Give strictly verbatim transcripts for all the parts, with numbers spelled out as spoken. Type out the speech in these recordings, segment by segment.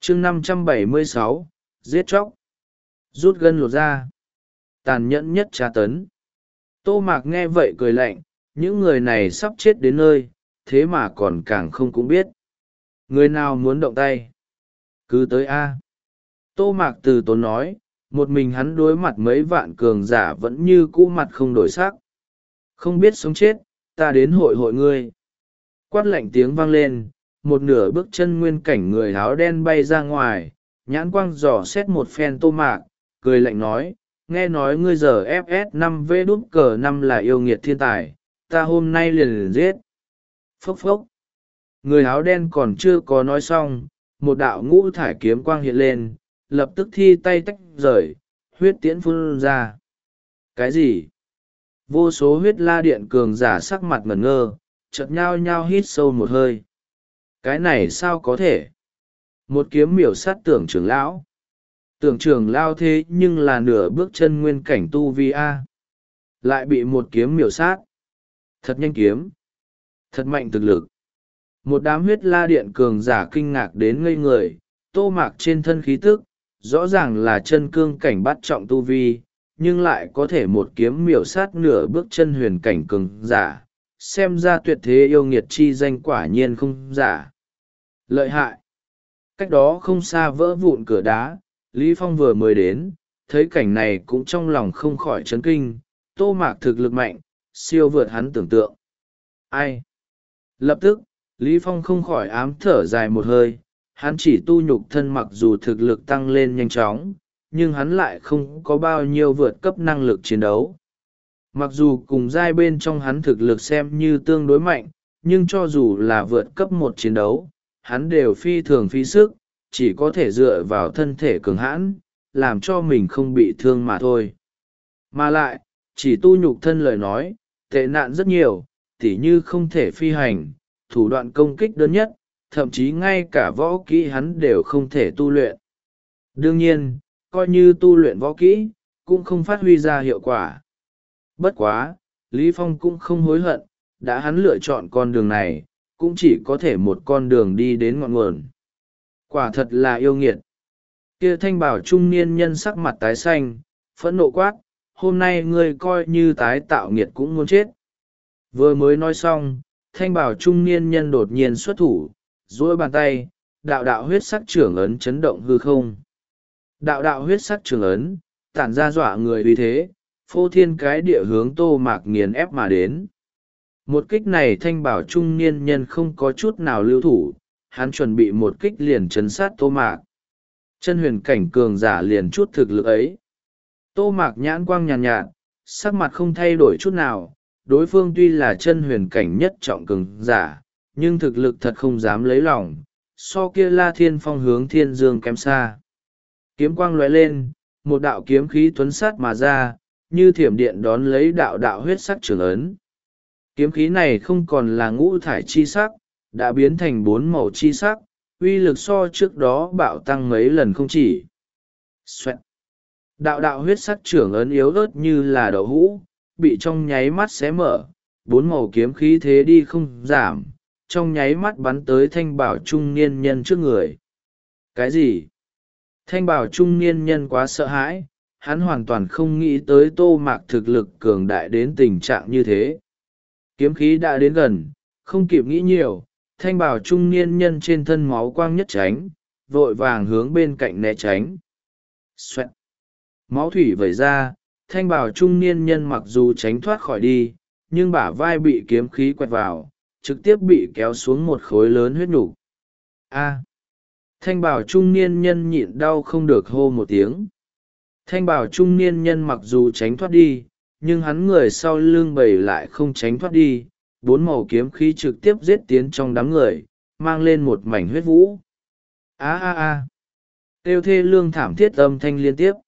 chương năm trăm bảy mươi sáu, giết chóc, rút gân lột da, tàn nhẫn nhất tra tấn. Tô Mạc nghe vậy cười lạnh, những người này sắp chết đến nơi, thế mà còn càng không cũng biết. Người nào muốn động tay? Cứ tới A. Tô Mạc từ tốn nói, một mình hắn đối mặt mấy vạn cường giả vẫn như cũ mặt không đổi sắc. Không biết sống chết, ta đến hội hội ngươi. Quát lạnh tiếng vang lên, một nửa bước chân nguyên cảnh người áo đen bay ra ngoài, nhãn quang dò xét một phen Tô Mạc, cười lạnh nói, nghe nói ngươi giờ ép ét năm v đúp cờ năm là yêu nghiệt thiên tài, ta hôm nay liền liền giết. Phốc phốc. Người áo đen còn chưa có nói xong, một đạo ngũ thải kiếm quang hiện lên, lập tức thi tay tách rời, huyết tiễn phun ra. Cái gì? Vô số huyết la điện cường giả sắc mặt ngẩn ngơ, chợt nhao nhao hít sâu một hơi. Cái này sao có thể? Một kiếm miểu sát tưởng trưởng lão. Tưởng trưởng lao thế nhưng là nửa bước chân nguyên cảnh tu vi A. Lại bị một kiếm miểu sát. Thật nhanh kiếm. Thật mạnh thực lực. Một đám huyết la điện cường giả kinh ngạc đến ngây người, Tô Mạc trên thân khí tức, rõ ràng là chân cương cảnh bắt trọng tu vi, nhưng lại có thể một kiếm miểu sát nửa bước chân huyền cảnh cường giả, xem ra tuyệt thế yêu nghiệt chi danh quả nhiên không giả. Lợi hại. Cách đó không xa vỡ vụn cửa đá, Lý Phong vừa mới đến, thấy cảnh này cũng trong lòng không khỏi chấn kinh, Tô Mạc thực lực mạnh, siêu vượt hắn tưởng tượng. Ai? Lập tức, Lý Phong không khỏi ám thở dài một hơi, hắn chỉ tu nhục thân mặc dù thực lực tăng lên nhanh chóng, nhưng hắn lại không có bao nhiêu vượt cấp năng lực chiến đấu. Mặc dù cùng giai bên trong hắn thực lực xem như tương đối mạnh, nhưng cho dù là vượt cấp một chiến đấu, hắn đều phi thường phí sức, chỉ có thể dựa vào thân thể cường hãn, làm cho mình không bị thương mà thôi. Mà lại, chỉ tu nhục thân lời nói, tệ nạn rất nhiều, tỉ như không thể phi hành, thủ đoạn công kích đơn nhất, thậm chí ngay cả võ kỹ hắn đều không thể tu luyện. Đương nhiên, coi như tu luyện võ kỹ, cũng không phát huy ra hiệu quả. Bất quá, Lý Phong cũng không hối hận, đã hắn lựa chọn con đường này, cũng chỉ có thể một con đường đi đến ngọn nguồn. Quả thật là yêu nghiệt. Kia thanh bảo trung niên nhân sắc mặt tái xanh, phẫn nộ quát, hôm nay ngươi coi như tái tạo nghiệt cũng muốn chết. Vừa mới nói xong, thanh bảo trung niên nhân đột nhiên xuất thủ, duỗi bàn tay, đạo đạo huyết sắc trưởng ấn chấn động hư không. Đạo đạo huyết sắc trưởng ấn, tản ra dọa người uy thế, phô thiên cái địa hướng Tô Mạc nghiền ép mà đến. Một kích này thanh bảo trung niên nhân không có chút nào lưu thủ, hắn chuẩn bị một kích liền chấn sát Tô Mạc. Chân huyền cảnh cường giả liền chút thực lực ấy. Tô Mạc nhãn quang nhàn nhạt, nhạt, sắc mặt không thay đổi chút nào, đối phương tuy là chân huyền cảnh nhất trọng cường giả, nhưng thực lực thật không dám lấy lòng, so kia La Thiên Phong hướng thiên dương kém xa. Kiếm quang lóe lên, một đạo kiếm khí tuấn sát mà ra, như thiểm điện đón lấy đạo đạo huyết sắc trường ấn. Kiếm khí này không còn là ngũ thải chi sắc, đã biến thành bốn màu chi sắc, uy lực so trước đó bạo tăng mấy lần không chỉ. Xoẹt. Đạo đạo huyết sắc trưởng ấn yếu ớt như là đậu hũ, bị trong nháy mắt xé mở, bốn màu kiếm khí thế đi không giảm, trong nháy mắt bắn tới thanh bảo trung niên nhân trước người. Cái gì? Thanh bảo trung niên nhân quá sợ hãi, hắn hoàn toàn không nghĩ tới Tô Mạc thực lực cường đại đến tình trạng như thế. Kiếm khí đã đến gần, không kịp nghĩ nhiều, thanh bảo trung niên nhân trên thân máu quang nhất tránh, vội vàng hướng bên cạnh né tránh. Xoẹt. Máu thủy vẩy ra, thanh bảo trung niên nhân mặc dù tránh thoát khỏi đi, nhưng bả vai bị kiếm khí quẹt vào, trực tiếp bị kéo xuống một khối lớn huyết nhục. A. Thanh bảo trung niên nhân nhịn đau không được hô một tiếng. Thanh bảo trung niên nhân mặc dù tránh thoát đi, nhưng hắn người sau lưng bầy lại không tránh thoát đi, bốn màu kiếm khí trực tiếp giết tiến trong đám người, mang lên một mảnh huyết vũ. A a a. Kêu thê lương thảm thiết âm thanh liên tiếp.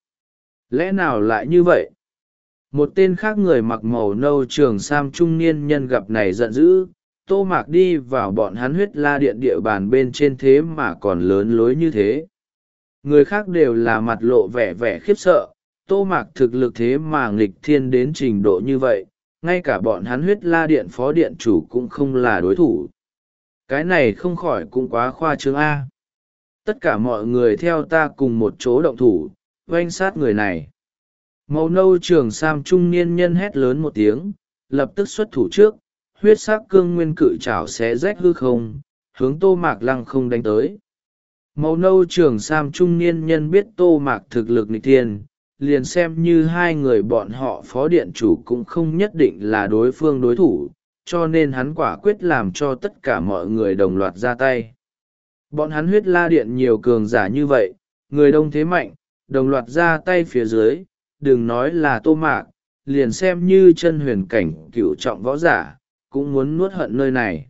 Lẽ nào lại như vậy? Một tên khác người mặc màu nâu trường sam trung niên nhân gặp này giận dữ, Tô Mạc đi vào bọn hắn huyết la điện địa bàn bên trên thế mà còn lớn lối như thế. Người khác đều là mặt lộ vẻ vẻ khiếp sợ, Tô Mạc thực lực thế mà nghịch thiên đến trình độ như vậy, ngay cả bọn hắn huyết la điện phó điện chủ cũng không là đối thủ. Cái này không khỏi cũng quá khoa trương A. Tất cả mọi người theo ta cùng một chỗ động thủ, oanh sát người này. Màu nâu trường sam trung niên nhân hét lớn một tiếng, lập tức xuất thủ trước, huyết sắc cương nguyên cự trảo xé rách hư không, hướng Tô Mạc lăng không đánh tới. Màu nâu trường sam trung niên nhân biết Tô Mạc thực lực nghịch thiên, liền xem như hai người bọn họ phó điện chủ cũng không nhất định là đối phương đối thủ, cho nên hắn quả quyết làm cho tất cả mọi người đồng loạt ra tay. Bọn hắn huyết la điện nhiều cường giả như vậy, người đông thế mạnh, đồng loạt ra tay phía dưới, đừng nói là Tô Mạc, liền xem như chân huyền cảnh cựu trọng võ giả, cũng muốn nuốt hận nơi này.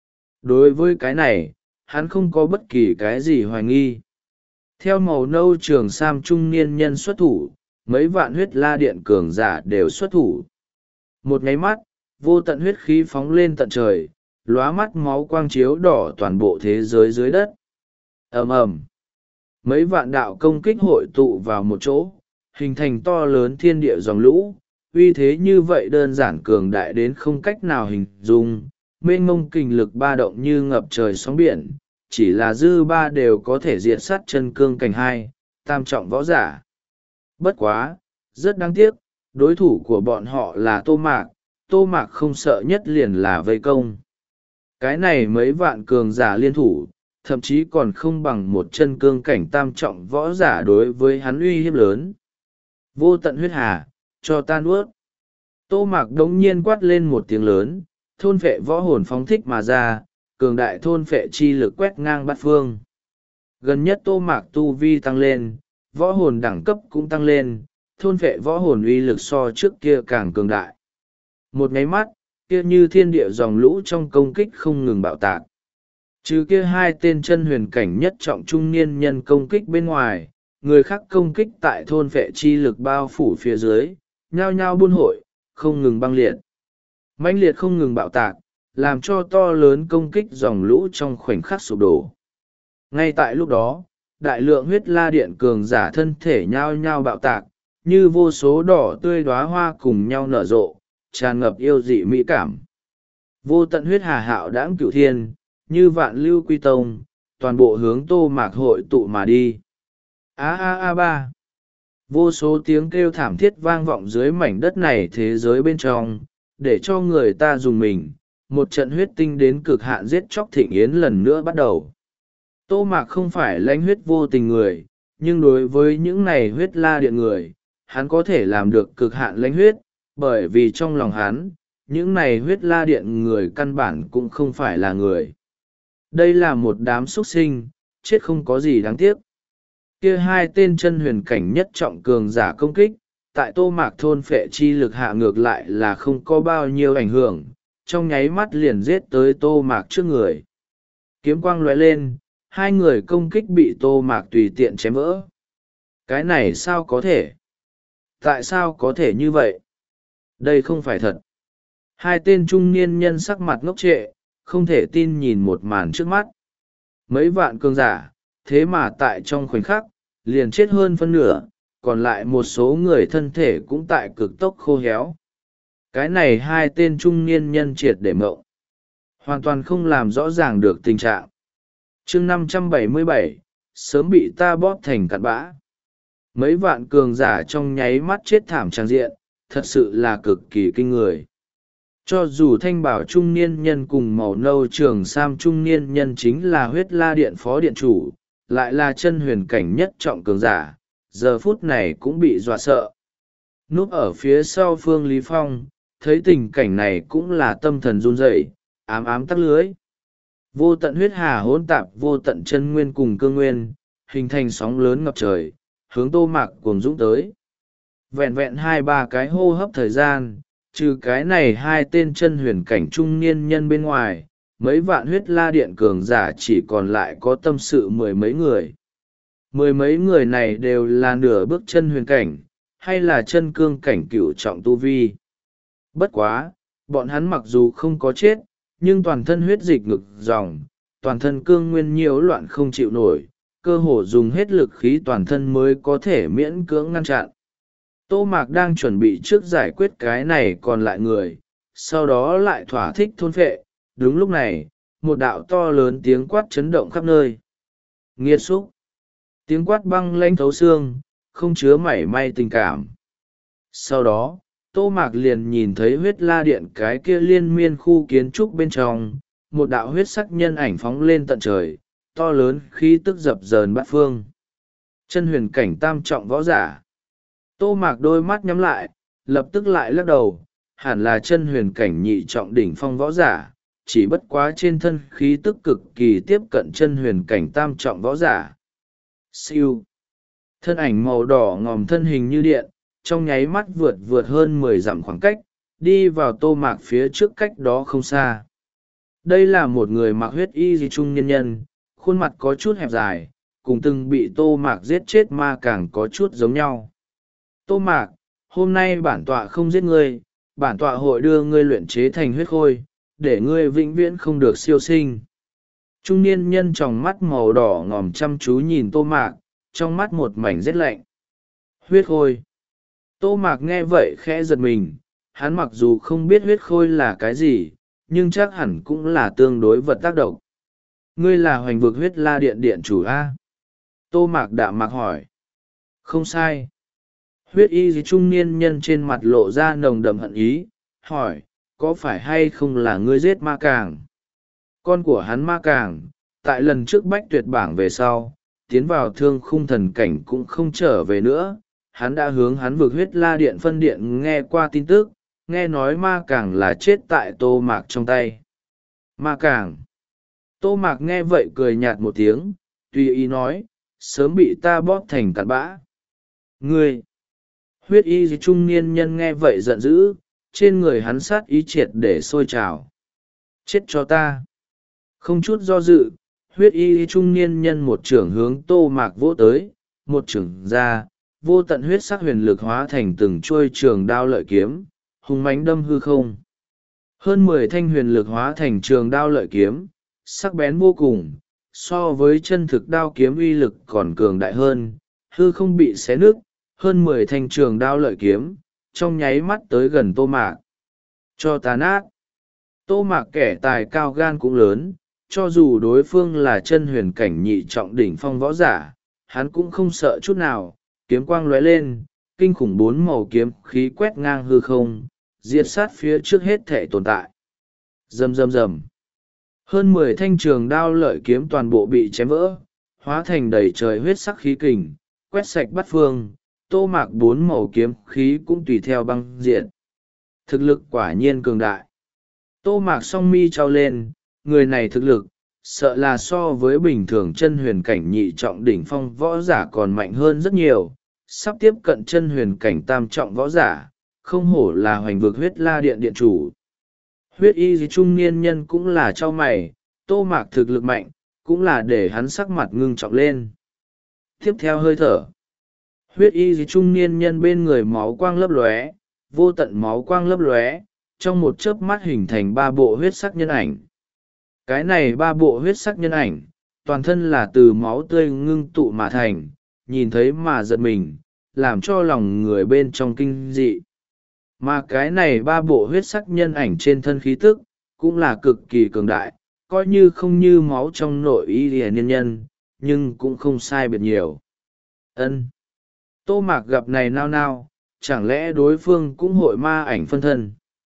Đối với cái này, hắn không có bất kỳ cái gì hoài nghi. Theo màu nâu trường sam trung niên nhân xuất thủ, mấy vạn huyết la điện cường giả đều xuất thủ. Một nháy mắt, vô tận huyết khí phóng lên tận trời, lóa mắt máu quang chiếu đỏ toàn bộ thế giới dưới đất. Ầm ầm, mấy vạn đạo công kích hội tụ vào một chỗ, hình thành to lớn thiên địa dòng lũ, uy thế như vậy đơn giản cường đại đến không cách nào hình dung, mênh mông kình lực ba động như ngập trời sóng biển, chỉ là dư ba đều có thể diệt sát chân cương cảnh hai, tam trọng võ giả. Bất quá, rất đáng tiếc, đối thủ của bọn họ là Tô Mạc, Tô Mạc không sợ nhất liền là vây công. Cái này mấy vạn cường giả liên thủ, thậm chí còn không bằng một chân cương cảnh tam trọng võ giả đối với hắn uy hiếp lớn. Vô tận huyết hà, cho tan nuốt. Tô Mạc đống nhiên quát lên một tiếng lớn, thôn phệ võ hồn phóng thích mà ra, cường đại thôn phệ chi lực quét ngang bát phương. Gần nhất Tô Mạc tu vi tăng lên, võ hồn đẳng cấp cũng tăng lên, thôn phệ võ hồn uy lực so trước kia càng cường đại. Một nháy mắt, kia như thiên địa dòng lũ trong công kích không ngừng bạo tạc. Trừ kia hai tên chân huyền cảnh nhất trọng trung niên nhân công kích bên ngoài, người khác công kích tại thôn phệ chi lực bao phủ phía dưới, nhao nhao buôn hội, không ngừng băng liệt. Mãnh liệt không ngừng bạo tạc, làm cho to lớn công kích dòng lũ trong khoảnh khắc sụp đổ. Ngay tại lúc đó, đại lượng huyết la điện cường giả thân thể nhao nhao bạo tạc, như vô số đỏ tươi đóa hoa cùng nhau nở rộ, tràn ngập yêu dị mỹ cảm. Vô tận huyết hà hạo đãng cửu thiên, như vạn lưu quy tông, toàn bộ hướng Tô Mạc hội tụ mà đi. A a a ba. Vô số tiếng kêu thảm thiết vang vọng dưới mảnh đất này thế giới bên trong, để cho người ta dùng mình, một trận huyết tinh đến cực hạn giết chóc thịnh yến lần nữa bắt đầu. Tô Mạc không phải lãnh huyết vô tình người, nhưng đối với những này huyết la điện người, hắn có thể làm được cực hạn lãnh huyết, bởi vì trong lòng hắn, những này huyết la điện người căn bản cũng không phải là người. Đây là một đám xuất sinh, chết không có gì đáng tiếc. Kia hai tên chân huyền cảnh nhất trọng cường giả công kích, tại Tô Mạc thôn phệ chi lực hạ ngược lại là không có bao nhiêu ảnh hưởng, trong nháy mắt liền giết tới Tô Mạc trước người. Kiếm quang lóe lên, hai người công kích bị Tô Mạc tùy tiện chém vỡ. Cái này sao có thể? Tại sao có thể như vậy? Đây không phải thật. Hai tên trung niên nhân sắc mặt ngốc trệ, không thể tin nhìn một màn trước mắt. Mấy vạn cường giả, thế mà tại trong khoảnh khắc, liền chết hơn phân nửa, còn lại một số người thân thể cũng tại cực tốc khô héo. Cái này hai tên trung niên nhân triệt để mộng. Hoàn toàn không làm rõ ràng được tình trạng. chương năm trăm bảy mươi bảy, sớm bị ta bóp thành cặn bã. Mấy vạn cường giả trong nháy mắt chết thảm trang diện, thật sự là cực kỳ kinh người. Cho dù thanh bảo trung niên nhân cùng màu nâu trường sam trung niên nhân chính là huyết la điện phó điện chủ, lại là chân huyền cảnh nhất trọng cường giả, giờ phút này cũng bị dọa sợ. Núp ở phía sau Phương Lý Phong, thấy tình cảnh này cũng là tâm thần run rẩy, ám ám tắc lưới. Vô tận huyết hà hỗn tạp vô tận chân nguyên cùng cương nguyên, hình thành sóng lớn ngập trời, hướng Tô Mạc cuồng dũng tới. Vẹn vẹn hai ba cái hô hấp thời gian, trừ cái này hai tên chân huyền cảnh trung niên nhân bên ngoài, mấy vạn huyết la điện cường giả chỉ còn lại có tâm sự mười mấy người. Mười mấy người này đều là nửa bước chân huyền cảnh, hay là chân cương cảnh cửu trọng tu vi. Bất quá, bọn hắn mặc dù không có chết, nhưng toàn thân huyết dịch ngực dòng, toàn thân cương nguyên nhiễu loạn không chịu nổi, cơ hồ dùng hết lực khí toàn thân mới có thể miễn cưỡng ngăn chặn. Tô Mạc đang chuẩn bị trước giải quyết cái này còn lại người, sau đó lại thỏa thích thôn phệ. Đúng lúc này, một đạo to lớn tiếng quát chấn động khắp nơi. Nghiệt xúc! Tiếng quát băng lãnh thấu xương, không chứa mảy may tình cảm. Sau đó, Tô Mạc liền nhìn thấy huyết la điện cái kia liên miên khu kiến trúc bên trong, một đạo huyết sắc nhân ảnh phóng lên tận trời, to lớn khí tức dập dờn bát phương. Chân huyền cảnh tam trọng võ giả. Tô Mạc đôi mắt nhắm lại, lập tức lại lắc đầu, hẳn là chân huyền cảnh nhị trọng đỉnh phong võ giả, chỉ bất quá trên thân khí tức cực kỳ tiếp cận chân huyền cảnh tam trọng võ giả. Siêu. Thân ảnh màu đỏ ngòm thân hình như điện, trong nháy mắt vượt vượt hơn mười dặm khoảng cách, đi vào Tô Mạc phía trước cách đó không xa. Đây là một người mặc huyết y di trung nhân nhân, khuôn mặt có chút hẹp dài, cùng từng bị Tô Mạc giết chết ma càng có chút giống nhau. Tô Mạc, hôm nay bản tọa không giết ngươi, bản tọa hội đưa ngươi luyện chế thành huyết khôi, để ngươi vĩnh viễn không được siêu sinh. Trung niên nhân tròng mắt màu đỏ ngòm chăm chú nhìn Tô Mạc, trong mắt một mảnh rét lạnh. Huyết khôi. Tô Mạc nghe vậy khẽ giật mình, hắn mặc dù không biết huyết khôi là cái gì, nhưng chắc hẳn cũng là tương đối vật tác động. Ngươi là hoành vực huyết la điện điện chủ A? Tô Mạc đạm mạc hỏi. Không sai. Huyết y gì trung niên nhân trên mặt lộ ra nồng đậm hận ý, hỏi, có phải hay không là ngươi giết ma càng? Con của hắn ma càng, tại lần trước bách tuyệt bảng về sau, tiến vào thương khung thần cảnh cũng không trở về nữa. Hắn đã hướng hắn vực huyết la điện phân điện nghe qua tin tức, nghe nói ma càng là chết tại Tô Mạc trong tay. Ma càng. Tô Mạc nghe vậy cười nhạt một tiếng, tùy ý nói, sớm bị ta bóp thành cặn bã. Ngươi. Huyết y trung niên nhân nghe vậy giận dữ, trên người hắn sát ý triệt để sôi trào. Chết cho ta. Không chút do dự, huyết y trung niên nhân một trưởng hướng Tô Mạc vỗ tới, một trưởng ra, vô tận huyết sắc huyền lực hóa thành từng chuôi trường đao lợi kiếm, hùng mãnh đâm hư không. Hơn mười thanh huyền lực hóa thành trường đao lợi kiếm, sắc bén vô cùng, so với chân thực đao kiếm uy lực còn cường đại hơn, hư không bị xé nứt, hơn mười thanh trường đao lợi kiếm, trong nháy mắt tới gần Tô Mạc. Cho ta nát. Tô Mạc kẻ tài cao gan cũng lớn, cho dù đối phương là chân huyền cảnh nhị trọng đỉnh phong võ giả, hắn cũng không sợ chút nào, kiếm quang lóe lên, kinh khủng bốn màu kiếm khí quét ngang hư không, diệt sát phía trước hết thể tồn tại. Rầm rầm rầm. Hơn mười thanh trường đao lợi kiếm toàn bộ bị chém vỡ, hóa thành đầy trời huyết sắc khí kình, quét sạch bát phương, Tô Mạc bốn màu kiếm khí cũng tùy theo băng diện. Thực lực quả nhiên cường đại. Tô Mạc song mi trao lên, người này thực lực, sợ là so với bình thường chân huyền cảnh nhị trọng đỉnh phong võ giả còn mạnh hơn rất nhiều, sắp tiếp cận chân huyền cảnh tam trọng võ giả, không hổ là hoành vực huyết la điện điện chủ. Huyết y gì trung niên nhân cũng là cho mày, Tô Mạc thực lực mạnh, cũng là để hắn sắc mặt ngưng trọng lên. Tiếp theo hơi thở. Huyết y gì trung niên nhân bên người máu quang lấp lóe, vô tận máu quang lấp lóe, trong một chớp mắt hình thành ba bộ huyết sắc nhân ảnh. Cái này ba bộ huyết sắc nhân ảnh, toàn thân là từ máu tươi ngưng tụ mà thành, nhìn thấy mà giật mình, làm cho lòng người bên trong kinh dị. Mà cái này ba bộ huyết sắc nhân ảnh trên thân khí tức, cũng là cực kỳ cường đại, coi như không như máu trong nội y lìa nhân nhân, nhưng cũng không sai biệt nhiều. Ân. Tô Mạc gặp này nao nao, chẳng lẽ đối phương cũng hội ma ảnh phân thân?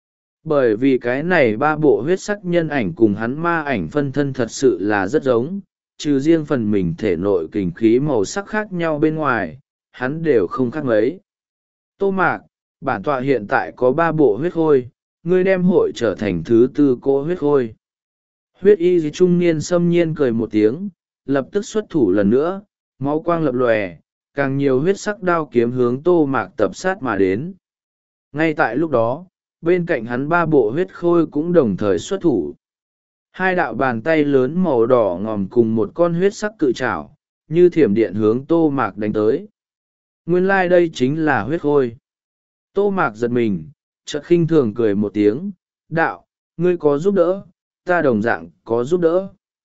Bởi vì cái này ba bộ huyết sắc nhân ảnh cùng hắn ma ảnh phân thân thật sự là rất giống, trừ riêng phần mình thể nội kình khí màu sắc khác nhau bên ngoài, hắn đều không khác mấy. Tô Mạc, bản tọa hiện tại có ba bộ huyết khôi, ngươi đem hội trở thành thứ tư cỗ huyết khôi. Huyết y gì trung niên xâm nhiên cười một tiếng, lập tức xuất thủ lần nữa, máu quang lập lòe, càng nhiều huyết sắc đao kiếm hướng Tô Mạc tập sát mà đến. Ngay tại lúc đó, bên cạnh hắn ba bộ huyết khôi cũng đồng thời xuất thủ. Hai đạo bàn tay lớn màu đỏ ngòm cùng một con huyết sắc cự trảo, như thiểm điện hướng Tô Mạc đánh tới. Nguyên lai like đây chính là huyết khôi. Tô Mạc giật mình, chợt khinh thường cười một tiếng, đạo, ngươi có giúp đỡ, ta đồng dạng có giúp đỡ.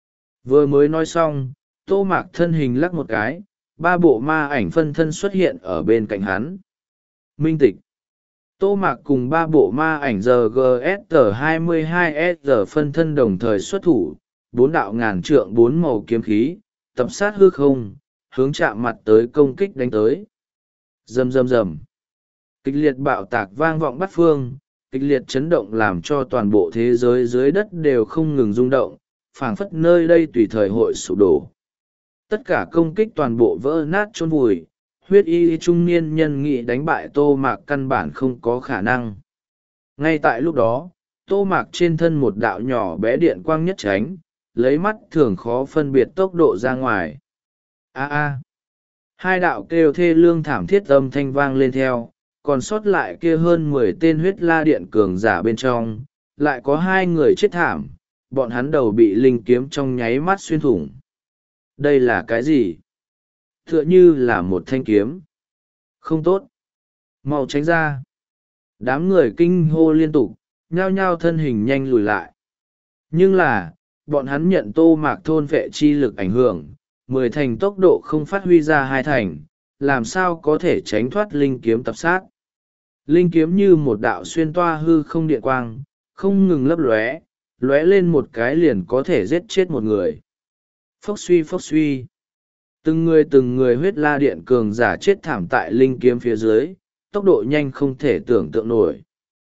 Vừa mới nói xong, Tô Mạc thân hình lắc một cái, ba bộ ma ảnh phân thân xuất hiện ở bên cạnh hắn. Minh tịch. Tô Mạc cùng ba bộ ma ảnh giờ giê ét tê hai mươi hai S phân thân đồng thời xuất thủ, bốn đạo ngàn trượng bốn màu kiếm khí, tập sát hư không, hướng chạm mặt tới công kích đánh tới. Rầm rầm rầm. Kịch liệt bạo tạc vang vọng bát phương, kịch liệt chấn động làm cho toàn bộ thế giới dưới đất đều không ngừng rung động, phảng phất nơi đây tùy thời hội sụp đổ. Tất cả công kích toàn bộ vỡ nát chôn vùi, huyết y trung niên nhân nghị đánh bại Tô Mạc căn bản không có khả năng. Ngay tại lúc đó, Tô Mạc trên thân một đạo nhỏ bé điện quang nhất tránh, lấy mắt thường khó phân biệt tốc độ ra ngoài. A a. Hai đạo kêu thê lương thảm thiết âm thanh vang lên theo, còn sót lại kia hơn mười tên huyết la điện cường giả bên trong, lại có hai người chết thảm, bọn hắn đầu bị linh kiếm trong nháy mắt xuyên thủng. Đây là cái gì? Tựa như là một thanh kiếm. Không tốt. Mau tránh ra. Đám người kinh hô liên tục, nhao nhao thân hình nhanh lùi lại. Nhưng là, bọn hắn nhận Tô Mạc thôn vệ chi lực ảnh hưởng, mười thành tốc độ không phát huy ra hai thành, làm sao có thể tránh thoát linh kiếm tập sát. Linh kiếm như một đạo xuyên toa hư không điện quang, không ngừng lấp lóe, lóe lên một cái liền có thể giết chết một người. Phốc suy phốc suy. Từng người từng người huyết la điện cường giả chết thảm tại linh kiếm phía dưới, tốc độ nhanh không thể tưởng tượng nổi.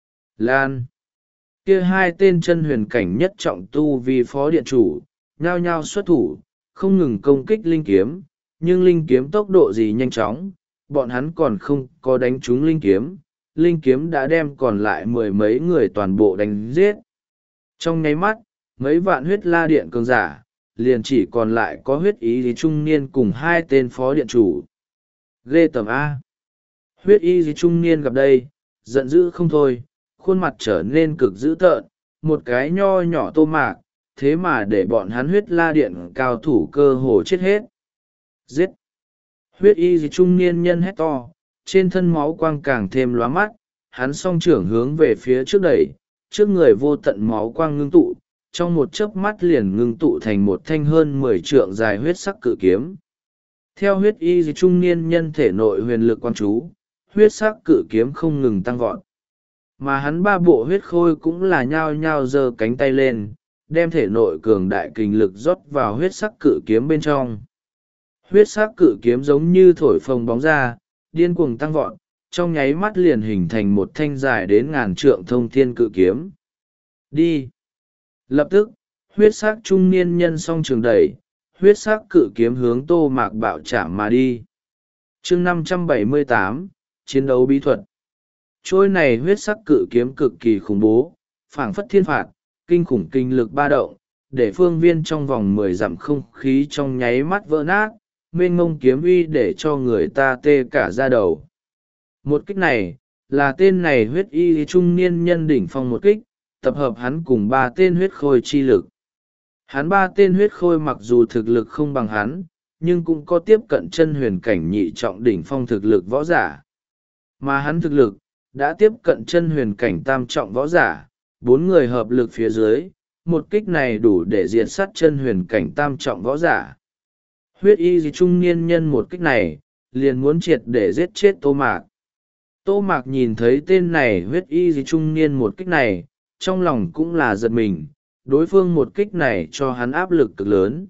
Lan. Kia hai tên chân huyền cảnh nhất trọng tu vì phó điện chủ, nhao nhao xuất thủ, không ngừng công kích linh kiếm, nhưng linh kiếm tốc độ gì nhanh chóng, bọn hắn còn không có đánh trúng linh kiếm, linh kiếm đã đem còn lại mười mấy người toàn bộ đánh giết. Trong nháy mắt, mấy vạn huyết la điện cường giả, liền chỉ còn lại có huyết ý lý trung niên cùng hai tên phó điện chủ. Ghê tởm A. Huyết y lý trung niên gặp đây, giận dữ không thôi, khuôn mặt trở nên cực dữ tợn, một cái nho nhỏ Tô Mạc, thế mà để bọn hắn huyết la điện cao thủ cơ hồ chết hết. Giết! Huyết y lý trung niên nhân hét to, trên thân máu quang càng thêm lóa mắt, hắn song trưởng hướng về phía trước đẩy, trước người vô tận máu quang ngưng tụ, trong một chớp mắt liền ngưng tụ thành một thanh hơn mười trượng dài huyết sắc cự kiếm. Theo huyết y trung niên nhân thể nội huyền lực quan chú, huyết sắc cự kiếm không ngừng tăng vọt. Mà hắn ba bộ huyết khôi cũng là nhao nhao giơ cánh tay lên, đem thể nội cường đại kình lực rót vào huyết sắc cự kiếm bên trong. Huyết sắc cự kiếm giống như thổi phồng bóng ra, điên cuồng tăng vọt, trong nháy mắt liền hình thành một thanh dài đến ngàn trượng thông thiên cự kiếm. Đi! Lập tức, huyết sắc trung niên nhân song trường đẩy, huyết sắc cự kiếm hướng Tô Mạc bạo chạm mà đi. Chương năm trăm bảy mươi tám, chiến đấu bí thuật. Trôi này huyết sắc cự kiếm cực kỳ khủng bố, phảng phất thiên phạt, kinh khủng kinh lực ba động, để phương viên trong vòng mười dặm không khí trong nháy mắt vỡ nát, mênh mông kiếm uy để cho người ta tê cả da đầu. Một kích này, là tên này huyết y trung niên nhân đỉnh phong một kích, tập hợp hắn cùng ba tên huyết khôi chi lực. Hắn ba tên huyết khôi mặc dù thực lực không bằng hắn, nhưng cũng có tiếp cận chân huyền cảnh nhị trọng đỉnh phong thực lực võ giả. Mà hắn thực lực, đã tiếp cận chân huyền cảnh tam trọng võ giả, bốn người hợp lực phía dưới, một kích này đủ để diệt sát chân huyền cảnh tam trọng võ giả. Huyết y gì trung niên nhân một kích này, liền muốn triệt để giết chết Tô Mạc. Tô Mạc nhìn thấy tên này huyết y gì trung niên một kích này, trong lòng cũng là giật mình, đối phương một kích này cho hắn áp lực cực lớn.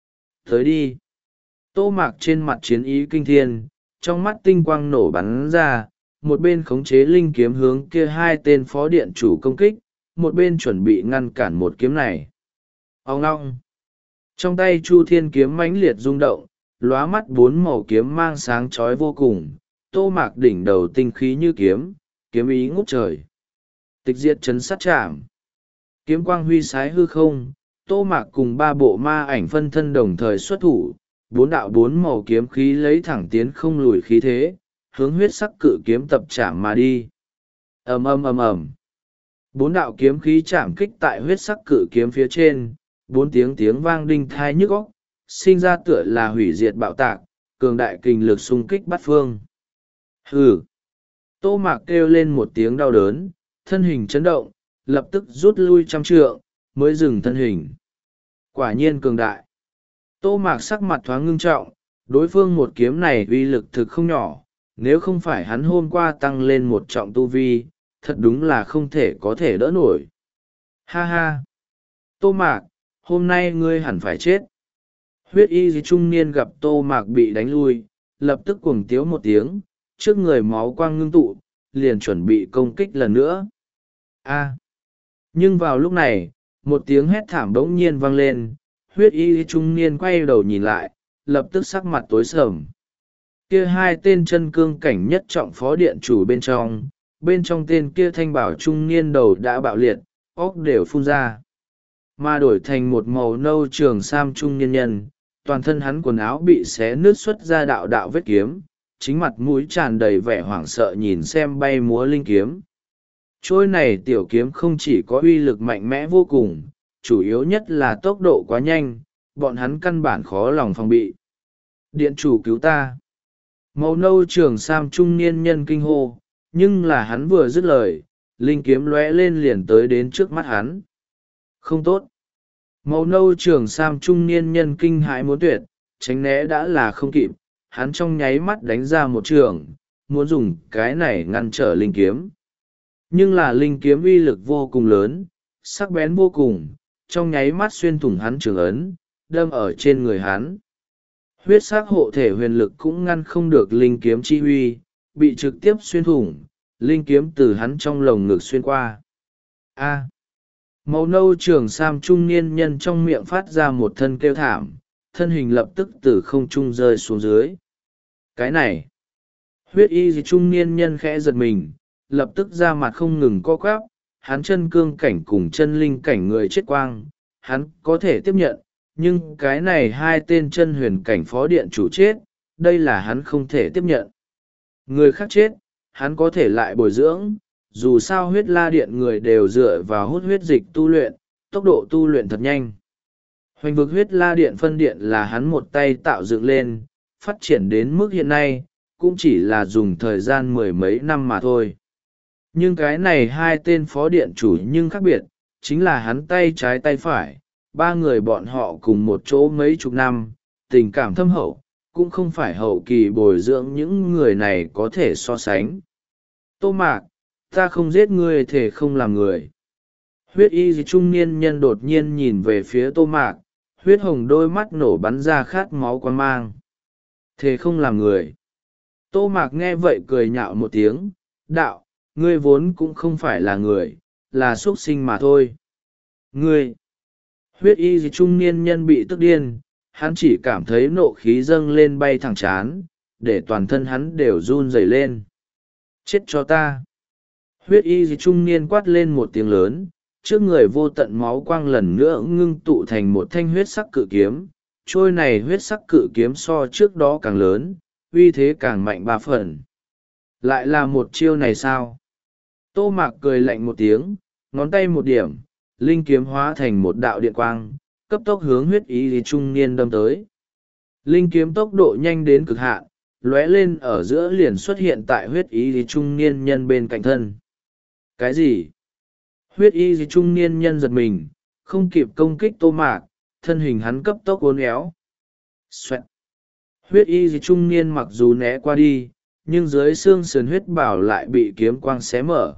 Tới đi! Tô Mạc trên mặt chiến ý kinh thiên, trong mắt tinh quang nổ bắn ra, một bên khống chế linh kiếm hướng kia hai tên phó điện chủ công kích, một bên chuẩn bị ngăn cản một kiếm này. Ông ngong! Trong tay Chu Thiên kiếm mãnh liệt rung động, lóa mắt bốn màu kiếm mang sáng chói vô cùng, Tô Mạc đỉnh đầu tinh khí như kiếm, kiếm ý ngút trời. Tịch diệt chấn sát chạm. Kiếm quang huy sái hư không, Tô Mạc cùng ba bộ ma ảnh phân thân đồng thời xuất thủ, bốn đạo bốn màu kiếm khí lấy thẳng tiến không lùi khí thế, hướng huyết sắc cự kiếm tập chạm mà đi. Ầm ầm ầm ầm. Bốn đạo kiếm khí chạm kích tại huyết sắc cự kiếm phía trên, bốn tiếng tiếng vang đinh thai nhức óc, sinh ra tựa là hủy diệt bạo tạc, cường đại kình lực xung kích bát phương. Hừ. Tô Mạc kêu lên một tiếng đau đớn, thân hình chấn động, lập tức rút lui trăm trượng, mới dừng thân hình. Quả nhiên cường đại. Tô Mạc sắc mặt thoáng ngưng trọng, đối phương một kiếm này uy lực thực không nhỏ, nếu không phải hắn hôm qua tăng lên một trọng tu vi, thật đúng là không thể có thể đỡ nổi. Ha ha! Tô Mạc, hôm nay ngươi hẳn phải chết. Huyết y trung niên gặp Tô Mạc bị đánh lui, lập tức cuồng tiếu một tiếng, trước người máu quang ngưng tụ, liền chuẩn bị công kích lần nữa. A! Nhưng vào lúc này, một tiếng hét thảm bỗng nhiên vang lên, huyết y trung niên quay đầu nhìn lại, lập tức sắc mặt tối sầm. Kia hai tên chân cương cảnh nhất trọng phó điện chủ bên trong, bên trong tên kia thanh bảo trung niên đầu đã bạo liệt, óc đều phun ra. Mà đổi thành một màu nâu trường sam trung niên nhân, toàn thân hắn quần áo bị xé nứt xuất ra đạo đạo vết kiếm, chính mặt mũi tràn đầy vẻ hoảng sợ nhìn xem bay múa linh kiếm. Trôi này tiểu kiếm không chỉ có uy lực mạnh mẽ vô cùng, chủ yếu nhất là tốc độ quá nhanh, bọn hắn căn bản khó lòng phòng bị. Điện chủ cứu ta! Màu nâu trường sam trung niên nhân kinh hô, nhưng là hắn vừa dứt lời, linh kiếm lóe lên liền tới đến trước mắt hắn. Không tốt! Màu nâu trường sam trung niên nhân kinh hãi muốn tuyệt, tránh né đã là không kịp, hắn trong nháy mắt đánh ra một trường, muốn dùng cái này ngăn trở linh kiếm. Nhưng là linh kiếm uy lực vô cùng lớn, sắc bén vô cùng, trong nháy mắt xuyên thủng hắn trường ấn, đâm ở trên người hắn. Huyết sắc hộ thể huyền lực cũng ngăn không được linh kiếm chi huy, bị trực tiếp xuyên thủng, linh kiếm từ hắn trong lồng ngực xuyên qua. A! Màu nâu trường sam trung niên nhân trong miệng phát ra một thân kêu thảm, thân hình lập tức từ không trung rơi xuống dưới. Cái này! Huyết y gì trung niên nhân khẽ giật mình, lập tức ra mặt không ngừng co quắp, hắn chân cương cảnh cùng chân linh cảnh người chết quang, hắn có thể tiếp nhận, nhưng cái này hai tên chân huyền cảnh phó điện chủ chết, đây là hắn không thể tiếp nhận. Người khác chết, hắn có thể lại bồi dưỡng, dù sao huyết la điện người đều dựa vào hút huyết dịch tu luyện, tốc độ tu luyện thật nhanh. Hoành vực huyết la điện phân điện là hắn một tay tạo dựng lên, phát triển đến mức hiện nay, cũng chỉ là dùng thời gian mười mấy năm mà thôi. Nhưng cái này hai tên phó điện chủ nhưng khác biệt, chính là hắn tay trái tay phải, ba người bọn họ cùng một chỗ mấy chục năm, tình cảm thâm hậu, cũng không phải hậu kỳ bồi dưỡng những người này có thể so sánh. Tô Mạc, ta không giết ngươi thể không làm người. Huyết y gì trung niên nhân đột nhiên nhìn về phía Tô Mạc, huyết hồng đôi mắt nổ bắn ra khát máu quan mang. Thể không làm người. Tô Mạc nghe vậy cười nhạo một tiếng, đạo, ngươi vốn cũng không phải là người, là xuất sinh mà thôi. Ngươi! Huyết y gì trung niên nhân bị tức điên, hắn chỉ cảm thấy nộ khí dâng lên bay thẳng chán, để toàn thân hắn đều run rẩy lên. Chết cho ta! Huyết y gì trung niên quát lên một tiếng lớn, trước người vô tận máu quang lần nữa ngưng tụ thành một thanh huyết sắc cự kiếm. Trôi này huyết sắc cự kiếm so trước đó càng lớn, uy thế càng mạnh ba phần. Lại là một chiêu này sao? Tô Mạc cười lạnh một tiếng, ngón tay một điểm, linh kiếm hóa thành một đạo điện quang, cấp tốc hướng huyết y lý trung niên đâm tới. Linh kiếm tốc độ nhanh đến cực hạn, lóe lên ở giữa liền xuất hiện tại huyết y lý trung niên nhân bên cạnh thân. Cái gì? Huyết y lý trung niên nhân giật mình, không kịp công kích Tô Mạc, thân hình hắn cấp tốc uốn éo. Xoẹt! Huyết y lý trung niên mặc dù né qua đi, nhưng dưới xương sườn huyết bảo lại bị kiếm quang xé mở.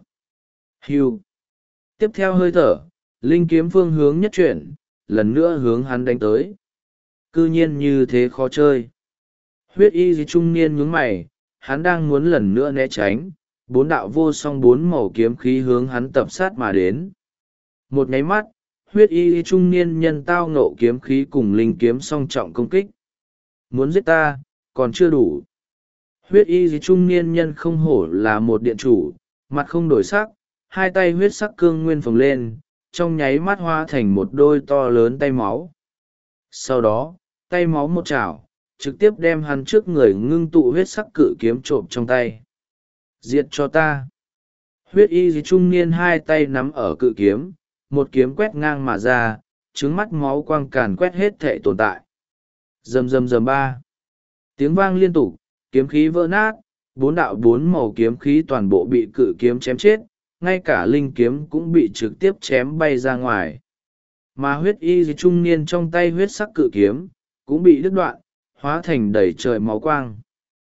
Hưu! Tiếp theo hơi thở, linh kiếm phương hướng nhất chuyển, lần nữa hướng hắn đánh tới. Cư nhiên như thế khó chơi. Huyết y gì trung niên nhướng mày, hắn đang muốn lần nữa né tránh, bốn đạo vô song bốn màu kiếm khí hướng hắn tập sát mà đến. Một nháy mắt, huyết y trung niên nhân tao ngộ kiếm khí cùng linh kiếm song trọng công kích. Muốn giết ta, còn chưa đủ. Huyết y trung niên nhân không hổ là một điện chủ, mặt không đổi sắc, hai tay huyết sắc cương nguyên phồng lên, trong nháy mắt hóa thành một đôi to lớn tay máu. Sau đó, tay máu một chảo, trực tiếp đem hắn trước người ngưng tụ huyết sắc cự kiếm trộm trong tay. Diệt cho ta! Huyết y gì trung niên hai tay nắm ở cự kiếm, một kiếm quét ngang mà ra, trứng mắt máu quang càn quét hết thệ tồn tại. Rầm rầm rầm ba. Tiếng vang liên tục, kiếm khí vỡ nát, bốn đạo bốn màu kiếm khí toàn bộ bị cự kiếm chém chết, ngay cả linh kiếm cũng bị trực tiếp chém bay ra ngoài. Mà huyết y gì trung niên trong tay huyết sắc cự kiếm, cũng bị đứt đoạn, hóa thành đầy trời máu quang.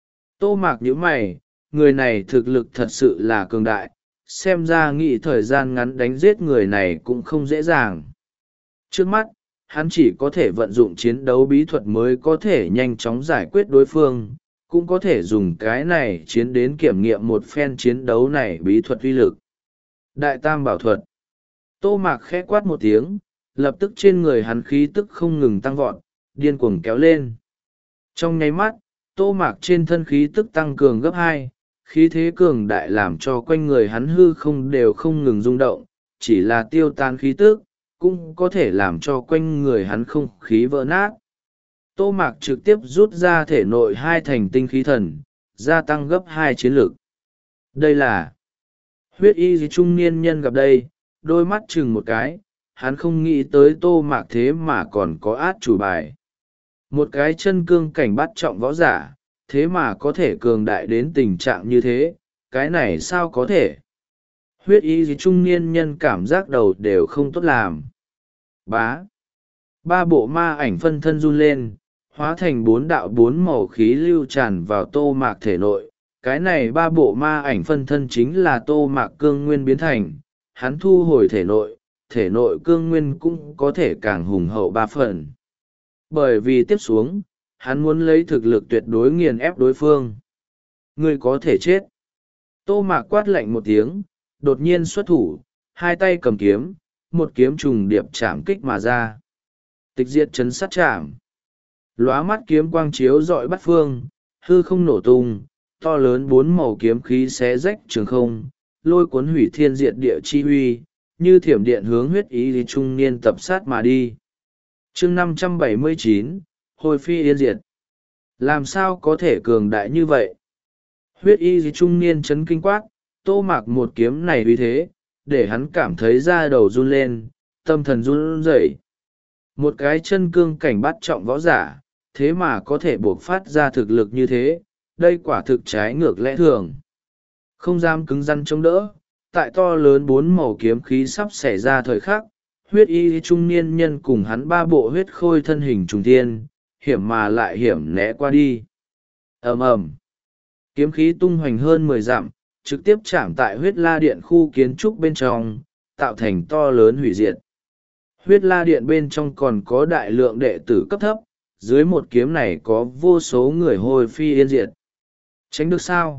Tô Mạc nhíu mày, người này thực lực thật sự là cường đại, xem ra nghĩ thời gian ngắn đánh giết người này cũng không dễ dàng. Trước mắt, hắn chỉ có thể vận dụng chiến đấu bí thuật mới có thể nhanh chóng giải quyết đối phương, cũng có thể dùng cái này chiến đến kiểm nghiệm một phen chiến đấu này bí thuật uy lực. Đại tam bảo thuật. Tô Mạc khẽ quát một tiếng, lập tức trên người hắn khí tức không ngừng tăng vọt, điên cuồng kéo lên. Trong nháy mắt, Tô Mạc trên thân khí tức tăng cường gấp hai, khí thế cường đại làm cho quanh người hắn hư không đều không ngừng rung động, chỉ là tiêu tan khí tức, cũng có thể làm cho quanh người hắn không khí vỡ nát. Tô Mạc trực tiếp rút ra thể nội hai thành tinh khí thần, gia tăng gấp hai chiến lược. Đây là huyết y trung niên nhân gặp đây, đôi mắt chừng một cái, hắn không nghĩ tới Tô Mạc thế mà còn có át chủ bài. Một cái chân cương cảnh bắt trọng võ giả, thế mà có thể cường đại đến tình trạng như thế, cái này sao có thể? Huyết y trung niên nhân cảm giác đầu đều không tốt làm. Bá. Ba bộ ma ảnh phân thân run lên, hóa thành bốn đạo bốn màu khí lưu tràn vào Tô Mạc thể nội. Cái này ba bộ ma ảnh phân thân chính là Tô Mạc cương nguyên biến thành, hắn thu hồi thể nội, thể nội cương nguyên cũng có thể càng hùng hậu ba phần. Bởi vì tiếp xuống, hắn muốn lấy thực lực tuyệt đối nghiền ép đối phương. Ngươi có thể chết. Tô Mạc quát lạnh một tiếng, đột nhiên xuất thủ, hai tay cầm kiếm, một kiếm trùng điệp chạm kích mà ra. Tịch diệt chấn sát chạm. Lóa mắt kiếm quang chiếu dọi bắt phương, hư không nổ tung, to lớn bốn màu kiếm khí xé rách trường không, lôi cuốn hủy thiên diệt địa chi huy, như thiểm điện hướng huyết ý trung niên tập sát mà đi. Chương năm trăm bảy mươi chín, hồi phi yên diệt. Làm sao có thể cường đại như vậy? Huyết y trung niên chấn kinh quát, Tô Mạc một kiếm này uy thế, để hắn cảm thấy da đầu run lên, tâm thần run rẩy. Một cái chân cương cảnh bắt trọng võ giả, thế mà có thể buộc phát ra thực lực như thế, đây quả thực trái ngược lẽ thường. Không dám cứng rắn chống đỡ, tại to lớn bốn màu kiếm khí sắp xảy ra thời khắc, huyết y trung niên nhân cùng hắn ba bộ huyết khôi thân hình trùng thiên, hiểm mà lại hiểm né qua đi. Ầm ầm, kiếm khí tung hoành hơn mười dặm, trực tiếp chạm tại huyết la điện khu kiến trúc bên trong, tạo thành to lớn hủy diệt. Huyết la điện bên trong còn có đại lượng đệ tử cấp thấp, dưới một kiếm này có vô số người hồi phi yên diệt. Tránh được sao?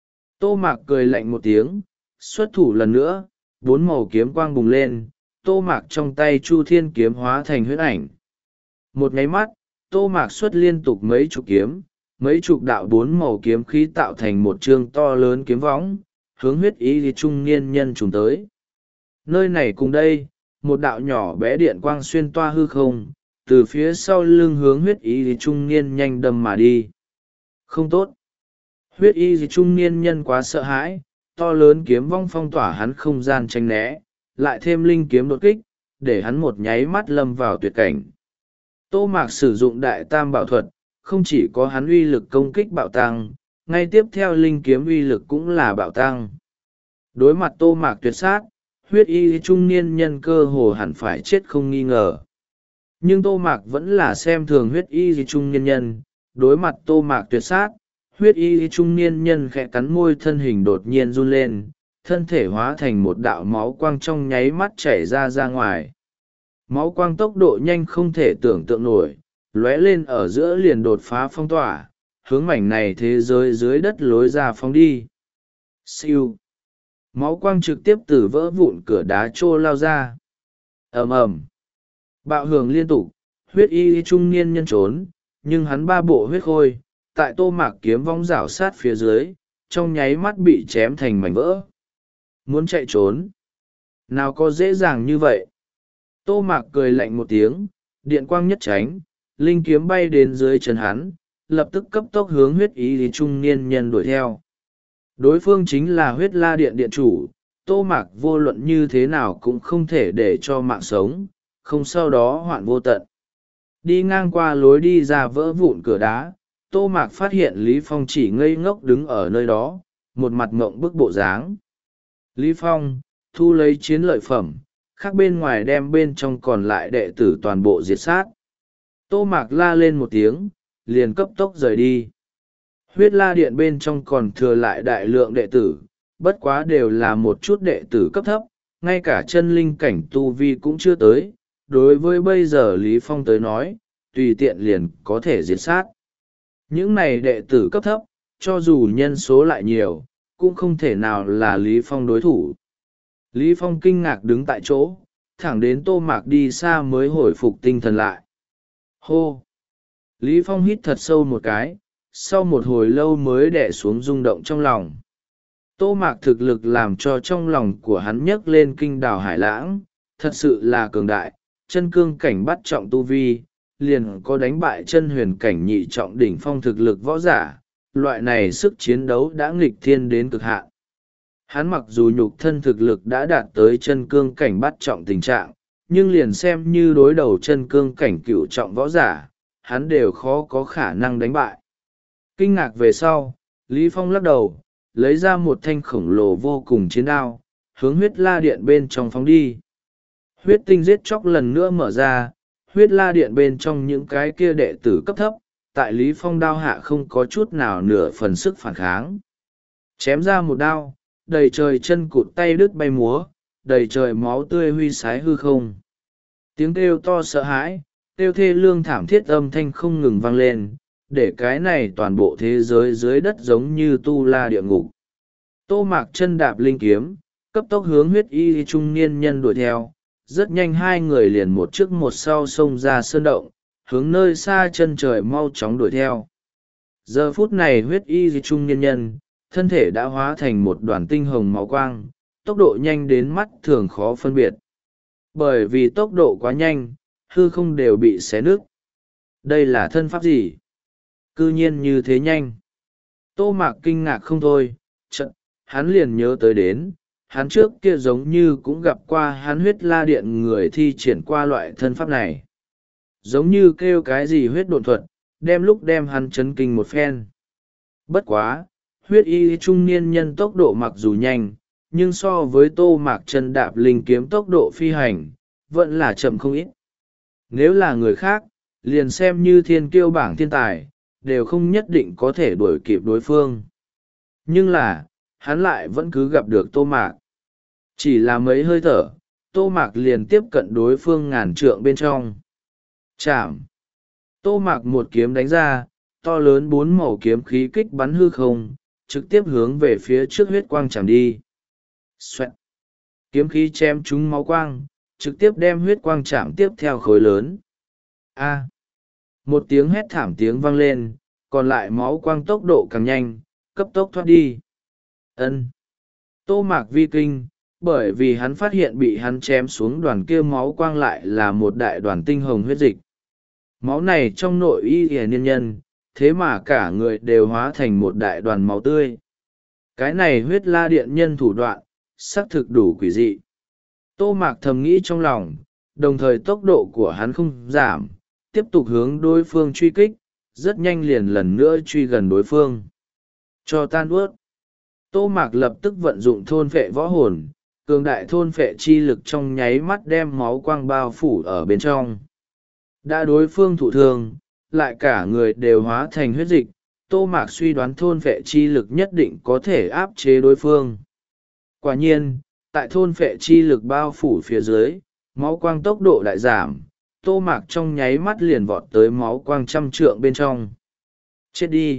Tô Mạc cười lạnh một tiếng, xuất thủ lần nữa, bốn màu kiếm quang bùng lên, Tô Mạc trong tay Chu Thiên kiếm hóa thành huyết ảnh. Một nháy mắt, Tô Mạc xuất liên tục mấy chục kiếm, mấy chục đạo bốn màu kiếm khí tạo thành một chương to lớn kiếm võng, hướng huyết ý trung niên nhân trùng tới. Nơi này cùng đây, một đạo nhỏ bé điện quang xuyên toa hư không, từ phía sau lưng hướng huyết ý trung niên nhanh đâm mà đi. Không tốt. Huyết y trung niên nhân quá sợ hãi, to lớn kiếm vong phong tỏa hắn không gian tranh né, lại thêm linh kiếm đột kích, để hắn một nháy mắt lâm vào tuyệt cảnh. Tô Mạc sử dụng đại tam bảo thuật, không chỉ có hắn uy lực công kích bạo tăng, ngay tiếp theo linh kiếm uy lực cũng là bạo tăng. Đối mặt Tô Mạc tuyệt sát, huyết y trung niên nhân cơ hồ hẳn phải chết không nghi ngờ. Nhưng Tô Mạc vẫn là xem thường huyết y trung niên nhân, đối mặt Tô Mạc tuyệt sát, huyết y trung niên nhân khẽ cắn môi, thân hình đột nhiên run lên, thân thể hóa thành một đạo máu quang trong nháy mắt chảy ra ra ngoài. Máu quang tốc độ nhanh không thể tưởng tượng nổi, lóe lên ở giữa liền đột phá phong tỏa, hướng mảnh này thế giới dưới đất lối ra phóng đi. Siêu. Máu quang trực tiếp từ vỡ vụn cửa đá trô lao ra. Ầm ầm. Bạo hưởng liên tục, huyết y trung niên nhân trốn, nhưng hắn ba bộ huyết khôi, tại Tô Mạc kiếm vong rảo sát phía dưới, trong nháy mắt bị chém thành mảnh vỡ. Muốn chạy trốn? Nào có dễ dàng như vậy? Tô Mạc cười lạnh một tiếng, điện quang nhất tránh, linh kiếm bay đến dưới chân hắn, lập tức cấp tốc hướng huyết ý trung niên nhân đuổi theo. Đối phương chính là huyết la điện điện chủ, Tô Mạc vô luận như thế nào cũng không thể để cho mạng sống, không sau đó hoạn vô tận. Đi ngang qua lối đi ra vỡ vụn cửa đá, Tô Mạc phát hiện Lý Phong chỉ ngây ngốc đứng ở nơi đó, một mặt mộng bức bộ dáng. Lý Phong, thu lấy chiến lợi phẩm, khác bên ngoài đem bên trong còn lại đệ tử toàn bộ diệt sát. Tô Mạc la lên một tiếng, liền cấp tốc rời đi. Huyết la điện bên trong còn thừa lại đại lượng đệ tử, bất quá đều là một chút đệ tử cấp thấp, ngay cả chân linh cảnh tu vi cũng chưa tới, đối với bây giờ Lý Phong tới nói, tùy tiện liền có thể diệt sát. Những này đệ tử cấp thấp, cho dù nhân số lại nhiều, cũng không thể nào là Lý Phong đối thủ. Lý Phong kinh ngạc đứng tại chỗ, thẳng đến Tô Mạc đi xa mới hồi phục tinh thần lại. Hô! Lý Phong hít thật sâu một cái, sau một hồi lâu mới đè xuống rung động trong lòng. Tô Mạc thực lực làm cho trong lòng của hắn nhấc lên kinh đào hải lãng, thật sự là cường đại, chân cương cảnh bắt trọng tu vi, liền có đánh bại chân huyền cảnh nhị trọng đỉnh phong thực lực võ giả, loại này sức chiến đấu đã nghịch thiên đến cực hạn. Hắn mặc dù nhục thân thực lực đã đạt tới chân cương cảnh bắt trọng tình trạng, nhưng liền xem như đối đầu chân cương cảnh cửu trọng võ giả, hắn đều khó có khả năng đánh bại. Kinh ngạc về sau, Lý Phong lắc đầu, lấy ra một thanh khổng lồ vô cùng chiến đao, hướng huyết la điện bên trong phóng đi. Huyết tinh giết chóc lần nữa mở ra, huyết la điện bên trong những cái kia đệ tử cấp thấp, tại Lý Phong đao hạ không có chút nào nửa phần sức phản kháng. Chém ra một đao, đầy trời chân cụt tay đứt bay múa, đầy trời máu tươi huy sái hư không. Tiếng kêu to sợ hãi, kêu thê lương thảm thiết âm thanh không ngừng vang lên, để cái này toàn bộ thế giới dưới đất giống như tu la địa ngục. Tô Mạc chân đạp linh kiếm, cấp tốc hướng huyết y trung niên nhân đuổi theo, rất nhanh hai người liền một trước một sau xông ra sơn động, hướng nơi xa chân trời mau chóng đuổi theo. Giờ phút này huyết y trung niên nhân, thân thể đã hóa thành một đoàn tinh hồng máu quang, tốc độ nhanh đến mắt thường khó phân biệt. Bởi vì tốc độ quá nhanh, hư không đều bị xé nứt. Đây là thân pháp gì? Cư nhiên như thế nhanh. Tô Mạc kinh ngạc không thôi, chợt hắn liền nhớ tới đến, hắn trước kia giống như cũng gặp qua hắn huyết la điện người thi triển qua loại thân pháp này. Giống như kêu cái gì huyết độn thuật, đem lúc đem hắn chấn kinh một phen. Bất quá, huyết y trung niên nhân tốc độ mặc dù nhanh, nhưng so với Tô Mạc chân đạp linh kiếm tốc độ phi hành, vẫn là chậm không ít. Nếu là người khác, liền xem như thiên kiêu bảng thiên tài, đều không nhất định có thể đuổi kịp đối phương. Nhưng là, hắn lại vẫn cứ gặp được Tô Mạc. Chỉ là mấy hơi thở, Tô Mạc liền tiếp cận đối phương ngàn trượng bên trong. Chạm! Tô Mạc một kiếm đánh ra, to lớn bốn màu kiếm khí kích bắn hư không, trực tiếp hướng về phía trước huyết quang chạm đi. Xoẹt! Kiếm khí chém trúng máu quang, trực tiếp đem huyết quang chạm tiếp theo khối lớn. A! Một tiếng hét thảm tiếng vang lên, còn lại máu quang tốc độ càng nhanh, cấp tốc thoát đi. Ân. Tô Mạc vi kinh, bởi vì hắn phát hiện bị hắn chém xuống đoàn kia máu quang lại là một đại đoàn tinh hồng huyết dịch. Máu này trong nội y hề niên nhân, thế mà cả người đều hóa thành một đại đoàn máu tươi. Cái này huyết la điện nhân thủ đoạn, xác thực đủ quỷ dị. Tô Mạc thầm nghĩ trong lòng, đồng thời tốc độ của hắn không giảm, tiếp tục hướng đối phương truy kích, rất nhanh liền lần nữa truy gần đối phương. Cho tan ướt. Tô Mạc lập tức vận dụng thôn phệ võ hồn, cường đại thôn phệ chi lực trong nháy mắt đem máu quang bao phủ ở bên trong. Đã đối phương thụ thương, lại cả người đều hóa thành huyết dịch, Tô Mạc suy đoán thôn phệ chi lực nhất định có thể áp chế đối phương. Quả nhiên, tại thôn phệ chi lực bao phủ phía dưới, máu quang tốc độ đại giảm, Tô Mạc trong nháy mắt liền vọt tới máu quang trăm trượng bên trong. Chết đi!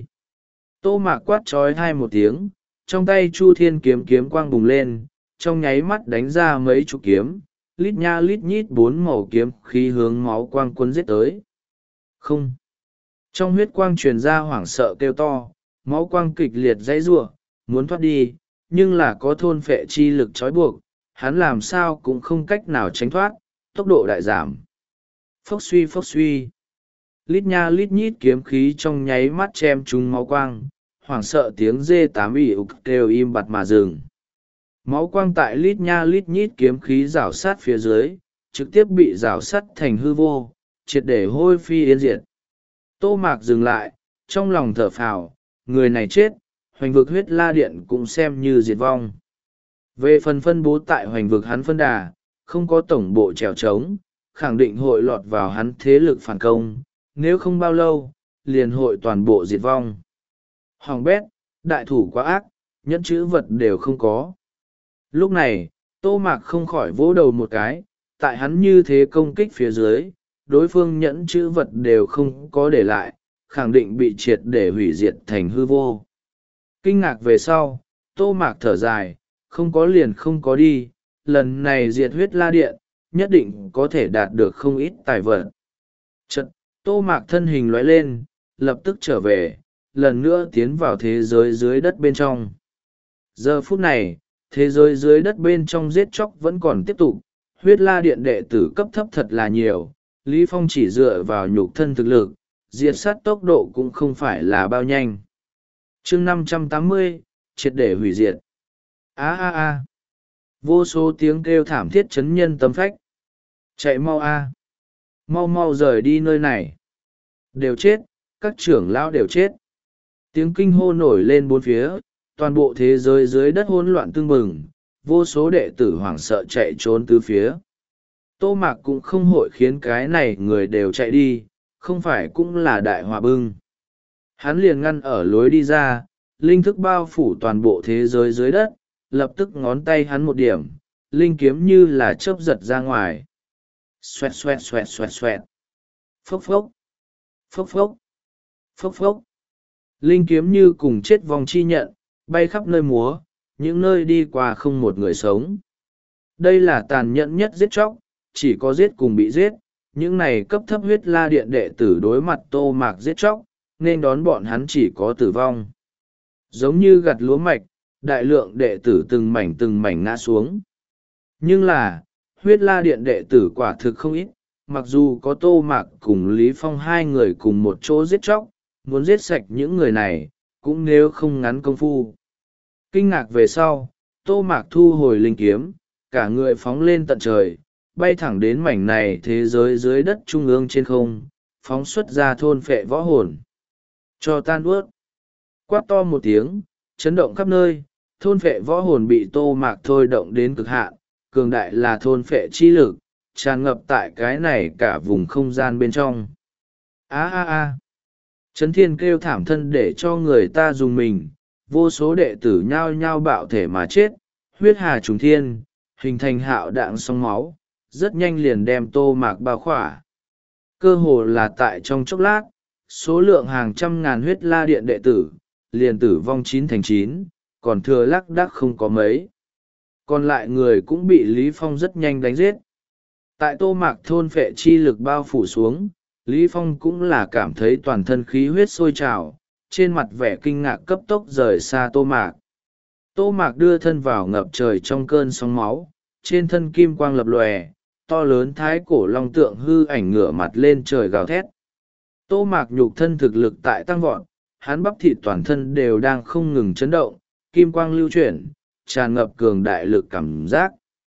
Tô Mạc quát trói hai một tiếng, trong tay Chu Thiên kiếm kiếm quang bùng lên, trong nháy mắt đánh ra mấy chục kiếm, lít nha lít nhít bốn màu kiếm khí hướng máu quang quân giết tới. Không! Trong huyết quang truyền ra hoảng sợ kêu to, máu quang kịch liệt dãy giụa, muốn thoát đi, nhưng là có thôn phệ chi lực trói buộc, hắn làm sao cũng không cách nào tránh thoát, tốc độ đại giảm. Phốc suy phốc suy. Lít nha lít nhít kiếm khí trong nháy mắt chém trúng máu quang, hoảng sợ tiếng dê tám ỉ ục đều im bặt mà dừng. Máu quang tại lít nha lít nhít kiếm khí rảo sát phía dưới, trực tiếp bị rảo sắt thành hư vô, triệt để hôi phi yên diệt. Tô Mạc dừng lại, trong lòng thở phào, người này chết, hoành vực huyết la điện cũng xem như diệt vong. Về phần phân bố tại hoành vực hắn phân đà, không có tổng bộ trèo trống, khẳng định hội lọt vào hắn thế lực phản công, nếu không bao lâu, liền hội toàn bộ diệt vong. Hoàng bét, đại thủ quá ác, nhẫn chữ vật đều không có. Lúc này, Tô Mạc không khỏi vỗ đầu một cái, tại hắn như thế công kích phía dưới, đối phương nhẫn chữ vật đều không có để lại, khẳng định bị triệt để hủy diệt thành hư vô. Kinh ngạc về sau, Tô Mạc thở dài, không có liền không có đi, lần này diệt huyết la điện, nhất định có thể đạt được không ít tài vật. Chật, Tô Mạc thân hình lóe lên, lập tức trở về, lần nữa tiến vào thế giới dưới đất bên trong. Giờ phút này, thế giới dưới đất bên trong giết chóc vẫn còn tiếp tục, huyết la điện đệ tử cấp thấp thật là nhiều, Lý Phong chỉ dựa vào nhục thân thực lực, diệt sát tốc độ cũng không phải là bao nhanh. chương năm trăm tám mươi, triệt để hủy diệt. a a a vô số tiếng kêu thảm thiết chấn nhân tâm phách. Chạy mau a mau mau rời đi nơi này. Đều chết, các trưởng lão đều chết. Tiếng kinh hô nổi lên bốn phía, toàn bộ thế giới dưới đất hỗn loạn tưng bừng, vô số đệ tử hoảng sợ chạy trốn tứ phía. Tô Mạc cũng không hội khiến cái này người đều chạy đi, không phải cũng là đại hòa bưng. Hắn liền ngăn ở lối đi ra, linh thức bao phủ toàn bộ thế giới dưới đất, lập tức ngón tay hắn một điểm, linh kiếm như là chớp giật ra ngoài. Xoẹt xoẹt xoẹt xoẹt xoẹt. Phốc phốc. Phốc phốc. Phốc phốc. Linh kiếm như cùng chết vòng chi nhận, bay khắp nơi múa, những nơi đi qua không một người sống. Đây là tàn nhẫn nhất giết chóc, chỉ có giết cùng bị giết, những này cấp thấp huyết la điện đệ tử đối mặt Tô Mạc giết chóc, nên đón bọn hắn chỉ có tử vong. Giống như gặt lúa mạch, đại lượng đệ tử từng mảnh từng mảnh ngã xuống. Nhưng là, huyết la điện đệ tử quả thực không ít, mặc dù có Tô Mạc cùng Lý Phong hai người cùng một chỗ giết chóc, muốn giết sạch những người này, cũng nếu không ngắn công phu. Kinh ngạc về sau, Tô Mạc thu hồi linh kiếm, cả người phóng lên tận trời, bay thẳng đến mảnh này thế giới dưới đất trung ương trên không, phóng xuất ra thôn phệ võ hồn. Cho tan ướt. Quát to một tiếng, chấn động khắp nơi, thôn phệ võ hồn bị Tô Mạc thôi động đến cực hạn, cường đại là thôn phệ chi lực, tràn ngập tại cái này cả vùng không gian bên trong. a a a Chấn thiên kêu thảm thân để cho người ta dùng mình, vô số đệ tử nhao nhao bạo thể mà chết, huyết hà trùng thiên, hình thành hạo đạng sóng máu, rất nhanh liền đem Tô Mạc bao khỏa. Cơ hồ là tại trong chốc lát, số lượng hàng trăm ngàn huyết la điện đệ tử, liền tử vong chín thành chín, còn thừa lác đác không có mấy. Còn lại người cũng bị Lý Phong rất nhanh đánh giết. Tại Tô Mạc thôn phệ chi lực bao phủ xuống, Lý Phong cũng là cảm thấy toàn thân khí huyết sôi trào, trên mặt vẻ kinh ngạc cấp tốc rời xa Tô Mạc. Tô Mạc đưa thân vào ngập trời trong cơn sóng máu, trên thân kim quang lập lòe, to lớn thái cổ long tượng hư ảnh ngửa mặt lên trời gào thét. Tô Mạc nhục thân thực lực tại tăng vọt, hắn bắp thịt toàn thân đều đang không ngừng chấn động, kim quang lưu chuyển, tràn ngập cường đại lực cảm giác.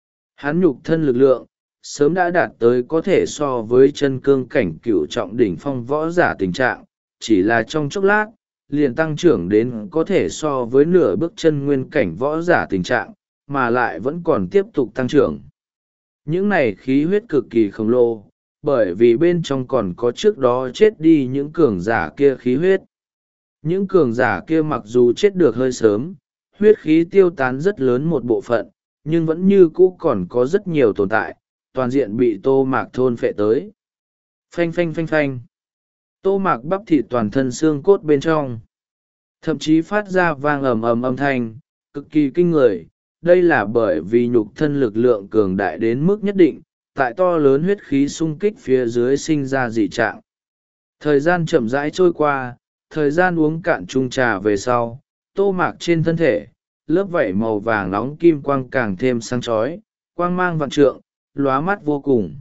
Hắn nhục thân lực lượng, sớm đã đạt tới có thể so với chân cương cảnh cửu trọng đỉnh phong võ giả tình trạng, chỉ là trong chốc lát, liền tăng trưởng đến có thể so với nửa bước chân nguyên cảnh võ giả tình trạng, mà lại vẫn còn tiếp tục tăng trưởng. Những này khí huyết cực kỳ khổng lồ, bởi vì bên trong còn có trước đó chết đi những cường giả kia khí huyết. Những cường giả kia mặc dù chết được hơi sớm, huyết khí tiêu tán rất lớn một bộ phận, nhưng vẫn như cũ còn có rất nhiều tồn tại, toàn diện bị Tô Mạc thôn phệ tới. Phanh phanh phanh phanh. Tô Mạc bắp thịt toàn thân xương cốt bên trong, thậm chí phát ra vang ầm ầm âm thanh, cực kỳ kinh người. Đây là bởi vì nhục thân lực lượng cường đại đến mức nhất định, tại to lớn huyết khí xung kích phía dưới sinh ra dị trạng. Thời gian chậm rãi trôi qua, thời gian uống cạn chung trà về sau, Tô Mạc trên thân thể, lớp vảy màu vàng nóng kim quang càng thêm sáng chói, quang mang vạn trượng, lóa mắt vô cùng.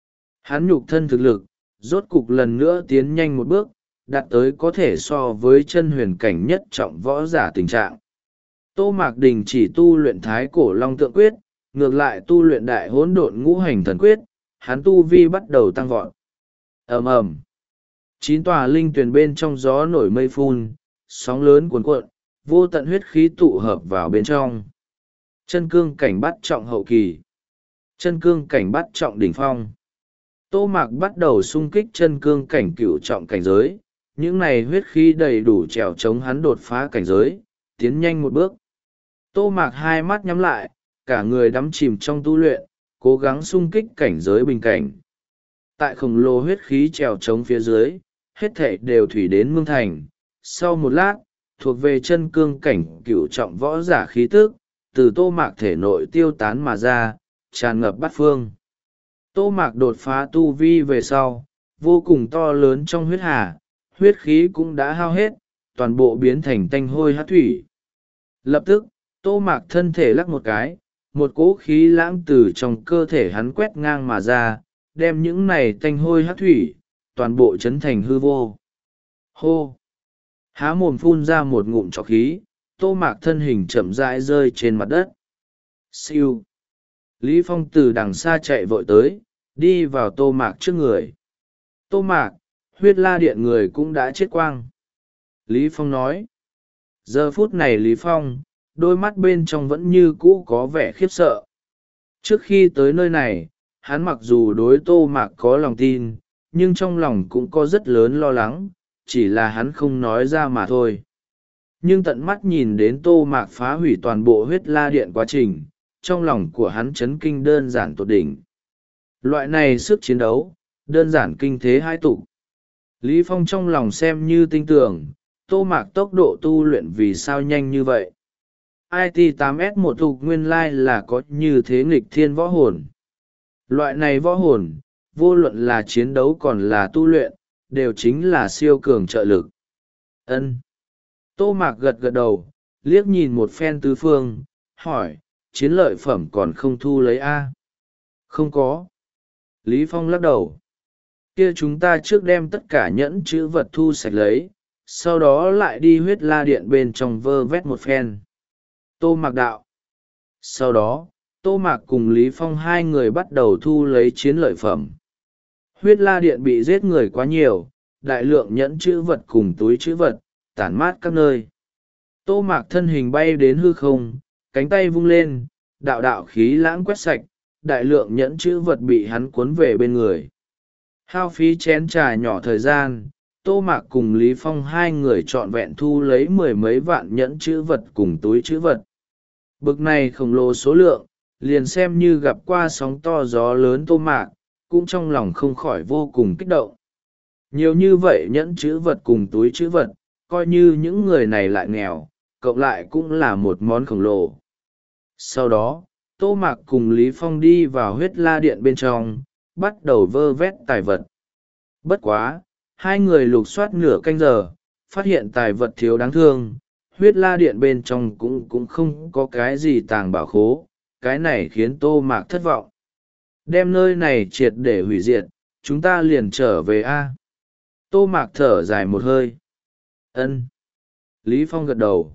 Hắn nhục thân thực lực, rốt cục lần nữa tiến nhanh một bước, đạt tới có thể so với chân huyền cảnh nhất trọng võ giả tình trạng. Tô Mạc đình chỉ tu luyện thái cổ long tượng quyết, ngược lại tu luyện đại hỗn độn ngũ hành thần quyết, hắn tu vi bắt đầu tăng vọt. Ầm ầm. Chín tòa linh tuyền bên trong gió nổi mây phun, sóng lớn cuồn cuộn, vô tận huyết khí tụ hợp vào bên trong. Chân cương cảnh bắt trọng hậu kỳ, chân cương cảnh bắt trọng đỉnh phong. Tô Mạc bắt đầu xung kích chân cương cảnh cửu trọng cảnh giới, những này huyết khí đầy đủ trèo chống hắn đột phá cảnh giới, tiến nhanh một bước. Tô Mạc hai mắt nhắm lại, cả người đắm chìm trong tu luyện, cố gắng xung kích cảnh giới bình cảnh. Tại khổng lồ huyết khí trèo trống phía dưới, hết thảy đều thủy đến mương thành. Sau một lát, thuộc về chân cương cảnh cựu trọng võ giả khí tức, từ Tô Mạc thể nội tiêu tán mà ra, tràn ngập bát phương. Tô Mạc đột phá tu vi về sau, vô cùng to lớn trong huyết hà, huyết khí cũng đã hao hết, toàn bộ biến thành tanh hôi hắc thủy. Lập tức, Tô Mạc thân thể lắc một cái, một cỗ khí lãng từ trong cơ thể hắn quét ngang mà ra, đem những này tanh hôi hắc thủy, toàn bộ chấn thành hư vô. Hô! Há mồm phun ra một ngụm trọc khí, Tô Mạc thân hình chậm rãi rơi trên mặt đất. Siêu! Lý Phong từ đằng xa chạy vội tới, đi vào Tô Mạc trước người. Tô Mạc, huyết la điện người cũng đã chết quang. Lý Phong nói. Giờ phút này Lý Phong, đôi mắt bên trong vẫn như cũ có vẻ khiếp sợ. Trước khi tới nơi này, hắn mặc dù đối Tô Mạc có lòng tin, nhưng trong lòng cũng có rất lớn lo lắng, chỉ là hắn không nói ra mà thôi. Nhưng tận mắt nhìn đến Tô Mạc phá hủy toàn bộ huyết la điện quá trình, trong lòng của hắn chấn kinh đơn giản tột đỉnh. Loại này sức chiến đấu, đơn giản kinh thế hai tục. Lý Phong trong lòng xem như tinh tưởng, Tô Mạc tốc độ tu luyện vì sao nhanh như vậy. i tê tám S một thuộc nguyên lai là có như thế nghịch thiên võ hồn. Loại này võ hồn, vô luận là chiến đấu còn là tu luyện, đều chính là siêu cường trợ lực. Ân. Tô Mạc gật gật đầu, liếc nhìn một phen tứ phương, hỏi, chiến lợi phẩm còn không thu lấy a? Không có. Lý Phong lắc đầu. Kia chúng ta trước đem tất cả nhẫn chữ vật thu sạch lấy, sau đó lại đi huyết la điện bên trong vơ vét một phen. Tô Mạc đạo. Sau đó, Tô Mạc cùng Lý Phong hai người bắt đầu thu lấy chiến lợi phẩm. Huyết la điện bị giết người quá nhiều, đại lượng nhẫn chữ vật cùng túi chữ vật, tản mát các nơi. Tô Mạc thân hình bay đến hư không, cánh tay vung lên, đạo đạo khí lãng quét sạch, đại lượng nhẫn chữ vật bị hắn cuốn về bên người. Hao phí chén trà nhỏ thời gian, Tô Mạc cùng Lý Phong hai người trọn vẹn thu lấy mười mấy vạn nhẫn chữ vật cùng túi chữ vật. Bực này khổng lồ số lượng, liền xem như gặp qua sóng to gió lớn Tô Mạc, cũng trong lòng không khỏi vô cùng kích động. Nhiều như vậy nhẫn chữ vật cùng túi chữ vật, coi như những người này lại nghèo, cộng lại cũng là một món khổng lồ. Sau đó, Tô Mạc cùng Lý Phong đi vào huyết la điện bên trong, bắt đầu vơ vét tài vật. Bất quá, hai người lục soát nửa canh giờ, phát hiện tài vật thiếu đáng thương, huyết la điện bên trong cũng cũng không có cái gì tàng bảo khố, cái này khiến Tô Mạc thất vọng. Đem nơi này triệt để hủy diệt, chúng ta liền trở về a. Tô Mạc thở dài một hơi. Ân. Lý Phong gật đầu.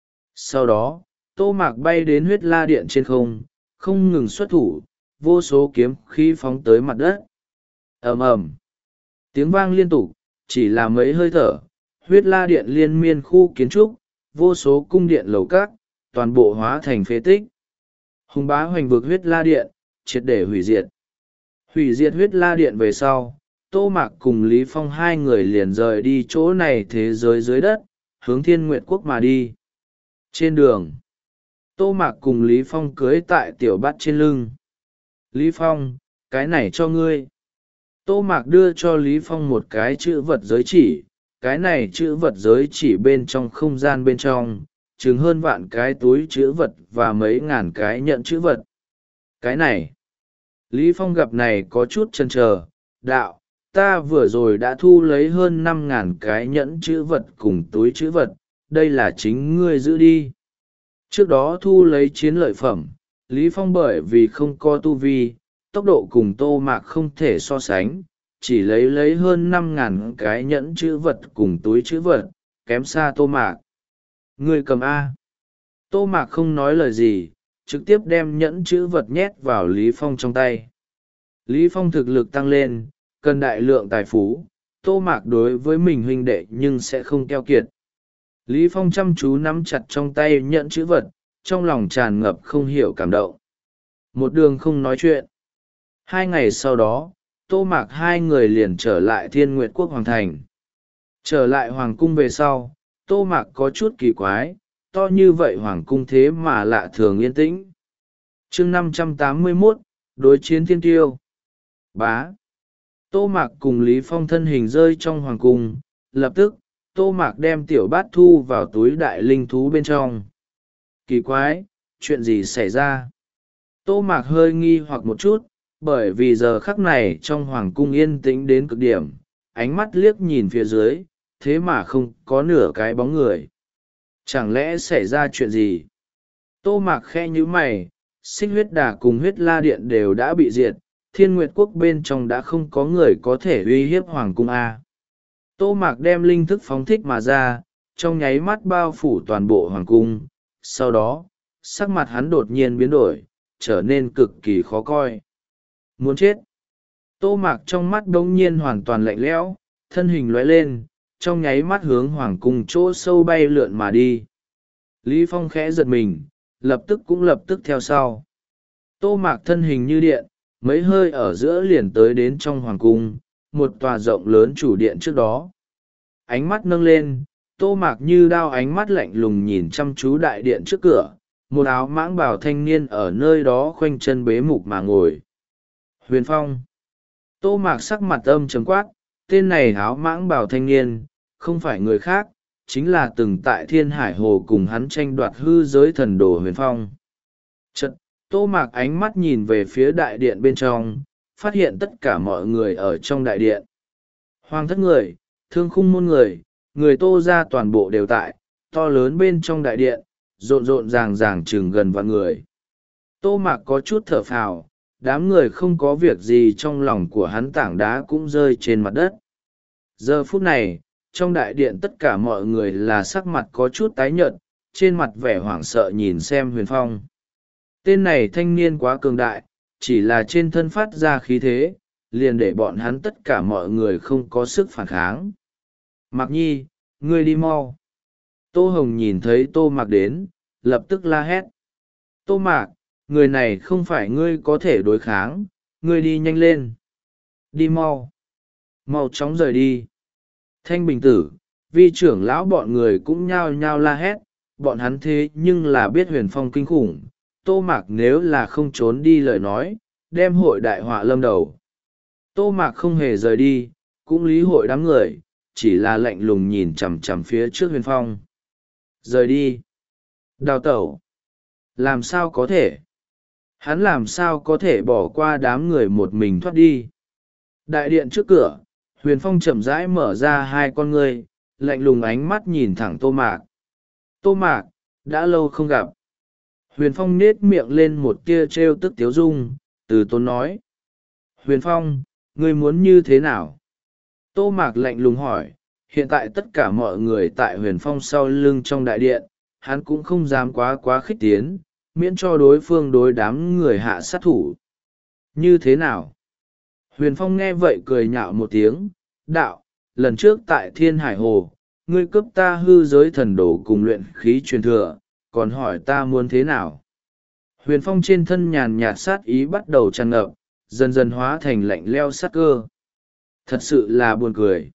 Sau đó, Tô Mạc bay đến huyết la điện trên không, không ngừng xuất thủ, vô số kiếm khí phóng tới mặt đất. Ầm ầm. Tiếng vang liên tục, chỉ là mấy hơi thở, huyết la điện liên miên khu kiến trúc, vô số cung điện lầu các, toàn bộ hóa thành phế tích. Hùng bá hoành vực huyết la điện, triệt để hủy diệt. Hủy diệt huyết la điện về sau, Tô Mạc cùng Lý Phong hai người liền rời đi chỗ này thế giới dưới đất, hướng Thiên Nguyệt Quốc mà đi. Trên đường, Tô Mạc cùng Lý Phong cưới tại tiểu bát trên lưng. Lý Phong, cái này cho ngươi. Tô Mạc đưa cho Lý Phong một cái chữ vật giới chỉ, cái này chữ vật giới chỉ bên trong không gian bên trong, chừng hơn vạn cái túi chữ vật và mấy ngàn cái nhận chữ vật. Cái này, Lý Phong gặp này có chút chần chờ, đạo, ta vừa rồi đã thu lấy hơn năm ngàn cái nhẫn chữ vật cùng túi chữ vật, đây là chính ngươi giữ đi. Trước đó thu lấy chiến lợi phẩm, Lý Phong bởi vì không có tu vi, tốc độ cùng Tô Mạc không thể so sánh, chỉ lấy lấy hơn năm ngàn cái nhẫn chữ vật cùng túi chữ vật, kém xa Tô Mạc. Ngươi cầm A. Tô Mạc không nói lời gì, trực tiếp đem nhẫn chữ vật nhét vào Lý Phong trong tay. Lý Phong thực lực tăng lên, cần đại lượng tài phú, Tô Mạc đối với mình huynh đệ nhưng sẽ không keo kiệt. Lý Phong chăm chú nắm chặt trong tay nhẫn chữ vật, trong lòng tràn ngập không hiểu cảm động. Một đường không nói chuyện. Hai ngày sau đó, Tô Mạc hai người liền trở lại Thiên Nguyệt Quốc Hoàng Thành. Trở lại Hoàng Cung về sau, Tô Mạc có chút kỳ quái, to như vậy Hoàng Cung thế mà lạ thường yên tĩnh. chương năm trăm tám mươi mốt, đối chiến thiên tiêu. Bá. Tô Mạc cùng Lý Phong thân hình rơi trong hoàng cung, lập tức, Tô Mạc đem tiểu bát thu vào túi đại linh thú bên trong. Kỳ quái, chuyện gì xảy ra? Tô Mạc hơi nghi hoặc một chút, bởi vì giờ khắc này trong hoàng cung yên tĩnh đến cực điểm, ánh mắt liếc nhìn phía dưới, thế mà không có nửa cái bóng người. Chẳng lẽ xảy ra chuyện gì? Tô Mạc khe nhíu mày, Xích Huyết Đà cùng Huyết La Điện đều đã bị diệt, Thiên Nguyệt Quốc bên trong đã không có người có thể uy hiếp hoàng cung A. Tô Mạc đem linh thức phóng thích mà ra, trong nháy mắt bao phủ toàn bộ hoàng cung, sau đó, sắc mặt hắn đột nhiên biến đổi, trở nên cực kỳ khó coi. Muốn chết. Tô Mạc trong mắt đống nhiên hoàn toàn lạnh lẽo, thân hình lóe lên, trong nháy mắt hướng hoàng cung chỗ sâu bay lượn mà đi. Lý Phong khẽ giật mình, lập tức cũng lập tức theo sau. Tô Mạc thân hình như điện, mấy hơi ở giữa liền tới đến trong hoàng cung, một tòa rộng lớn chủ điện trước đó. Ánh mắt nâng lên, Tô Mạc như đao ánh mắt lạnh lùng nhìn chăm chú đại điện trước cửa, một áo mãng bào thanh niên ở nơi đó khoanh chân bế mục mà ngồi. Huyền Phong. Tô Mạc sắc mặt âm trầm quát, tên này áo mãng bào thanh niên, không phải người khác, chính là từng tại Thiên Hải Hồ cùng hắn tranh đoạt hư giới thần đồ Huyền Phong. Chật, Tô Mạc ánh mắt nhìn về phía đại điện bên trong, phát hiện tất cả mọi người ở trong đại điện. Hoàng thất người, thương khung môn người, người Tô ra toàn bộ đều tại, to lớn bên trong đại điện, rộn rộn ràng ràng chừng gần vạn người. Tô Mạc có chút thở phào, đám người không có việc gì trong lòng của hắn tảng đá cũng rơi trên mặt đất. Giờ phút này, trong đại điện tất cả mọi người là sắc mặt có chút tái nhợt, trên mặt vẻ hoảng sợ nhìn xem Huyền Phong. Tên này thanh niên quá cường đại, chỉ là trên thân phát ra khí thế, liền để bọn hắn tất cả mọi người không có sức phản kháng. Mạc Nhi, ngươi đi mau. Tô Hồng nhìn thấy Tô Mạc đến, lập tức la hét. Tô Mạc, người này không phải ngươi có thể đối kháng, ngươi đi nhanh lên. Đi mau. Mau chóng rời đi. Thanh Bình Tử, vi trưởng lão bọn người cũng nhao nhao la hét, bọn hắn thế nhưng là biết Huyền Phong kinh khủng. Tô Mạc nếu là không trốn đi lời nói, đem hội đại họa lâm đầu. Tô Mạc không hề rời đi, cũng lý hội đám người, chỉ là lạnh lùng nhìn chằm chằm phía trước Huyền Phong. Rời đi. Đào tẩu. Làm sao có thể? Hắn làm sao có thể bỏ qua đám người một mình thoát đi? Đại điện trước cửa, Huyền Phong chậm rãi mở ra hai con ngươi, lạnh lùng ánh mắt nhìn thẳng Tô Mạc. Tô Mạc, đã lâu không gặp. Huyền Phong nết miệng lên một tia trêu tức tiếu dung, từ tốn nói. Huyền Phong, ngươi muốn như thế nào? Tô Mạc lạnh lùng hỏi, hiện tại tất cả mọi người tại Huyền Phong sau lưng trong đại điện, hắn cũng không dám quá quá khích tiến, miễn cho đối phương đối đám người hạ sát thủ. Như thế nào? Huyền Phong nghe vậy cười nhạo một tiếng, đạo, lần trước tại Thiên Hải Hồ, ngươi cướp ta hư giới thần đồ cùng luyện khí truyền thừa, còn hỏi ta muốn thế nào? Huyền Phong trên thân nhàn nhạt sát ý bắt đầu tràn ngập, dần dần hóa thành lạnh leo sát cơ. Thật sự là buồn cười.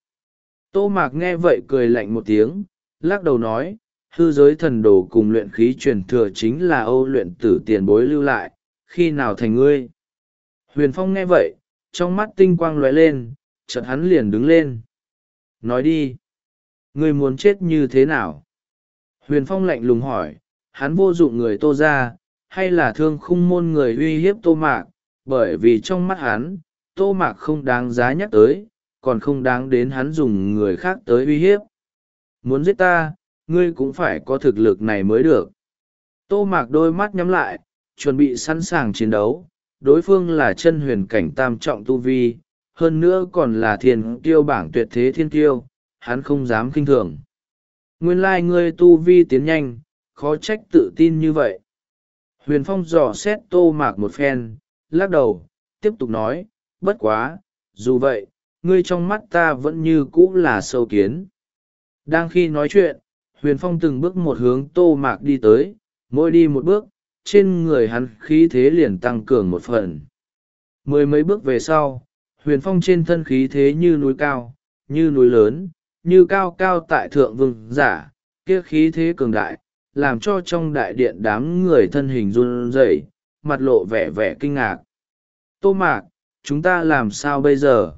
Tô Mạc nghe vậy cười lạnh một tiếng, lắc đầu nói, hư giới thần đồ cùng luyện khí truyền thừa chính là Âu luyện tử tiền bối lưu lại, khi nào thành ngươi? Huyền Phong nghe vậy, trong mắt tinh quang lóe lên, chợt hắn liền đứng lên. Nói đi, ngươi muốn chết như thế nào? Huyền Phong lạnh lùng hỏi, hắn vô dụng người Tô ra, hay là thương khung môn người uy hiếp Tô Mạc, bởi vì trong mắt hắn, Tô Mạc không đáng giá nhắc tới, còn không đáng đến hắn dùng người khác tới uy hiếp. Muốn giết ta, ngươi cũng phải có thực lực này mới được. Tô Mạc đôi mắt nhắm lại, chuẩn bị sẵn sàng chiến đấu, đối phương là chân huyền cảnh tam trọng tu vi, hơn nữa còn là thiên kiêu bảng tuyệt thế thiên kiêu, hắn không dám khinh thường. Nguyên lai ngươi tu vi tiến nhanh, khó trách tự tin như vậy. Huyền Phong dò xét Tô Mạc một phen, lắc đầu, tiếp tục nói, bất quá, dù vậy, ngươi trong mắt ta vẫn như cũ là sâu kiến. Đang khi nói chuyện, Huyền Phong từng bước một hướng Tô Mạc đi tới, mỗi đi một bước, trên người hắn khí thế liền tăng cường một phần. Mười mấy bước về sau, Huyền Phong trên thân khí thế như núi cao, như núi lớn, như cao cao tại thượng vương giả, kia khí thế cường đại, làm cho trong đại điện đám người thân hình run rẩy, mặt lộ vẻ vẻ kinh ngạc. Tô Mạc, chúng ta làm sao bây giờ?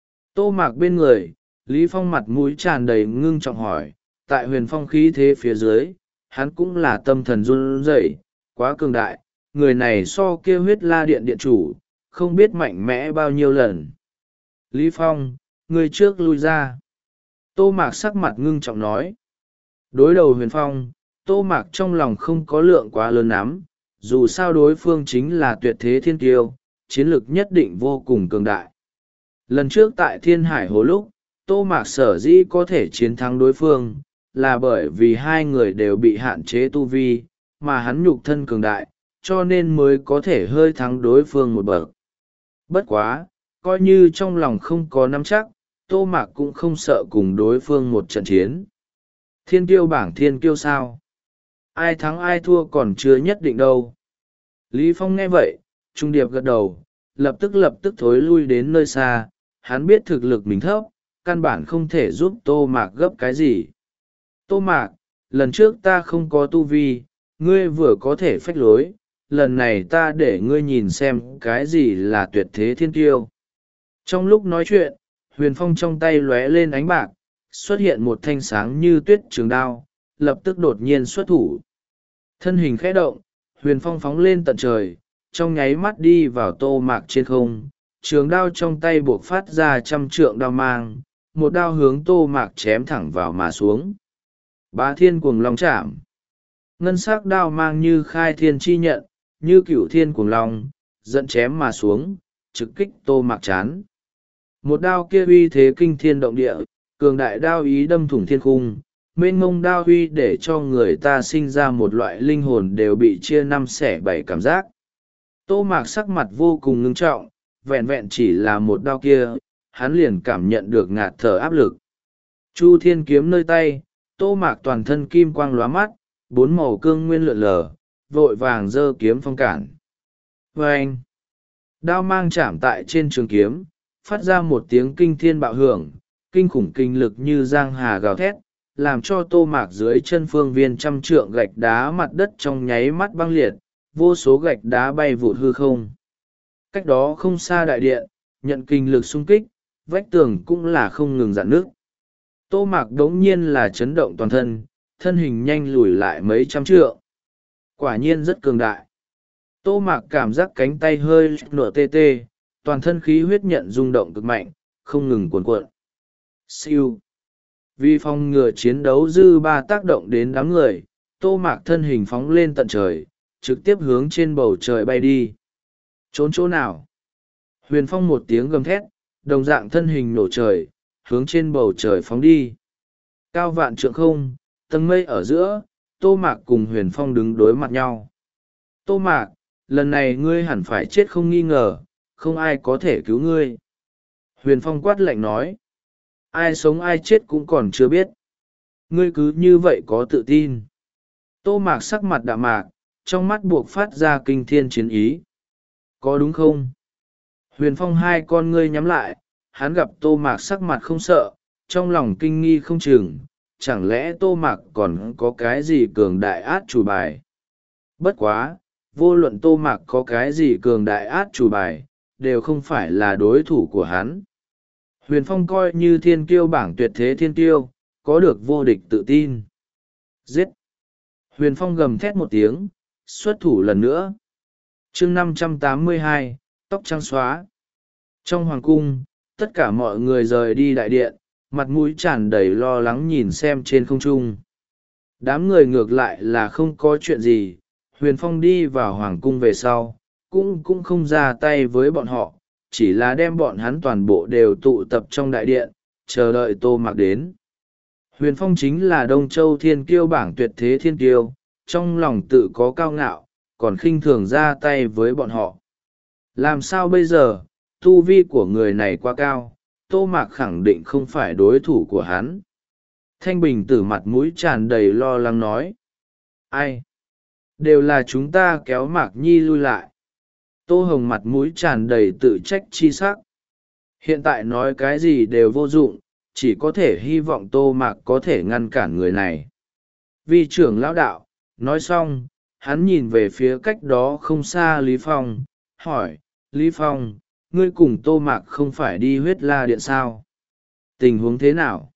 Tô Mạc bên người, Lý Phong mặt mũi tràn đầy ngưng trọng hỏi, tại huyền phong khí thế phía dưới, hắn cũng là tâm thần run rẩy, quá cường đại, người này so kia huyết la điện điện chủ, không biết mạnh mẽ bao nhiêu lần. Lý Phong, người trước lui ra. Tô Mạc sắc mặt ngưng trọng nói. Đối đầu huyền phong, Tô Mạc trong lòng không có lượng quá lớn lắm, dù sao đối phương chính là tuyệt thế thiên kiêu, chiến lược nhất định vô cùng cường đại. Lần trước tại Thiên Hải Hồ lúc, Tô Mạc sở dĩ có thể chiến thắng đối phương, là bởi vì hai người đều bị hạn chế tu vi, mà hắn nhục thân cường đại, cho nên mới có thể hơi thắng đối phương một bậc. Bất quá, coi như trong lòng không có nắm chắc, Tô Mạc cũng không sợ cùng đối phương một trận chiến. Thiên kiêu bảng thiên kiêu sao? Ai thắng ai thua còn chưa nhất định đâu. Lý Phong nghe vậy, trung điệp gật đầu, lập tức lập tức thối lui đến nơi xa, hắn biết thực lực mình thấp, căn bản không thể giúp Tô Mạc gấp cái gì. Tô Mạc, lần trước ta không có tu vi, ngươi vừa có thể phách lối, lần này ta để ngươi nhìn xem cái gì là tuyệt thế thiên kiêu. Trong lúc nói chuyện, huyền phong trong tay lóe lên ánh bạc, xuất hiện một thanh sáng như tuyết trường đao, lập tức đột nhiên xuất thủ. Thân hình khẽ động, huyền phong phóng lên tận trời, trong nháy mắt đi vào Tô Mạc trên không, trường đao trong tay buộc phát ra trăm trượng đao mang, một đao hướng Tô Mạc chém thẳng vào mà xuống. Bá thiên cuồng long chạm. Ngân sắc đao mang như khai thiên chi nhận, như cửu thiên cuồng long, dẫn chém mà xuống, trực kích Tô Mạc chán. Một đao kia uy thế kinh thiên động địa, cường đại đao ý đâm thủng thiên khung, mênh mông đao uy để cho người ta sinh ra một loại linh hồn đều bị chia năm xẻ bảy cảm giác. Tô Mạc sắc mặt vô cùng ngưng trọng, vẹn vẹn chỉ là một đao kia, hắn liền cảm nhận được ngạt thở áp lực. Chu thiên kiếm nơi tay, Tô Mạc toàn thân kim quang lóa mắt, bốn màu cương nguyên lượn lờ, vội vàng giơ kiếm phong cản. Vâng! Đao mang chạm tại trên trường kiếm, phát ra một tiếng kinh thiên bạo hưởng, kinh khủng kinh lực như giang hà gào thét, làm cho Tô Mạc dưới chân phương viên trăm trượng gạch đá mặt đất trong nháy mắt băng liệt, vô số gạch đá bay vụt hư không. Cách đó không xa đại điện, nhận kinh lực xung kích, vách tường cũng là không ngừng rạn nước. Tô Mạc đống nhiên là chấn động toàn thân, thân hình nhanh lùi lại mấy trăm trượng. Quả nhiên rất cường đại. Tô Mạc cảm giác cánh tay hơi nửa tê tê, toàn thân khí huyết nhận rung động cực mạnh, không ngừng cuồn cuộn. Siêu. Vì phòng ngừa chiến đấu dư ba tác động đến đám người, Tô Mạc thân hình phóng lên tận trời, trực tiếp hướng trên bầu trời bay đi. Trốn chỗ nào? Huyền Phong một tiếng gầm thét, đồng dạng thân hình nổ trời, hướng trên bầu trời phóng đi. Cao vạn trượng không, tầng mây ở giữa, Tô Mạc cùng Huyền Phong đứng đối mặt nhau. Tô Mạc, lần này ngươi hẳn phải chết không nghi ngờ, không ai có thể cứu ngươi. Huyền Phong quát lạnh nói. Ai sống ai chết cũng còn chưa biết. Ngươi cứ như vậy có tự tin. Tô Mạc sắc mặt đạm mạc, trong mắt buộc phát ra kinh thiên chiến ý. Có đúng không? Huyền Phong hai con ngươi nhắm lại, hắn gặp Tô Mạc sắc mặt không sợ, trong lòng kinh nghi không chừng, chẳng lẽ Tô Mạc còn có cái gì cường đại át chủ bài? Bất quá, vô luận Tô Mạc có cái gì cường đại át chủ bài, đều không phải là đối thủ của hắn. Huyền Phong coi như thiên kiêu bảng tuyệt thế thiên kiêu, có được vô địch tự tin. Giết! Huyền Phong gầm thét một tiếng, xuất thủ lần nữa. chương năm trăm tám mươi hai, tóc trắng xóa. Trong hoàng cung, tất cả mọi người rời đi đại điện, mặt mũi tràn đầy lo lắng nhìn xem trên không trung. Đám người ngược lại là không có chuyện gì, Huyền Phong đi vào hoàng cung về sau, cũng cũng không ra tay với bọn họ, chỉ là đem bọn hắn toàn bộ đều tụ tập trong đại điện, chờ đợi Tô Mạc đến. Huyền Phong chính là Đông Châu thiên kiêu bảng tuyệt thế thiên kiêu, trong lòng tự có cao ngạo, còn khinh thường ra tay với bọn họ. Làm sao bây giờ, tu vi của người này quá cao, Tô Mạc khẳng định không phải đối thủ của hắn. Thanh Bình Tử mặt mũi tràn đầy lo lắng nói. Ai? Đều là chúng ta kéo Mạc Nhi lui lại. Tô Hồng mặt mũi tràn đầy tự trách chi sắc. Hiện tại nói cái gì đều vô dụng, chỉ có thể hy vọng Tô Mạc có thể ngăn cản người này. Vi trưởng lão đạo, nói xong, hắn nhìn về phía cách đó không xa Lý Phong, hỏi, Lý Phong, ngươi cùng Tô Mạc không phải đi huyết la điện sao? Tình huống thế nào?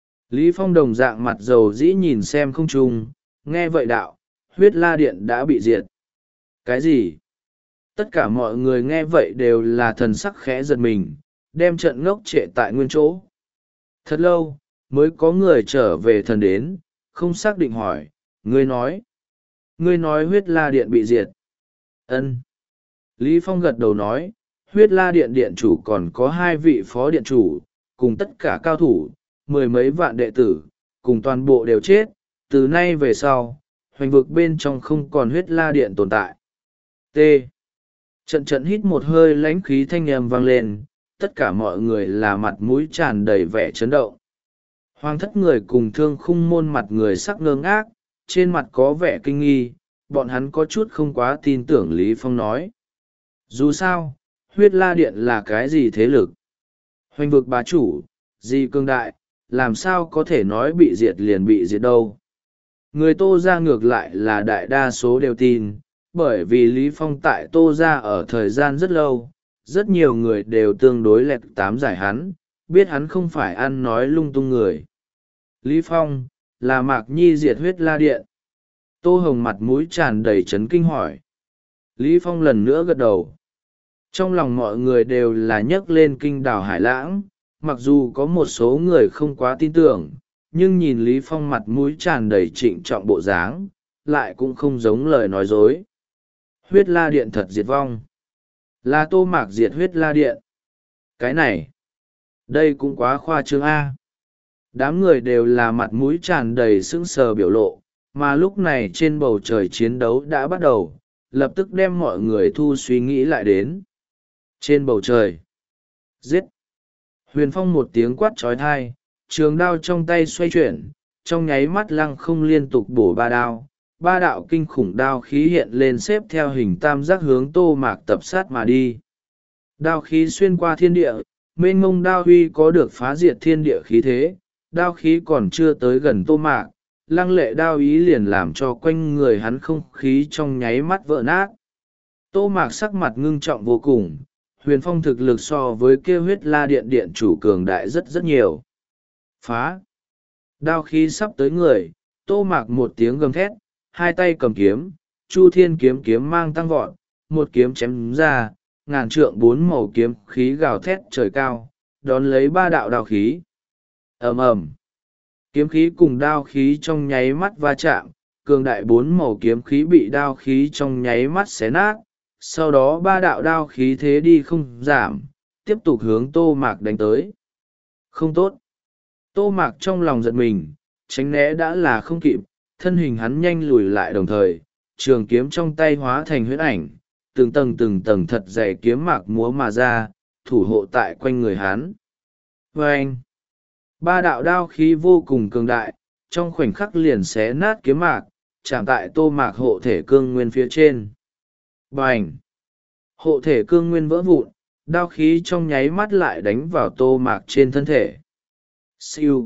Lý Phong đồng dạng mặt dầu dĩ nhìn xem không trung, nghe vậy đạo, huyết la điện đã bị diệt. Cái gì? Tất cả mọi người nghe vậy đều là thần sắc khẽ giật mình, đem trận ngốc trệ tại nguyên chỗ. Thật lâu, mới có người trở về thần đến, không xác định hỏi, ngươi nói. Ngươi nói huyết la điện bị diệt. Ân. Lý Phong gật đầu nói, huyết la điện điện chủ còn có hai vị phó điện chủ, cùng tất cả cao thủ, mười mấy vạn đệ tử, cùng toàn bộ đều chết, từ nay về sau, hoành vực bên trong không còn huyết la điện tồn tại. T. Trận trận hít một hơi lãnh khí thanh âm vang lên, tất cả mọi người là mặt mũi tràn đầy vẻ chấn động. Hoàng thất người cùng thương khung môn mặt người sắc ngơ ngác, trên mặt có vẻ kinh nghi, bọn hắn có chút không quá tin tưởng Lý Phong nói. Dù sao, huyết la điện là cái gì thế lực? Hoành vực bá chủ, gì cương đại, làm sao có thể nói bị diệt liền bị diệt đâu? Người Tô gia ngược lại là đại đa số đều tin, bởi vì Lý Phong tại Tô gia ở thời gian rất lâu, rất nhiều người đều tương đối lẹt tám giải hắn, biết hắn không phải ăn nói lung tung người. Lý Phong, là Mạc Nhi diệt huyết la điện. Tô Hồng mặt mũi tràn đầy chấn kinh hỏi. Lý Phong lần nữa gật đầu. Trong lòng mọi người đều là nhấc lên kinh đảo Hải Lãng, mặc dù có một số người không quá tin tưởng, nhưng nhìn Lý Phong mặt mũi tràn đầy trịnh trọng bộ dáng, lại cũng không giống lời nói dối. Huyết la điện thật diệt vong. Là Tô Mạc diệt huyết la điện. Cái này, đây cũng quá khoa trương A. Đám người đều là mặt mũi tràn đầy sững sờ biểu lộ, mà lúc này trên bầu trời chiến đấu đã bắt đầu, lập tức đem mọi người thu suy nghĩ lại đến. Trên bầu trời, giết. Huyền Phong một tiếng quát trói thai, trường đao trong tay xoay chuyển, trong nháy mắt lăng không liên tục bổ ba đao, ba đạo kinh khủng đao khí hiện lên xếp theo hình tam giác hướng Tô Mạc tập sát mà đi. Đao khí xuyên qua thiên địa, mênh mông đao huy có được phá diệt thiên địa khí thế, đao khí còn chưa tới gần Tô Mạc, lăng lệ đao ý liền làm cho quanh người hắn không khí trong nháy mắt vỡ nát. Tô Mạc sắc mặt ngưng trọng vô cùng, Huyền Phong thực lực so với kia huyết la điện điện chủ cường đại rất rất nhiều. Phá! Đao khí sắp tới người, Tô Mạc một tiếng gầm thét, hai tay cầm kiếm, Chu Thiên kiếm kiếm mang tăng vọt, một kiếm chém ra, ngàn trượng bốn màu kiếm khí gào thét trời cao, đón lấy ba đạo đao khí. Ầm ầm, kiếm khí cùng đao khí trong nháy mắt va chạm, cường đại bốn màu kiếm khí bị đao khí trong nháy mắt xé nát, sau đó ba đạo đao khí thế đi không giảm, tiếp tục hướng Tô Mạc đánh tới. Không tốt. Tô Mạc trong lòng giận mình, tránh né đã là không kịp, thân hình hắn nhanh lùi lại đồng thời, trường kiếm trong tay hóa thành huyết ảnh, từng tầng từng tầng thật dày kiếm mạc múa mà ra, thủ hộ tại quanh người hắn. Và anh, ba đạo đao khí vô cùng cường đại, trong khoảnh khắc liền xé nát kiếm mạc, chạm tại Tô Mạc hộ thể cương nguyên phía trên. Bành! Hộ thể cương nguyên vỡ vụn, đao khí trong nháy mắt lại đánh vào Tô Mạc trên thân thể. Siêu!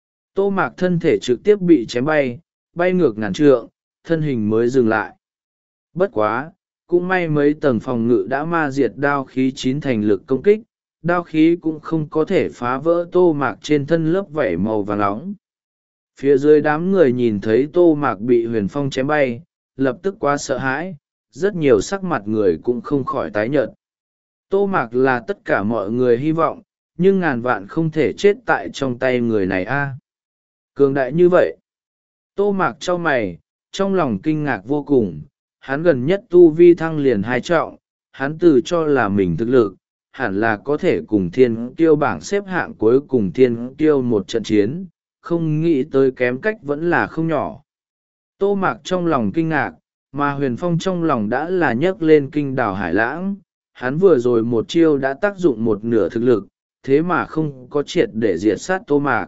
Tô Mạc thân thể trực tiếp bị chém bay, bay ngược ngàn trượng, thân hình mới dừng lại. Bất quá, cũng may mấy tầng phòng ngự đã ma diệt đao khí chín thành lực công kích, đao khí cũng không có thể phá vỡ Tô Mạc trên thân lớp vảy màu vàng nóng. Phía dưới đám người nhìn thấy Tô Mạc bị Huyền Phong chém bay, lập tức quá sợ hãi, rất nhiều sắc mặt người cũng không khỏi tái nhợt. Tô Mạc là tất cả mọi người hy vọng, nhưng ngàn vạn không thể chết tại trong tay người này a. Cường đại như vậy. Tô Mạc chau mày, trong lòng kinh ngạc vô cùng, hắn gần nhất tu vi thăng liền hai trọng, hắn tự cho là mình thực lực, hẳn là có thể cùng thiên kiêu bảng xếp hạng cuối cùng thiên kiêu một trận chiến, không nghĩ tới kém cách vẫn là không nhỏ. Tô Mạc trong lòng kinh ngạc, mà Huyền Phong trong lòng đã là nhấc lên kinh đảo Hải Lãng, hắn vừa rồi một chiêu đã tác dụng một nửa thực lực, thế mà không có triệt để diệt sát Tô Mạc.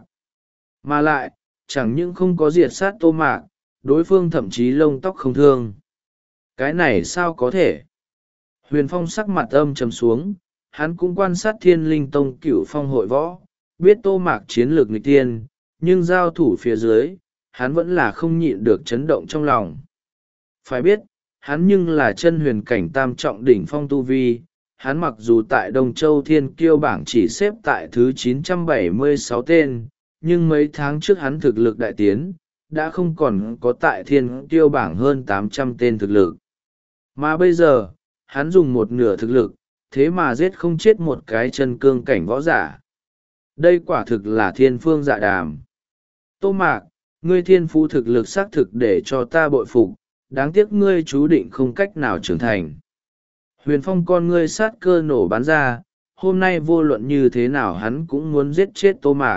Mà lại, chẳng những không có diệt sát Tô Mạc, đối phương thậm chí lông tóc không thương. Cái này sao có thể? Huyền Phong sắc mặt âm trầm xuống, hắn cũng quan sát Thiên Linh Tông Cửu Phong hội võ, biết Tô Mạc chiến lược nghịch tiên, nhưng giao thủ phía dưới, hắn vẫn là không nhịn được chấn động trong lòng. Phải biết, hắn nhưng là chân huyền cảnh tam trọng đỉnh phong tu vi, hắn mặc dù tại Đông Châu Thiên Kiêu bảng chỉ xếp tại thứ chín trăm bảy mươi sáu tên, nhưng mấy tháng trước hắn thực lực đại tiến, đã không còn có tại Thiên Kiêu bảng hơn tám trăm tên thực lực. Mà bây giờ, hắn dùng một nửa thực lực, thế mà giết không chết một cái chân cương cảnh võ giả. Đây quả thực là thiên phương dạ đàm. Tô Mạc, ngươi thiên phú thực lực xác thực để cho ta bội phục, đáng tiếc ngươi chú định không cách nào trưởng thành. Huyền Phong con ngươi sát cơ nổ bắn ra, hôm nay vô luận như thế nào hắn cũng muốn giết chết Tô Mạc.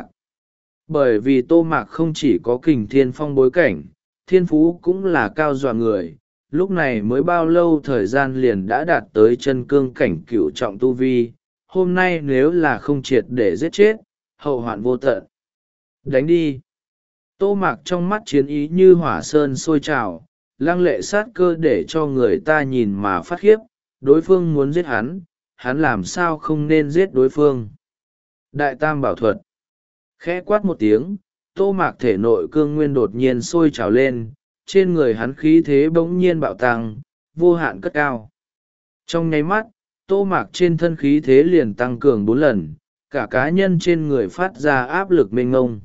Bởi vì Tô Mạc không chỉ có kình thiên phong bối cảnh, thiên phú cũng là cao dọa người, lúc này mới bao lâu thời gian liền đã đạt tới chân cương cảnh cửu trọng tu vi, hôm nay nếu là không triệt để giết chết, hậu hoạn vô tận. Đánh đi! Tô Mạc trong mắt chiến ý như hỏa sơn sôi trào, lăng lệ sát cơ để cho người ta nhìn mà phát khiếp, đối phương muốn giết hắn, hắn làm sao không nên giết đối phương. Đại Tam Bảo Thuật. Khẽ quát một tiếng, Tô Mạc thể nội cương nguyên đột nhiên sôi trào lên, trên người hắn khí thế bỗng nhiên bạo tăng, vô hạn cất cao. Trong nháy mắt, Tô Mạc trên thân khí thế liền tăng cường bốn lần, cả cá nhân trên người phát ra áp lực mênh ngông.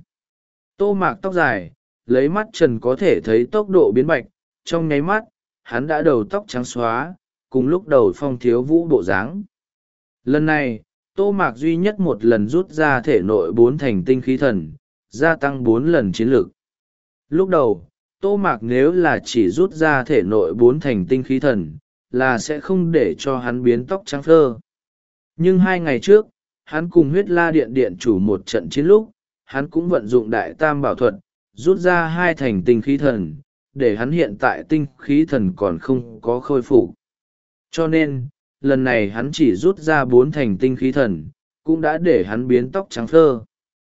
Tô Mạc tóc dài, lấy mắt trần có thể thấy tốc độ biến bạch, trong nháy mắt, hắn đã đầu tóc trắng xóa, cùng lúc đầu phong thiếu vũ bộ dáng. Lần này, Tô Mạc duy nhất một lần rút ra thể nội bốn thành tinh khí thần, gia tăng bốn lần chiến lược. Lúc đầu, Tô Mạc nếu là chỉ rút ra thể nội bốn thành tinh khí thần, là sẽ không để cho hắn biến tóc trắng phơ. Nhưng hai ngày trước, hắn cùng huyết la điện điện chủ một trận chiến lúc, hắn cũng vận dụng đại tam bảo thuật, rút ra hai thành tinh khí thần, để hắn hiện tại tinh khí thần còn không có khôi phục. Cho nên, lần này hắn chỉ rút ra bốn thành tinh khí thần, cũng đã để hắn biến tóc trắng phơ.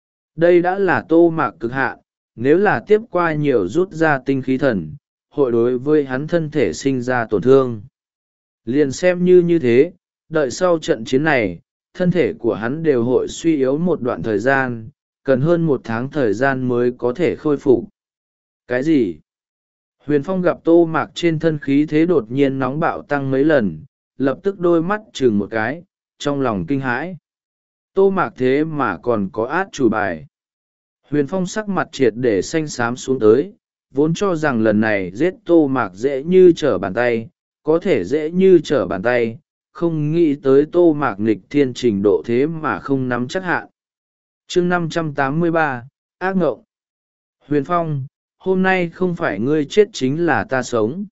Đây đã là Tô Mạc cực hạn, nếu là tiếp qua nhiều rút ra tinh khí thần, hội đối với hắn thân thể sinh ra tổn thương. Liền xem như như thế, đợi sau trận chiến này, thân thể của hắn đều hội suy yếu một đoạn thời gian, cần hơn một tháng thời gian mới có thể khôi phục. Cái gì? Huyền Phong gặp Tô Mạc trên thân khí thế đột nhiên nóng bạo tăng mấy lần, lập tức đôi mắt chừng một cái, trong lòng kinh hãi. Tô Mạc thế mà còn có át chủ bài. Huyền Phong sắc mặt triệt để xanh xám xuống tới, vốn cho rằng lần này giết Tô Mạc dễ như trở bàn tay, có thể dễ như trở bàn tay, không nghĩ tới Tô Mạc nghịch thiên trình độ thế mà không nắm chắc hạn. Chương năm trăm tám mươi ba, ác ngộng. Huyền Phong, hôm nay không phải ngươi chết chính là ta sống.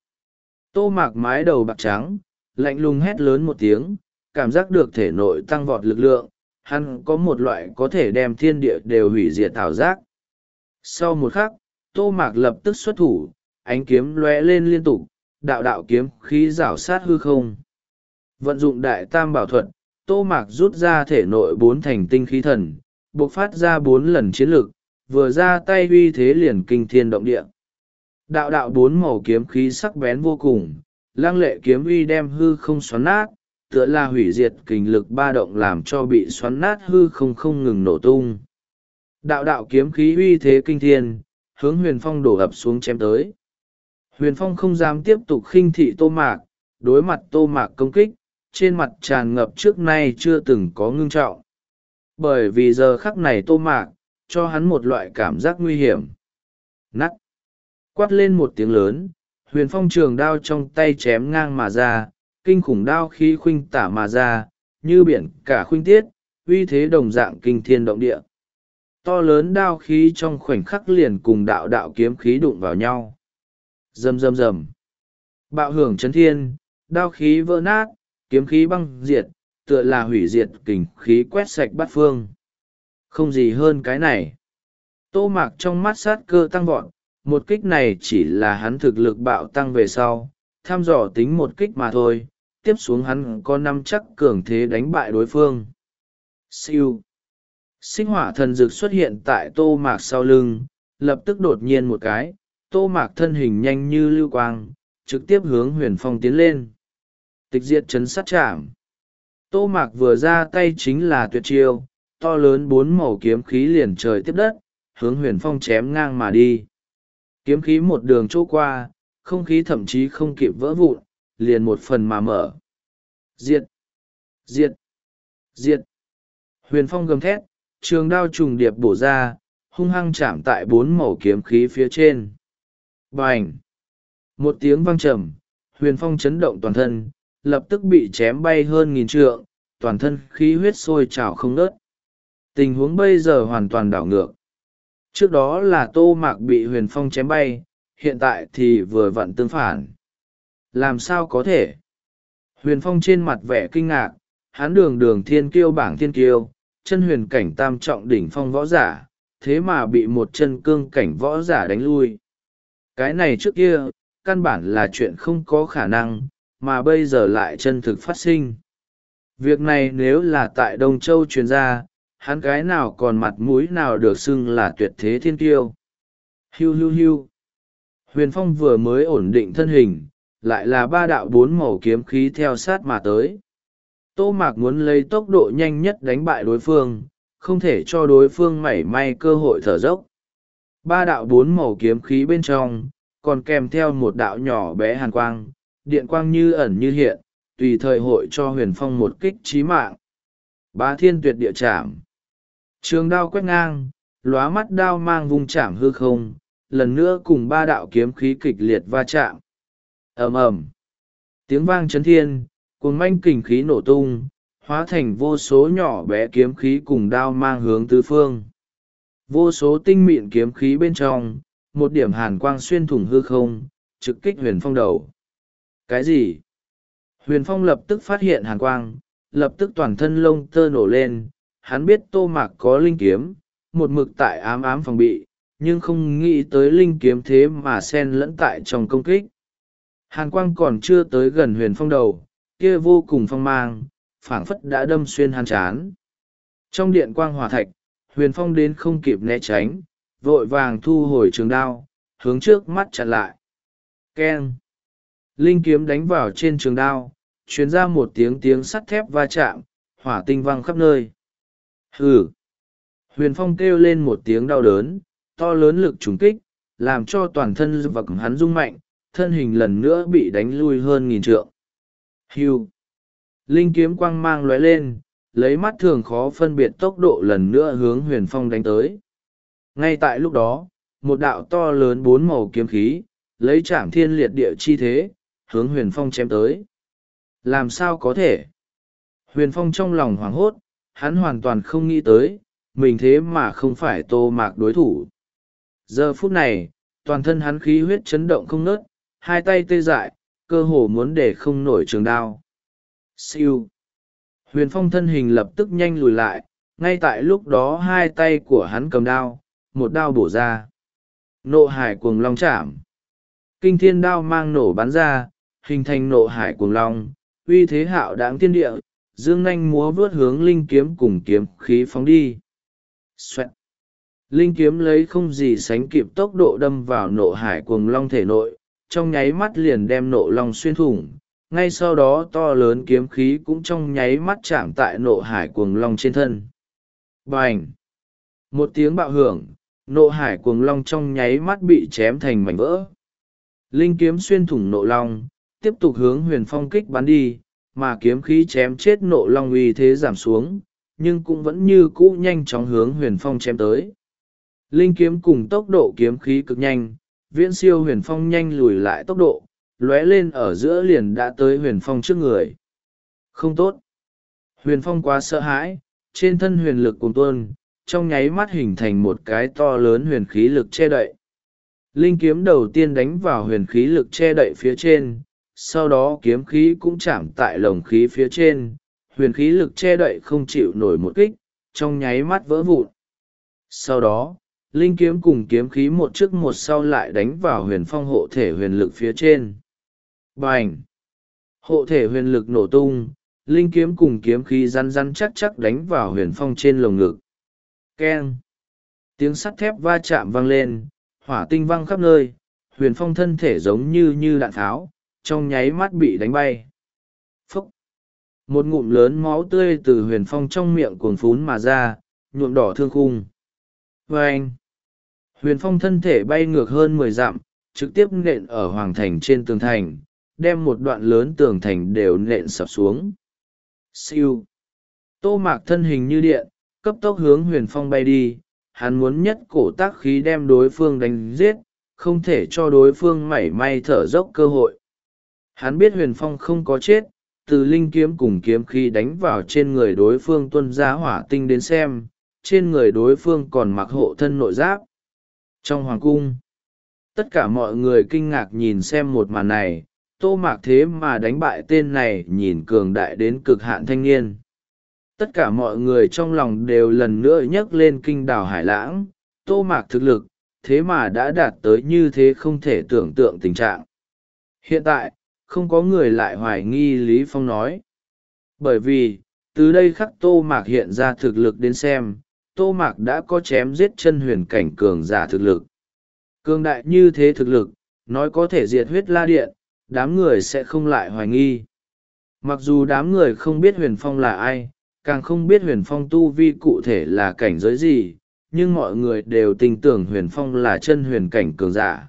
Tô Mạc mái đầu bạc trắng, lạnh lùng hét lớn một tiếng, cảm giác được thể nội tăng vọt lực lượng, hắn có một loại có thể đem thiên địa đều hủy diệt ảo giác. Sau một khắc, Tô Mạc lập tức xuất thủ, ánh kiếm lóe lên liên tục, đạo đạo kiếm khí rảo sát hư không. Vận dụng đại tam bảo thuật, Tô Mạc rút ra thể nội bốn thành tinh khí thần, bộc phát ra bốn lần chiến lực, vừa ra tay uy thế liền kinh thiên động địa. Đạo đạo bốn màu kiếm khí sắc bén vô cùng, lăng lệ kiếm uy đem hư không xoắn nát, tựa là hủy diệt kình lực ba động làm cho bị xoắn nát hư không không ngừng nổ tung. Đạo đạo kiếm khí uy thế kinh thiên, hướng Huyền Phong đổ ập xuống chém tới. Huyền Phong không dám tiếp tục khinh thị Tô Mạc, đối mặt Tô Mạc công kích, trên mặt tràn ngập trước nay chưa từng có ngưng trọng. Bởi vì giờ khắc này Tô Mạc, cho hắn một loại cảm giác nguy hiểm. Nắt! Quát lên một tiếng lớn, Huyền Phong trường đao trong tay chém ngang mà ra, kinh khủng đao khí khuynh tả mà ra, như biển cả khuynh tiết, uy thế đồng dạng kinh thiên động địa. To lớn đao khí trong khoảnh khắc liền cùng đạo đạo kiếm khí đụng vào nhau. Rầm rầm rầm. Bạo hưởng chấn thiên, đao khí vỡ nát, kiếm khí băng diệt, tựa là hủy diệt kình khí quét sạch bát phương. Không gì hơn cái này. Tô Mạc trong mắt sát cơ tăng vọt, một kích này chỉ là hắn thực lực bạo tăng về sau, thăm dò tính một kích mà thôi, tiếp xuống hắn có năm chắc cường thế đánh bại đối phương. Siêu. Sinh hỏa thần dược xuất hiện tại Tô Mạc sau lưng, lập tức đột nhiên một cái, Tô Mạc thân hình nhanh như lưu quang, trực tiếp hướng Huyền Phong tiến lên. Tịch diệt chấn sát chạm. Tô Mạc vừa ra tay chính là tuyệt chiêu, to lớn bốn màu kiếm khí liền trời tiếp đất, hướng Huyền Phong chém ngang mà đi. Kiếm khí một đường chỗ qua, không khí thậm chí không kịp vỡ vụn, liền một phần mà mở. Diệt! Diệt! Diệt! Huyền phong gầm thét, trường đao trùng điệp bổ ra, hung hăng chạm tại bốn màu kiếm khí phía trên. Bành! Một tiếng vang trầm, huyền phong chấn động toàn thân, lập tức bị chém bay hơn nghìn trượng, toàn thân khí huyết sôi trào không ngớt. Tình huống bây giờ hoàn toàn đảo ngược. Trước đó là Tô Mạc bị huyền phong chém bay, hiện tại thì vừa vặn tương phản. Làm sao có thể? Huyền phong trên mặt vẻ kinh ngạc, hắn đường đường thiên kiêu bảng thiên kiêu, chân huyền cảnh tam trọng đỉnh phong võ giả, thế mà bị một chân cương cảnh võ giả đánh lui. Cái này trước kia, căn bản là chuyện không có khả năng, mà bây giờ lại chân thực phát sinh. Việc này nếu là tại Đông Châu truyền ra, hắn cái nào còn mặt mũi nào được xưng là tuyệt thế thiên kiêu. Hiu hiu hiu. Huyền phong vừa mới ổn định thân hình, lại là ba đạo bốn màu kiếm khí theo sát mà tới. Tô Mạc muốn lấy tốc độ nhanh nhất đánh bại đối phương, không thể cho đối phương mảy may cơ hội thở dốc. Ba đạo bốn màu kiếm khí bên trong, còn kèm theo một đạo nhỏ bé hàn quang, điện quang như ẩn như hiện, tùy thời hội cho huyền phong một kích chí mạng. Bá thiên tuyệt địa chạm. Trường đao quét ngang, lóa mắt đao mang vung chạm hư không, lần nữa cùng ba đạo kiếm khí kịch liệt va chạm. Ầm ầm. Tiếng vang chấn thiên, cuồng manh kình khí nổ tung, hóa thành vô số nhỏ bé kiếm khí cùng đao mang hướng tứ phương. Vô số tinh mịn kiếm khí bên trong, một điểm hàn quang xuyên thủng hư không, trực kích huyền phong đầu. Cái gì? Huyền phong lập tức phát hiện hàn quang, lập tức toàn thân lông tơ nổ lên. Hắn biết Tô Mạc có linh kiếm, một mực tại ám ám phòng bị, nhưng không nghĩ tới linh kiếm thế mà xen lẫn tại trong công kích. Hàn quang còn chưa tới gần huyền phong đầu, kia vô cùng phong mang, phảng phất đã đâm xuyên hàn trán. Trong điện quang hỏa thạch, huyền phong đến không kịp né tránh, vội vàng thu hồi trường đao, hướng trước mắt chặn lại. Keng! Linh kiếm đánh vào trên trường đao, truyền ra một tiếng tiếng sắt thép va chạm, hỏa tinh văng khắp nơi. Hừ! Huyền phong kêu lên một tiếng đau đớn, to lớn lực trùng kích, làm cho toàn thân vật hắn rung mạnh, thân hình lần nữa bị đánh lui hơn nghìn trượng. Hưu! Linh kiếm quang mang lóe lên, lấy mắt thường khó phân biệt tốc độ lần nữa hướng huyền phong đánh tới. Ngay tại lúc đó, một đạo to lớn bốn màu kiếm khí, lấy chạm thiên liệt địa chi thế, hướng huyền phong chém tới. Làm sao có thể? Huyền phong trong lòng hoảng hốt, hắn hoàn toàn không nghĩ tới, mình thế mà không phải Tô Mạc đối thủ. Giờ phút này, toàn thân hắn khí huyết chấn động không ngớt, hai tay tê dại, cơ hồ muốn để không nổi trường đao. Siêu! Huyền phong thân hình lập tức nhanh lùi lại, ngay tại lúc đó hai tay của hắn cầm đao, một đao bổ ra. Nộ hải cuồng long chạm. Kinh thiên đao mang nổ bắn ra, hình thành nộ hải cuồng long, uy thế hạo đáng thiên địa, dương nanh múa vướt hướng linh kiếm cùng kiếm khí phóng đi. Xoẹt! Linh kiếm lấy không gì sánh kịp tốc độ đâm vào nộ hải cuồng long thể nội, trong nháy mắt liền đem nộ long xuyên thủng. Ngay sau đó to lớn kiếm khí cũng trong nháy mắt chạm tại nộ hải cuồng long trên thân. Bành! Một tiếng bạo hưởng, nộ hải cuồng long trong nháy mắt bị chém thành mảnh vỡ. Linh kiếm xuyên thủng nộ long, tiếp tục hướng huyền phong kích bắn đi, mà kiếm khí chém chết nộ long uy thế giảm xuống, nhưng cũng vẫn như cũ nhanh chóng hướng huyền phong chém tới. Linh kiếm cùng tốc độ kiếm khí cực nhanh, viễn siêu huyền phong nhanh lùi lại tốc độ, lóe lên ở giữa liền đã tới huyền phong trước người. Không tốt! Huyền phong quá sợ hãi, trên thân huyền lực cùng tuôn, trong nháy mắt hình thành một cái to lớn huyền khí lực che đậy. Linh kiếm đầu tiên đánh vào huyền khí lực che đậy phía trên, sau đó kiếm khí cũng chạm tại lồng khí phía trên, huyền khí lực che đậy không chịu nổi một kích, trong nháy mắt vỡ vụn. Sau đó, linh kiếm cùng kiếm khí một trước một sau lại đánh vào huyền phong hộ thể huyền lực phía trên. Bành! Hộ thể huyền lực nổ tung, linh kiếm cùng kiếm khí rắn rắn chắc chắc đánh vào huyền phong trên lồng ngực. Keng! Tiếng sắt thép va chạm vang lên, hỏa tinh văng khắp nơi, huyền phong thân thể giống như như đạn tháo, trong nháy mắt bị đánh bay. Phúc! Một ngụm lớn máu tươi từ huyền phong trong miệng cuồn phún mà ra, nhuộm đỏ thương khung. Vâng! Huyền phong thân thể bay ngược hơn mười dặm, trực tiếp nện ở hoàng thành trên tường thành, đem một đoạn lớn tường thành đều nện sập xuống. Siêu. Tô Mạc thân hình như điện, cấp tốc hướng Huyền Phong bay đi, hắn muốn nhất cổ tác khí đem đối phương đánh giết, không thể cho đối phương mảy may thở dốc cơ hội. Hắn biết Huyền Phong không có chết, từ linh kiếm cùng kiếm khí đánh vào trên người đối phương tuân ra hỏa tinh đến xem, trên người đối phương còn mặc hộ thân nội giáp. Trong hoàng cung, tất cả mọi người kinh ngạc nhìn xem một màn này, Tô Mạc thế mà đánh bại tên này nhìn cường đại đến cực hạn thanh niên. Tất cả mọi người trong lòng đều lần nữa nhắc lên kinh đảo Hải Lãng, Tô Mạc thực lực, thế mà đã đạt tới như thế không thể tưởng tượng tình trạng. Hiện tại, không có người lại hoài nghi Lý Phong nói. Bởi vì, từ đây khắc Tô Mạc hiện ra thực lực đến xem, Tô Mạc đã có chém giết chân huyền cảnh cường giả thực lực. Cường đại như thế thực lực, nói có thể diệt huyết la điện, đám người sẽ không lại hoài nghi. Mặc dù đám người không biết Huyền Phong là ai, càng không biết Huyền Phong tu vi cụ thể là cảnh giới gì, nhưng mọi người đều tin tưởng Huyền Phong là chân huyền cảnh cường giả.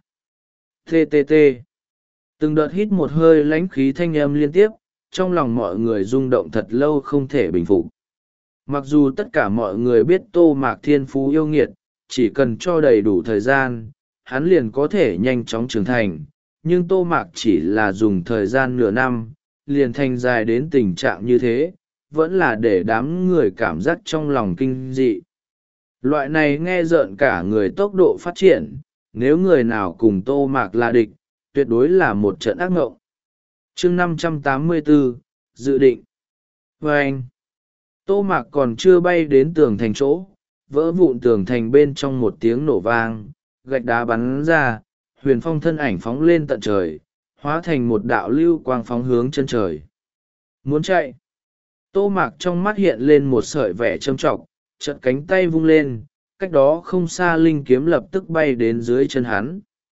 tê tê tê. Từng đợt hít một hơi lãnh khí thanh âm liên tiếp, trong lòng mọi người rung động thật lâu không thể bình phục. Mặc dù tất cả mọi người biết Tô Mạc thiên phú yêu nghiệt, chỉ cần cho đầy đủ thời gian, hắn liền có thể nhanh chóng trưởng thành, nhưng Tô Mạc chỉ là dùng thời gian nửa năm, liền thành dài đến tình trạng như thế, vẫn là để đám người cảm giác trong lòng kinh dị. Loại này nghe rợn cả người tốc độ phát triển, nếu người nào cùng Tô Mạc là địch, tuyệt đối là một trận ác mộng. Chương năm trăm tám mươi bốn, dự định. Và anh, Tô Mạc còn chưa bay đến tường thành chỗ, vỡ vụn tường thành bên trong một tiếng nổ vang, gạch đá bắn ra, Huyền Phong thân ảnh phóng lên tận trời, hóa thành một đạo lưu quang phóng hướng chân trời. Muốn chạy. Tô Mạc trong mắt hiện lên một sợi vẻ châm trọc, chợt cánh tay vung lên, cách đó không xa linh kiếm lập tức bay đến dưới chân hắn.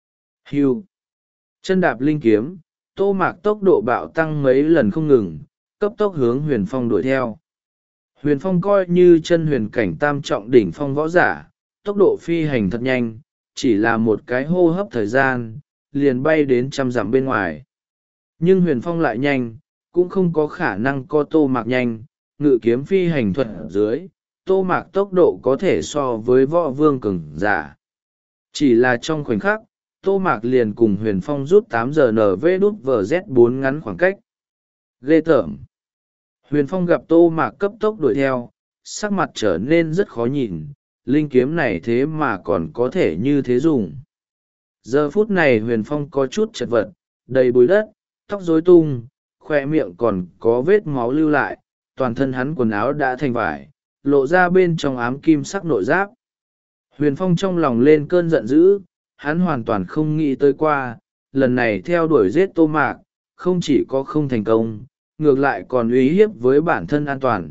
Hưu. Chân đạp linh kiếm, Tô Mạc tốc độ bạo tăng mấy lần không ngừng, cấp tốc hướng Huyền Phong đuổi theo. Huyền Phong coi như chân huyền cảnh tam trọng đỉnh phong võ giả, tốc độ phi hành thật nhanh, chỉ là một cái hô hấp thời gian, liền bay đến trăm dặm bên ngoài. Nhưng Huyền Phong lại nhanh, cũng không có khả năng co Tô Mạc nhanh, ngự kiếm phi hành thuật ở dưới, Tô Mạc tốc độ có thể so với võ vương cường giả. Chỉ là trong khoảnh khắc, Tô Mạc liền cùng Huyền Phong rút tám giờ en vê đút vê zét bốn ngắn khoảng cách. Ghê tởm. Huyền Phong gặp Tô Mạc cấp tốc đuổi theo, sắc mặt trở nên rất khó nhìn, linh kiếm này thế mà còn có thể như thế dùng. Giờ phút này Huyền Phong có chút chật vật, đầy bụi đất, tóc rối tung, khoe miệng còn có vết máu lưu lại, toàn thân hắn quần áo đã thành vải, lộ ra bên trong ám kim sắc nội giáp. Huyền Phong trong lòng lên cơn giận dữ, hắn hoàn toàn không nghĩ tới qua, lần này theo đuổi giết Tô Mạc, không chỉ có không thành công, ngược lại còn uy hiếp với bản thân an toàn.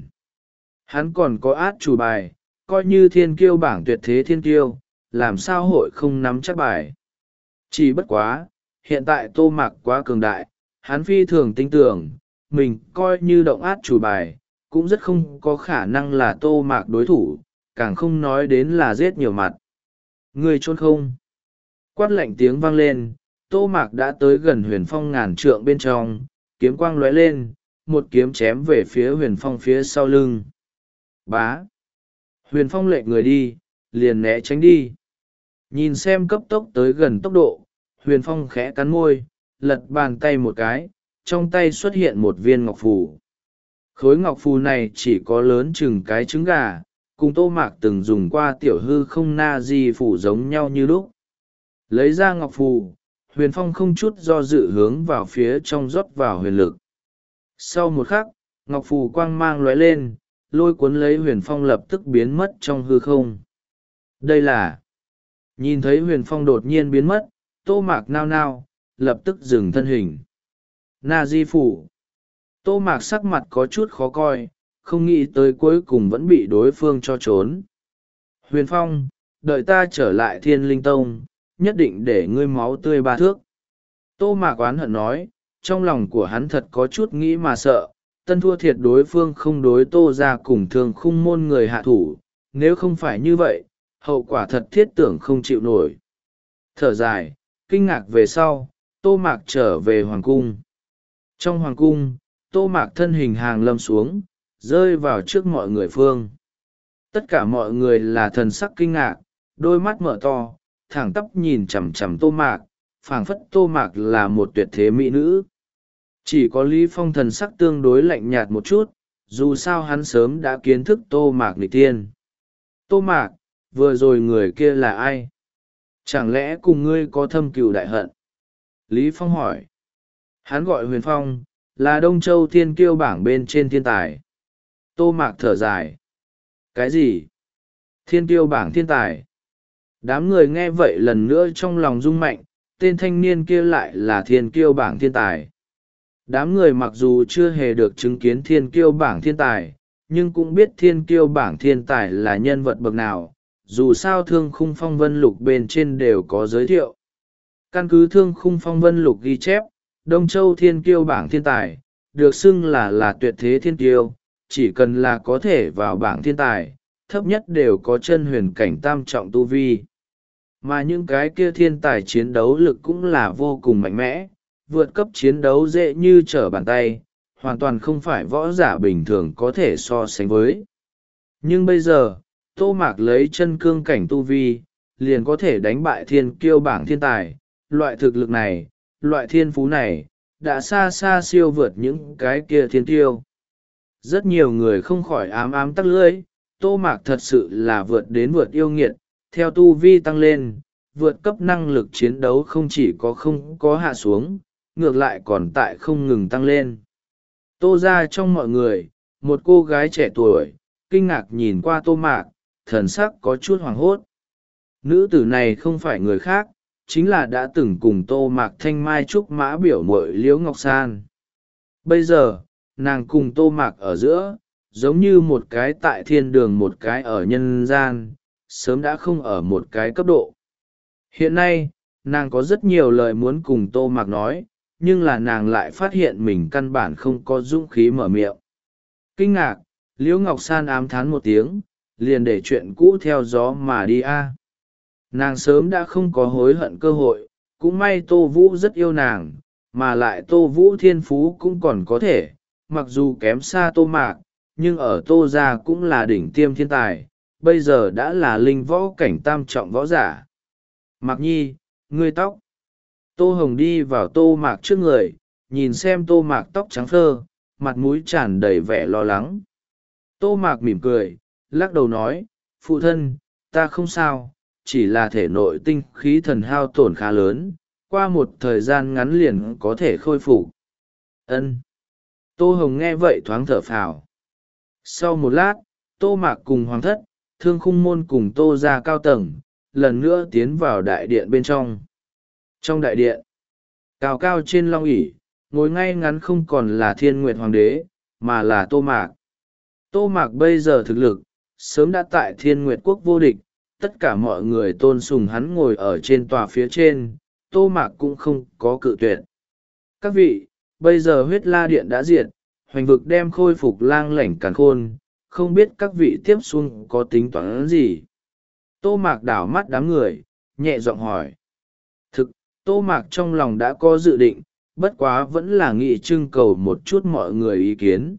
Hắn còn có át chủ bài, coi như thiên kiêu bảng tuyệt thế thiên kiêu, làm sao hội không nắm chắc bài. Chỉ bất quá, hiện tại Tô Mạc quá cường đại, hắn phi thường tin tưởng, mình coi như động át chủ bài, cũng rất không có khả năng là Tô Mạc đối thủ, càng không nói đến là giết nhiều mặt. Người trôn không? Quát lạnh tiếng vang lên, Tô Mạc đã tới gần Huyền Phong ngàn trượng bên trong, kiếm quang lóe lên, một kiếm chém về phía Huyền Phong phía sau lưng. Bá! Huyền Phong lệ người đi, liền né tránh đi. Nhìn xem cấp tốc tới gần tốc độ, Huyền Phong khẽ cắn môi, lật bàn tay một cái, trong tay xuất hiện một viên ngọc phù. Khối ngọc phù này chỉ có lớn chừng cái trứng gà, cùng Tô Mạc từng dùng qua tiểu hư không na di phù giống nhau như lúc. Lấy ra ngọc phù, Huyền Phong không chút do dự hướng vào phía trong rót vào huyền lực. Sau một khắc, ngọc phù quang mang lóe lên, lôi cuốn lấy Huyền Phong lập tức biến mất trong hư không. Đây là... Nhìn thấy Huyền Phong đột nhiên biến mất, Tô Mạc nao nao, lập tức dừng thân hình. Na di phủ. Tô Mạc sắc mặt có chút khó coi, không nghĩ tới cuối cùng vẫn bị đối phương cho trốn. Huyền Phong, đợi ta trở lại Thiên Linh Tông, nhất định để ngươi máu tươi ba thước. Tô Mạc oán hận nói, trong lòng của hắn thật có chút nghĩ mà sợ, tân thua thiệt đối phương không đối Tô ra cùng thường khung môn người hạ thủ, nếu không phải như vậy, hậu quả thật thiết tưởng không chịu nổi. Thở dài, kinh ngạc về sau, Tô Mạc trở về Hoàng Cung. Trong Hoàng Cung, Tô Mạc thân hình hàng lâm xuống, rơi vào trước mọi người phương. Tất cả mọi người là thần sắc kinh ngạc, đôi mắt mở to, thẳng tắp nhìn chằm chằm Tô Mạc, phảng phất Tô Mạc là một tuyệt thế mỹ nữ. Chỉ có Lý Phong thần sắc tương đối lạnh nhạt một chút, dù sao hắn sớm đã kiến thức Tô Mạc nghịch tiên. Tô Mạc, vừa rồi người kia là ai? Chẳng lẽ cùng ngươi có thâm cừu đại hận? Lý Phong hỏi. Hắn gọi Huyền Phong, là Đông Châu Thiên Kiêu bảng bên trên thiên tài. Tô Mạc thở dài. Cái gì? Thiên Kiêu bảng thiên tài? Đám người nghe vậy lần nữa trong lòng rung mạnh, tên thanh niên kia lại là Thiên Kiêu bảng thiên tài. Đám người mặc dù chưa hề được chứng kiến Thiên Kiêu bảng thiên tài, nhưng cũng biết Thiên Kiêu bảng thiên tài là nhân vật bậc nào, dù sao Thương Khung Phong Vân Lục bên trên đều có giới thiệu. Căn cứ Thương Khung Phong Vân Lục ghi chép, Đông Châu Thiên Kiêu bảng thiên tài, được xưng là là tuyệt thế thiên kiêu, chỉ cần là có thể vào bảng thiên tài, thấp nhất đều có chân huyền cảnh tam trọng tu vi. Mà những cái kia thiên tài chiến đấu lực cũng là vô cùng mạnh mẽ, vượt cấp chiến đấu dễ như trở bàn tay, hoàn toàn không phải võ giả bình thường có thể so sánh với. Nhưng bây giờ, Tô Mạc lấy chân cương cảnh tu vi, liền có thể đánh bại thiên kiêu bảng thiên tài, loại thực lực này, loại thiên phú này, đã xa xa siêu vượt những cái kia thiên kiêu. Rất nhiều người không khỏi ám ám tắc lưỡi, Tô Mạc thật sự là vượt đến vượt yêu nghiệt, theo tu vi tăng lên, vượt cấp năng lực chiến đấu không chỉ có không có hạ xuống, ngược lại còn tại không ngừng tăng lên. Tô ra trong mọi người, một cô gái trẻ tuổi, kinh ngạc nhìn qua Tô Mạc, thần sắc có chút hoảng hốt. Nữ tử này không phải người khác, chính là đã từng cùng Tô Mạc thanh mai trúc mã biểu muội Liễu Ngọc San. Bây giờ, nàng cùng Tô Mạc ở giữa, giống như một cái tại thiên đường một cái ở nhân gian, sớm đã không ở một cái cấp độ. Hiện nay, nàng có rất nhiều lời muốn cùng Tô Mạc nói, nhưng là nàng lại phát hiện mình căn bản không có dũng khí mở miệng. Kinh ngạc, Liễu Ngọc San ám thán một tiếng, liền để chuyện cũ theo gió mà đi a. Nàng sớm đã không có hối hận cơ hội, cũng may Tô Vũ rất yêu nàng, mà lại Tô Vũ thiên phú cũng còn có thể, mặc dù kém xa Tô Mạc, nhưng ở Tô gia cũng là đỉnh tiêm thiên tài, bây giờ đã là linh võ cảnh tam trọng võ giả. Mạc Nhi, ngươi tóc. Tô Hồng đi vào Tô Mạc trước người, nhìn xem Tô Mạc tóc trắng phơ, mặt mũi tràn đầy vẻ lo lắng. Tô Mạc mỉm cười, lắc đầu nói, phụ thân, ta không sao, chỉ là thể nội tinh khí thần hao tổn khá lớn, qua một thời gian ngắn liền có thể khôi phục. Ân. Tô Hồng nghe vậy thoáng thở phào. Sau một lát, Tô Mạc cùng Hoàng thất, Thương Khung môn cùng Tô ra cao tầng, lần nữa tiến vào đại điện bên trong. Trong đại điện, cao cao trên long ỷ ngồi ngay ngắn không còn là Thiên Nguyệt Hoàng đế, mà là Tô Mạc. Tô Mạc bây giờ thực lực, sớm đã tại Thiên Nguyệt quốc vô địch, tất cả mọi người tôn sùng hắn ngồi ở trên tòa phía trên, Tô Mạc cũng không có cự tuyệt. Các vị, bây giờ huyết la điện đã diệt, hoành vực đem khôi phục lang lảnh càn khôn, không biết các vị tiếp xuống có tính toán gì? Tô Mạc đảo mắt đám người, nhẹ giọng hỏi. Thực, Tô Mạc trong lòng đã có dự định, bất quá vẫn là nghị trưng cầu một chút mọi người ý kiến.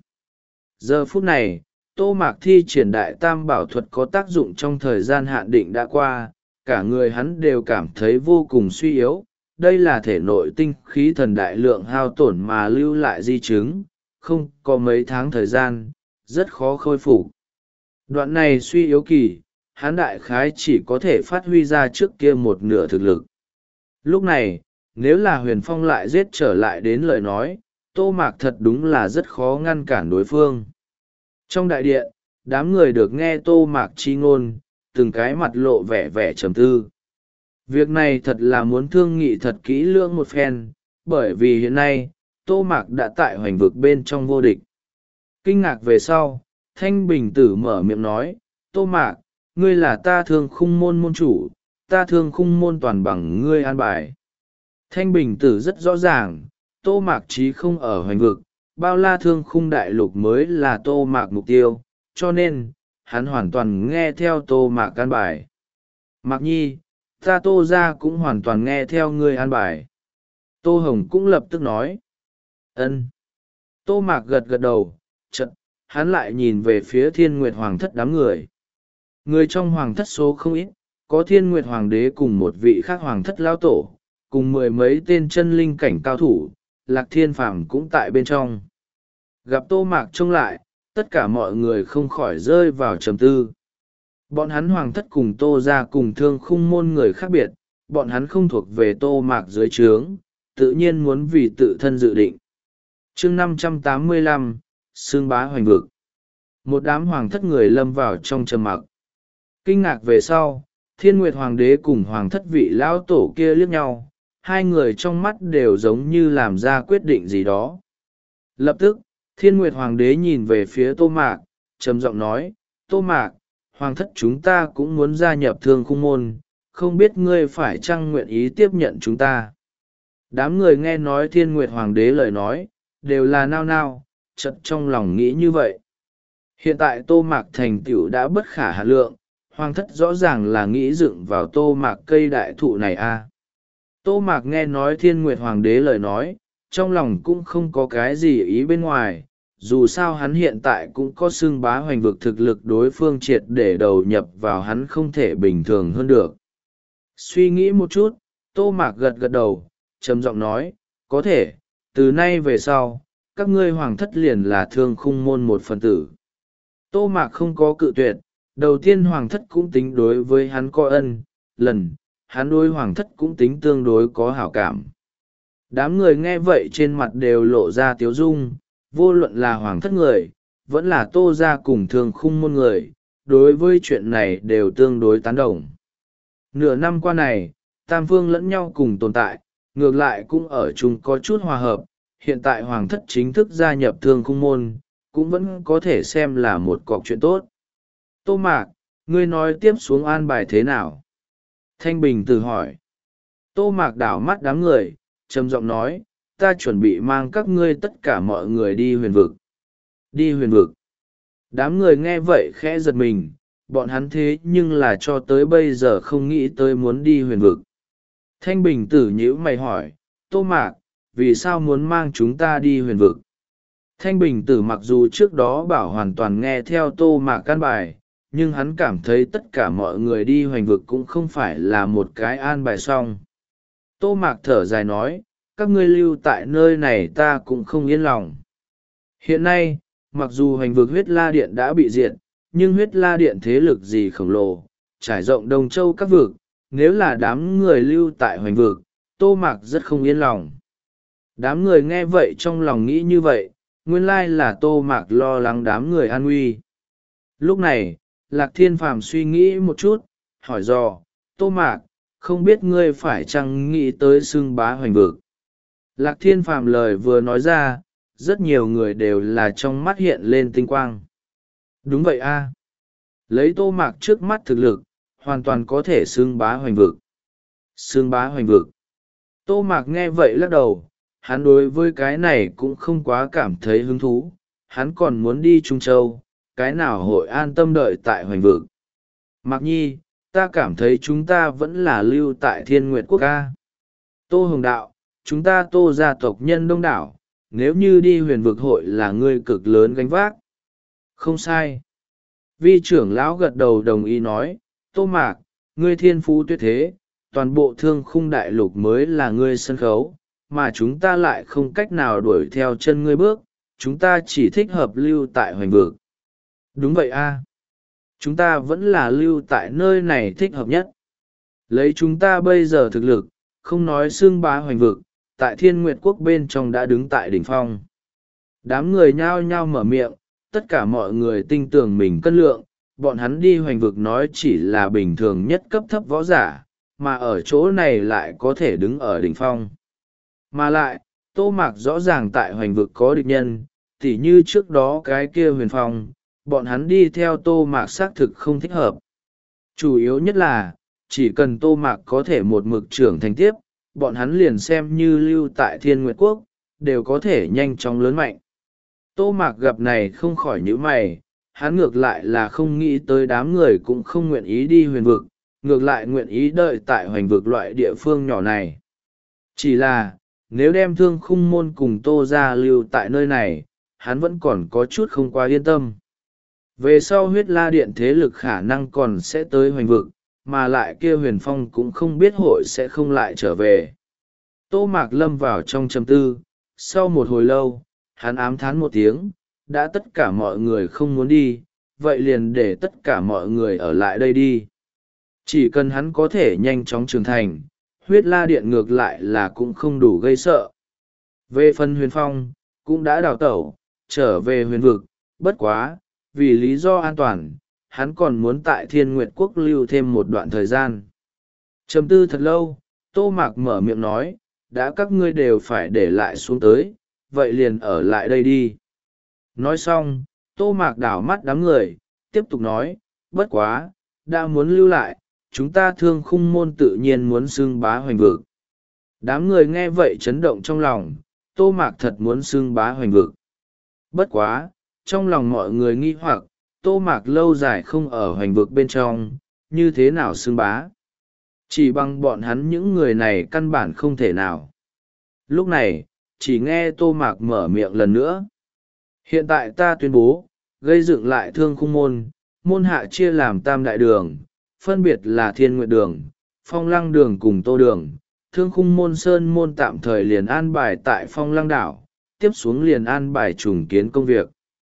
Giờ phút này, Tô Mạc thi triển đại tam bảo thuật có tác dụng trong thời gian hạn định đã qua, cả người hắn đều cảm thấy vô cùng suy yếu. Đây là thể nội tinh khí thần đại lượng hao tổn mà lưu lại di chứng, không có mấy tháng thời gian, rất khó khôi phục. Đoạn này suy yếu kỳ, hắn đại khái chỉ có thể phát huy ra trước kia một nửa thực lực. Lúc này, nếu là Huyền Phong lại giết trở lại đến lời nói, Tô Mạc thật đúng là rất khó ngăn cản đối phương. Trong đại điện, đám người được nghe Tô Mạc chi ngôn, từng cái mặt lộ vẻ vẻ trầm tư. Việc này thật là muốn thương nghị thật kỹ lưỡng một phen, bởi vì hiện nay, Tô Mạc đã tại hoành vực bên trong vô địch. Kinh ngạc về sau, Thanh Bình Tử mở miệng nói, Tô Mạc, ngươi là ta Thương Khung môn môn chủ, ta Thương Khung môn toàn bằng ngươi an bài. Thanh Bình Tử rất rõ ràng, Tô Mạc chí không ở hoành vực, bao la Thương Khung đại lục mới là Tô Mạc mục tiêu, cho nên, hắn hoàn toàn nghe theo Tô Mạc an bài. Mạc Nhi, ta Tô ra cũng hoàn toàn nghe theo ngươi an bài. Tô Hồng cũng lập tức nói. Ân. Tô Mạc gật gật đầu, chật, hắn lại nhìn về phía Thiên Nguyệt Hoàng thất đám người. Người trong hoàng thất số không ít, có Thiên Nguyệt Hoàng đế cùng một vị khác hoàng thất lao tổ, cùng mười mấy tên chân linh cảnh cao thủ, Lạc Thiên Phàm cũng tại bên trong. Gặp Tô Mạc trông lại, tất cả mọi người không khỏi rơi vào trầm tư. Bọn hắn hoàng thất cùng Tô ra cùng Thương Khung môn người khác biệt, bọn hắn không thuộc về Tô Mạc dưới trướng, tự nhiên muốn vì tự thân dự định. chương năm trăm tám mươi lăm, Sương Bá Hoành Vực. Một đám hoàng thất người lâm vào trong trầm mặc. Kinh ngạc về sau, Thiên Nguyệt Hoàng đế cùng hoàng thất vị lão tổ kia liếc nhau, hai người trong mắt đều giống như làm ra quyết định gì đó. Lập tức, Thiên Nguyệt Hoàng đế nhìn về phía Tô Mạc, trầm giọng nói, Tô Mạc, hoàng thất chúng ta cũng muốn gia nhập Thương Khung môn, không biết ngươi phải chăng nguyện ý tiếp nhận chúng ta. Đám người nghe nói Thiên Nguyệt Hoàng đế lời nói, đều là nao nao, chợt trong lòng nghĩ như vậy. Hiện tại Tô Mạc thành tựu đã bất khả hà lượng, hoàng thất rõ ràng là nghĩ dựng vào Tô Mạc cây đại thụ này a. À. Tô Mạc nghe nói Thiên Nguyệt Hoàng đế lời nói, trong lòng cũng không có cái gì ý bên ngoài, dù sao hắn hiện tại cũng có xưng bá hoành vực thực lực đối phương triệt để đầu nhập vào hắn không thể bình thường hơn được. Suy nghĩ một chút, Tô Mạc gật gật đầu, trầm giọng nói, có thể, từ nay về sau, các ngươi hoàng thất liền là Thương Khung môn một phần tử. Tô Mạc không có cự tuyệt, đầu tiên hoàng thất cũng tính đối với hắn có ân, lần, hắn đối hoàng thất cũng tính tương đối có hảo cảm. Đám người nghe vậy trên mặt đều lộ ra tiếu dung, vô luận là hoàng thất người, vẫn là Tô gia cùng Thương Khung môn người, đối với chuyện này đều tương đối tán đồng. Nửa năm qua này, tam phương lẫn nhau cùng tồn tại, ngược lại cũng ở chung có chút hòa hợp, hiện tại hoàng thất chính thức gia nhập Thương Khung môn, cũng vẫn có thể xem là một cọc chuyện tốt. Tô Mạc, ngươi nói tiếp xuống an bài thế nào? Thanh Bình tự hỏi. Tô Mạc đảo mắt đám người, trầm giọng nói, ta chuẩn bị mang các ngươi tất cả mọi người đi huyền vực. Đi huyền vực. Đám người nghe vậy khẽ giật mình, bọn hắn thế nhưng là cho tới bây giờ không nghĩ tới muốn đi huyền vực. Thanh Bình tử nhíu mày hỏi, Tô Mạc, vì sao muốn mang chúng ta đi huyền vực? Thanh Bình tử mặc dù trước đó bảo hoàn toàn nghe theo Tô Mạc căn bài, nhưng hắn cảm thấy tất cả mọi người đi hoành vực cũng không phải là một cái an bài xong. Tô Mạc thở dài nói, các ngươi lưu tại nơi này ta cũng không yên lòng. Hiện nay, mặc dù hoành vực huyết la điện đã bị diệt, nhưng huyết la điện thế lực gì khổng lồ, trải rộng Đông Châu các vực, nếu là đám người lưu tại hoành vực, Tô Mạc rất không yên lòng. Đám người nghe vậy trong lòng nghĩ như vậy, nguyên lai là Tô Mạc lo lắng đám người an nguy. Lúc này, Lạc Thiên Phàm suy nghĩ một chút, hỏi dò, Tô Mạc, không biết ngươi phải chăng nghĩ tới xưng bá hoành vực. Lạc Thiên Phàm lời vừa nói ra, rất nhiều người đều là trong mắt hiện lên tinh quang. Đúng vậy a, lấy Tô Mạc trước mắt thực lực, hoàn toàn có thể xưng bá hoành vực. Xưng bá hoành vực. Tô Mạc nghe vậy lắc đầu, hắn đối với cái này cũng không quá cảm thấy hứng thú, hắn còn muốn đi Trung Châu, cái nào hội an tâm đợi tại hoành vực. Mạc Nhi, ta cảm thấy chúng ta vẫn là lưu tại Thiên Nguyệt Quốc ca. Tô Hồng Đạo, chúng ta Tô gia tộc nhân đông đảo, nếu như đi huyền vực hội là ngươi cực lớn gánh vác. Không sai. Vi trưởng lão gật đầu đồng ý nói, Tô Mạc, ngươi thiên phú tuyệt thế, toàn bộ Thương Khung đại lục mới là ngươi sân khấu, mà chúng ta lại không cách nào đuổi theo chân ngươi bước, chúng ta chỉ thích hợp lưu tại hoành vực. Đúng vậy a, chúng ta vẫn là lưu tại nơi này thích hợp nhất. Lấy chúng ta bây giờ thực lực, không nói xưng bá hoành vực, tại Thiên Nguyệt Quốc bên trong đã đứng tại đỉnh phong. Đám người nhao nhao mở miệng, tất cả mọi người tin tưởng mình cân lượng, bọn hắn đi hoành vực nói chỉ là bình thường nhất cấp thấp võ giả, mà ở chỗ này lại có thể đứng ở đỉnh phong. Mà lại, Tô Mạc rõ ràng tại hoành vực có địch nhân, tỉ như trước đó cái kia huyền phong, bọn hắn đi theo Tô Mạc xác thực không thích hợp. Chủ yếu nhất là, chỉ cần Tô Mạc có thể một mực trưởng thành tiếp, bọn hắn liền xem như lưu tại Thiên Nguyệt Quốc, đều có thể nhanh chóng lớn mạnh. Tô Mạc gặp này không khỏi nhíu mày, hắn ngược lại là không nghĩ tới đám người cũng không nguyện ý đi huyền vực, ngược lại nguyện ý đợi tại hoành vực loại địa phương nhỏ này. Chỉ là, nếu đem Thương Khung môn cùng Tô gia lưu tại nơi này, hắn vẫn còn có chút không quá yên tâm. Về sau huyết la điện thế lực khả năng còn sẽ tới hoành vực, mà lại kia huyền phong cũng không biết hội sẽ không lại trở về. Tô Mạc lâm vào trong trầm tư, sau một hồi lâu, hắn ám thán một tiếng, đã tất cả mọi người không muốn đi, vậy liền để tất cả mọi người ở lại đây đi. Chỉ cần hắn có thể nhanh chóng trưởng thành, huyết la điện ngược lại là cũng không đủ gây sợ. Về phần huyền phong, cũng đã đào tẩu, trở về huyền vực, bất quá, vì lý do an toàn, hắn còn muốn tại Thiên Nguyệt Quốc lưu thêm một đoạn thời gian. Trầm tư thật lâu, Tô Mạc mở miệng nói, đã các ngươi đều phải để lại xuống tới, vậy liền ở lại đây đi. Nói xong, Tô Mạc đảo mắt đám người, tiếp tục nói, bất quá, đã muốn lưu lại, chúng ta Thương Khung môn tự nhiên muốn xưng bá hoành vực. Đám người nghe vậy chấn động trong lòng, Tô Mạc thật muốn xưng bá hoành vực. Bất quá, trong lòng mọi người nghi hoặc, Tô Mạc lâu dài không ở hoành vực bên trong, như thế nào xưng bá? Chỉ bằng bọn hắn những người này căn bản không thể nào. Lúc này, chỉ nghe Tô Mạc mở miệng lần nữa. Hiện tại ta tuyên bố, gây dựng lại Thương Khung môn, môn hạ chia làm tam đại đường, phân biệt là Thiên Nguyệt đường, Phong Lăng đường cùng Tô đường. Thương Khung môn sơn môn tạm thời liền an bài tại Phong Lăng đảo, tiếp xuống liền an bài trùng kiến công việc.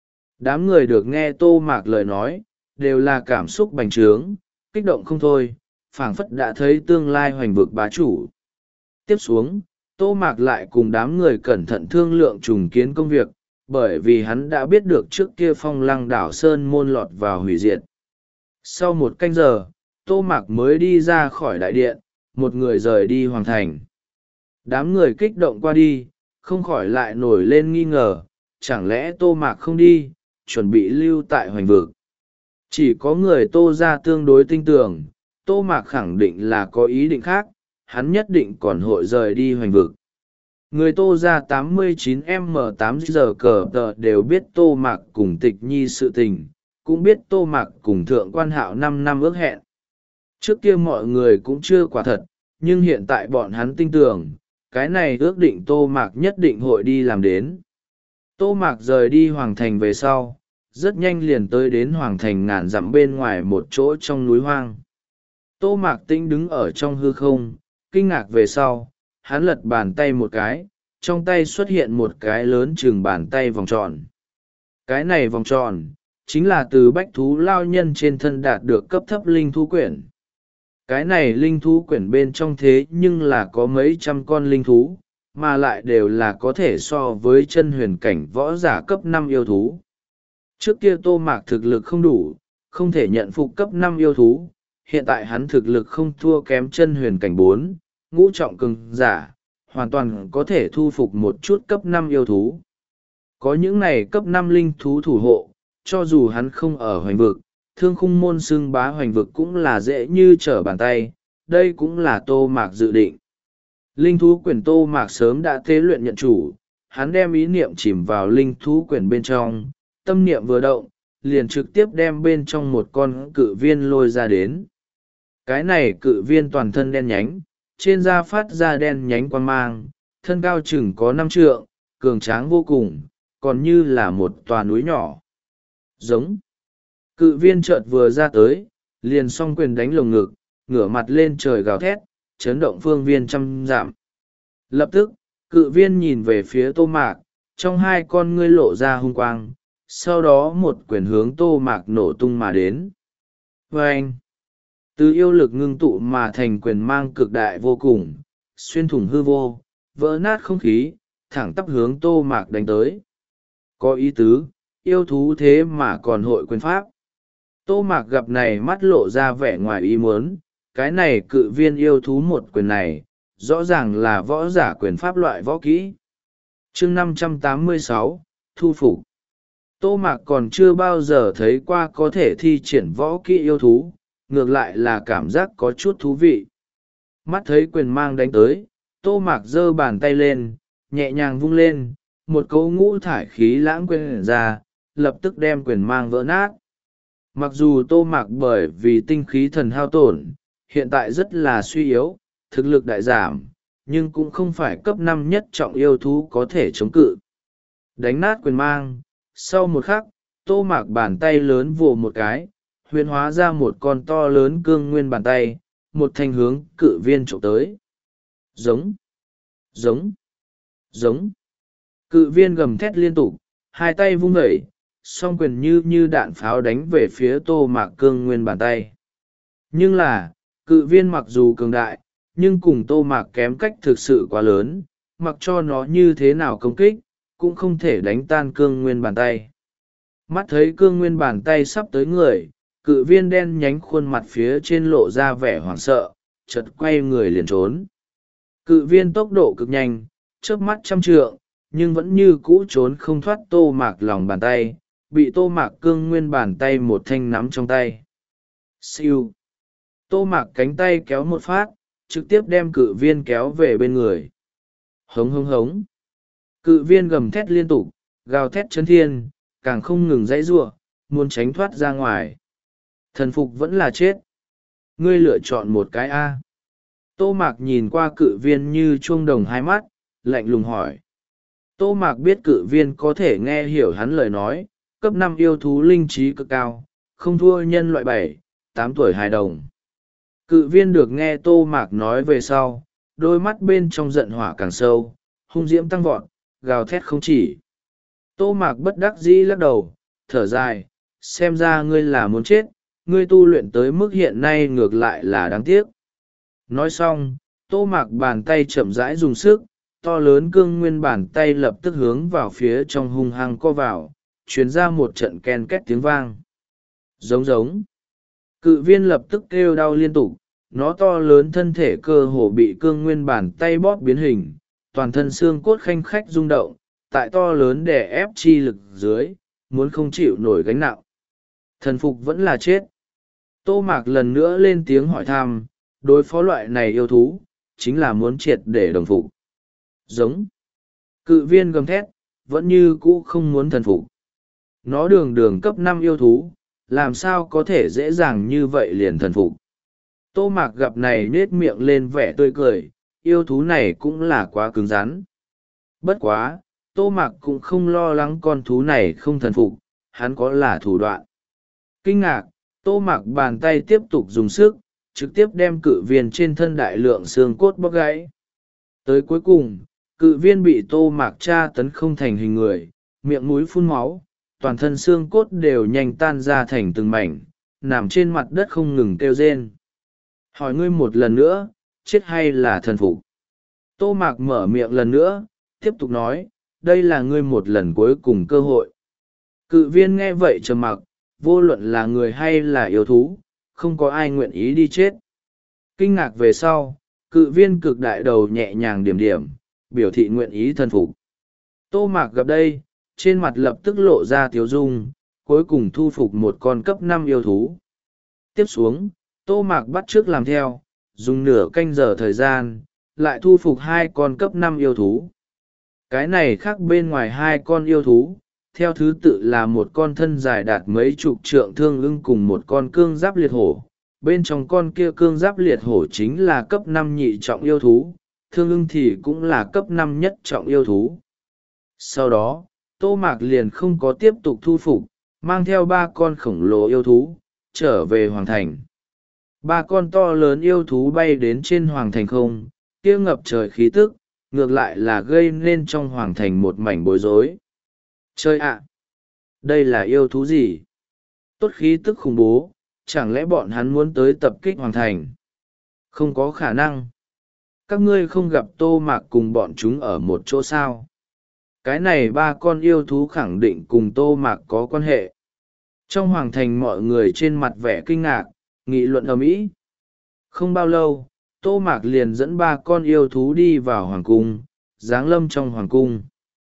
Đám người được nghe Tô Mạc lời nói, đều là cảm xúc bành trướng, kích động không thôi, phảng phất đã thấy tương lai hoành vực bá chủ. Tiếp xuống, Tô Mạc lại cùng đám người cẩn thận thương lượng trùng kiến công việc, bởi vì hắn đã biết được trước kia Phong Lăng đảo sơn môn lọt vào hủy diệt. Sau một canh giờ, Tô Mạc mới đi ra khỏi đại điện, một người rời đi hoàng thành. Đám người kích động qua đi, không khỏi lại nổi lên nghi ngờ, chẳng lẽ Tô Mạc không đi, chuẩn bị lưu tại hoành vực. Chỉ có người Tô ra tương đối tin tưởng, Tô Mạc khẳng định là có ý định khác, hắn nhất định còn hội rời đi hoành vực. Người Tô ra tám mươi chín M tám giờ cờ tờ đều biết Tô Mạc cùng Tịch Nhi sự tình, cũng biết Tô Mạc cùng Thượng Quan Hạo năm năm ước hẹn. Trước kia mọi người cũng chưa quả thật, nhưng hiện tại bọn hắn tin tưởng, cái này ước định Tô Mạc nhất định hội đi làm đến. Tô Mạc rời đi Hoàng Thành về sau, rất nhanh liền tới đến Hoàng Thành ngàn dặm bên ngoài một chỗ trong núi hoang. Tô Mạc Tĩnh đứng ở trong hư không, kinh ngạc về sau, hắn lật bàn tay một cái, trong tay xuất hiện một cái lớn chừng bàn tay vòng tròn. Cái này vòng tròn, chính là từ bách thú lao nhân trên thân đạt được cấp thấp linh thú quyển. Cái này linh thú quyển bên trong thế nhưng là có mấy trăm con linh thú, mà lại đều là có thể so với chân huyền cảnh võ giả cấp năm yêu thú. Trước kia Tô Mạc thực lực không đủ, không thể nhận phục cấp năm yêu thú, hiện tại hắn thực lực không thua kém chân huyền cảnh bốn, ngũ trọng cường giả, hoàn toàn có thể thu phục một chút cấp năm yêu thú. Có những này cấp năm linh thú thủ hộ, cho dù hắn không ở hoành vực, Thương Khung môn xưng bá hoành vực cũng là dễ như trở bàn tay, đây cũng là Tô Mạc dự định. Linh thú quyển Tô Mạc sớm đã tế luyện nhận chủ, hắn đem ý niệm chìm vào linh thú quyển bên trong, tâm niệm vừa động, liền trực tiếp đem bên trong một con cự viên lôi ra đến. Cái này cự viên toàn thân đen nhánh, trên da phát ra đen nhánh quang mang, thân cao chừng có năm trượng, cường tráng vô cùng, còn như là một tòa núi nhỏ. Giống. Cự viên chợt vừa ra tới, liền song quyền đánh lồng ngực, ngửa mặt lên trời gào thét, chấn động phương viên trăm dặm. Lập tức, cự viên nhìn về phía Tô Mạc, trong hai con ngươi lộ ra hung quang, sau đó một quyền hướng Tô Mạc nổ tung mà đến. Vâng! Từ yêu lực ngưng tụ mà thành quyền mang cực đại vô cùng, xuyên thủng hư vô, vỡ nát không khí, thẳng tắp hướng Tô Mạc đánh tới. Có ý tứ, yêu thú thế mà còn hội quyền pháp. Tô Mạc gặp này mắt lộ ra vẻ ngoài ý muốn, cái này cự viên yêu thú một quyền này, rõ ràng là võ giả quyền pháp loại võ kỹ. chương năm trăm tám mươi sáu, Thu phục. Tô Mạc còn chưa bao giờ thấy qua có thể thi triển võ kỹ yêu thú, ngược lại là cảm giác có chút thú vị. Mắt thấy quyền mang đánh tới, Tô Mạc giơ bàn tay lên, nhẹ nhàng vung lên, một cấu ngũ thải khí lãng quyền ra, lập tức đem quyền mang vỡ nát. Mặc dù Tô Mạc bởi vì tinh khí thần hao tổn, hiện tại rất là suy yếu, thực lực đại giảm, nhưng cũng không phải cấp năm nhất trọng yêu thú có thể chống cự. đánh nát quyền mang. Sau một khắc, Tô Mạc bàn tay lớn vồ một cái, huyễn hóa ra một con to lớn cương nguyên bàn tay, một thanh hướng cự viên trộm tới. Giống, giống, giống. Cự viên gầm thét liên tục, hai tay vung vẩy, song quyền như như đạn pháo đánh về phía Tô Mạc cương nguyên bàn tay. Nhưng là, cự viên mặc dù cường đại, nhưng cùng Tô Mạc kém cách thực sự quá lớn, mặc cho nó như thế nào công kích, cũng không thể đánh tan cương nguyên bàn tay. Mắt thấy cương nguyên bàn tay sắp tới người, cự viên đen nhánh khuôn mặt phía trên lộ ra vẻ hoảng sợ, chợt quay người liền trốn. Cự viên tốc độ cực nhanh, chớp mắt trăm trượng, nhưng vẫn như cũ trốn không thoát Tô Mạc lòng bàn tay, bị Tô Mạc cương nguyên bàn tay một thanh nắm trong tay. Siêu. Tô Mạc cánh tay kéo một phát, trực tiếp đem cự viên kéo về bên người. Hống hống hống. Cự viên gầm thét liên tục, gào thét chấn thiên, càng không ngừng dãy giụa, muốn tránh thoát ra ngoài. Thần phục vẫn là chết. Ngươi lựa chọn một cái A. Tô Mạc nhìn qua cự viên như chuông đồng hai mắt, lạnh lùng hỏi. Tô Mạc biết cự viên có thể nghe hiểu hắn lời nói, cấp năm yêu thú linh trí cực cao, không thua nhân loại bảy, tám tuổi hài đồng. Cự viên được nghe Tô Mạc nói về sau, đôi mắt bên trong giận hỏa càng sâu, hung diễm tăng vọt, gào thét không chỉ. Tô Mạc bất đắc dĩ lắc đầu, thở dài, xem ra ngươi là muốn chết, ngươi tu luyện tới mức hiện nay ngược lại là đáng tiếc. Nói xong, Tô Mạc bàn tay chậm rãi dùng sức, to lớn cương nguyên bàn tay lập tức hướng vào phía trong hung hăng co vào, truyền ra một trận ken két tiếng vang. Giống giống. Cự viên lập tức kêu đau liên tục, nó to lớn thân thể cơ hồ bị cương nguyên bàn tay bóp biến hình, toàn thân xương cốt khanh khách rung động, tại to lớn đè ép chi lực dưới, muốn không chịu nổi gánh nặng. Thần phục vẫn là chết. Tô Mạc lần nữa lên tiếng hỏi thăm, đối phó loại này yêu thú, chính là muốn triệt để đồng phục. Giống. Cự viên gầm thét, vẫn như cũ không muốn thần phục. Nó đường đường cấp năm yêu thú, làm sao có thể dễ dàng như vậy liền thần phục. Tô Mạc gặp này nết miệng lên vẻ tươi cười, yêu thú này cũng là quá cứng rắn. Bất quá, Tô Mạc cũng không lo lắng con thú này không thần phục, hắn có là thủ đoạn. Kinh ngạc, Tô Mạc bàn tay tiếp tục dùng sức, trực tiếp đem cự viên trên thân đại lượng xương cốt bóc gãy. Tới cuối cùng, cự viên bị Tô Mạc tra tấn không thành hình người, miệng mũi phun máu, toàn thân xương cốt đều nhanh tan ra thành từng mảnh, nằm trên mặt đất không ngừng kêu rên. Hỏi ngươi một lần nữa, chết hay là thần phục? Tô Mạc mở miệng lần nữa, tiếp tục nói, đây là ngươi một lần cuối cùng cơ hội. Cự viên nghe vậy trầm mặc, vô luận là người hay là yêu thú, không có ai nguyện ý đi chết. Kinh ngạc về sau, cự viên cực đại đầu nhẹ nhàng điểm điểm, biểu thị nguyện ý thần phục. Tô Mạc gặp đây, trên mặt lập tức lộ ra tiếu dung, cuối cùng thu phục một con cấp năm yêu thú. Tiếp xuống, Tô Mạc bắt chước làm theo, dùng nửa canh giờ thời gian, lại thu phục hai con cấp năm yêu thú. Cái này khác bên ngoài hai con yêu thú, theo thứ tự là một con thân dài đạt mấy chục trượng thương ưng cùng một con cương giáp liệt hổ. Bên trong con kia cương giáp liệt hổ chính là cấp năm nhị trọng yêu thú, thương ưng thì cũng là cấp năm nhất trọng yêu thú. Sau đó, Tô Mạc liền không có tiếp tục thu phục, mang theo ba con khổng lồ yêu thú, trở về Hoàng Thành. Ba con to lớn yêu thú bay đến trên Hoàng Thành không, kia ngập trời khí tức, ngược lại là gây nên trong Hoàng Thành một mảnh bối rối. Chơi ạ! Đây là yêu thú gì? Tốt khí tức khủng bố, chẳng lẽ bọn hắn muốn tới tập kích Hoàng Thành? Không có khả năng. Các ngươi không gặp Tô Mạc cùng bọn chúng ở một chỗ sao? Cái này ba con yêu thú khẳng định cùng Tô Mạc có quan hệ. Trong Hoàng Thành mọi người trên mặt vẻ kinh ngạc, nghị luận ầm ĩ. Không bao lâu, Tô Mạc liền dẫn ba con yêu thú đi vào Hoàng Cung, giáng lâm trong Hoàng Cung.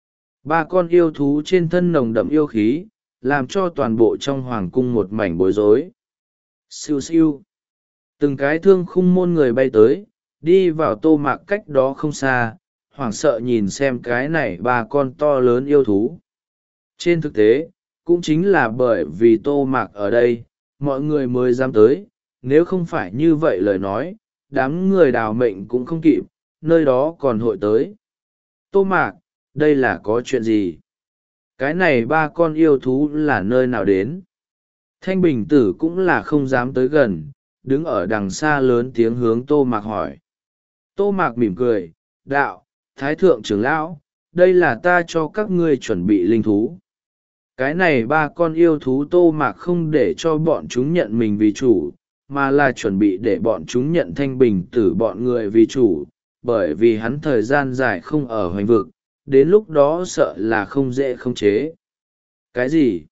Ba con yêu thú trên thân nồng đậm yêu khí, làm cho toàn bộ trong Hoàng Cung một mảnh bối rối. Siêu siêu. Từng cái thương khung môn người bay tới, đi vào Tô Mạc cách đó không xa, hoảng sợ nhìn xem cái này ba con to lớn yêu thú. Trên thực tế, cũng chính là bởi vì Tô Mạc ở đây, mọi người mới dám tới, nếu không phải như vậy lời nói, đám người đào mệnh cũng không kịp, nơi đó còn hội tới. Tô Mạc, đây là có chuyện gì? cái này ba con yêu thú là nơi nào đến? Thanh Bình Tử cũng là không dám tới gần, đứng ở đằng xa lớn tiếng hướng Tô Mạc hỏi. Tô Mạc mỉm cười, đạo, Thái Thượng trưởng lão, đây là ta cho các ngươi chuẩn bị linh thú. Cái này ba con yêu thú Tô Mạc không để cho bọn chúng nhận mình vì chủ, mà là chuẩn bị để bọn chúng nhận Thanh Bình Tử bọn người vì chủ, bởi vì hắn thời gian dài không ở hoành vực, đến lúc đó sợ là không dễ khống chế. Cái gì?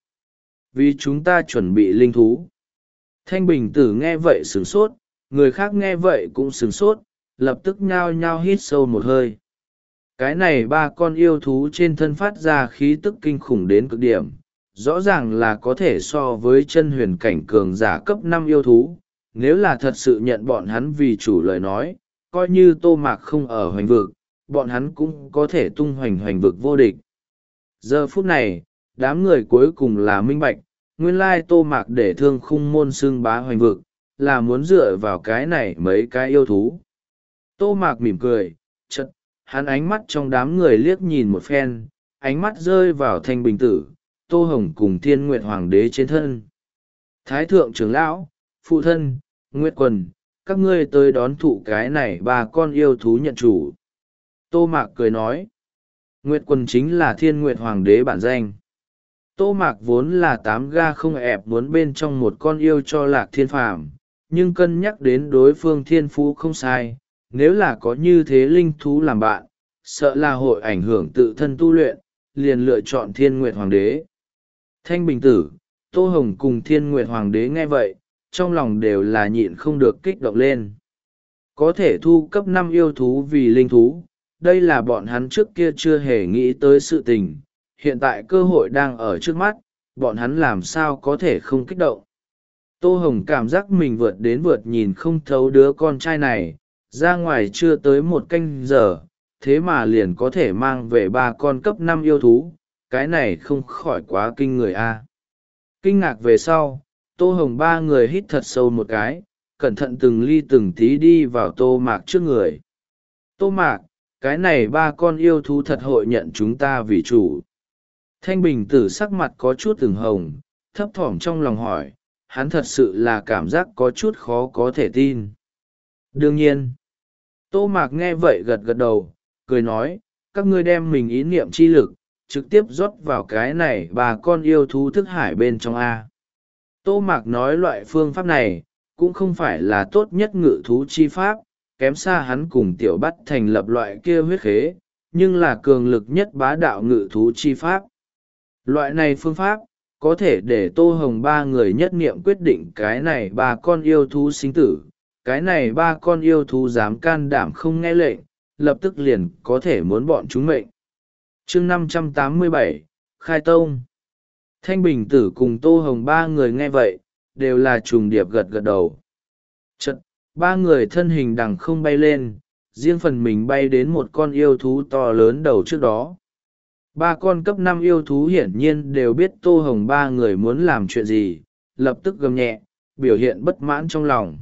Vì chúng ta chuẩn bị linh thú. Thanh Bình Tử nghe vậy sửng sốt, người khác nghe vậy cũng sửng sốt, lập tức nhao nhao hít sâu một hơi. Cái này ba con yêu thú trên thân phát ra khí tức kinh khủng đến cực điểm, rõ ràng là có thể so với chân huyền cảnh cường giả cấp năm yêu thú. Nếu là thật sự nhận bọn hắn vì chủ lời nói, coi như Tô Mạc không ở hoành vực, bọn hắn cũng có thể tung hoành hoành vực vô địch. Giờ phút này, đám người cuối cùng là minh bạch, nguyên lai Tô Mạc để thương khung môn xưng bá hoành vực, là muốn dựa vào cái này mấy cái yêu thú. Tô Mạc mỉm cười, chật, hắn ánh mắt trong đám người liếc nhìn một phen, ánh mắt rơi vào Thanh Bình Tử, Tô Hồng cùng Thiên Nguyệt Hoàng đế trên thân. Thái Thượng trưởng lão, phụ thân, Nguyệt Quần, các ngươi tới đón thụ cái này ba con yêu thú nhận chủ. Tô Mạc cười nói, Nguyệt Quần chính là Thiên Nguyệt Hoàng đế bản danh. Tô Mạc vốn là tám ga không ẹp muốn bên trong một con yêu cho Lạc Thiên Phàm, nhưng cân nhắc đến đối phương thiên phú không sai, nếu là có như thế linh thú làm bạn, sợ là hội ảnh hưởng tự thân tu luyện, liền lựa chọn Thiên Nguyệt Hoàng đế. Thanh Bình Tử, Tô Hồng cùng Thiên Nguyệt Hoàng đế nghe vậy, trong lòng đều là nhịn không được kích động lên. Có thể thu cấp năm yêu thú vì linh thú, đây là bọn hắn trước kia chưa hề nghĩ tới sự tình, hiện tại cơ hội đang ở trước mắt, bọn hắn làm sao có thể không kích động. Tô Hồng cảm giác mình vượt đến vượt nhìn không thấu đứa con trai này, ra ngoài chưa tới một canh giờ, thế mà liền có thể mang về ba con cấp năm yêu thú, cái này không khỏi quá kinh người a. Kinh ngạc về sau, Tô Hồng ba người hít thật sâu một cái, cẩn thận từng ly từng tí đi vào Tô Mạc trước người. Tô Mạc, cái này ba con yêu thú thật hội nhận chúng ta vì chủ. Thanh Bình Tử sắc mặt có chút từng hồng, thấp thỏm trong lòng hỏi, hắn thật sự là cảm giác có chút khó có thể tin. Đương nhiên, Tô Mạc nghe vậy gật gật đầu, cười nói, các ngươi đem mình ý niệm chi lực, trực tiếp rót vào cái này bà con yêu thú thức hải bên trong A. Tô Mạc nói loại phương pháp này, cũng không phải là tốt nhất ngự thú chi pháp, kém xa hắn cùng tiểu bắt thành lập loại kia huyết khế, nhưng là cường lực nhất bá đạo ngự thú chi pháp. Loại này phương pháp, có thể để Tô Hồng ba người nhất niệm quyết định cái này ba con yêu thú sinh tử, cái này ba con yêu thú dám can đảm không nghe lệnh, lập tức liền có thể muốn bọn chúng mệnh. Chương năm trăm tám mươi bảy, Khai Tông. Thanh Bình Tử cùng Tô Hồng ba người nghe vậy, đều là trùng điệp gật gật đầu. Chật, ba người thân hình đằng không bay lên, riêng phần mình bay đến một con yêu thú to lớn đầu trước đó. Ba con cấp năm yêu thú hiển nhiên đều biết Tô Hồng ba người muốn làm chuyện gì, lập tức gầm nhẹ, biểu hiện bất mãn trong lòng.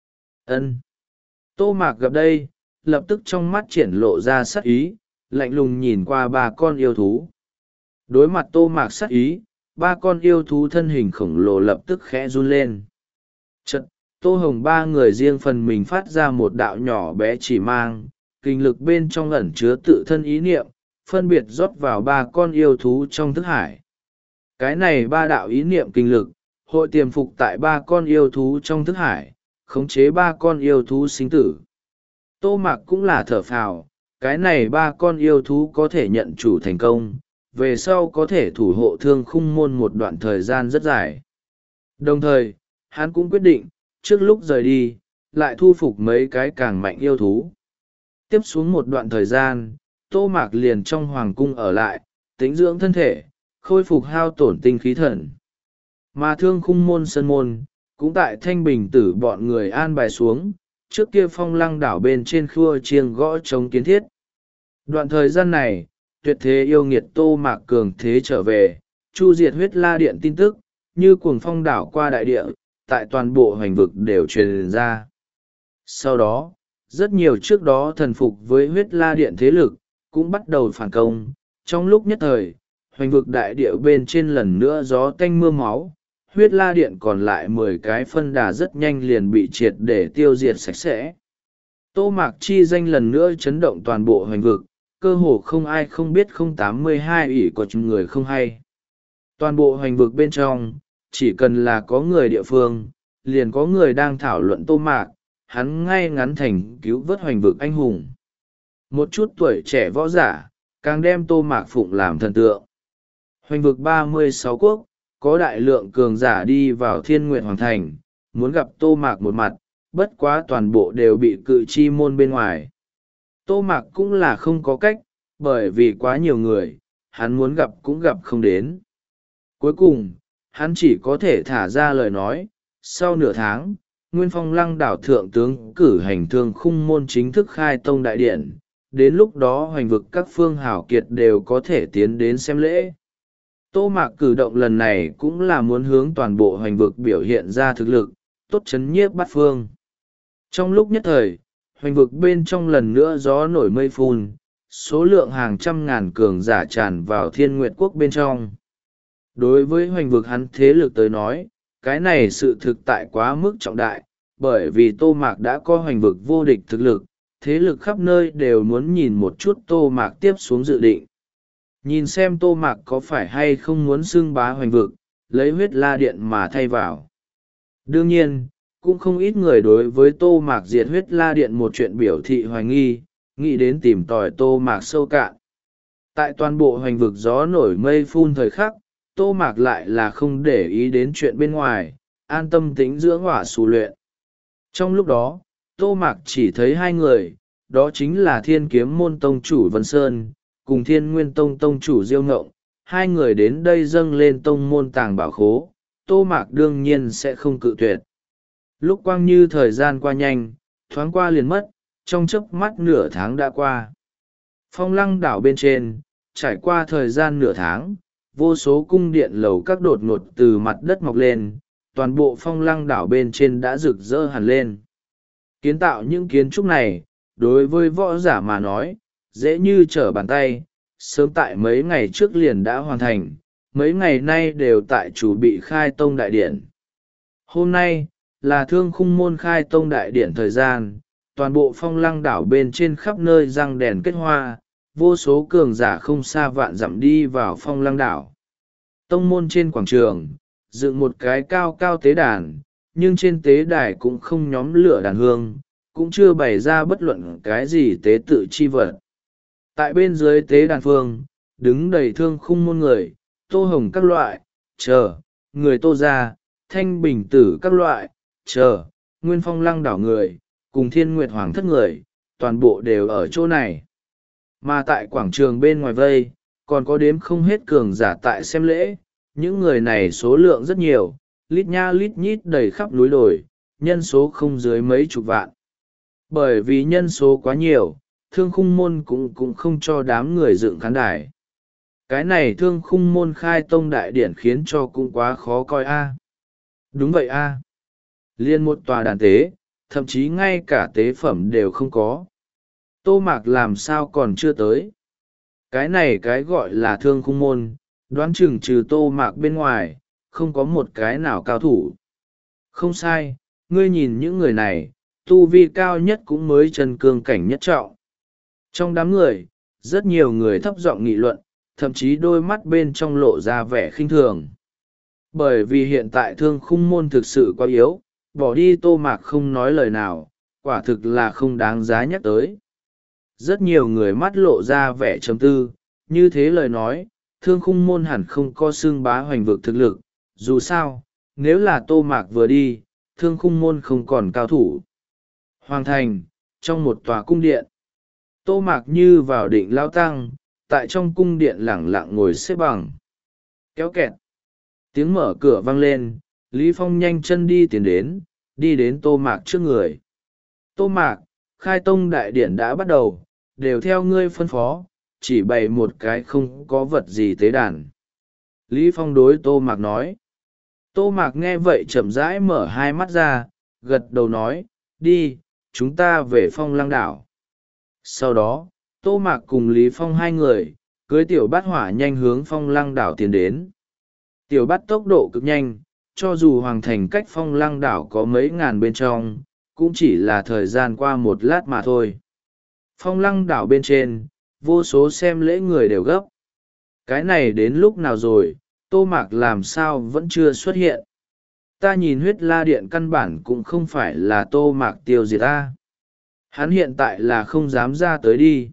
Ân. Tô Mạc gặp đây, lập tức trong mắt triển lộ ra sắc ý, lạnh lùng nhìn qua ba con yêu thú. Đối mặt Tô Mạc sắc ý, ba con yêu thú thân hình khổng lồ lập tức khẽ run lên. Chật, Tô Hồng ba người riêng phần mình phát ra một đạo nhỏ bé chỉ mang, kinh lực bên trong ẩn chứa tự thân ý niệm, phân biệt rót vào ba con yêu thú trong thức hải. Cái này ba đạo ý niệm kinh lực, hội tiềm phục tại ba con yêu thú trong thức hải, khống chế ba con yêu thú sinh tử. Tô Mạc cũng là thở phào, cái này ba con yêu thú có thể nhận chủ thành công, về sau có thể thủ hộ thương khung môn một đoạn thời gian rất dài. Đồng thời, hắn cũng quyết định, trước lúc rời đi, lại thu phục mấy cái càng mạnh yêu thú. Tiếp xuống một đoạn thời gian, Tô Mạc liền trong hoàng cung ở lại, tĩnh dưỡng thân thể, khôi phục hao tổn tinh khí thần. Mà thương khung môn sân môn, cũng tại Thanh Bình Tử bọn người an bài xuống, trước kia Phong Lăng đảo bên trên khua chiêng gõ chống kiến thiết. Đoạn thời gian này, tuyệt thế yêu nghiệt Tô Mạc cường thế trở về, chu diệt huyết la điện tin tức, như cuồng phong đảo qua đại địa, tại toàn bộ hoành vực đều truyền ra. Sau đó, rất nhiều trước đó thần phục với huyết la điện thế lực, cũng bắt đầu phản công. Trong lúc nhất thời, hoành vực đại địa bên trên lần nữa gió tanh mưa máu, huyết la điện còn lại mười cái phân đà rất nhanh liền bị triệt để tiêu diệt sạch sẽ. Tô Mạc chi danh lần nữa chấn động toàn bộ hoành vực, cơ hồ không ai không biết không tám mươi hai ỷ của người không hay. Toàn bộ hoành vực bên trong, chỉ cần là có người địa phương, liền có người đang thảo luận Tô Mạc, hắn ngay ngắn thành cứu vớt hoành vực anh hùng. Một chút tuổi trẻ võ giả, càng đem Tô Mạc phụng làm thần tượng. Hoành vực ba mươi sáu quốc, có đại lượng cường giả đi vào Thiên Nguyệt Hoàng Thành, muốn gặp Tô Mạc một mặt, bất quá toàn bộ đều bị cự chi môn bên ngoài. Tô Mạc cũng là không có cách, bởi vì quá nhiều người, hắn muốn gặp cũng gặp không đến. Cuối cùng, hắn chỉ có thể thả ra lời nói, sau nửa tháng, Nguyên Phong Lăng đảo thượng tướng cử hành thương khung môn chính thức khai tông đại điện, đến lúc đó hoành vực các phương hảo kiệt đều có thể tiến đến xem lễ. Tô Mạc cử động lần này cũng là muốn hướng toàn bộ hoành vực biểu hiện ra thực lực, tốt chấn nhiếp bát phương. Trong lúc nhất thời, hoành vực bên trong lần nữa gió nổi mây phun, số lượng hàng trăm ngàn cường giả tràn vào Thiên Nguyệt quốc bên trong. Đối với hoành vực hắn thế lực tới nói, cái này sự thực tại quá mức trọng đại, bởi vì Tô Mạc đã có hoành vực vô địch thực lực, thế lực khắp nơi đều muốn nhìn một chút Tô Mạc tiếp xuống dự định. Nhìn xem Tô Mạc có phải hay không muốn xưng bá hoành vực, lấy huyết la điện mà thay vào. Đương nhiên, cũng không ít người đối với Tô Mạc diệt huyết la điện một chuyện biểu thị hoài nghi, nghĩ đến tìm tòi Tô Mạc sâu cạn. Tại toàn bộ hoành vực gió nổi mây phun thời khắc, Tô Mạc lại là không để ý đến chuyện bên ngoài, an tâm tĩnh dưỡng hỏa xù luyện. Trong lúc đó, Tô Mạc chỉ thấy hai người, đó chính là Thiên Kiếm Môn Tông chủ Vân Sơn, cùng Thiên Nguyên Tông Tông chủ Diêu Ngộng. Hai người đến đây dâng lên tông môn tàng bảo khố, Tô Mạc đương nhiên sẽ không cự tuyệt. Lúc quang như thời gian qua nhanh, thoáng qua liền mất, trong chớp mắt nửa tháng đã qua. Phong Lăng đảo bên trên, trải qua thời gian nửa tháng, vô số cung điện lầu các đột ngột từ mặt đất mọc lên, toàn bộ Phong Lăng đảo bên trên đã rực rỡ hẳn lên. Kiến tạo những kiến trúc này, đối với võ giả mà nói, dễ như trở bàn tay, sớm tại mấy ngày trước liền đã hoàn thành, mấy ngày nay đều tại chủ bị khai tông đại điển. Hôm nay, là thương khung môn khai tông đại điển thời gian, toàn bộ Phong Lăng đảo bên trên khắp nơi răng đèn kết hoa, vô số cường giả không xa vạn dặm đi vào Phong Lăng đảo. Tông môn trên quảng trường, dựng một cái cao cao tế đàn, nhưng trên tế đài cũng không nhóm lửa đàn hương, cũng chưa bày ra bất luận cái gì tế tự chi vật. Tại bên dưới tế đàn phương, đứng đầy thương khung môn người, Tô Hồng các loại, chờ, người Tô gia, Thanh Bình Tử các loại, chờ, Nguyên Phong Lăng đảo người, cùng Thiên Nguyệt Hoàng thất người, toàn bộ đều ở chỗ này. Mà tại quảng trường bên ngoài vây, còn có đếm không hết cường giả tại xem lễ, những người này số lượng rất nhiều, lít nha lít nhít đầy khắp núi đồi, nhân số không dưới mấy chục vạn. Bởi vì nhân số quá nhiều, thương khung môn cũng cũng không cho đám người dựng khán đài. Cái này thương khung môn khai tông đại điển khiến cho cũng quá khó coi a. Đúng vậy a. Liên một tòa đàn tế, thậm chí ngay cả tế phẩm đều không có. Tô Mạc làm sao còn chưa tới. Cái này cái gọi là thương khung môn, đoán chừng trừ Tô Mạc bên ngoài, không có một cái nào cao thủ. Không sai, ngươi nhìn những người này, tu vi cao nhất cũng mới chân cương cảnh nhất trọng. Trong đám người, rất nhiều người thấp giọng nghị luận, thậm chí đôi mắt bên trong lộ ra vẻ khinh thường. Bởi vì hiện tại thương khung môn thực sự quá yếu, bỏ đi Tô Mạc không nói lời nào, quả thực là không đáng giá nhắc tới. Rất nhiều người mắt lộ ra vẻ trầm tư, như thế lời nói, thương khung môn hẳn không có xương bá hoành vực thực lực, dù sao, nếu là Tô Mạc vừa đi, thương khung môn không còn cao thủ. Hoàng thành, trong một tòa cung điện, Tô Mạc như vào định lao tăng, tại trong cung điện lẳng lặng ngồi xếp bằng. Kéo kẹt, tiếng mở cửa vang lên, Lý Phong nhanh chân đi tiến đến, đi đến Tô Mạc trước người. Tô Mạc, khai tông đại điển đã bắt đầu, đều theo ngươi phân phó, chỉ bày một cái không có vật gì tế đàn. Lý Phong đối Tô Mạc nói. Tô Mạc nghe vậy chậm rãi mở hai mắt ra, gật đầu nói, đi, chúng ta về Phong Lăng đảo. Sau đó, Tô Mạc cùng Lý Phong hai người, cưới tiểu bát hỏa nhanh hướng phong lăng đảo tiến đến. Tiểu bát tốc độ cực nhanh, cho dù hoàng thành cách phong lăng đảo có mấy ngàn bên trong, cũng chỉ là thời gian qua một lát mà thôi. Phong lăng đảo bên trên, vô số xem lễ người đều gấp. Cái này đến lúc nào rồi, Tô Mạc làm sao vẫn chưa xuất hiện. Ta nhìn huyết la điện căn bản cũng không phải là Tô Mạc tiêu diệt ta. Hắn hiện tại là không dám ra tới đi.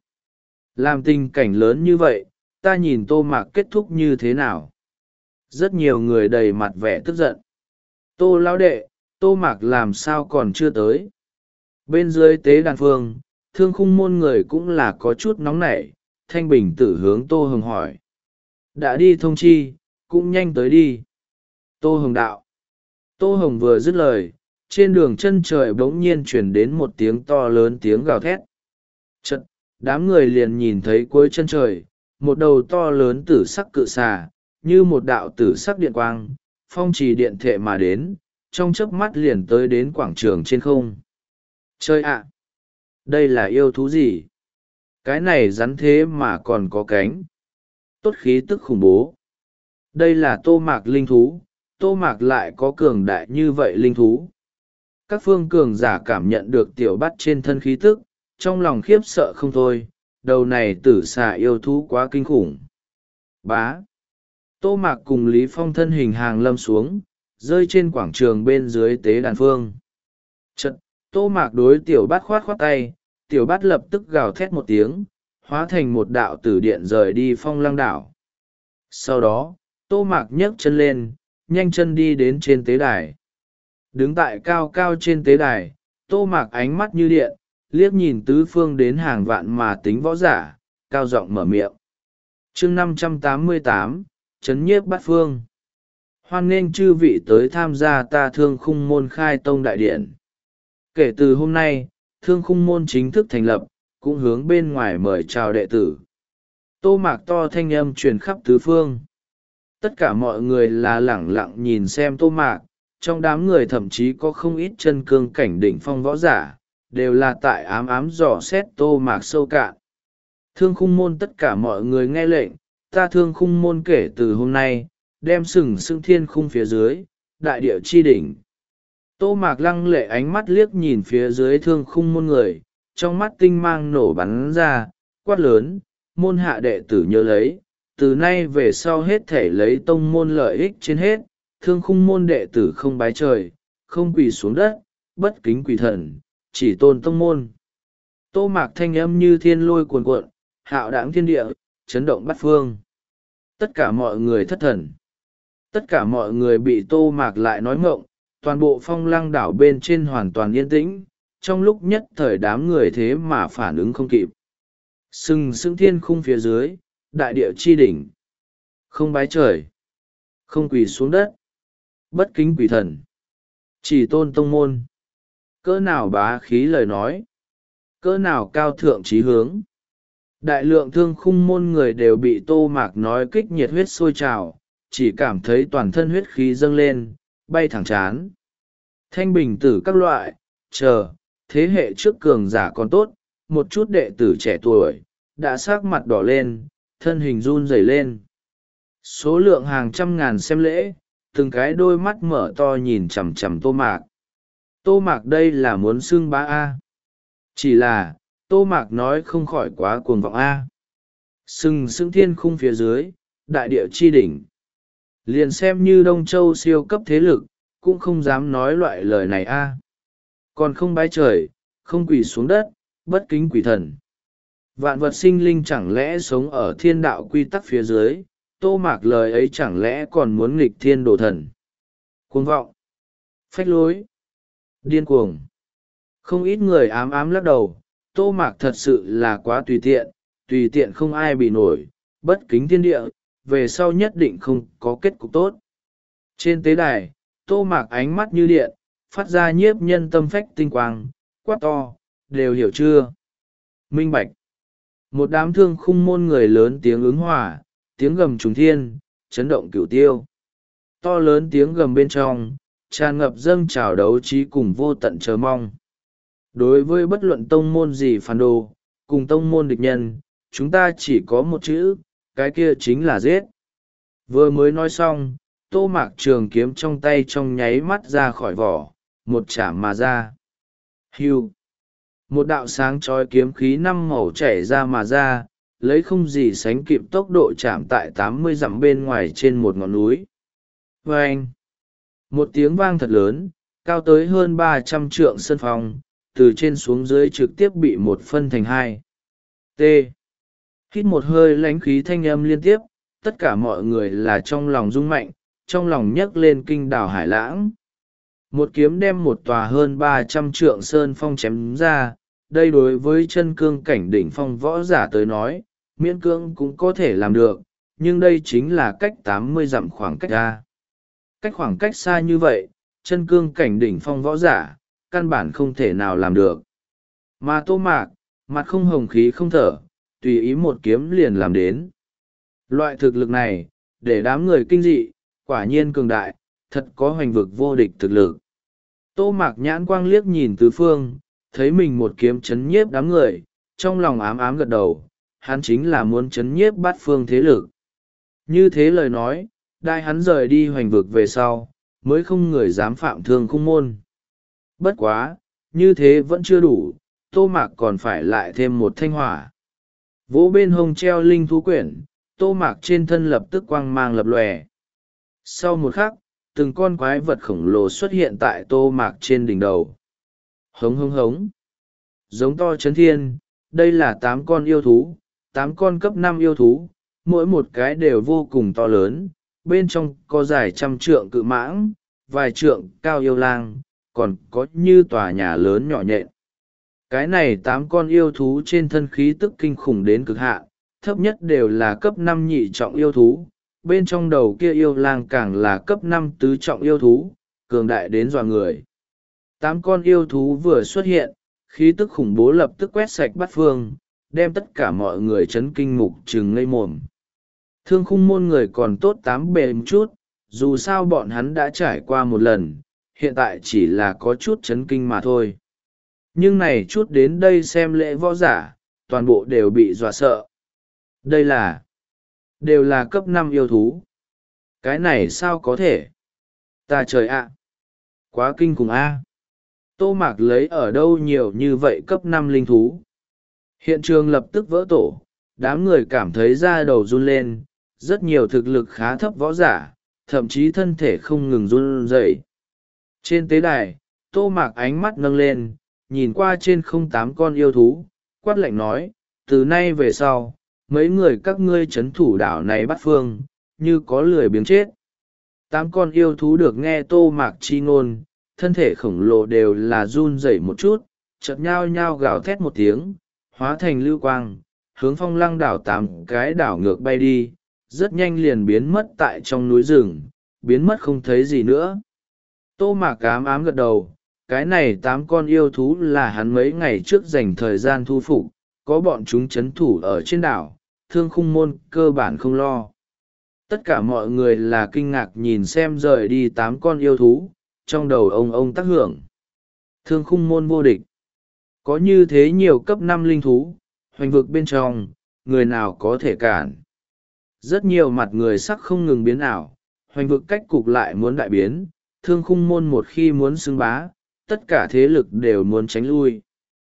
Làm tình cảnh lớn như vậy, ta nhìn Tô Mạc kết thúc như thế nào. Rất nhiều người đầy mặt vẻ tức giận. Tô lão đệ, Tô Mạc làm sao còn chưa tới. Bên dưới tế đàn phương, thương khung môn người cũng là có chút nóng nảy. Thanh Bình tử hướng Tô Hồng hỏi. Đã đi thông chi, cũng nhanh tới đi. Tô Hồng đạo. Tô Hồng vừa dứt lời, trên đường chân trời bỗng nhiên chuyển đến một tiếng to lớn tiếng gào thét. Chật, đám người liền nhìn thấy cuối chân trời, một đầu to lớn tử sắc cự xà, như một đạo tử sắc điện quang, phong trì điện thệ mà đến, trong chớp mắt liền tới đến quảng trường trên không. Chơi ạ! Đây là yêu thú gì? Cái này rắn thế mà còn có cánh. Tốt khí tức khủng bố. Đây là Tô Mạc linh thú, Tô Mạc lại có cường đại như vậy linh thú. Các phương cường giả cảm nhận được tiểu bắt trên thân khí tức, trong lòng khiếp sợ không thôi, đầu này tử xà yêu thú quá kinh khủng. Bá. Tô Mạc cùng Lý Phong thân hình hàng lâm xuống, rơi trên quảng trường bên dưới tế đàn phương. Chật, Tô Mạc đối tiểu bát khoát khoát tay, tiểu bát lập tức gào thét một tiếng, hóa thành một đạo tử điện rời đi phong lăng đảo. Sau đó, Tô Mạc nhấc chân lên, nhanh chân đi đến trên tế đài. Đứng tại cao cao trên tế đài, Tô Mạc ánh mắt như điện, liếc nhìn tứ phương đến hàng vạn mà tính võ giả, cao giọng mở miệng. Chương năm trăm tám mươi tám, Chấn nhiếp bát phương. Hoan nghênh chư vị tới tham gia ta Thương Khung Môn khai tông đại điện. Kể từ hôm nay, Thương Khung Môn chính thức thành lập, cũng hướng bên ngoài mời chào đệ tử. Tô Mạc to thanh âm truyền khắp tứ phương. Tất cả mọi người là lẳng lặng nhìn xem Tô Mạc, trong đám người thậm chí có không ít chân cương cảnh đỉnh phong võ giả, đều là tại ám ám dò xét Tô Mạc sâu cạn. Thương Khung Môn tất cả mọi người nghe lệnh, ta Thương Khung Môn kể từ hôm nay, đem sừng sững thiên khung phía dưới, đại địa chi đỉnh. Tô Mạc lăng lệ ánh mắt liếc nhìn phía dưới Thương Khung Môn người, trong mắt tinh mang nổ bắn ra, quát lớn, môn hạ đệ tử nhớ lấy, từ nay về sau hết thể lấy tông môn lợi ích trên hết, Thương Khung Môn đệ tử không bái trời, không quỳ xuống đất, bất kính quỳ thần, chỉ tôn tông môn. Tô Mạc thanh âm như thiên lôi cuồn cuộn, hạo đãng thiên địa, chấn động bát phương. Tất cả mọi người thất thần. Tất cả mọi người bị Tô Mạc lại nói ngộng, toàn bộ phong lăng đảo bên trên hoàn toàn yên tĩnh, trong lúc nhất thời đám người thế mà phản ứng không kịp. Sừng sững thiên khung phía dưới, đại địa chi đỉnh. Không bái trời, không quỳ xuống đất, bất kính quỷ thần, chỉ tôn tông môn. Cỡ nào bá khí lời nói, cỡ nào cao thượng trí hướng. Đại lượng Thương Khung Môn người đều bị Tô Mạc nói kích nhiệt huyết sôi trào, chỉ cảm thấy toàn thân huyết khí dâng lên, bay thẳng chán. Thanh bình tử các loại, chờ, thế hệ trước cường giả còn tốt, một chút đệ tử trẻ tuổi, đã sắc mặt đỏ lên, thân hình run rẩy lên. Số lượng hàng trăm ngàn xem lễ, từng cái đôi mắt mở to nhìn chằm chằm Tô Mạc. Tô Mạc đây là muốn xưng bá A. Chỉ là, Tô Mạc nói không khỏi quá cuồng vọng A. Sừng sững thiên khung phía dưới, đại địa chi đỉnh. Liền xem như Đông Châu siêu cấp thế lực, cũng không dám nói loại lời này A. Còn không bái trời, không quỳ xuống đất, bất kính quỷ thần. Vạn vật sinh linh chẳng lẽ sống ở thiên đạo quy tắc phía dưới, Tô Mạc lời ấy chẳng lẽ còn muốn nghịch thiên đổ thần. Cuồng vọng, phách lối, điên cuồng. Không ít người ám ám lắc đầu, Tô Mạc thật sự là quá tùy tiện, tùy tiện không ai bị nổi, bất kính thiên địa, về sau nhất định không có kết cục tốt. Trên tế đài, Tô Mạc ánh mắt như điện, phát ra nhiếp nhân tâm phách tinh quang, quát to, đều hiểu chưa? Minh bạch. Một đám Thương Khung Môn người lớn tiếng ứng hòa, tiếng gầm trùng thiên, chấn động cửu tiêu. To lớn tiếng gầm bên trong, tràn ngập dâng trào đấu trí cùng vô tận chờ mong. Đối với bất luận tông môn gì phản đồ, cùng tông môn địch nhân, chúng ta chỉ có một chữ, cái kia chính là giết. Vừa mới nói xong, Tô Mạc trường kiếm trong tay trong nháy mắt ra khỏi vỏ, một chạm mà ra. Hưu! Một đạo sáng trói kiếm khí năm màu chảy ra mà ra, lấy không gì sánh kịp tốc độ chạm tại tám mươi dặm bên ngoài trên một ngọn núi. Vâng! Một tiếng vang thật lớn, cao tới hơn ba trăm trượng sân phong, từ trên xuống dưới trực tiếp bị một phân thành hai. T. Hít một hơi lãnh khí thanh âm liên tiếp, tất cả mọi người là trong lòng rung mạnh, trong lòng nhấc lên kinh đảo hải lãng. Một kiếm đem một tòa hơn ba trăm trượng sơn phong chém ra, đây đối với chân cương cảnh đỉnh phong võ giả tới nói, miễn cưỡng cũng có thể làm được, nhưng đây chính là cách tám mươi dặm khoảng cách ra. Cách khoảng cách xa như vậy, chân cương cảnh đỉnh phong võ giả, căn bản không thể nào làm được. Mà Tô Mạc, mặt không hồng khí không thở, tùy ý một kiếm liền làm đến. Loại thực lực này, để đám người kinh dị, quả nhiên cường đại, thật có hoành vực vô địch thực lực. Tô Mạc nhãn quang liếc nhìn tứ phương, thấy mình một kiếm chấn nhiếp đám người, trong lòng ám ám gật đầu, hắn chính là muốn chấn nhiếp bát phương thế lực. Như thế lời nói, đại hắn rời đi hoành vực về sau, mới không người dám phạm thương khung môn. Bất quá, như thế vẫn chưa đủ, Tô Mạc còn phải lại thêm một thanh hỏa. Vỗ bên hông treo linh thú quyển, Tô Mạc trên thân lập tức quang mang lập lòe. Sau một khắc, từng con quái vật khổng lồ xuất hiện tại Tô Mạc trên đỉnh đầu. Hống hống hống. Giống to chấn thiên, đây là tám con yêu thú, tám con cấp năm yêu thú, mỗi một cái đều vô cùng to lớn, bên trong có dài trăm trượng cự mãng, vài trượng cao yêu lang, còn có như tòa nhà lớn nhỏ nhện. Cái này tám con yêu thú trên thân khí tức kinh khủng đến cực hạn, thấp nhất đều là cấp năm nhị trọng yêu thú, bên trong đầu kia yêu lang càng là cấp năm tứ trọng yêu thú, cường đại đến dọa người. Tám con yêu thú vừa xuất hiện, khí tức khủng bố lập tức quét sạch bát phương, đem tất cả mọi người chấn kinh mục trừng ngây mồm. Thương khung môn người còn tốt tám bề một chút, dù sao bọn hắn đã trải qua một lần, hiện tại chỉ là có chút chấn kinh mà thôi. Nhưng này chút đến đây xem lễ võ giả, toàn bộ đều bị dọa sợ. Đây là, đều là cấp năm yêu thú. Cái này sao có thể? Ta trời ạ! Quá kinh khủng a! Tô Mạc lấy ở đâu nhiều như vậy cấp năm linh thú? Hiện trường lập tức vỡ tổ, đám người cảm thấy da đầu run lên, rất nhiều thực lực khá thấp võ giả, thậm chí thân thể không ngừng run rẩy. Trên tế đài, Tô Mạc ánh mắt nâng lên, nhìn qua trên không tám con yêu thú, quát lạnh nói, từ nay về sau, mấy người các ngươi trấn thủ đảo này bắt phương, như có lười biếng chết. Tám con yêu thú được nghe Tô Mạc chi ngôn, thân thể khổng lồ đều là run rẩy một chút, chợt nhao nhao gào thét một tiếng, hóa thành lưu quang, hướng phong lăng đảo tám cái đảo ngược bay đi, rất nhanh liền biến mất tại trong núi rừng, biến mất không thấy gì nữa. Tô Mạc ám ám gật đầu, cái này tám con yêu thú là hắn mấy ngày trước dành thời gian thu phục, có bọn chúng chấn thủ ở trên đảo, thương khung môn cơ bản không lo. Tất cả mọi người là kinh ngạc nhìn xem rời đi tám con yêu thú, trong đầu ông ông tác hưởng. Thương khung môn vô địch. Có như thế nhiều cấp năm linh thú, hoành vực bên trong, người nào có thể cản. Rất nhiều mặt người sắc không ngừng biến ảo, hoành vực cách cục lại muốn đại biến, thương khung môn một khi muốn xưng bá, tất cả thế lực đều muốn tránh lui.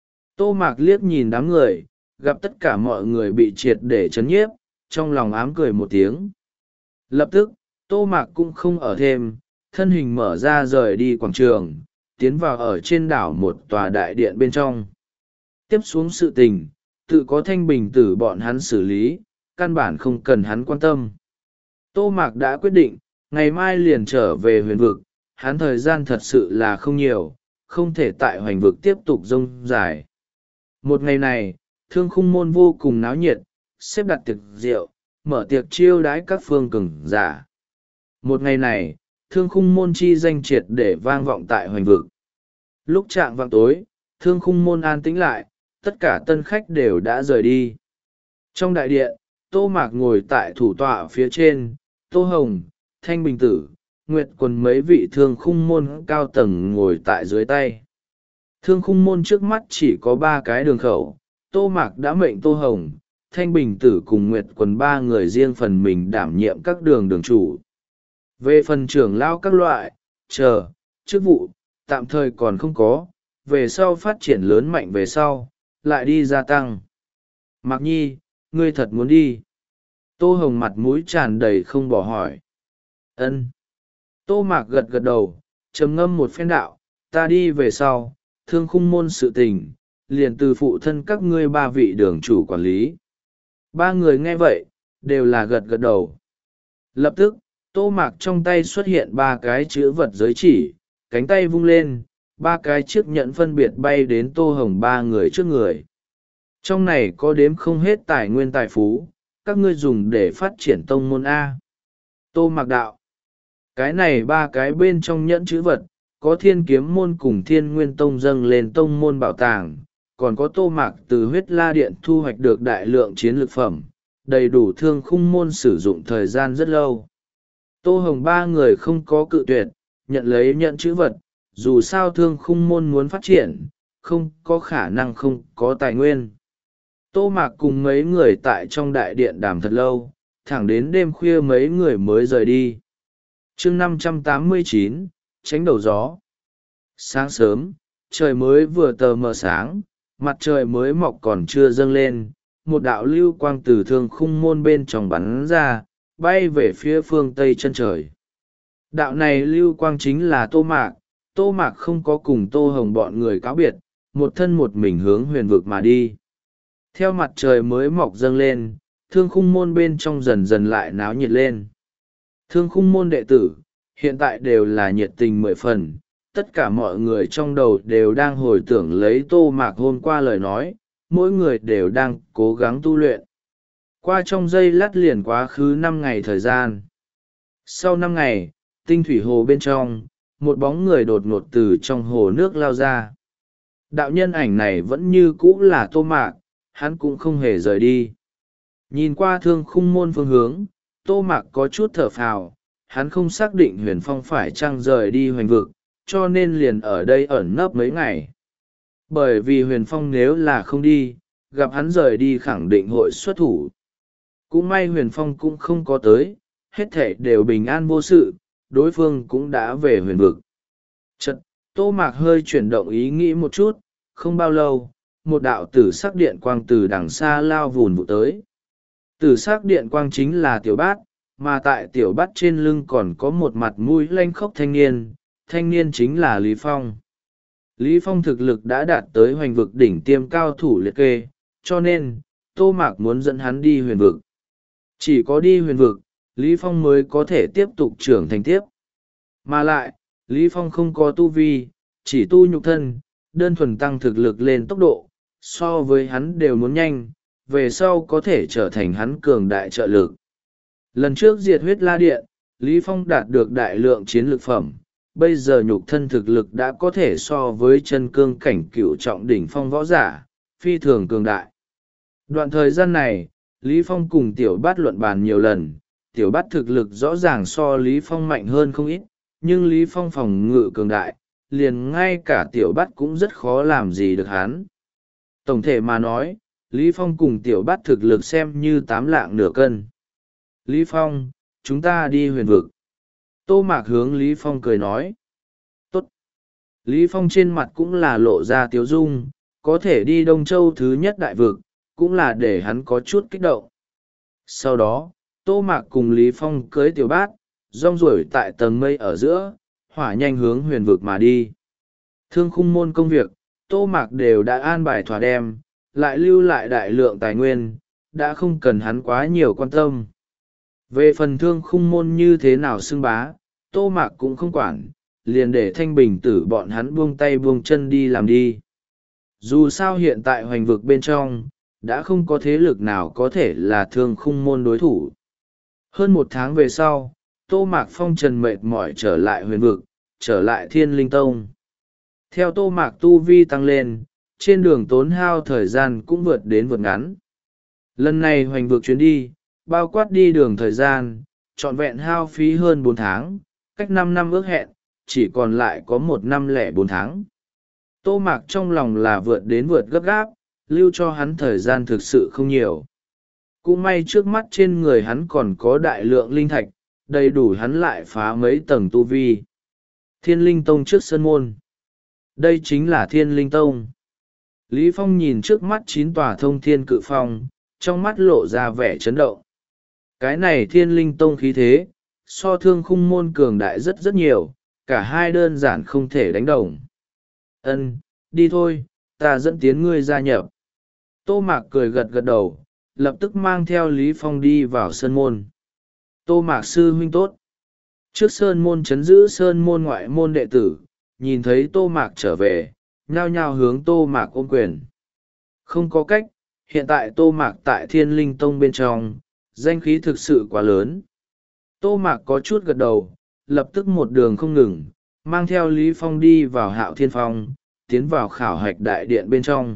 Tô Mạc liếc nhìn đám người, gặp tất cả mọi người bị triệt để chấn nhiếp, trong lòng ám cười một tiếng. Lập tức, Tô Mạc cũng không ở thêm, thân hình mở ra rời đi quảng trường, tiến vào ở trên đảo một tòa đại điện bên trong. Tiếp xuống sự tình, tự có Thanh Bình Tử bọn hắn xử lý, căn bản không cần hắn quan tâm. Tô Mạc đã quyết định, ngày mai liền trở về huyền vực, hắn thời gian thật sự là không nhiều, không thể tại hoành vực tiếp tục rông dài. Một ngày này, thương khung môn vô cùng náo nhiệt, xếp đặt tiệc rượu, mở tiệc chiêu đãi các phương cường giả. Một ngày này, thương khung môn chi danh triệt để vang vọng tại hoành vực. Lúc chạng vạng tối, thương khung môn an tĩnh lại, tất cả tân khách đều đã rời đi. Trong đại điện, Tô Mạc ngồi tại thủ tọa phía trên, Tô Hồng, Thanh Bình Tử, Nguyệt Quần mấy vị thương khung môn cao tầng ngồi tại dưới tay. Thương khung môn trước mắt chỉ có ba cái đường khẩu, Tô Mạc đã mệnh Tô Hồng, Thanh Bình Tử cùng Nguyệt Quần ba người riêng phần mình đảm nhiệm các đường đường chủ. Về phần trưởng lão các loại, chờ, chức vụ, tạm thời còn không có, về sau phát triển lớn mạnh về sau, lại đi gia tăng. Mạc Nhi, ngươi thật muốn đi? Tô Hồng mặt mũi tràn đầy không bỏ hỏi. Ân. Tô Mạc gật gật đầu, trầm ngâm một phen đạo, ta đi về sau, thương khung môn sự tình, liền từ phụ thân các ngươi ba vị đường chủ quản lý. Ba người nghe vậy, đều là gật gật đầu. Lập tức, Tô Mạc trong tay xuất hiện ba cái chữ vật giới chỉ, cánh tay vung lên, ba cái chiếc nhẫn phân biệt bay đến Tô Hồng ba người trước người. Trong này có đếm không hết tài nguyên tài phú, các ngươi dùng để phát triển tông môn A. Tô Mạc đạo. Cái này ba cái bên trong nhẫn chữ vật, có thiên kiếm môn cùng thiên nguyên tông dâng lên tông môn bảo tàng, còn có Tô Mạc từ huyết la điện thu hoạch được đại lượng chiến lược phẩm, đầy đủ thương khung môn sử dụng thời gian rất lâu. Tô Hồng ba người không có cự tuyệt, nhận lấy nhận chữ vật, dù sao thương khung môn muốn phát triển, không có khả năng không có tài nguyên. Tô Mạc cùng mấy người tại trong đại điện đàm thật lâu, thẳng đến đêm khuya mấy người mới rời đi. chương năm trăm tám mươi chín, tránh đầu gió. Sáng sớm, trời mới vừa tờ mờ sáng, mặt trời mới mọc còn chưa dâng lên, một đạo lưu quang từ thương khung môn bên trong bắn ra, bay về phía phương tây chân trời. Đạo này lưu quang chính là Tô Mạc. Tô Mạc không có cùng Tô Hồng bọn người cáo biệt, một thân một mình hướng huyền vực mà đi. Theo mặt trời mới mọc dâng lên, thương khung môn bên trong dần dần lại náo nhiệt lên. Thương khung môn đệ tử, hiện tại đều là nhiệt tình mười phần, tất cả mọi người trong đầu đều đang hồi tưởng lấy Tô Mạc hôm qua lời nói, mỗi người đều đang cố gắng tu luyện. Qua trong giây lát liền quá khứ năm ngày thời gian. Sau năm ngày, tinh thủy hồ bên trong, một bóng người đột ngột từ trong hồ nước lao ra. Đạo nhân ảnh này vẫn như cũ là Tô Mạc, hắn cũng không hề rời đi. Nhìn qua thương khung môn phương hướng, Tô Mạc có chút thở phào, hắn không xác định Huyền Phong phải chăng rời đi hoành vực, cho nên liền ở đây ẩn nấp mấy ngày. Bởi vì Huyền Phong nếu là không đi, gặp hắn rời đi khẳng định hội xuất thủ. Cũng may Huyền Phong cũng không có tới, hết thể đều bình an vô sự, đối phương cũng đã về huyền vực. Chật, Tô Mạc hơi chuyển động ý nghĩ một chút, không bao lâu, một đạo tử sắc điện quang từ đằng xa lao vùn vụ tới. Tử sắc điện quang chính là tiểu bát, mà tại tiểu bát trên lưng còn có một mặt mũi lanh khốc thanh niên, thanh niên chính là Lý Phong. Lý Phong thực lực đã đạt tới hoành vực đỉnh tiêm cao thủ liệt kê, cho nên, Tô Mạc muốn dẫn hắn đi huyền vực. Chỉ có đi huyền vực, Lý Phong mới có thể tiếp tục trưởng thành tiếp. Mà lại, Lý Phong không có tu vi, chỉ tu nhục thân, đơn thuần tăng thực lực lên tốc độ, so với hắn đều muốn nhanh, về sau có thể trở thành hắn cường đại trợ lực. Lần trước diệt huyết la điện, Lý Phong đạt được đại lượng chiến lực phẩm, bây giờ nhục thân thực lực đã có thể so với chân cương cảnh cửu trọng đỉnh phong võ giả, phi thường cường đại. Đoạn thời gian này, Lý Phong cùng Tiểu Bát luận bàn nhiều lần, Tiểu Bát thực lực rõ ràng so Lý Phong mạnh hơn không ít, nhưng Lý Phong phòng ngự cường đại, liền ngay cả Tiểu Bát cũng rất khó làm gì được hắn. Tổng thể mà nói, Lý Phong cùng Tiểu Bát thực lực xem như tám lạng nửa cân. Lý Phong, chúng ta đi huyền vực. Tô Mạc hướng Lý Phong cười nói. Tốt. Lý Phong trên mặt cũng là lộ ra tiếu dung, có thể đi Đông Châu thứ nhất đại vực, cũng là để hắn có chút kích động. Sau đó, Tô Mạc cùng Lý Phong cưới Tiểu Bát, rong ruổi tại tầng mây ở giữa, hỏa nhanh hướng huyền vực mà đi. Thương khung môn công việc, Tô Mạc đều đã an bài thỏa đem, lại lưu lại đại lượng tài nguyên, đã không cần hắn quá nhiều quan tâm. Về phần thương khung môn như thế nào xưng bá, Tô Mạc cũng không quản, liền để Thanh Bình Tử bọn hắn buông tay buông chân đi làm đi. Dù sao hiện tại hoành vực bên trong, đã không có thế lực nào có thể là thương khung môn đối thủ. Hơn một tháng về sau, Tô Mạc phong trần mệt mỏi trở lại huyền vực, trở lại Thiên Linh Tông. Theo Tô Mạc tu vi tăng lên, trên đường tốn hao thời gian cũng vượt đến vượt ngắn. Lần này hoành vực chuyến đi, bao quát đi đường thời gian, trọn vẹn hao phí hơn bốn tháng, cách năm năm ước hẹn, chỉ còn lại có một năm lẻ bốn tháng. Tô Mạc trong lòng là vượt đến vượt gấp gáp, lưu cho hắn thời gian thực sự không nhiều. Cũng may trước mắt trên người hắn còn có đại lượng linh thạch, đầy đủ hắn lại phá mấy tầng tu vi. Thiên Linh Tông trước sân môn. Đây chính là Thiên Linh Tông. Lý Phong nhìn trước mắt chín tòa thông thiên cự phong, trong mắt lộ ra vẻ chấn động. Cái này Thiên Linh Tông khí thế, so Thương Khung môn cường đại rất rất nhiều, cả hai đơn giản không thể đánh đồng. Ân, đi thôi, ta dẫn tiến ngươi gia nhập. Tô Mạc cười gật gật đầu, lập tức mang theo Lý Phong đi vào sơn môn. Tô Mạc sư huynh tốt. Trước sơn môn chấn giữ sơn môn ngoại môn đệ tử, nhìn thấy Tô Mạc trở về, nhao nhao hướng Tô Mạc ôm quyền. Không có cách, hiện tại Tô Mạc tại Thiên Linh Tông bên trong, danh khí thực sự quá lớn. Tô Mạc có chút gật đầu, lập tức một đường không ngừng, mang theo Lý Phong đi vào Hạo Thiên Phong, tiến vào khảo hạch đại điện bên trong.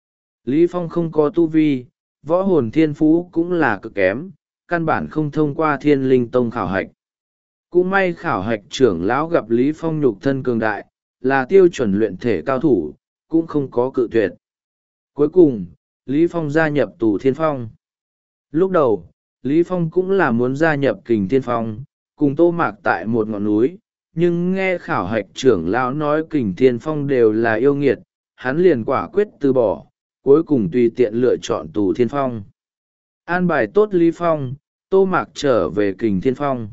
Lý Phong không có tu vi, võ hồn thiên phú cũng là cực kém, căn bản không thông qua Thiên Linh Tông khảo hạch. Cũng may khảo hạch trưởng lão gặp Lý Phong nhục thân cường đại, là tiêu chuẩn luyện thể cao thủ, cũng không có cự tuyệt. Cuối cùng, Lý Phong gia nhập Tù Thiên Phong. Lúc đầu, Lý Phong cũng là muốn gia nhập Kình Thiên Phong, cùng Tô Mạc tại một ngọn núi, nhưng nghe khảo hạch trưởng lão nói Kình Thiên Phong đều là yêu nghiệt, hắn liền quả quyết từ bỏ, cuối cùng tùy tiện lựa chọn Tù Thiên Phong. An bài tốt Lý Phong, Tô Mạc trở về Kình Thiên Phong.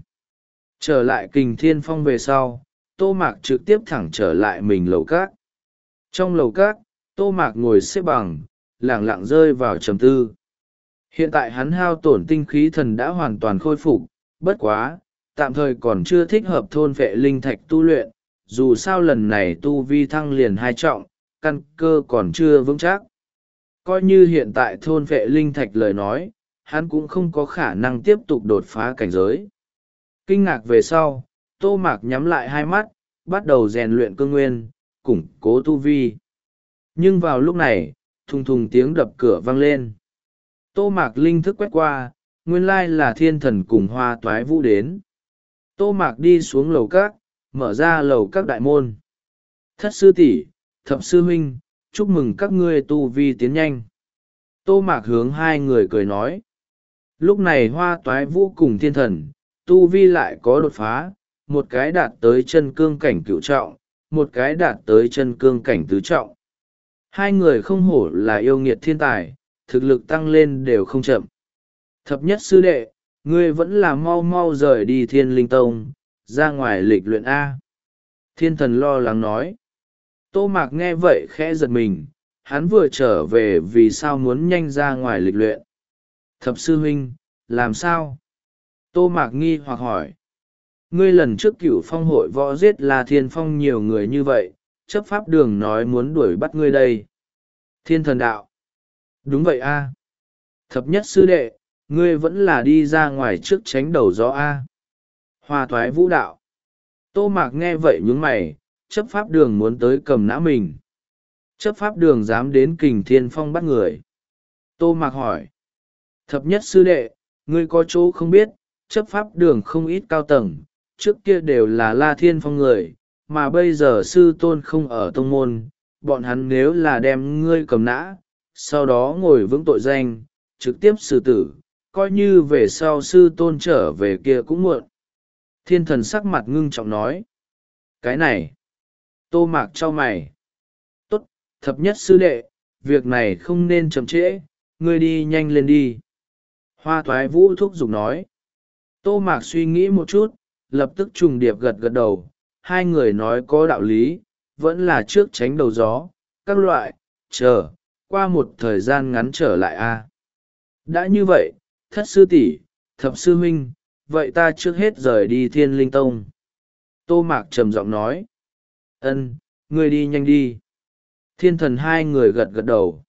Trở lại Kình Thiên Phong về sau, Tô Mạc trực tiếp thẳng trở lại mình lầu cát. Trong lầu cát, Tô Mạc ngồi xếp bằng, lẳng lặng rơi vào trầm tư. Hiện tại hắn hao tổn tinh khí thần đã hoàn toàn khôi phục, bất quá, tạm thời còn chưa thích hợp thôn vệ linh thạch tu luyện, dù sao lần này tu vi thăng liền hai trọng, căn cơ còn chưa vững chắc. Coi như hiện tại thôn vệ linh thạch lời nói, hắn cũng không có khả năng tiếp tục đột phá cảnh giới. Kinh ngạc về sau, Tô Mạc nhắm lại hai mắt, bắt đầu rèn luyện cương nguyên, củng cố tu vi. Nhưng vào lúc này, thùng thùng tiếng đập cửa vang lên. Tô Mạc linh thức quét qua, nguyên lai là thiên thần cùng Hoa Toái Vũ đến. Tô Mạc đi xuống lầu các, mở ra lầu các đại môn. Thất sư tỷ, thập sư huynh, chúc mừng các ngươi tu vi tiến nhanh. Tô Mạc hướng hai người cười nói. Lúc này Hoa Toái Vũ cùng thiên thần, tu vi lại có đột phá, một cái đạt tới chân cương cảnh cửu trọng, một cái đạt tới chân cương cảnh tứ trọng. Hai người không hổ là yêu nghiệt thiên tài, thực lực tăng lên đều không chậm. Thập nhất sư đệ, ngươi vẫn là mau mau rời đi Thiên Linh Tông, ra ngoài lịch luyện A. Thiên thần lo lắng nói. Tô Mạc nghe vậy khẽ giật mình, hắn vừa trở về vì sao muốn nhanh ra ngoài lịch luyện. Thập sư huynh, làm sao? Tô Mạc nghi hoặc hỏi. Ngươi lần trước cửu phong hội võ giết là Thiên Phong nhiều người như vậy, chấp pháp đường nói muốn đuổi bắt ngươi đây. Thiên thần đạo. Đúng vậy a. Thập nhất sư đệ, ngươi vẫn là đi ra ngoài trước tránh đầu gió a. Hoa Toái Vũ đạo. Tô Mạc nghe vậy nhướng mày, chấp pháp đường muốn tới cầm nã mình. Chấp pháp đường dám đến Kình Thiên Phong bắt người. Tô Mạc hỏi. Thập nhất sư đệ, ngươi có chỗ không biết, chấp pháp đường không ít cao tầng, trước kia đều là La Thiên Phong người, mà bây giờ sư tôn không ở tông môn, bọn hắn nếu là đem ngươi cầm nã, sau đó ngồi vững tội danh, trực tiếp xử tử, coi như về sau sư tôn trở về kia cũng muộn. Thiên thần sắc mặt ngưng trọng nói. Cái này, Tô Mạc trao mày. Tốt, thập nhất sư đệ, việc này không nên chậm trễ, ngươi đi nhanh lên đi. Hoa Toái Vũ thúc giục nói. Tô Mạc suy nghĩ một chút, lập tức trùng điệp gật gật đầu, hai người nói có đạo lý, vẫn là trước tránh đầu gió, các loại, chờ, qua một thời gian ngắn trở lại a. Đã như vậy, thất sư tỷ, thập sư huynh, vậy ta trước hết rời đi Thiên Linh Tông. Tô Mạc trầm giọng nói. Ân, ngươi đi nhanh đi. Thiên thần hai người gật gật đầu.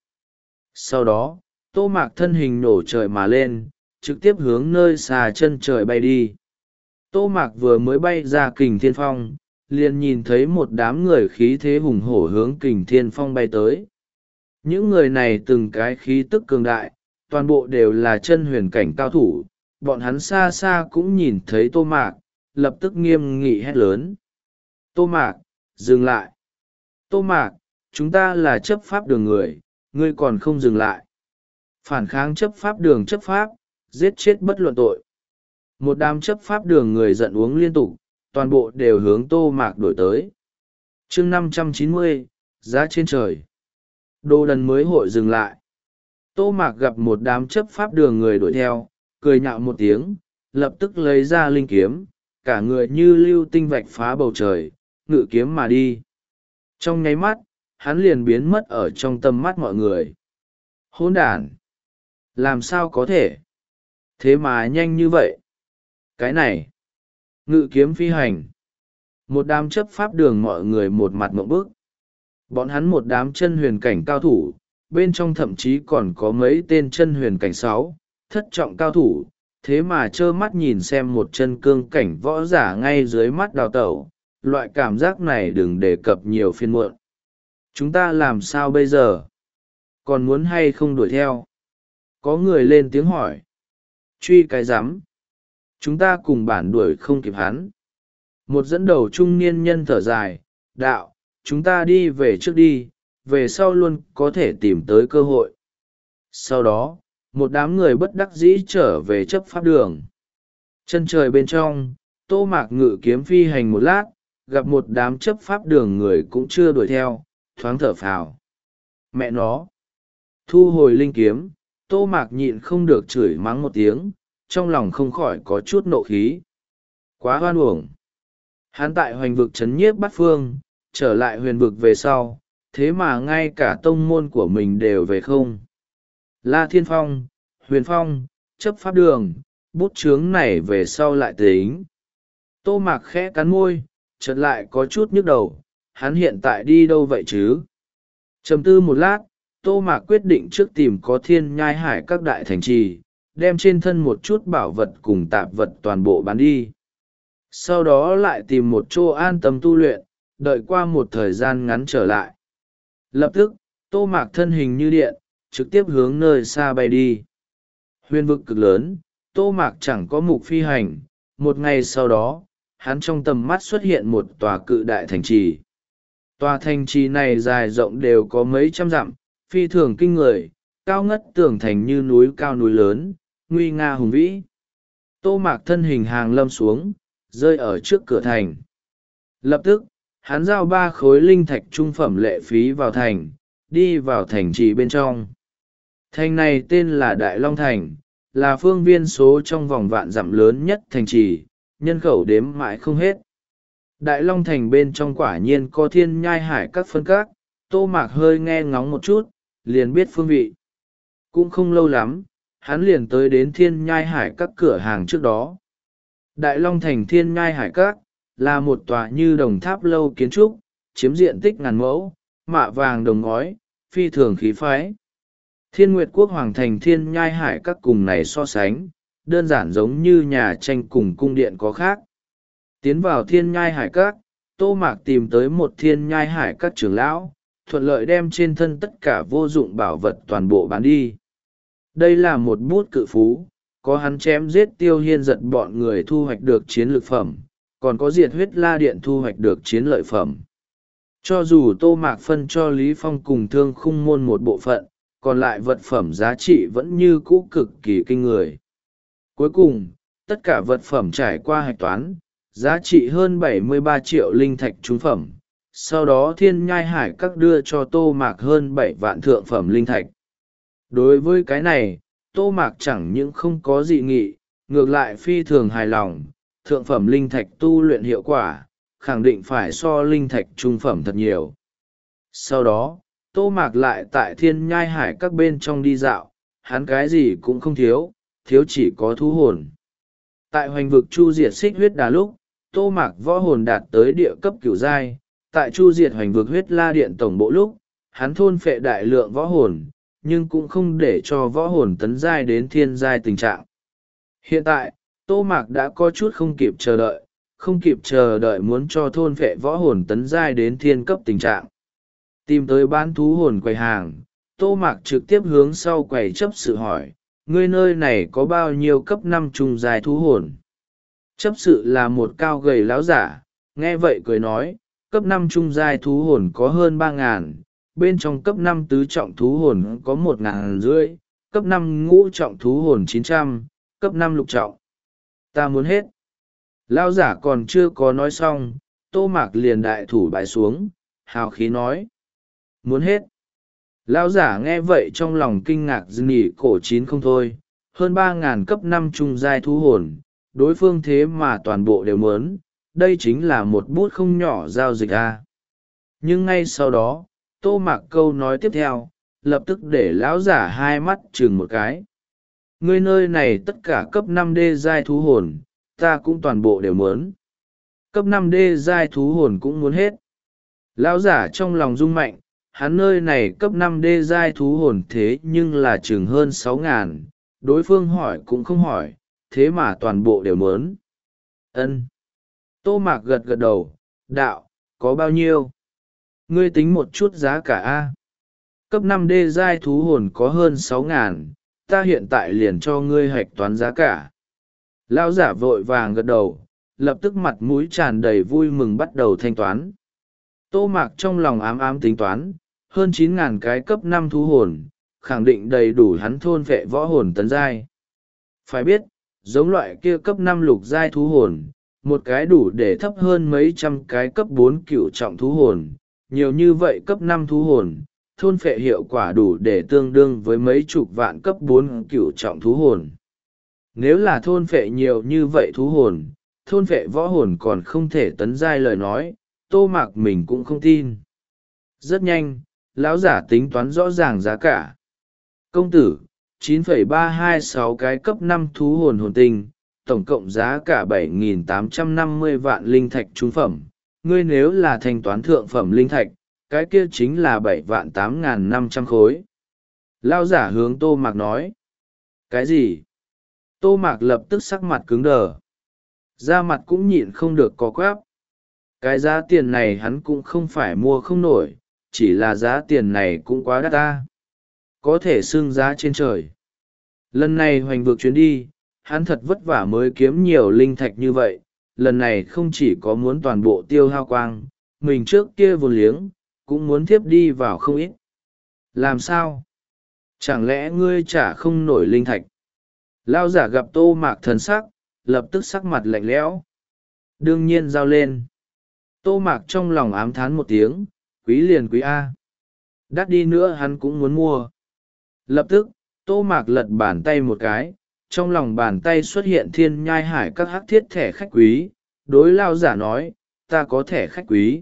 Sau đó, Tô Mạc thân hình nổ trời mà lên, trực tiếp hướng nơi xà chân trời bay đi. Tô Mạc vừa mới bay ra Kình Thiên Phong, liền nhìn thấy một đám người khí thế hùng hổ hướng Kình Thiên Phong bay tới. Những người này từng cái khí tức cường đại, toàn bộ đều là chân huyền cảnh cao thủ, bọn hắn xa xa cũng nhìn thấy Tô Mạc, lập tức nghiêm nghị hét lớn. Tô Mạc, dừng lại. Tô Mạc, chúng ta là chấp pháp đường người, ngươi còn không dừng lại. Phản kháng chấp pháp đường chấp pháp, giết chết bất luận tội. Một đám chấp pháp đường người giận uống liên tục, toàn bộ đều hướng Tô Mạc đổi tới. chương năm trăm chín mươi, giá trên trời. Đồ đần mới hội dừng lại. Tô Mạc gặp một đám chấp pháp đường người đuổi theo, cười nhạo một tiếng, lập tức lấy ra linh kiếm, cả người như lưu tinh vạch phá bầu trời, ngự kiếm mà đi. Trong nháy mắt, hắn liền biến mất ở trong tầm mắt mọi người. Hỗn đản! Làm sao có thể? Thế mà nhanh như vậy? Cái này! Ngự kiếm phi hành. Một đám chấp pháp đường mọi người một mặt mộng bức. Bọn hắn một đám chân huyền cảnh cao thủ, bên trong thậm chí còn có mấy tên chân huyền cảnh sáu, thất trọng cao thủ, thế mà trơ mắt nhìn xem một chân cương cảnh võ giả ngay dưới mắt đào tẩu, loại cảm giác này đừng đề cập nhiều phiên muộn. Chúng ta làm sao bây giờ? Còn muốn hay không đuổi theo? Có người lên tiếng hỏi. Truy cái rắm. Chúng ta cùng bản đuổi không kịp hắn. Một dẫn đầu trung niên nhân thở dài, đạo, chúng ta đi về trước đi, về sau luôn có thể tìm tới cơ hội. Sau đó, một đám người bất đắc dĩ trở về chấp pháp đường. Chân trời bên trong, Tô Mạc ngự kiếm phi hành một lát, gặp một đám chấp pháp đường người cũng chưa đuổi theo, thoáng thở phào. Mẹ nó! Thu hồi linh kiếm, Tô Mạc nhịn không được chửi mắng một tiếng, trong lòng không khỏi có chút nộ khí. Quá hoan uổng! Hắn tại hoành vực chấn nhiếp bát phương, trở lại huyền vực về sau, thế mà ngay cả tông môn của mình đều về không. La Thiên Phong, Huyền Phong, chấp pháp đường, bút chướng này về sau lại tính. Tô Mạc khẽ cắn môi, chợt lại có chút nhức đầu, hắn hiện tại đi đâu vậy chứ? Trầm tư một lát, Tô Mạc quyết định trước tìm có thiên nhai hải các đại thành trì, đem trên thân một chút bảo vật cùng tạp vật toàn bộ bán đi. Sau đó lại tìm một chỗ an tâm tu luyện, đợi qua một thời gian ngắn trở lại. Lập tức, Tô Mạc thân hình như điện, trực tiếp hướng nơi xa bay đi. Huyền vực cực lớn, Tô Mạc chẳng có mục phi hành, một ngày sau đó, hắn trong tầm mắt xuất hiện một tòa cự đại thành trì. Tòa thành trì này dài rộng đều có mấy trăm dặm, phi thường kinh người, cao ngất tường thành như núi cao núi lớn, nguy nga hùng vĩ. Tô Mạc thân hình hàng lâm xuống, rơi ở trước cửa thành. Lập tức, hắn giao ba khối linh thạch trung phẩm lệ phí vào thành, đi vào thành trì bên trong. Thành này tên là Đại Long Thành, là phương viên số trong vòng vạn dặm lớn nhất thành trì, nhân khẩu đếm mãi không hết. Đại Long Thành bên trong quả nhiên có thiên nhai hải các phân các, Tô Mạc hơi nghe ngóng một chút, liền biết phương vị. Cũng không lâu lắm, hắn liền tới đến thiên nhai hải các cửa hàng trước đó. Đại Long Thành thiên nhai hải các, là một tòa như đồng tháp lâu kiến trúc, chiếm diện tích ngàn mẫu, mạ vàng đồng ngói, phi thường khí phái. Thiên Nguyệt Quốc Hoàng Thành thiên nhai hải các cùng này so sánh, đơn giản giống như nhà tranh cùng cung điện có khác. Tiến vào thiên nhai hải các, Tô Mạc tìm tới một thiên nhai hải các trưởng lão, thuận lợi đem trên thân tất cả vô dụng bảo vật toàn bộ bán đi. Đây là một bút cự phú, có hắn chém giết Tiêu Hiên giật bọn người thu hoạch được chiến lược phẩm, còn có diệt huyết la điện thu hoạch được chiến lợi phẩm. Cho dù Tô Mạc phân cho Lý Phong cùng Thương Khung Môn một bộ phận, còn lại vật phẩm giá trị vẫn như cũ cực kỳ kinh người. Cuối cùng, tất cả vật phẩm trải qua hạch toán, giá trị hơn bảy mươi ba triệu linh thạch trung phẩm. Sau đó thiên nhai hải các đưa cho Tô Mạc hơn bảy vạn thượng phẩm linh thạch. Đối với cái này, Tô Mạc chẳng những không có dị nghị, ngược lại phi thường hài lòng, thượng phẩm linh thạch tu luyện hiệu quả, khẳng định phải so linh thạch trung phẩm thật nhiều. Sau đó, Tô Mạc lại tại thiên nhai hải các bên trong đi dạo, hắn cái gì cũng không thiếu, thiếu chỉ có thú hồn. Tại hoành vực chu diệt xích huyết đà lúc, Tô Mạc võ hồn đạt tới địa cấp cửu giai, tại chu diệt hoành vực huyết la điện tổng bộ lúc, hắn thôn phệ đại lượng võ hồn, nhưng cũng không để cho võ hồn tấn giai đến thiên giai tình trạng. Hiện tại, Tô Mạc đã có chút không kịp chờ đợi, không kịp chờ đợi muốn cho thôn phệ võ hồn tấn giai đến thiên cấp tình trạng. Tìm tới bán thú hồn quầy hàng, Tô Mạc trực tiếp hướng sau quầy chấp sự hỏi, ngươi nơi này có bao nhiêu cấp năm trung giai thú hồn? Chấp sự là một cao gầy láo giả, nghe vậy cười nói, cấp năm trung giai thú hồn có hơn ba ngàn, bên trong cấp năm tứ trọng thú hồn có một ngàn rưỡi, cấp năm ngũ trọng thú hồn chín trăm, cấp năm lục trọng. Ta muốn hết. Lao giả còn chưa có nói xong, Tô Mạc liền đại thủ bãi xuống, hào khí nói. Muốn hết. Lao giả nghe vậy trong lòng kinh ngạc nỉ cổ chín không thôi, hơn ba ngàn cấp năm trung giai thú hồn, đối phương thế mà toàn bộ đều mớn, đây chính là một bút không nhỏ giao dịch a. Nhưng ngay sau đó, Tô Mạc câu nói tiếp theo, lập tức để lão giả hai mắt chừng một cái. Ngươi nơi này tất cả cấp năm đê giai thú hồn, ta cũng toàn bộ đều muốn. Cấp năm đê giai thú hồn cũng muốn hết. Lão giả trong lòng rung mạnh, hắn nơi này cấp năm đê giai thú hồn thế nhưng là chừng hơn sáu ngàn, đối phương hỏi cũng không hỏi, thế mà toàn bộ đều muốn. Ân. Tô Mạc gật gật đầu, đạo, có bao nhiêu? Ngươi tính một chút giá cả a. Cấp năm đê giai thú hồn có hơn sáu ngàn, ta hiện tại liền cho ngươi hạch toán giá cả. Lão giả vội vàng gật đầu, lập tức mặt mũi tràn đầy vui mừng bắt đầu thanh toán. Tô Mạc trong lòng ám ám tính toán, hơn chín ngàn cái cấp năm thú hồn, khẳng định đầy đủ hắn thôn vệ võ hồn tấn giai. Phải biết, giống loại kia cấp năm lục giai thú hồn, một cái đủ để thấp hơn mấy trăm cái cấp bốn cửu trọng thú hồn, nhiều như vậy cấp năm thú hồn, thôn phệ hiệu quả đủ để tương đương với mấy chục vạn cấp bốn cửu trọng thú hồn. Nếu là thôn phệ nhiều như vậy thú hồn, thôn phệ võ hồn còn không thể tấn giai lời nói, Tô Mạc mình cũng không tin. Rất nhanh, lão giả tính toán rõ ràng giá cả. Công tử, chín phẩy ba hai sáu cái cấp năm thú hồn hồn tinh, tổng cộng giá cả bảy nghìn tám trăm năm mươi vạn linh thạch trung phẩm. Ngươi nếu là thanh toán thượng phẩm linh thạch, cái kia chính là bảy vạn tám ngàn năm trăm khối. Lao giả hướng Tô Mạc nói. Cái gì? Tô Mạc lập tức sắc mặt cứng đờ. Da mặt cũng nhịn không được có quáp. Cái giá tiền này hắn cũng không phải mua không nổi, chỉ là giá tiền này cũng quá đắt ta. Có thể xưng giá trên trời. Lần này hoành vượt chuyến đi, hắn thật vất vả mới kiếm nhiều linh thạch như vậy. Lần này không chỉ có muốn toàn bộ tiêu hao quang, mình trước kia vốn liếng, cũng muốn thiếp đi vào không ít. Làm sao? Chẳng lẽ ngươi trả không nổi linh thạch? Lao giả gặp Tô Mạc thần sắc, lập tức sắc mặt lạnh lẽo. Đương nhiên giao lên. Tô Mạc trong lòng ám thán một tiếng, quý liền quý A. Đắt đi nữa hắn cũng muốn mua. Lập tức, Tô Mạc lật bàn tay một cái, trong lòng bàn tay xuất hiện thiên nhai hải các hắc thiết thẻ khách quý, đối Lao giả nói, ta có thẻ khách quý.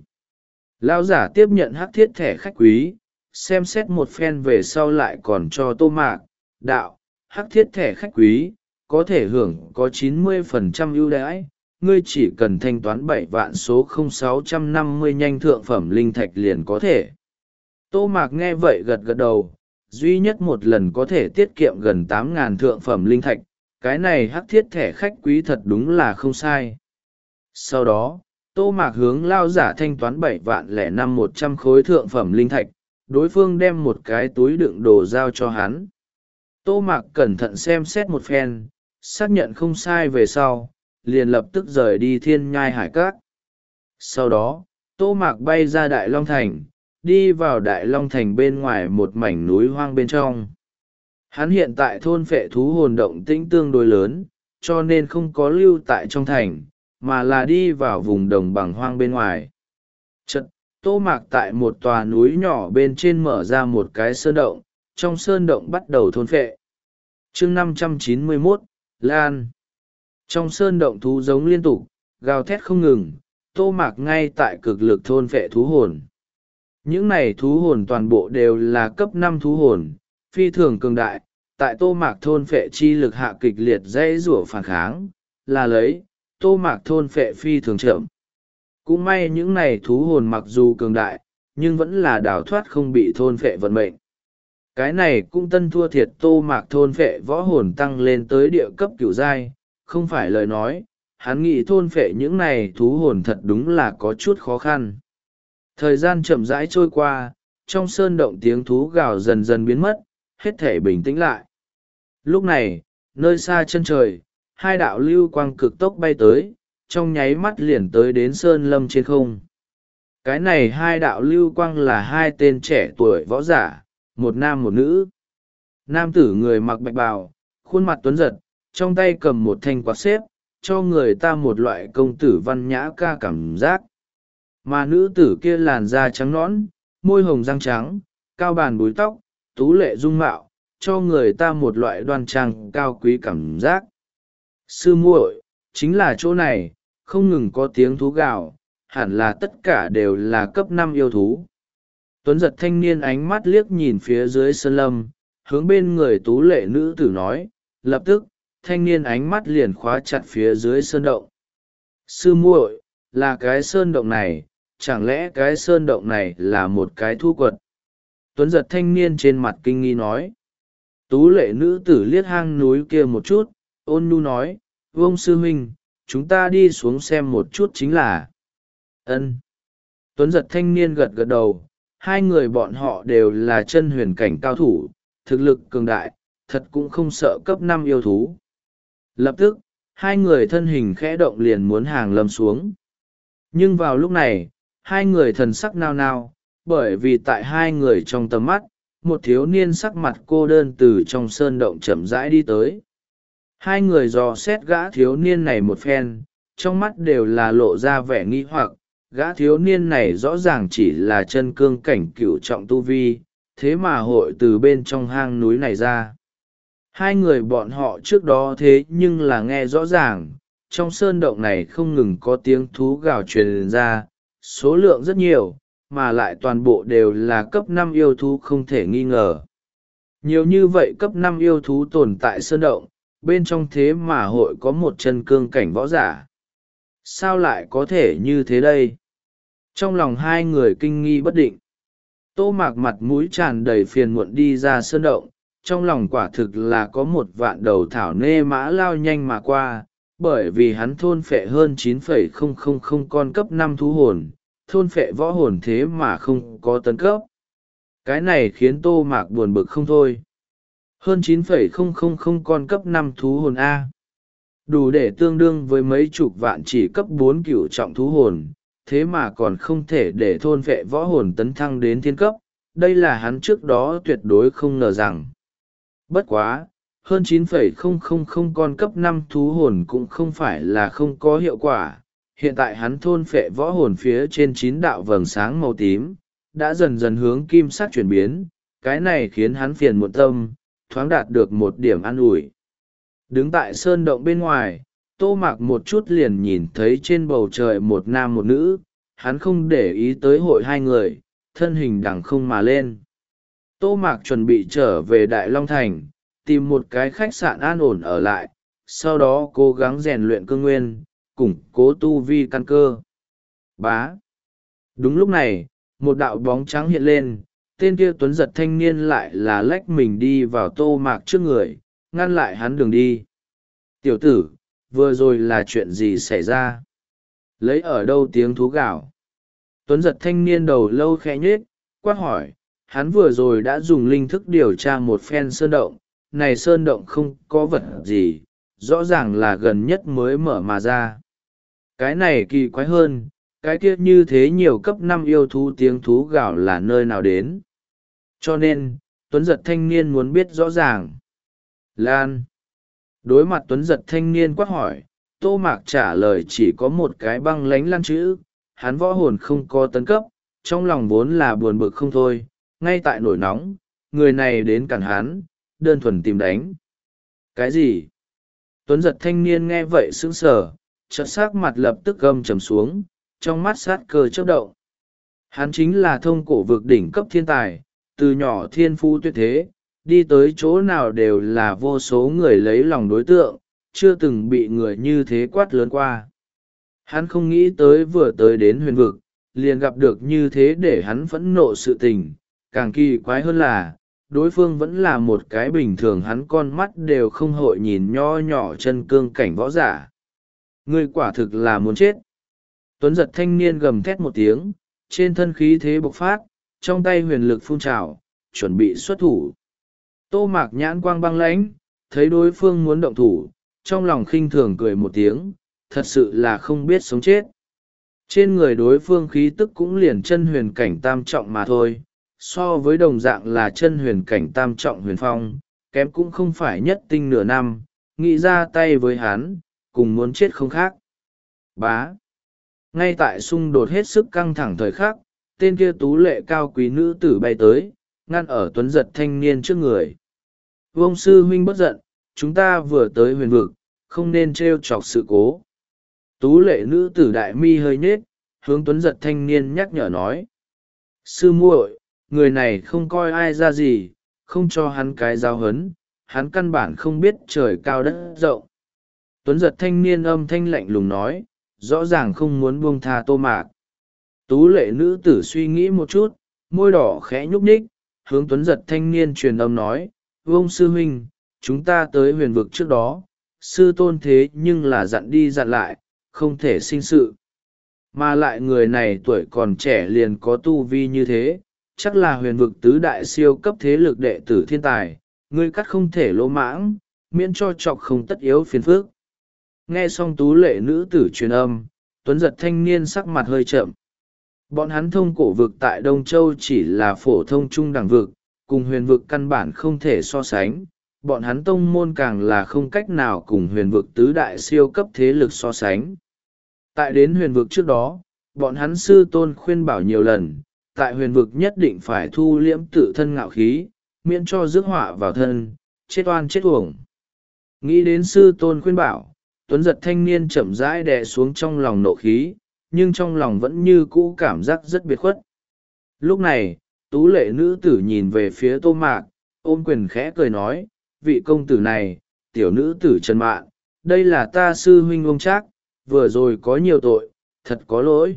Lao giả tiếp nhận hắc thiết thẻ khách quý, xem xét một phen về sau lại còn cho Tô Mạc, đạo, hắc thiết thẻ khách quý, có thể hưởng có chín mươi phần trăm ưu đãi, ngươi chỉ cần thanh toán bảy vạn số không sáu trăm năm mươi nhanh thượng phẩm linh thạch liền có thể. Tô Mạc nghe vậy gật gật đầu, duy nhất một lần có thể tiết kiệm gần tám ngàn thượng phẩm linh thạch, cái này hắc thiết thẻ khách quý thật đúng là không sai. Sau đó, Tô Mạc hướng Lao giả thanh toán bảy vạn lẻ năm một trăm khối thượng phẩm linh thạch, đối phương đem một cái túi đựng đồ giao cho hắn. Tô Mạc cẩn thận xem xét một phen, xác nhận không sai về sau, liền lập tức rời đi thiên nhai hải cát. Sau đó, Tô Mạc bay ra Đại Long Thành, đi vào Đại Long Thành bên ngoài một mảnh núi hoang bên trong. Hắn hiện tại thôn phệ thú hồn động tĩnh tương đối lớn, cho nên không có lưu tại trong thành, mà là đi vào vùng đồng bằng hoang bên ngoài. Chật, Tô Mạc tại một tòa núi nhỏ bên trên mở ra một cái sơn động, trong sơn động bắt đầu thôn phệ. chương năm trăm chín mươi mốt, Lan. Trong sơn động thú giống liên tục, gào thét không ngừng, Tô Mạc ngay tại cực lực thôn phệ thú hồn. Những này thú hồn toàn bộ đều là cấp năm thú hồn, phi thường cường đại, tại Tô Mạc thôn phệ chi lực hạ kịch liệt dãy rủa phản kháng, là lấy, Tô Mạc thôn phệ phi thường chậm. Cũng may những này thú hồn mặc dù cường đại, nhưng vẫn là đào thoát không bị thôn phệ vận mệnh. Cái này cũng tân thua thiệt Tô Mạc thôn phệ võ hồn tăng lên tới địa cấp cửu giai, không phải lời nói, hắn nghĩ thôn phệ những này thú hồn thật đúng là có chút khó khăn. Thời gian chậm rãi trôi qua, trong sơn động tiếng thú gào dần dần biến mất, hết thể bình tĩnh lại. Lúc này, nơi xa chân trời, hai đạo lưu quang cực tốc bay tới, trong nháy mắt liền tới đến sơn lâm trên không. Cái này hai đạo lưu quang là hai tên trẻ tuổi võ giả, một nam một nữ. Nam tử người mặc bạch bào, khuôn mặt tuấn giật, trong tay cầm một thanh quạt xếp, cho người ta một loại công tử văn nhã ca cảm giác. Mà nữ tử kia làn da trắng nõn, môi hồng răng trắng, cao bàn búi tóc, tú lệ dung mạo, cho người ta một loại đoan trang cao quý cảm giác. Sư muội, chính là chỗ này, không ngừng có tiếng thú gào, hẳn là tất cả đều là cấp năm yêu thú. Tuấn giật thanh niên ánh mắt liếc nhìn phía dưới sơn lâm, hướng bên người tú lệ nữ tử nói, lập tức, thanh niên ánh mắt liền khóa chặt phía dưới sơn động. Sư muội, là cái sơn động này, chẳng lẽ cái sơn động này là một cái thu quật? Tuấn giật thanh niên trên mặt kinh nghi nói. Tú lệ nữ tử liếc hang núi kia một chút, ôn nhu nói, vông sư huynh, chúng ta đi xuống xem một chút chính là. Ân. Tuấn giật thanh niên gật gật đầu, hai người bọn họ đều là chân huyền cảnh cao thủ, thực lực cường đại, thật cũng không sợ cấp năm yêu thú. Lập tức, hai người thân hình khẽ động liền muốn hàng lâm xuống. Nhưng vào lúc này, hai người thần sắc nao nao, bởi vì tại hai người trong tầm mắt, một thiếu niên sắc mặt cô đơn từ trong sơn động chậm rãi đi tới. Hai người dò xét gã thiếu niên này một phen, trong mắt đều là lộ ra vẻ nghi hoặc, gã thiếu niên này rõ ràng chỉ là chân cương cảnh cửu trọng tu vi, thế mà hội từ bên trong hang núi này ra. Hai người bọn họ trước đó thế nhưng là nghe rõ ràng, trong sơn động này không ngừng có tiếng thú gào truyền ra, số lượng rất nhiều, mà lại toàn bộ đều là cấp năm yêu thú không thể nghi ngờ. Nhiều như vậy cấp năm yêu thú tồn tại sơn động, bên trong thế mà hội có một chân cương cảnh võ giả. Sao lại có thể như thế đây? Trong lòng hai người kinh nghi bất định. Tô Mạc mặt mũi tràn đầy phiền muộn đi ra sơn động, trong lòng quả thực là có một vạn đầu thảo nê mã lao nhanh mà qua, bởi vì hắn thôn phệ hơn chín phẩy không không không con cấp năm thú hồn, thôn phệ võ hồn thế mà không có tấn cấp. Cái này khiến Tô Mạc buồn bực không thôi. Hơn chín phẩy không không không con cấp năm thú hồn A. Đủ để tương đương với mấy chục vạn chỉ cấp bốn cửu trọng thú hồn, thế mà còn không thể để thôn vệ võ hồn tấn thăng đến thiên cấp, đây là hắn trước đó tuyệt đối không ngờ rằng. Bất quá, hơn chín phẩy không không không con cấp năm thú hồn cũng không phải là không có hiệu quả, hiện tại hắn thôn phệ võ hồn phía trên chín đạo vầng sáng màu tím, đã dần dần hướng kim sắc chuyển biến, cái này khiến hắn phiền muộn tâm, thoáng đạt được một điểm an ủi. Đứng tại sơn động bên ngoài, Tô Mạc một chút liền nhìn thấy trên bầu trời một nam một nữ, hắn không để ý tới hội hai người, thân hình đằng không mà lên. Tô Mạc chuẩn bị trở về Đại Long Thành, tìm một cái khách sạn an ổn ở lại, sau đó cố gắng rèn luyện cương nguyên, củng cố tu vi căn cơ. Bá. Đúng lúc này, một đạo bóng trắng hiện lên, tên kia tuấn giật thanh niên lại là lách mình đi vào Tô Mạc trước người, ngăn lại hắn đường đi. Tiểu tử, vừa rồi là chuyện gì xảy ra? Lấy ở đâu tiếng thú gào? Tuấn giật thanh niên đầu lâu khẽ nhếch, quát hỏi, hắn vừa rồi đã dùng linh thức điều tra một phen sơn động, này sơn động không có vật gì, rõ ràng là gần nhất mới mở mà ra. Cái này kỳ quái hơn, cái kia như thế nhiều cấp năm yêu thú tiếng thú gào là nơi nào đến. Cho nên, Tuấn giật thanh niên muốn biết rõ ràng. Lan. Đối mặt Tuấn giật thanh niên quát hỏi, Tô Mạc trả lời chỉ có một cái băng lánh lan chữ, hắn võ hồn không có tấn cấp, trong lòng vốn là buồn bực không thôi, ngay tại nổi nóng, người này đến cản hắn, đơn thuần tìm đánh. Cái gì? Tuấn giật thanh niên nghe vậy sững sờ, chợt sắc mặt lập tức gầm trầm xuống, trong mắt sát cơ chớp động. Hắn chính là thông cổ vực đỉnh cấp thiên tài, từ nhỏ thiên phú tuyệt thế, đi tới chỗ nào đều là vô số người lấy lòng đối tượng, chưa từng bị người như thế quát lớn qua. Hắn không nghĩ tới vừa tới đến huyền vực, liền gặp được như thế để hắn phẫn nộ sự tình, càng kỳ quái hơn là, đối phương vẫn là một cái bình thường hắn con mắt đều không hội nhìn nho nhỏ chân cương cảnh võ giả. Ngươi quả thực là muốn chết. Tuấn giật thanh niên gầm thét một tiếng, trên thân khí thế bộc phát, trong tay huyền lực phun trào, chuẩn bị xuất thủ. Tô Mạc nhãn quang băng lãnh, thấy đối phương muốn động thủ, trong lòng khinh thường cười một tiếng, thật sự là không biết sống chết. Trên người đối phương khí tức cũng liền chân huyền cảnh tam trọng mà thôi, so với đồng dạng là chân huyền cảnh tam trọng huyền phong, kém cũng không phải nhất tinh nửa năm, nghĩ ra tay với hắn, cùng muốn chết không khác. Bá. Ngay tại xung đột hết sức căng thẳng thời khắc, tên kia tú lệ cao quý nữ tử bay tới, ngăn ở Tuấn Giật thanh niên trước người. Vông sư huynh bất giận, chúng ta vừa tới huyền vực, không nên trêu chọc sự cố. Tú lệ nữ tử đại mi hơi nhết, hướng Tuấn Giật thanh niên nhắc nhở nói. Sư muội, người này không coi ai ra gì, không cho hắn cái giáo huấn, hắn căn bản không biết trời cao đất rộng. Tuấn Giật thanh niên âm thanh lạnh lùng nói, rõ ràng không muốn buông tha Tô Mạc. Tú lệ nữ tử suy nghĩ một chút, môi đỏ khẽ nhúc nhích, hướng Tuấn Giật thanh niên truyền âm nói, Vông sư huynh, chúng ta tới huyền vực trước đó, sư tôn thế nhưng là dặn đi dặn lại, không thể sinh sự. Mà lại người này tuổi còn trẻ liền có tu vi như thế, chắc là huyền vực tứ đại siêu cấp thế lực đệ tử thiên tài, ngươi cắt không thể lỗ mãng, miễn cho chọc không tất yếu phiền phức. Nghe xong tú lệ nữ tử truyền âm, Tuấn Giật thanh niên sắc mặt hơi chậm. Bọn hắn thông cổ vực tại Đông Châu chỉ là phổ thông trung đẳng vực, cùng huyền vực căn bản không thể so sánh. Bọn hắn tông môn càng là không cách nào cùng huyền vực tứ đại siêu cấp thế lực so sánh. Tại đến huyền vực trước đó, bọn hắn sư tôn khuyên bảo nhiều lần, tại huyền vực nhất định phải thu liễm tự thân ngạo khí, miễn cho rước họa vào thân, chết oan chết uổng. Nghĩ đến sư tôn khuyên bảo, Tuấn Giật thanh niên chậm rãi đè xuống trong lòng nộ khí, nhưng trong lòng vẫn như cũ cảm giác rất biệt khuất. Lúc này, tú lệ nữ tử nhìn về phía Tô Mạc, ôm quyền khẽ cười nói, vị công tử này, tiểu nữ tử Trần Mạn, đây là ta sư huynh ông Trác, vừa rồi có nhiều tội, thật có lỗi.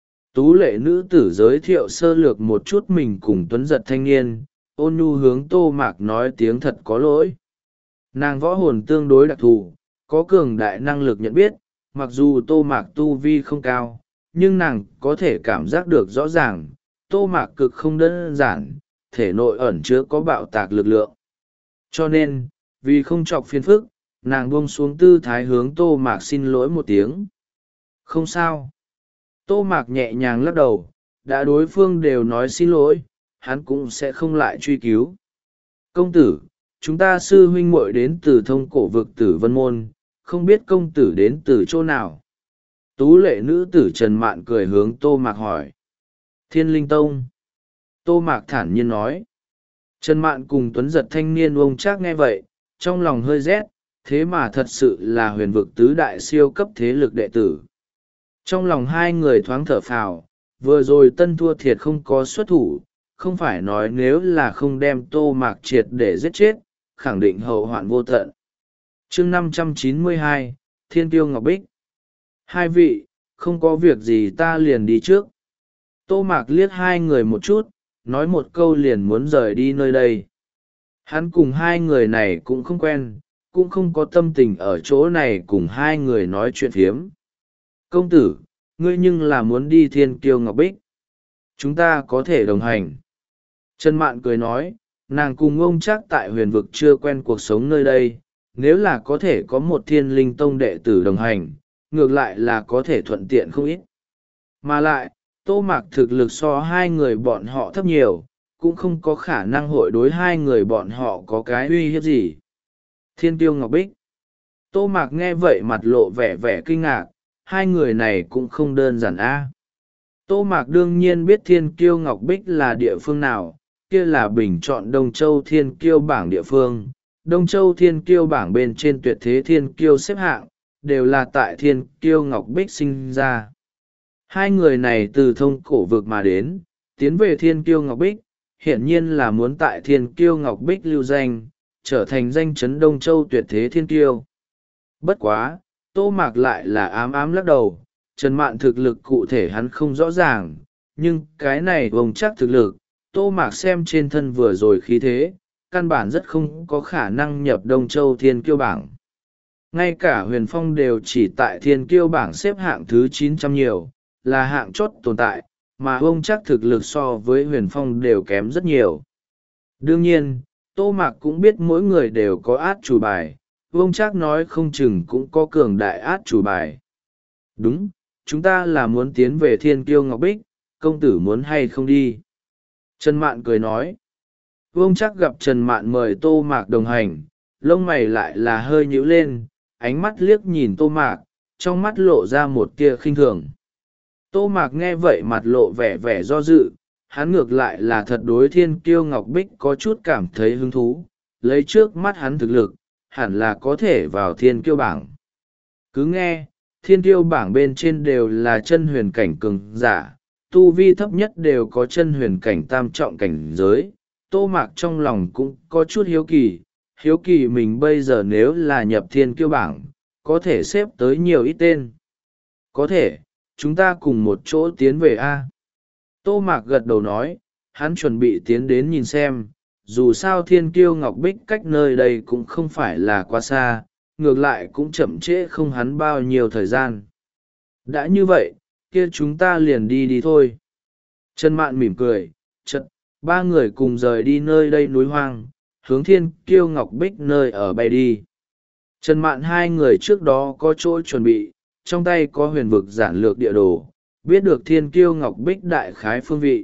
Tú lệ nữ tử giới thiệu sơ lược một chút mình cùng Tuấn Giật thanh niên, ôn nhu hướng Tô Mạc nói tiếng thật có lỗi. Nàng võ hồn tương đối đặc thù, có cường đại năng lực nhận biết, mặc dù Tô Mạc tu vi không cao, nhưng nàng có thể cảm giác được rõ ràng, Tô Mạc cực không đơn giản, thể nội ẩn chứa có bạo tạc lực lượng. Cho nên, vì không chọc phiền phức, nàng buông xuống tư thái hướng Tô Mạc xin lỗi một tiếng. Không sao. Tô Mạc nhẹ nhàng lắc đầu, đã đối phương đều nói xin lỗi, hắn cũng sẽ không lại truy cứu. Công tử, chúng ta sư huynh muội đến từ thông cổ vực Tử Vân Môn, không biết công tử đến từ chỗ nào. Tú lệ nữ tử Trần Mạn cười hướng Tô Mạc hỏi. Thiên Linh Tông. Tô Mạc thản nhiên nói. Trần Mạn cùng Tuấn Giật thanh niên ông Trác nghe vậy, trong lòng hơi rét, thế mà thật sự là huyền vực tứ đại siêu cấp thế lực đệ tử. Trong lòng hai người thoáng thở phào, vừa rồi tân thua thiệt không có xuất thủ, không phải nói nếu là không đem Tô Mạc triệt để giết chết, khẳng định hậu hoạn vô tận. Chương năm trăm chín mươi hai, Thiên Kiêu Ngọc Bích. Hai vị, không có việc gì ta liền đi trước. Tô Mạc liếc hai người một chút, nói một câu liền muốn rời đi nơi đây. Hắn cùng hai người này cũng không quen, cũng không có tâm tình ở chỗ này cùng hai người nói chuyện phiếm. Công tử, ngươi nhưng là muốn đi Thiên Kiêu Ngọc Bích. Chúng ta có thể đồng hành. Trần Mạn cười nói, nàng cùng ông Trác tại huyền vực chưa quen cuộc sống nơi đây, nếu là có thể có một Thiên Linh Tông đệ tử đồng hành, ngược lại là có thể thuận tiện không ít. Mà lại, Tô Mạc thực lực so hai người bọn họ thấp nhiều, cũng không có khả năng hội đối hai người bọn họ có cái uy hiếp gì. Thiên Kiêu Ngọc Bích. Tô Mạc nghe vậy mặt lộ vẻ vẻ kinh ngạc, hai người này cũng không đơn giản a. Tô Mạc đương nhiên biết Thiên Kiêu Ngọc Bích là địa phương nào, kia là bình chọn Đông Châu Thiên Kiêu bảng địa phương. Đông Châu Thiên Kiêu bảng bên trên tuyệt thế Thiên Kiêu xếp hạng, đều là tại Thiên Kiêu Ngọc Bích sinh ra. Hai người này từ thông cổ vực mà đến, tiến về Thiên Kiêu Ngọc Bích, hiển nhiên là muốn tại Thiên Kiêu Ngọc Bích lưu danh, trở thành danh chấn Đông Châu tuyệt thế Thiên Kiêu. Bất quá, Tô Mạc lại là ám ám lắc đầu, Trần Mạn thực lực cụ thể hắn không rõ ràng, nhưng cái này vòng chắc thực lực, Tô Mạc xem trên thân vừa rồi khí thế, căn bản rất không có khả năng nhập Đông Châu Thiên Kiêu bảng. Ngay cả Huyền Phong đều chỉ tại Thiên Kiêu bảng xếp hạng thứ chín trăm nhiều, là hạng chót tồn tại, mà ông chắc thực lực so với Huyền Phong đều kém rất nhiều. Đương nhiên, Tô Mạc cũng biết mỗi người đều có át chủ bài, ông chắc nói không chừng cũng có cường đại át chủ bài. Đúng, chúng ta là muốn tiến về Thiên Kiêu Ngọc Bích, công tử muốn hay không đi? Trần Mạn cười nói. Vương Trác gặp Trần Mạn mời Tô Mạc đồng hành, lông mày lại là hơi nhíu lên, ánh mắt liếc nhìn Tô Mạc, trong mắt lộ ra một tia khinh thường. Tô Mạc nghe vậy mặt lộ vẻ vẻ do dự, hắn ngược lại là thật đối Thiên Kiêu Ngọc Bích có chút cảm thấy hứng thú, lấy trước mắt hắn thực lực, hẳn là có thể vào Thiên Kiêu bảng. Cứ nghe, Thiên Kiêu bảng bên trên đều là chân huyền cảnh cường giả, tu vi thấp nhất đều có chân huyền cảnh tam trọng cảnh giới. Tô Mạc trong lòng cũng có chút hiếu kỳ, hiếu kỳ mình bây giờ nếu là nhập Thiên Kiêu bảng, có thể xếp tới nhiều ít tên. Có thể, chúng ta cùng một chỗ tiến về A. Tô Mạc gật đầu nói, hắn chuẩn bị tiến đến nhìn xem, dù sao Thiên Kiêu Ngọc Bích cách nơi đây cũng không phải là quá xa, ngược lại cũng chậm trễ không hắn bao nhiêu thời gian. Đã như vậy, kia chúng ta liền đi đi thôi. Trần Mạn mỉm cười, chật, ba người cùng rời đi nơi đây núi hoang, hướng Thiên Kiêu Ngọc Bích nơi ở bay đi. Trần Mạn hai người trước đó có chỗ chuẩn bị, trong tay có huyền vực giản lược địa đồ, biết được Thiên Kiêu Ngọc Bích đại khái phương vị.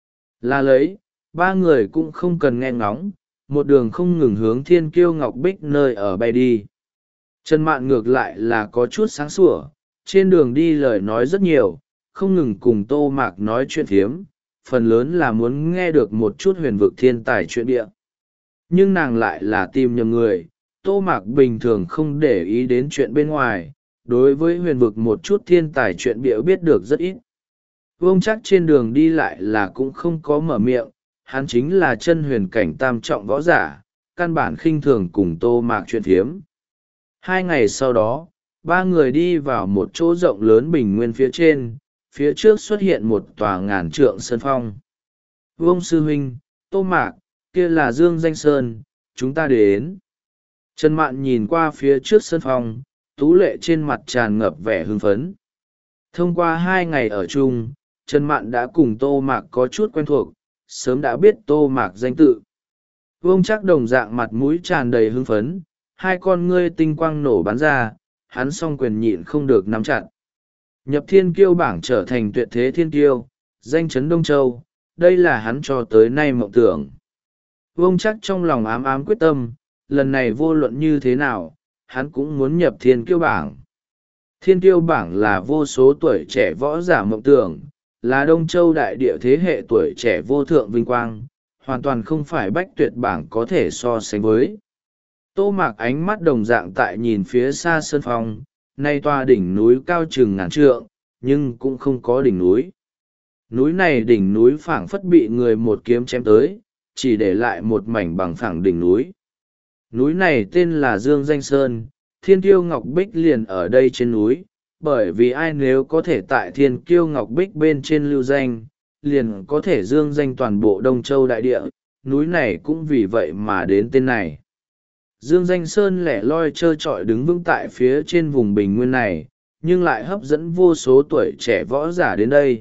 Là lấy, ba người cũng không cần nghe ngóng, một đường không ngừng hướng Thiên Kiêu Ngọc Bích nơi ở bay đi. Trần Mạn ngược lại là có chút sáng sủa, trên đường đi lời nói rất nhiều, không ngừng cùng Tô Mạc nói chuyện phiếm, phần lớn là muốn nghe được một chút huyền vực thiên tài chuyện địa. Nhưng nàng lại là tìm nhầm người, Tô Mạc bình thường không để ý đến chuyện bên ngoài, đối với huyền vực một chút thiên tài chuyện địa biết được rất ít. Vương Trác trên đường đi lại là cũng không có mở miệng, hắn chính là chân huyền cảnh tam trọng võ giả, căn bản khinh thường cùng Tô Mạc chuyện phiếm. Hai ngày sau đó, ba người đi vào một chỗ rộng lớn bình nguyên phía trên, phía trước xuất hiện một tòa ngàn trượng sơn phong. Vương sư huynh, Tô Mạc, kia là Dương Danh Sơn, chúng ta đến. Trần Mạn nhìn qua phía trước sơn phong, tú lệ trên mặt tràn ngập vẻ hưng phấn. Thông qua hai ngày ở chung, Trần Mạn đã cùng Tô Mạc có chút quen thuộc, sớm đã biết Tô Mạc danh tự. Vương Trác đồng dạng mặt mũi tràn đầy hưng phấn, hai con ngươi tinh quang nổ bắn ra, hắn song quyền nhịn không được nắm chặt. Nhập Thiên Kiêu bảng trở thành tuyệt thế thiên kiêu, danh chấn Đông Châu, đây là hắn cho tới nay mộng tưởng. Vương Trác trong lòng ám ám quyết tâm, lần này vô luận như thế nào, hắn cũng muốn nhập Thiên Kiêu bảng. Thiên Kiêu bảng là vô số tuổi trẻ võ giả mộng tưởng, là Đông Châu đại địa thế hệ tuổi trẻ vô thượng vinh quang, hoàn toàn không phải bách tuyệt bảng có thể so sánh với. Tô Mạc ánh mắt đồng dạng tại nhìn phía xa sơn phong, nay tòa đỉnh núi cao chừng ngàn trượng, nhưng cũng không có đỉnh núi. Núi này đỉnh núi phảng phất bị người một kiếm chém tới, chỉ để lại một mảnh bằng phẳng đỉnh núi. Núi này tên là Dương Danh Sơn, Thiên Kiêu Ngọc Bích liền ở đây trên núi, bởi vì ai nếu có thể tại Thiên Kiêu Ngọc Bích bên trên lưu danh, liền có thể dương danh toàn bộ Đông Châu đại địa, núi này cũng vì vậy mà đến tên này. Dương Danh Sơn lẻ loi trơ trọi đứng vững tại phía trên vùng bình nguyên này, nhưng lại hấp dẫn vô số tuổi trẻ võ giả đến đây.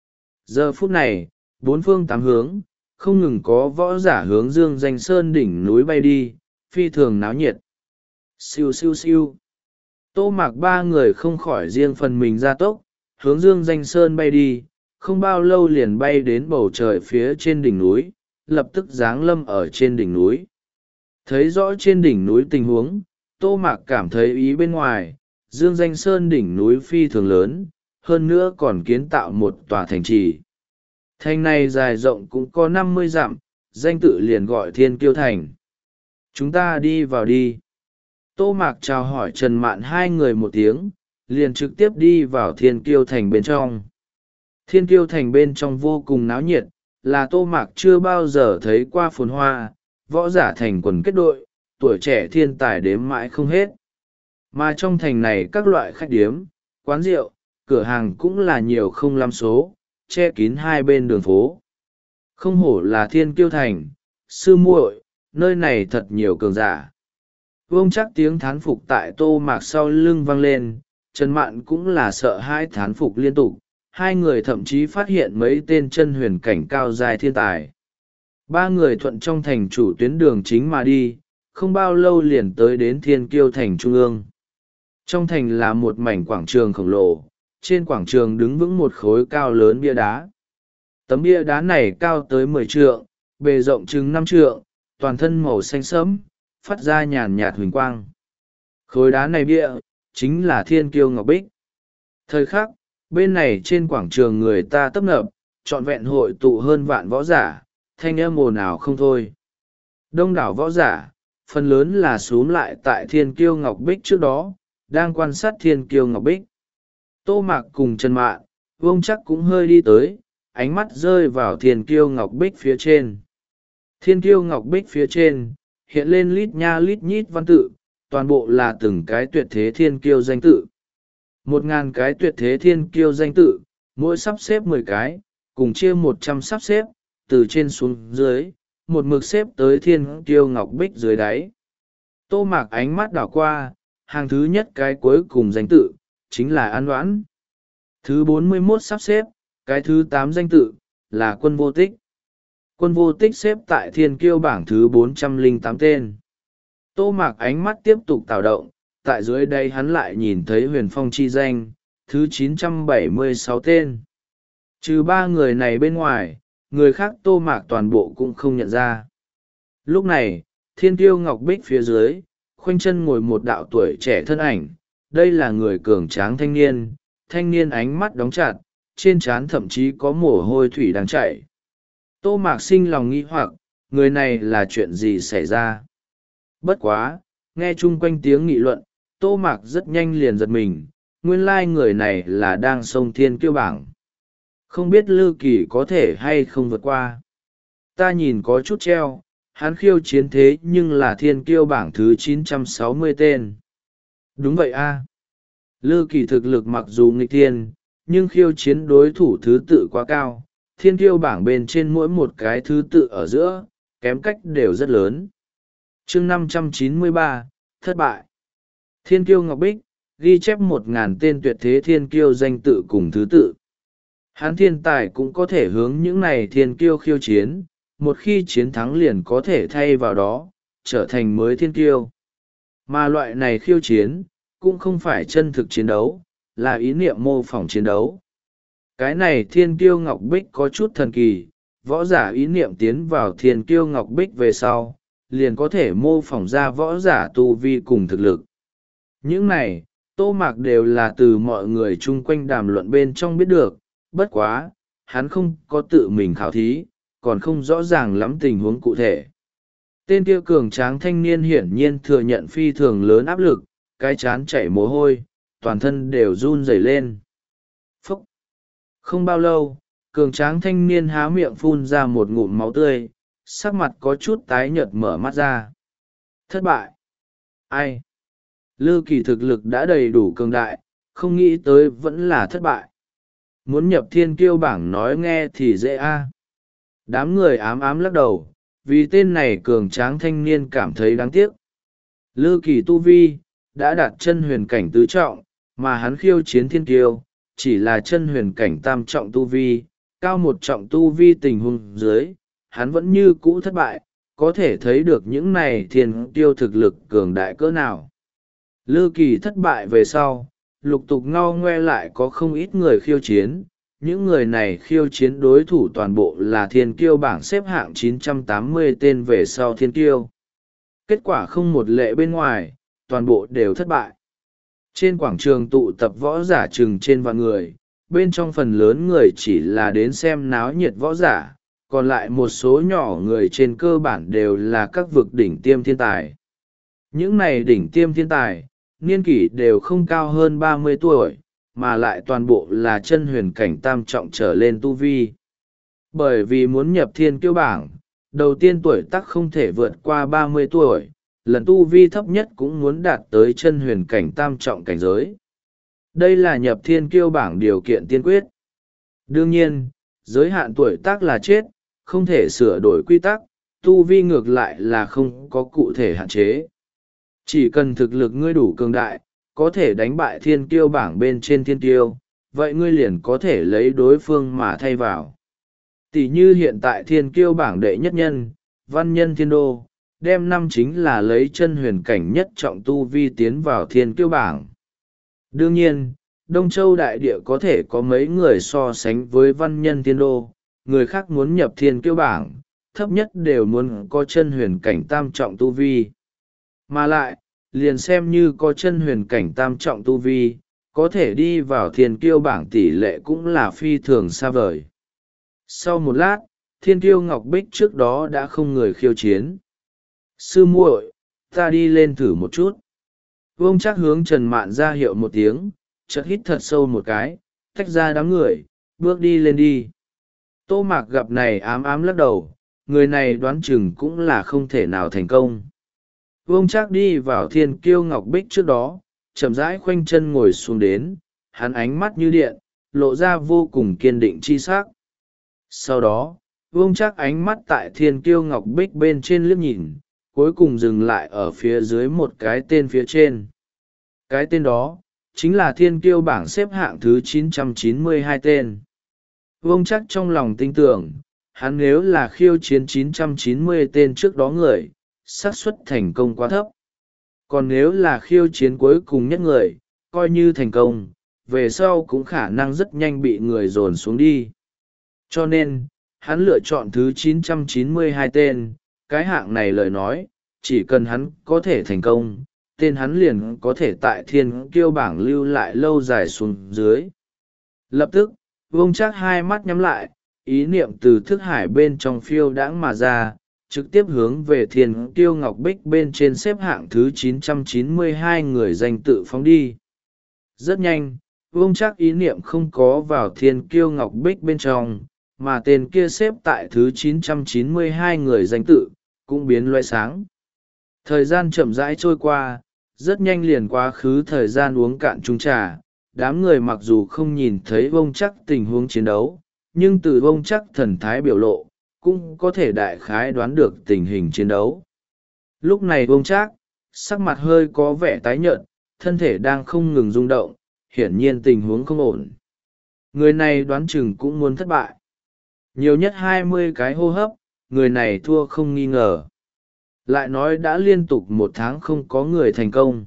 Giờ phút này, bốn phương tám hướng, không ngừng có võ giả hướng Dương Danh Sơn đỉnh núi bay đi, phi thường náo nhiệt. Siêu siêu siêu. Tô Mạc ba người không khỏi riêng phần mình ra tốc, hướng Dương Danh Sơn bay đi, không bao lâu liền bay đến bầu trời phía trên đỉnh núi, lập tức giáng lâm ở trên đỉnh núi. Thấy rõ trên đỉnh núi tình huống, Tô Mạc cảm thấy ý bên ngoài, Dương Danh Sơn đỉnh núi phi thường lớn, hơn nữa còn kiến tạo một tòa thành trì. Thành này dài rộng cũng có năm mươi dặm, danh tự liền gọi Thiên Kiêu Thành. Chúng ta đi vào đi. Tô Mạc chào hỏi Trần Mạn hai người một tiếng, liền trực tiếp đi vào Thiên Kiêu Thành bên trong. Thiên Kiêu Thành bên trong vô cùng náo nhiệt, là Tô Mạc chưa bao giờ thấy qua phồn hoa, võ giả thành quần kết đội, tuổi trẻ thiên tài đếm mãi không hết. Mà trong thành này các loại khách điếm, quán rượu, cửa hàng cũng là nhiều không lắm số, che kín hai bên đường phố. Không hổ là Thiên Kiêu Thành, sư muội, nơi này thật nhiều cường giả. Vương Trác tiếng thán phục tại Tô Mạc sau lưng vang lên, Trần Mạn cũng là sợ hãi thán phục liên tục, hai người thậm chí phát hiện mấy tên chân huyền cảnh cao dài thiên tài. Ba người thuận trong thành chủ tuyến đường chính mà đi, không bao lâu liền tới đến Thiên Kiêu Thành trung ương. Trong thành là một mảnh quảng trường khổng lồ, trên quảng trường đứng vững một khối cao lớn bia đá. Tấm bia đá này cao tới mười trượng, bề rộng chừng năm trượng, toàn thân màu xanh sẫm, phát ra nhàn nhạt huỳnh quang. Khối đá này bia, chính là thiên kiêu ngọc bích. Thời khắc, bên này trên quảng trường người ta tấp nập, trọn vẹn hội tụ hơn vạn võ giả, thanh âm ồn ào không thôi. Đông đảo võ giả, phần lớn là xúm lại tại thiên kiêu ngọc bích trước đó, đang quan sát thiên kiêu ngọc bích. Tô Mạc cùng Trần Mạn, Vương Chắc cũng hơi đi tới, ánh mắt rơi vào thiên kiêu ngọc bích phía trên. Thiên kiêu ngọc bích phía trên, hiện lên lít nha lít nhít văn tự, toàn bộ là từng cái tuyệt thế thiên kiêu danh tự. Một ngàn cái tuyệt thế thiên kiêu danh tự, mỗi sắp xếp mười cái, cùng chia một trăm sắp xếp, từ trên xuống dưới, một mực xếp tới thiên kiêu ngọc bích dưới đáy. Tô Mạc ánh mắt đảo qua, hàng thứ nhất cái cuối cùng danh tự, chính là An Đoán. Thứ bốn mươi mốt sắp xếp, cái thứ tám danh tự, là Quân Vô Tích. Quân Vô Tích xếp tại thiên kiêu bảng thứ bốn trăm lẻ tám tên. Tô Mạc ánh mắt tiếp tục tạo động, tại dưới đây hắn lại nhìn thấy Huyền Phong chi danh, thứ chín trăm bảy mươi sáu tên. Trừ ba người này bên ngoài, người khác Tô Mạc toàn bộ cũng không nhận ra. Lúc này, thiên kiêu ngọc bích phía dưới, khoanh chân ngồi một đạo tuổi trẻ thân ảnh. Đây là người cường tráng thanh niên, thanh niên ánh mắt đóng chặt, trên trán thậm chí có mồ hôi thủy đang chảy. Tô Mạc sinh lòng nghi hoặc, người này là chuyện gì xảy ra? Bất quá, nghe chung quanh tiếng nghị luận, Tô Mạc rất nhanh liền giật mình, nguyên lai người này là đang xông thiên kiêu bảng. Không biết Lư Kỳ có thể hay không vượt qua. Ta nhìn có chút treo, hắn khiêu chiến thế nhưng là thiên kiêu bảng thứ chín trăm sáu mươi tên. Đúng vậy a. Lư Kỳ thực lực mặc dù nghịch thiên, nhưng khiêu chiến đối thủ thứ tự quá cao, thiên kiêu bảng bên trên mỗi một cái thứ tự ở giữa, kém cách đều rất lớn. Chương năm trăm chín mươi ba, thất bại. Thiên kiêu ngọc bích, ghi chép một ngàn tên tuyệt thế thiên kiêu danh tự cùng thứ tự. Hán thiên tài cũng có thể hướng những này thiên kiêu khiêu chiến, một khi chiến thắng liền có thể thay vào đó, trở thành mới thiên kiêu. Mà loại này khiêu chiến, cũng không phải chân thực chiến đấu, là ý niệm mô phỏng chiến đấu. Cái này thiên kiêu ngọc bích có chút thần kỳ, võ giả ý niệm tiến vào thiên kiêu ngọc bích về sau, liền có thể mô phỏng ra võ giả tu vi cùng thực lực. Những này, Tô Mạc đều là từ mọi người chung quanh đàm luận bên trong biết được, bất quá, hắn không có tự mình khảo thí, còn không rõ ràng lắm tình huống cụ thể. Tên kia cường tráng thanh niên hiển nhiên thừa nhận phi thường lớn áp lực, cái chán chảy mồ hôi, toàn thân đều run rẩy lên. Phúc! Không bao lâu, cường tráng thanh niên há miệng phun ra một ngụm máu tươi, sắc mặt có chút tái nhợt mở mắt ra. Thất bại! Ai? Lư Kỳ thực lực đã đầy đủ cường đại, không nghĩ tới vẫn là thất bại. Muốn nhập thiên kiêu bảng nói nghe thì dễ a. Đám người ám ám lắc đầu, vì tên này cường tráng thanh niên cảm thấy đáng tiếc. Lư Kỳ tu vi, đã đạt chân huyền cảnh tứ trọng, mà hắn khiêu chiến thiên kiêu, chỉ là chân huyền cảnh tam trọng tu vi, cao một trọng tu vi tình huống dưới, hắn vẫn như cũ thất bại, có thể thấy được những này thiên kiêu thực lực cường đại cỡ nào. Lư Kỳ thất bại về sau, lục tục ngao ngoe lại có không ít người khiêu chiến, những người này khiêu chiến đối thủ toàn bộ là thiên kiêu bảng xếp hạng chín trăm tám mươi tên về sau thiên kiêu. Kết quả không một lệ bên ngoài, toàn bộ đều thất bại. Trên quảng trường tụ tập võ giả chừng trên vạn người, bên trong phần lớn người chỉ là đến xem náo nhiệt võ giả, còn lại một số nhỏ người trên cơ bản đều là các vực đỉnh tiêm thiên tài. Những này đỉnh tiêm thiên tài, niên kỷ đều không cao hơn ba mươi tuổi, mà lại toàn bộ là chân huyền cảnh tam trọng trở lên tu vi. Bởi vì muốn nhập thiên kiêu bảng, đầu tiên tuổi tác không thể vượt qua ba mươi tuổi, lần tu vi thấp nhất cũng muốn đạt tới chân huyền cảnh tam trọng cảnh giới. Đây là nhập thiên kiêu bảng điều kiện tiên quyết. Đương nhiên, giới hạn tuổi tác là chết, không thể sửa đổi quy tắc, tu vi ngược lại là không có cụ thể hạn chế. Chỉ cần thực lực ngươi đủ cường đại, có thể đánh bại thiên kiêu bảng bên trên thiên kiêu, vậy ngươi liền có thể lấy đối phương mà thay vào. Tỷ như hiện tại thiên kiêu bảng đệ nhất nhân, văn nhân thiên đô, đem năm chính là lấy chân huyền cảnh nhất trọng tu vi tiến vào thiên kiêu bảng. Đương nhiên, Đông Châu đại địa có thể có mấy người so sánh với văn nhân thiên đô, người khác muốn nhập thiên kiêu bảng, thấp nhất đều muốn có chân huyền cảnh tam trọng tu vi. Mà lại, liền xem như có chân huyền cảnh tam trọng tu vi, có thể đi vào thiên kiêu bảng tỷ lệ cũng là phi thường xa vời. Sau một lát, thiên kiêu ngọc bích trước đó đã không người khiêu chiến. Sư muội, ta đi lên thử một chút. Vương Trác hướng Trần Mạn ra hiệu một tiếng, chợt hít thật sâu một cái, tách ra đám người, bước đi lên đi. Tô Mạc gặp này ám ám lắc đầu, người này đoán chừng cũng là không thể nào thành công. Vương Trác đi vào thiên kiêu ngọc bích trước đó, chậm rãi khoanh chân ngồi xuống đến, hắn ánh mắt như điện, lộ ra vô cùng kiên định chi sắc. Sau đó, Vương Trác ánh mắt tại thiên kiêu ngọc bích bên trên liếc nhìn, cuối cùng dừng lại ở phía dưới một cái tên phía trên. Cái tên đó, chính là thiên kiêu bảng xếp hạng thứ chín trăm chín mươi hai tên. Vương Trác trong lòng tin tưởng, hắn nếu là khiêu chiến chín trăm chín mươi tên trước đó người, xác suất thành công quá thấp. Còn nếu là khiêu chiến cuối cùng nhất người, coi như thành công, về sau cũng khả năng rất nhanh bị người dồn xuống đi. Cho nên, hắn lựa chọn thứ chín trăm chín mươi hai tên, cái hạng này lời nói, chỉ cần hắn có thể thành công, tên hắn liền có thể tại thiên kiêu bảng lưu lại lâu dài xuống dưới. Lập tức, Vương Trác hai mắt nhắm lại, ý niệm từ thức hải bên trong phiêu đãng mà ra, trực tiếp hướng về thiên kiêu ngọc bích bên trên xếp hạng thứ chín trăm chín mươi hai người danh tự phóng đi. Rất nhanh, Vương Trác ý niệm không có vào thiên kiêu ngọc bích bên trong, mà tên kia xếp tại thứ chín trăm chín mươi hai người danh tự, cũng biến loe sáng. Thời gian chậm rãi trôi qua, rất nhanh liền quá khứ thời gian uống cạn chung trà. Đám người mặc dù không nhìn thấy Vương Trác tình huống chiến đấu, nhưng từ Vương Trác thần thái biểu lộ, cũng có thể đại khái đoán được tình hình chiến đấu. Lúc này Vương Trác, sắc mặt hơi có vẻ tái nhợt, thân thể đang không ngừng rung động, hiển nhiên tình huống không ổn. Người này đoán chừng cũng muốn thất bại. Nhiều nhất hai mươi cái hô hấp, người này thua không nghi ngờ. Lại nói đã liên tục một tháng không có người thành công.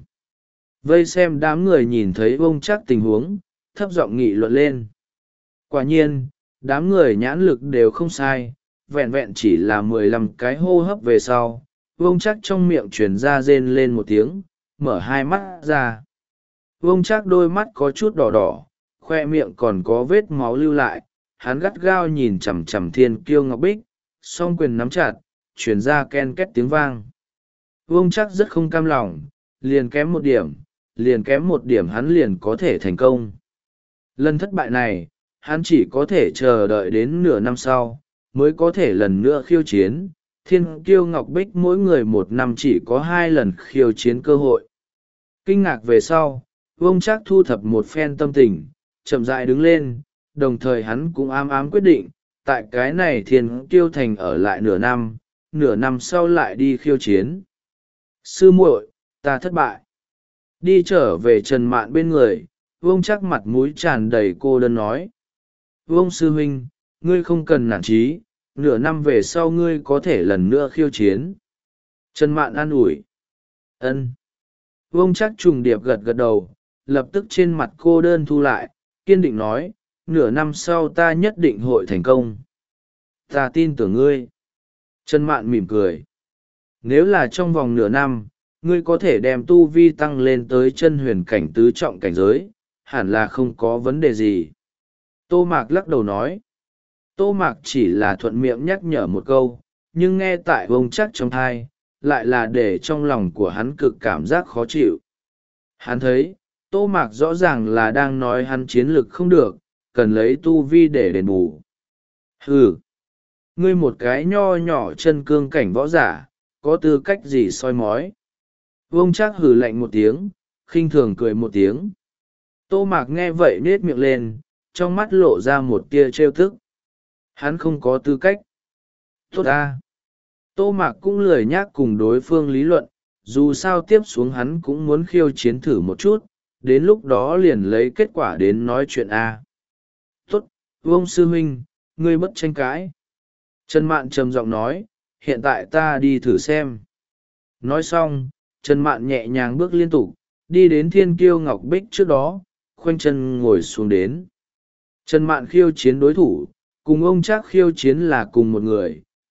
Vây xem đám người nhìn thấy Vương Trác tình huống, thấp giọng nghị luận lên. Quả nhiên, đám người nhãn lực đều không sai, vẹn vẹn chỉ là mười lăm cái hô hấp về sau, Vương Trác trong miệng truyền ra rên lên một tiếng, mở hai mắt ra. Vương Trác đôi mắt có chút đỏ đỏ, khoe miệng còn có vết máu lưu lại, hắn gắt gao nhìn chằm chằm thiên kiêu ngọc bích, song quyền nắm chặt, truyền ra ken két tiếng vang. Vương Trác rất không cam lòng, liền kém một điểm, liền kém một điểm hắn liền có thể thành công. Lần thất bại này, hắn chỉ có thể chờ đợi đến nửa năm sau, mới có thể lần nữa khiêu chiến. Thiên kiêu ngọc bích mỗi người một năm chỉ có hai lần khiêu chiến cơ hội. Kinh ngạc về sau, Vương Trác thu thập một phen tâm tình, chậm rãi đứng lên, đồng thời hắn cũng ám ám quyết định, tại cái này thiên kiêu thành ở lại nửa năm, nửa năm sau lại đi khiêu chiến. Sư muội, ta thất bại. Đi trở về Trần Mạn bên người, Vương Trác mặt mũi tràn đầy cô đơn nói. Vương sư huynh, ngươi không cần nản chí, nửa năm về sau ngươi có thể lần nữa khiêu chiến. Trần Mạn an ủi. Ân. Vương Trác trùng điệp gật gật đầu, lập tức trên mặt cô đơn thu lại, kiên định nói, nửa năm sau ta nhất định hội thành công. Ta tin tưởng ngươi. Trần Mạn mỉm cười. Nếu là trong vòng nửa năm, ngươi có thể đem tu vi tăng lên tới chân huyền cảnh tứ trọng cảnh giới, hẳn là không có vấn đề gì. Tô Mạc lắc đầu nói. Tô Mạc chỉ là thuận miệng nhắc nhở một câu, nhưng nghe tại Vương Trác trong thai, lại là để trong lòng của hắn cực cảm giác khó chịu. Hắn thấy, Tô Mạc rõ ràng là đang nói hắn chiến lực không được, cần lấy tu vi để đền bù. Hừ! Ngươi một cái nho nhỏ chân cương cảnh võ giả, có tư cách gì soi mói? Vương Trác hừ lạnh một tiếng, khinh thường cười một tiếng. Tô Mạc nghe vậy nết miệng lên, trong mắt lộ ra một tia trêu tức. Hắn không có tư cách. Tốt ta! Tô Mạc cũng lười nhác cùng đối phương lý luận, dù sao tiếp xuống hắn cũng muốn khiêu chiến thử một chút, đến lúc đó liền lấy kết quả đến nói chuyện A. Tốt, Vương sư huynh, ngươi bất tranh cãi. Trần Mạn trầm giọng nói, hiện tại ta đi thử xem. Nói xong, Trần Mạn nhẹ nhàng bước liên tục, đi đến thiên kiêu ngọc bích trước đó, khoanh chân ngồi xuống đến. Trần Mạn khiêu chiến đối thủ, cùng ông Trác khiêu chiến là cùng một người,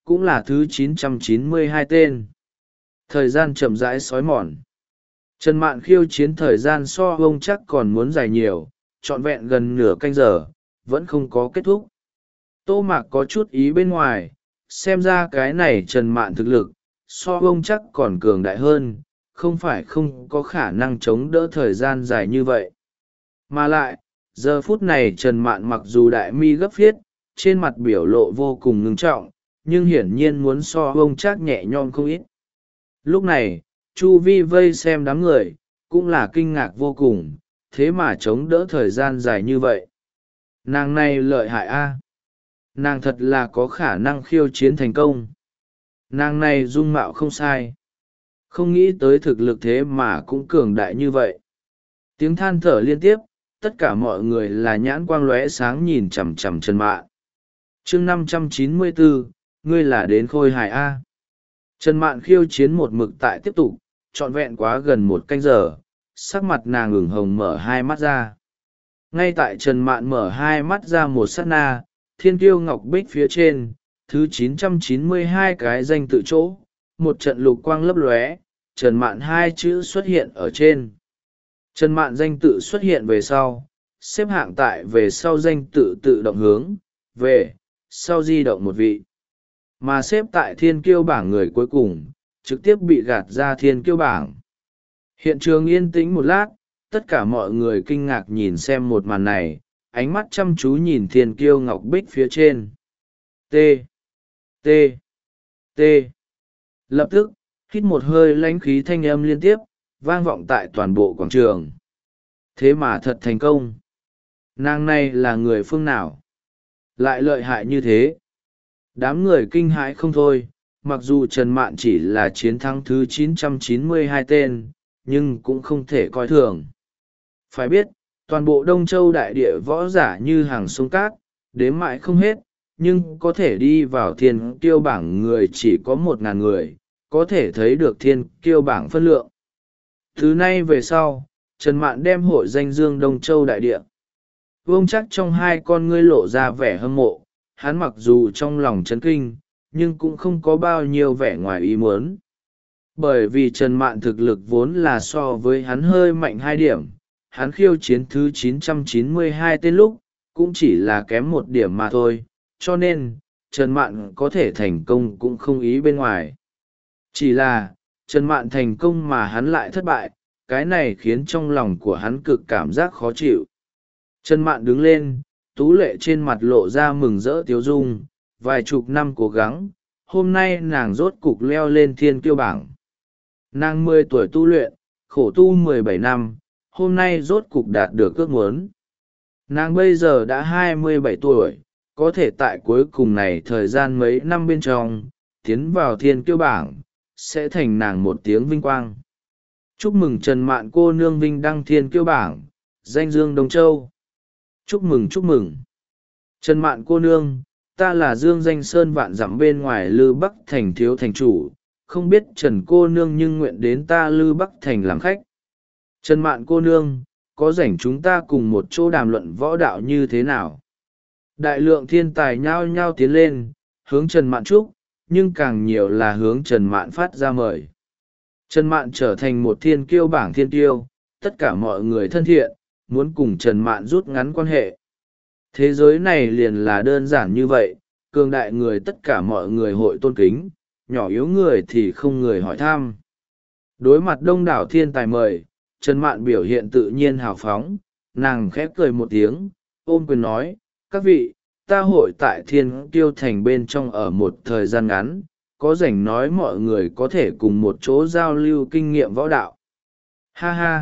cũng là thứ chín trăm chín mươi hai tên. Thời gian chậm rãi xói mòn. Trần Mạn khiêu chiến thời gian so ông chắc còn muốn dài nhiều, trọn vẹn gần nửa canh giờ, vẫn không có kết thúc. Tô Mạc có chút ý bên ngoài, xem ra cái này Trần Mạn thực lực, so ông chắc còn cường đại hơn, không phải không có khả năng chống đỡ thời gian dài như vậy. Mà lại, giờ phút này Trần Mạn mặc dù đại mi gấp viết, trên mặt biểu lộ vô cùng ngưng trọng, nhưng hiển nhiên muốn so ông chắc nhẹ nhõm không ít. Lúc này, chu vi vây xem đám người, cũng là kinh ngạc vô cùng, thế mà chống đỡ thời gian dài như vậy. Nàng này lợi hại a, nàng thật là có khả năng khiêu chiến thành công. Nàng này dung mạo không sai, không nghĩ tới thực lực thế mà cũng cường đại như vậy. Tiếng than thở liên tiếp, tất cả mọi người là nhãn quang lóe sáng nhìn chằm chằm Trần Mạn. Chương năm trăm chín mươi bốn, ngươi là đến khôi hài a. Trần Mạn khiêu chiến một mực tại tiếp tục, trọn vẹn quá gần một canh giờ, sắc mặt nàng ửng hồng mở hai mắt ra. Ngay tại Trần Mạn mở hai mắt ra một sát na, thiên kiêu ngọc bích phía trên, thứ chín trăm chín mươi hai cái danh tự chỗ, một trận lục quang lấp lóe, Trần Mạn hai chữ xuất hiện ở trên. Trần Mạn danh tự xuất hiện về sau, xếp hạng tại về sau danh tự tự động hướng, về, sau di động một vị. Mà xếp tại thiên kiêu bảng người cuối cùng, trực tiếp bị gạt ra thiên kiêu bảng. Hiện trường yên tĩnh một lát, tất cả mọi người kinh ngạc nhìn xem một màn này, ánh mắt chăm chú nhìn thiên kiêu ngọc bích phía trên. T. T. T. Lập tức, hít một hơi lãnh khí thanh âm liên tiếp, vang vọng tại toàn bộ quảng trường. Thế mà thật thành công. Nàng này là người phương nào? Lại lợi hại như thế. Đám người kinh hãi không thôi, mặc dù Trần Mạn chỉ là chiến thắng thứ chín trăm chín mươi hai tên, nhưng cũng không thể coi thường. Phải biết, toàn bộ Đông Châu đại địa võ giả như hàng sông cát, đếm mãi không hết, nhưng có thể đi vào thiên kiêu bảng người chỉ có một ngàn người, có thể thấy được thiên kiêu bảng phân lượng. Thứ nay về sau, Trần Mạn đem hội danh dương Đông Châu đại địa. Vương chắc trong hai con ngươi lộ ra vẻ hâm mộ, hắn mặc dù trong lòng chấn kinh, nhưng cũng không có bao nhiêu vẻ ngoài ý muốn. Bởi vì Trần Mạn thực lực vốn là so với hắn hơi mạnh hai điểm, hắn khiêu chiến thứ chín trăm chín mươi hai tên lúc, cũng chỉ là kém một điểm mà thôi, cho nên, Trần Mạn có thể thành công cũng không ý bên ngoài. Chỉ là, Trần Mạn thành công mà hắn lại thất bại, cái này khiến trong lòng của hắn cực cảm giác khó chịu. Trần Mạn đứng lên, tú lệ trên mặt lộ ra mừng rỡ tiếu dung, vài chục năm cố gắng, hôm nay nàng rốt cục leo lên thiên kiêu bảng. Nàng mười tuổi tu luyện, khổ tu mười bảy năm, hôm nay rốt cục đạt được ước muốn. Nàng bây giờ đã hai mươi bảy tuổi, có thể tại cuối cùng này thời gian mấy năm bên trong, tiến vào thiên kiêu bảng, sẽ thành nàng một tiếng vinh quang. Chúc mừng Trần Mạn cô nương vinh đăng thiên kiêu bảng, danh dương Đông Châu. Chúc mừng chúc mừng. Trần Mạn cô nương, ta là Dương Danh Sơn vạn dặm bên ngoài Lư Bắc Thành thiếu thành chủ, không biết Trần cô nương nhưng nguyện đến ta Lư Bắc Thành làm khách. Trần Mạn cô nương, có rảnh chúng ta cùng một chỗ đàm luận võ đạo như thế nào? Đại lượng thiên tài nhao nhao tiến lên, hướng Trần Mạn chúc, nhưng càng nhiều là hướng Trần Mạn phát ra mời. Trần Mạn trở thành một thiên kiêu bảng thiên kiêu, tất cả mọi người thân thiện, muốn cùng Trần Mạn rút ngắn quan hệ. Thế giới này liền là đơn giản như vậy, cường đại người tất cả mọi người hội tôn kính, nhỏ yếu người thì không người hỏi thăm. Đối mặt đông đảo thiên tài mời, Trần Mạn biểu hiện tự nhiên hào phóng, nàng khép cười một tiếng, ôm quyền nói, các vị, ta hội tại thiên kiêu thành bên trong ở một thời gian ngắn, có rảnh nói mọi người có thể cùng một chỗ giao lưu kinh nghiệm võ đạo. Ha ha!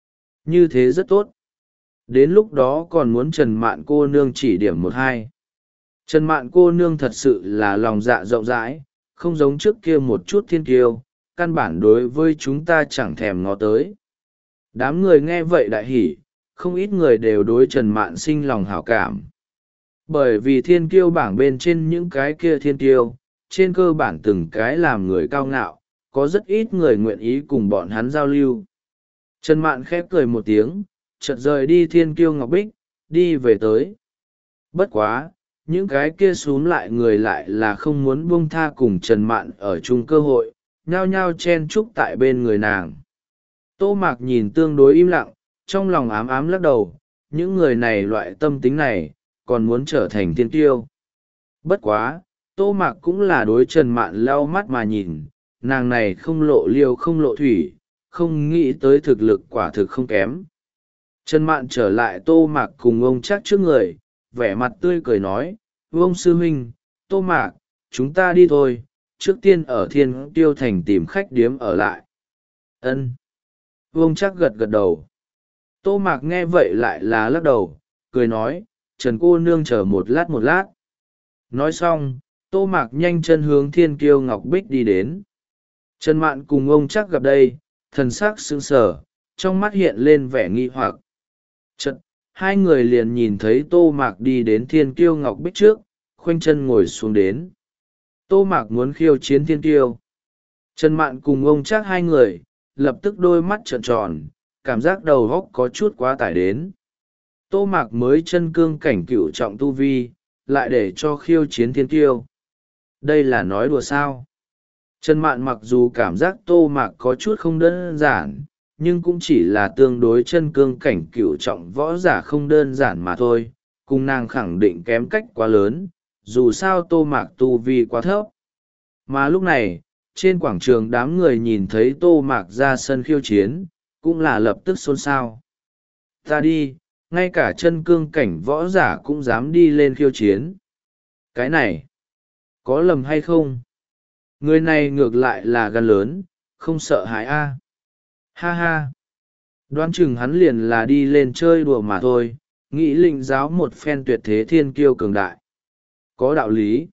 Như thế rất tốt. Đến lúc đó còn muốn Trần Mạn cô nương chỉ điểm một hai. Trần Mạn cô nương thật sự là lòng dạ rộng rãi, không giống trước kia một chút thiên kiêu, căn bản đối với chúng ta chẳng thèm ngó tới. Đám người nghe vậy đại hỉ, không ít người đều đối Trần Mạn sinh lòng hảo cảm. Bởi vì thiên kiêu bảng bên trên những cái kia thiên kiêu, trên cơ bản từng cái làm người cao ngạo, có rất ít người nguyện ý cùng bọn hắn giao lưu. Trần Mạn khép cười một tiếng, chợt rời đi thiên kiêu ngọc bích, đi về tới. Bất quá, những cái kia xúm lại người lại là không muốn buông tha cùng Trần Mạn ở chung cơ hội, nhao nhao chen chúc tại bên người nàng. Tô Mạc nhìn tương đối im lặng, trong lòng ám ám lắc đầu, những người này loại tâm tính này, còn muốn trở thành thiên tiêu. Bất quá, Tô Mạc cũng là đối Trần Mạn lau mắt mà nhìn, nàng này không lộ liêu không lộ thủy, không nghĩ tới thực lực quả thực không kém. Trần Mạn trở lại Tô Mạc cùng ông chắc trước người, vẻ mặt tươi cười nói, ông sư huynh, Tô Mạc, chúng ta đi thôi, trước tiên ở Thiên Tiêu Thành tìm khách điếm ở lại. Ân. Ông chắc gật gật đầu. Tô Mạc nghe vậy lại là lắc đầu, cười nói, Trần cô nương chờ một lát một lát. Nói xong, Tô Mạc nhanh chân hướng Thiên Kiêu Ngọc Bích đi đến. Trần Mạn cùng ông chắc gặp đây, thần sắc sững sờ, trong mắt hiện lên vẻ nghi hoặc. Chật, hai người liền nhìn thấy Tô Mạc đi đến Thiên Kiêu Ngọc Bích trước, khoanh chân ngồi xuống đến. Tô Mạc muốn khiêu chiến Thiên Kiêu. Trần Mạn cùng ông chắc hai người, lập tức đôi mắt trợn tròn, cảm giác đầu óc có chút quá tải đến. Tô Mạc mới chân cương cảnh cửu trọng tu vi, lại để cho khiêu chiến Thiên Kiêu. Đây là nói đùa sao? Trần Mạn mặc dù cảm giác Tô Mạc có chút không đơn giản, nhưng cũng chỉ là tương đối chân cương cảnh cửu trọng võ giả không đơn giản mà thôi, cùng nàng khẳng định kém cách quá lớn, dù sao Tô Mạc tu vi quá thấp. Mà lúc này, trên quảng trường đám người nhìn thấy Tô Mạc ra sân khiêu chiến, cũng là lập tức xôn xao. Ta đi, ngay cả chân cương cảnh võ giả cũng dám đi lên khiêu chiến. Cái này, có lầm hay không? Người này ngược lại là gan lớn, không sợ hãi a. Ha ha. Đoán chừng hắn liền là đi lên chơi đùa mà thôi, nghĩ lĩnh giáo một phen tuyệt thế thiên kiêu cường đại. Có đạo lý.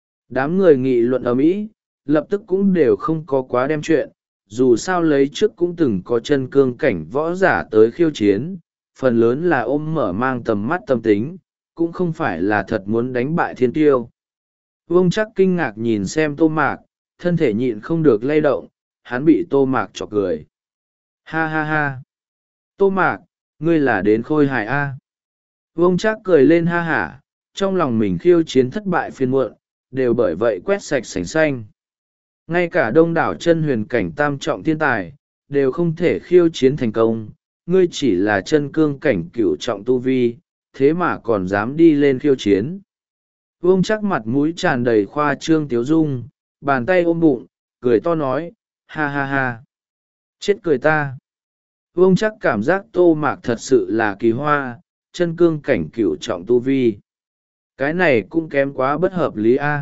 Đám người nghị luận ầm ĩ, lập tức cũng đều không có quá đem chuyện, dù sao lấy trước cũng từng có chân cương cảnh võ giả tới khiêu chiến, phần lớn là ôm mở mang tầm mắt tâm tính, cũng không phải là thật muốn đánh bại thiên tiêu. Vương chắc kinh ngạc nhìn xem Tô Mạc, thân thể nhịn không được lay động, hắn bị Tô Mạc chọc cười. Ha ha ha! Tô Mạc, ngươi là đến khôi hài a. Vương chắc cười lên ha hả, trong lòng mình khiêu chiến thất bại phiền muộn, đều bởi vậy quét sạch sành xanh. Ngay cả đông đảo chân huyền cảnh tam trọng thiên tài, đều không thể khiêu chiến thành công, ngươi chỉ là chân cương cảnh cửu trọng tu vi, thế mà còn dám đi lên khiêu chiến. Vương chắc mặt mũi tràn đầy khoa trương tiếu dung, bàn tay ôm bụng, cười to nói, ha ha ha. Chết cười ta. Vương chắc cảm giác Tô Mạc thật sự là kỳ hoa, chân cương cảnh cửu trọng tu vi. Cái này cũng kém quá bất hợp lý a.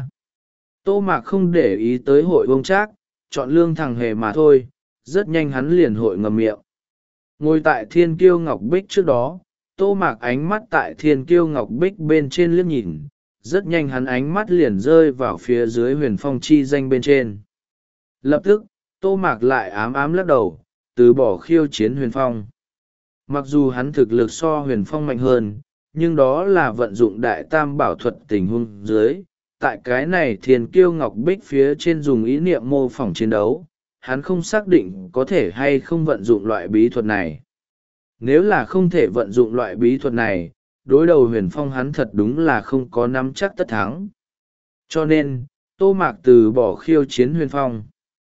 Tô Mạc không để ý tới hội Vương chắc, chọn lương thằng hề mà thôi, rất nhanh hắn liền hội ngầm miệng. Ngồi tại Thiên Kiêu Ngọc Bích trước đó, Tô Mạc ánh mắt tại Thiên Kiêu Ngọc Bích bên trên liếc nhìn, rất nhanh hắn ánh mắt liền rơi vào phía dưới huyền phong chi danh bên trên. Lập tức, Tô Mạc lại ám ám lắc đầu, từ bỏ khiêu chiến huyền phong. Mặc dù hắn thực lực so huyền phong mạnh hơn, nhưng đó là vận dụng đại tam bảo thuật tình huống dưới. Tại cái này Thiên Kiêu Ngọc Bích phía trên dùng ý niệm mô phỏng chiến đấu, hắn không xác định có thể hay không vận dụng loại bí thuật này. Nếu là không thể vận dụng loại bí thuật này, đối đầu huyền phong hắn thật đúng là không có nắm chắc tất thắng. Cho nên, Tô Mạc từ bỏ khiêu chiến huyền phong.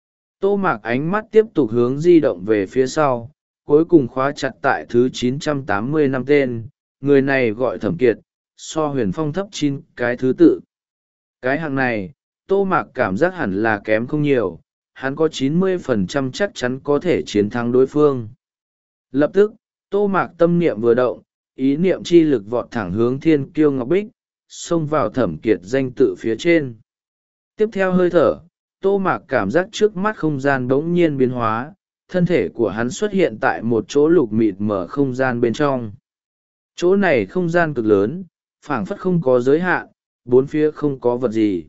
Tô Mạc ánh mắt tiếp tục hướng di động về phía sau, cuối cùng khóa chặt tại thứ chín trăm tám mươi năm tên, người này gọi Thẩm Kiệt, so huyền phong thấp chín cái thứ tự. Cái hạng này, Tô Mạc cảm giác hẳn là kém không nhiều, hắn có chín mươi phần trăm chắc chắn có thể chiến thắng đối phương. Lập tức, Tô Mạc tâm niệm vừa động, ý niệm chi lực vọt thẳng hướng Thiên Kiêu Ngọc Bích, xông vào Thẩm Kiệt danh tự phía trên. Tiếp theo hơi thở, Tô Mạc cảm giác trước mắt không gian bỗng nhiên biến hóa, thân thể của hắn xuất hiện tại một chỗ lục mịt mở không gian bên trong. Chỗ này không gian cực lớn, phảng phất không có giới hạn, bốn phía không có vật gì.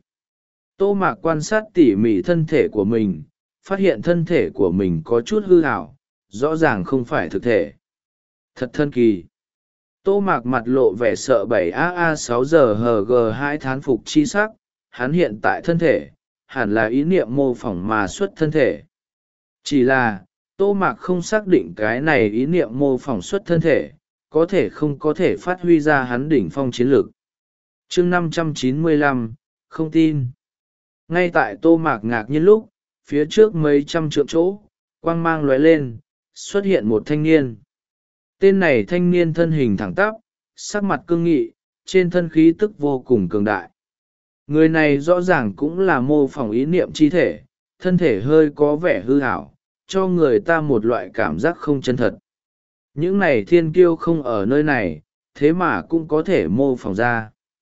Tô Mạc quan sát tỉ mỉ thân thể của mình, phát hiện thân thể của mình có chút hư ảo, rõ ràng không phải thực thể. Thật thân kỳ. Tô Mạc mặt lộ vẻ sợ bảy a a sáu giờ hờ gờ hai thán phục chi sắc, hắn hiện tại thân thể, hẳn là ý niệm mô phỏng mà xuất thân thể. Chỉ là, Tô Mạc không xác định cái này ý niệm mô phỏng xuất thân thể, có thể không có thể phát huy ra hắn đỉnh phong chiến lược. chương năm trăm chín mươi lăm, không tin. Ngay tại Tô Mạc ngạc nhiên lúc, phía trước mấy trăm trượng chỗ, quang mang lóe lên, xuất hiện một thanh niên. Tên này thanh niên thân hình thẳng tắp, sắc mặt cương nghị, trên thân khí tức vô cùng cường đại. Người này rõ ràng cũng là mô phỏng ý niệm chi thể, thân thể hơi có vẻ hư hảo, cho người ta một loại cảm giác không chân thật. Những này thiên kiêu không ở nơi này, thế mà cũng có thể mô phỏng ra.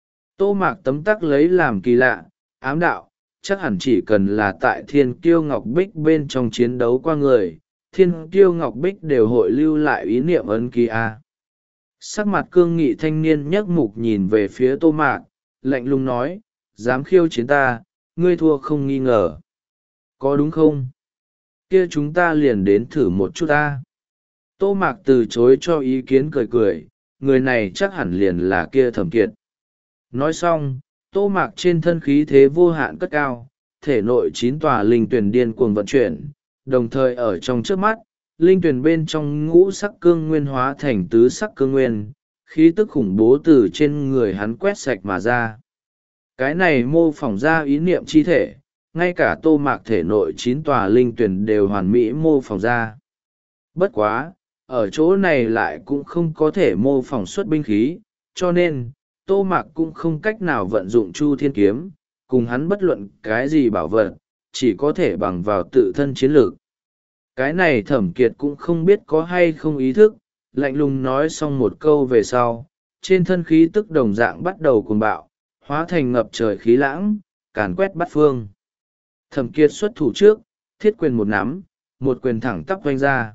Tô Mạc tấm tắc lấy làm kỳ lạ, ám đạo, chắc hẳn chỉ cần là tại thiên kiêu ngọc bích bên trong chiến đấu qua người, thiên kiêu ngọc bích đều hội lưu lại ý niệm ấn ký a. Sắc mặt cương nghị thanh niên nhấc mục nhìn về phía Tô Mạc, lạnh lùng nói, dám khiêu chiến ta, ngươi thua không nghi ngờ. Có đúng không? Kia chúng ta liền đến thử một chút ta. Tô Mạc từ chối cho ý kiến cười cười, người này chắc hẳn liền là kia Thẩm Kiệt. Nói xong, Tô Mạc trên thân khí thế vô hạn cất cao, thể nội chín tòa linh tuyển điên cuồng vận chuyển, đồng thời ở trong trước mắt, linh tuyển bên trong ngũ sắc cương nguyên hóa thành tứ sắc cương nguyên, khí tức khủng bố từ trên người hắn quét sạch mà ra. Cái này mô phỏng ra ý niệm chi thể, ngay cả Tô Mạc thể nội chín tòa linh tuyển đều hoàn mỹ mô phỏng ra. Bất quá, ở chỗ này lại cũng không có thể mô phỏng xuất binh khí, cho nên, Tô Mạc cũng không cách nào vận dụng Chu Thiên Kiếm, cùng hắn bất luận cái gì bảo vật, chỉ có thể bằng vào tự thân chiến lược. Cái này Thẩm Kiệt cũng không biết có hay không ý thức, lạnh lùng nói xong một câu về sau, trên thân khí tức đồng dạng bắt đầu cuồng bạo, hóa thành ngập trời khí lãng, càn quét bát phương. Thẩm Kiệt xuất thủ trước, thiết quyền một nắm, một quyền thẳng tắp vanh ra.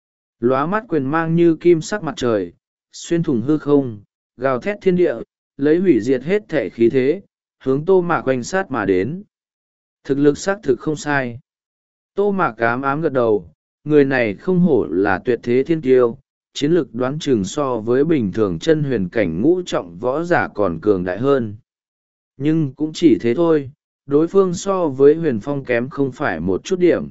Lóa mắt quyền mang như kim sắc mặt trời, xuyên thủng hư không, gào thét thiên địa, lấy hủy diệt hết thể khí thế, hướng Tô Mạc quanh sát mà đến. Thực lực xác thực không sai. Tô Mạc ám ám gật đầu, người này không hổ là tuyệt thế thiên kiêu, chiến lực đoán chừng so với bình thường chân huyền cảnh ngũ trọng võ giả còn cường đại hơn. Nhưng cũng chỉ thế thôi, đối phương so với huyền phong kém không phải một chút điểm.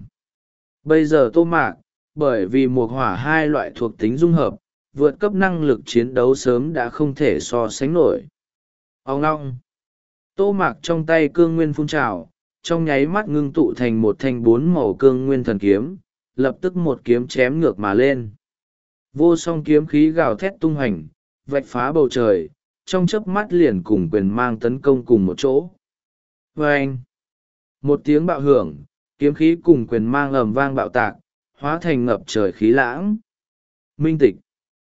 Bây giờ Tô Mạc, bởi vì một hỏa hai loại thuộc tính dung hợp, vượt cấp năng lực chiến đấu sớm đã không thể so sánh nổi. Ông ngong! Tô Mạc trong tay cương nguyên phun trào, trong nháy mắt ngưng tụ thành một thanh bốn màu cương nguyên thần kiếm, lập tức một kiếm chém ngược mà lên. Vô song kiếm khí gào thét tung hành, vạch phá bầu trời, trong chớp mắt liền cùng quyền mang tấn công cùng một chỗ. Vâng! Một tiếng bạo hưởng, kiếm khí cùng quyền mang ầm vang bạo tạc, hóa thành ngập trời khí lãng. Minh tịch!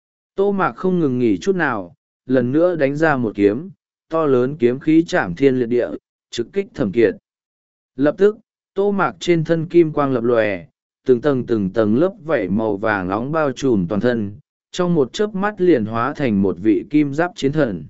Tô Mạc không ngừng nghỉ chút nào, lần nữa đánh ra một kiếm, to lớn kiếm khí chạm thiên liệt địa, trực kích Thẩm Kiệt. Lập tức, Tô Mạc trên thân kim quang lập lòe, từng tầng từng tầng lớp vảy màu vàng nóng bao trùm toàn thân, trong một chớp mắt liền hóa thành một vị kim giáp chiến thần.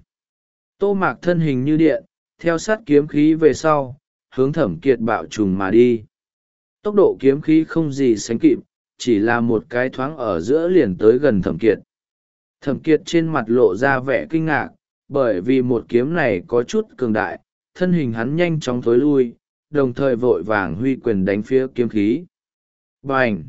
Tô Mạc thân hình như điện, theo sát kiếm khí về sau, hướng Thẩm Kiệt bạo trùng mà đi. Tốc độ kiếm khí không gì sánh kịp, chỉ là một cái thoáng ở giữa liền tới gần Thẩm Kiệt. Thẩm Kiệt trên mặt lộ ra vẻ kinh ngạc, bởi vì một kiếm này có chút cường đại, thân hình hắn nhanh chóng thối lui, đồng thời vội vàng huy quyền đánh phía kiếm khí. Bành!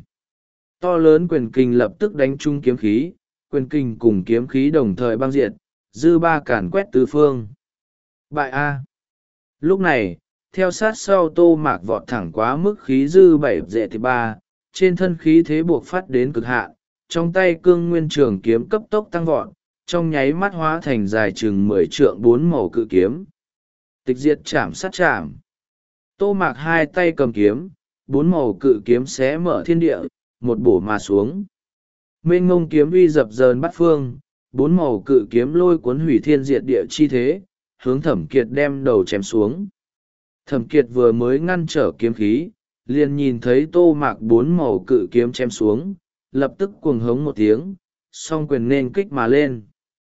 To lớn quyền kình lập tức đánh trúng kiếm khí, quyền kình cùng kiếm khí đồng thời băng diệt, dư ba càn quét tứ phương. Bại A! Lúc này, theo sát sau Tô Mạc vọt thẳng quá mức khí dư bảy dệ thì ba, trên thân khí thế buộc phát đến cực hạn, trong tay cương nguyên trường kiếm cấp tốc tăng vọt, trong nháy mắt hóa thành dài chừng mười trượng bốn màu cự kiếm. Tịch diệt chạm sát chạm. Tô Mạc hai tay cầm kiếm, bốn màu cự kiếm xé mở thiên địa, một bổ mà xuống. Mênh ngông kiếm uy dập dờn bắt phương, bốn màu cự kiếm lôi cuốn hủy thiên diệt địa chi thế, hướng Thẩm Kiệt đem đầu chém xuống. Thẩm Kiệt vừa mới ngăn trở kiếm khí, liền nhìn thấy Tô Mạc bốn màu cự kiếm chém xuống, lập tức cuồng hống một tiếng, song quyền nên kích mà lên.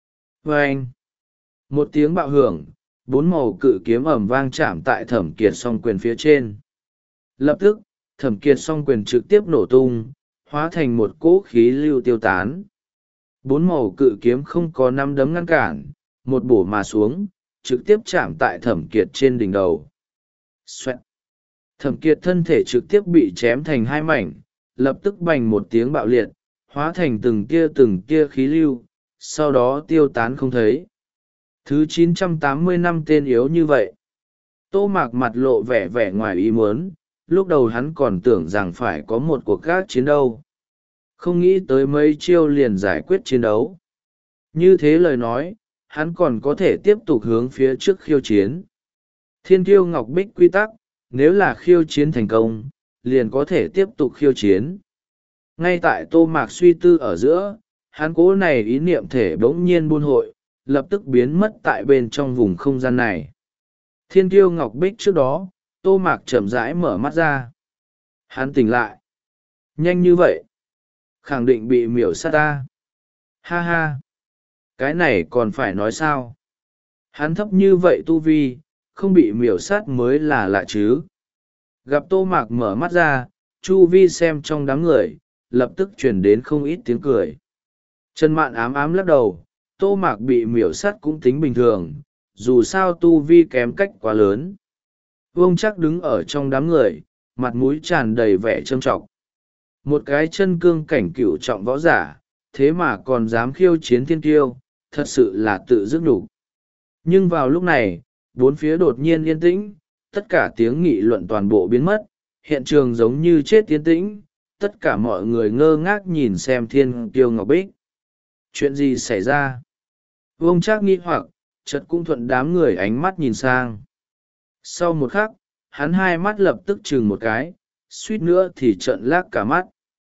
Vâng! Một tiếng bạo hưởng, bốn màu cự kiếm ầm vang chạm tại Thẩm Kiệt song quyền phía trên. Lập tức, Thẩm Kiệt song quyền trực tiếp nổ tung, hóa thành một cỗ khí lưu tiêu tán. Bốn màu cự kiếm không có năm đấm ngăn cản, một bổ mà xuống, trực tiếp chạm tại Thẩm Kiệt trên đỉnh đầu. Xoẹt! Thẩm Kiệt thân thể trực tiếp bị chém thành hai mảnh, lập tức bành một tiếng bạo liệt, hóa thành từng tia từng tia khí lưu, sau đó tiêu tán không thấy. Thứ chín trăm tám mươi năm tên yếu như vậy. Tô Mạc mặt lộ vẻ vẻ ngoài ý muốn, lúc đầu hắn còn tưởng rằng phải có một cuộc gác chiến đâu. Không nghĩ tới mấy chiêu liền giải quyết chiến đấu. Như thế lời nói, hắn còn có thể tiếp tục hướng phía trước khiêu chiến. Thiên Kiêu Ngọc Bích quy tắc, nếu là khiêu chiến thành công, liền có thể tiếp tục khiêu chiến. Ngay tại Tô Mạc suy tư ở giữa, hắn cố này ý niệm thể bỗng nhiên buôn hội, lập tức biến mất tại bên trong vùng không gian này. Thiên Kiêu Ngọc Bích trước đó, Tô Mạc chậm rãi mở mắt ra. Hắn tỉnh lại. Nhanh như vậy. Khẳng định bị miểu sát ta. Ha ha. Cái này còn phải nói sao? Hắn thấp như vậy tu vi, không bị miểu sát mới là lạ chứ. Gặp Tô Mạc mở mắt ra, chu vi xem trong đám người, lập tức chuyển đến không ít tiếng cười. Trần Mạn ám ám lắc đầu, Tô Mạc bị miểu sát cũng tính bình thường, dù sao tu vi kém cách quá lớn. Vương Trác đứng ở trong đám người, mặt mũi tràn đầy vẻ trâm trọng. Một cái chân cương cảnh cửu trọng võ giả, thế mà còn dám khiêu chiến thiên kiêu, thật sự là tự dứt nhục. Nhưng vào lúc này, bốn phía đột nhiên yên tĩnh, tất cả tiếng nghị luận toàn bộ biến mất, hiện trường giống như chết yên tĩnh, tất cả mọi người ngơ ngác nhìn xem thiên kiêu Ngọc Bích. Chuyện gì xảy ra? Vương Trác nghi hoặc, chợt cũng thuận đám người ánh mắt nhìn sang. Sau một khắc, hắn hai mắt lập tức chừng một cái, suýt nữa thì trợn lác cả mắt.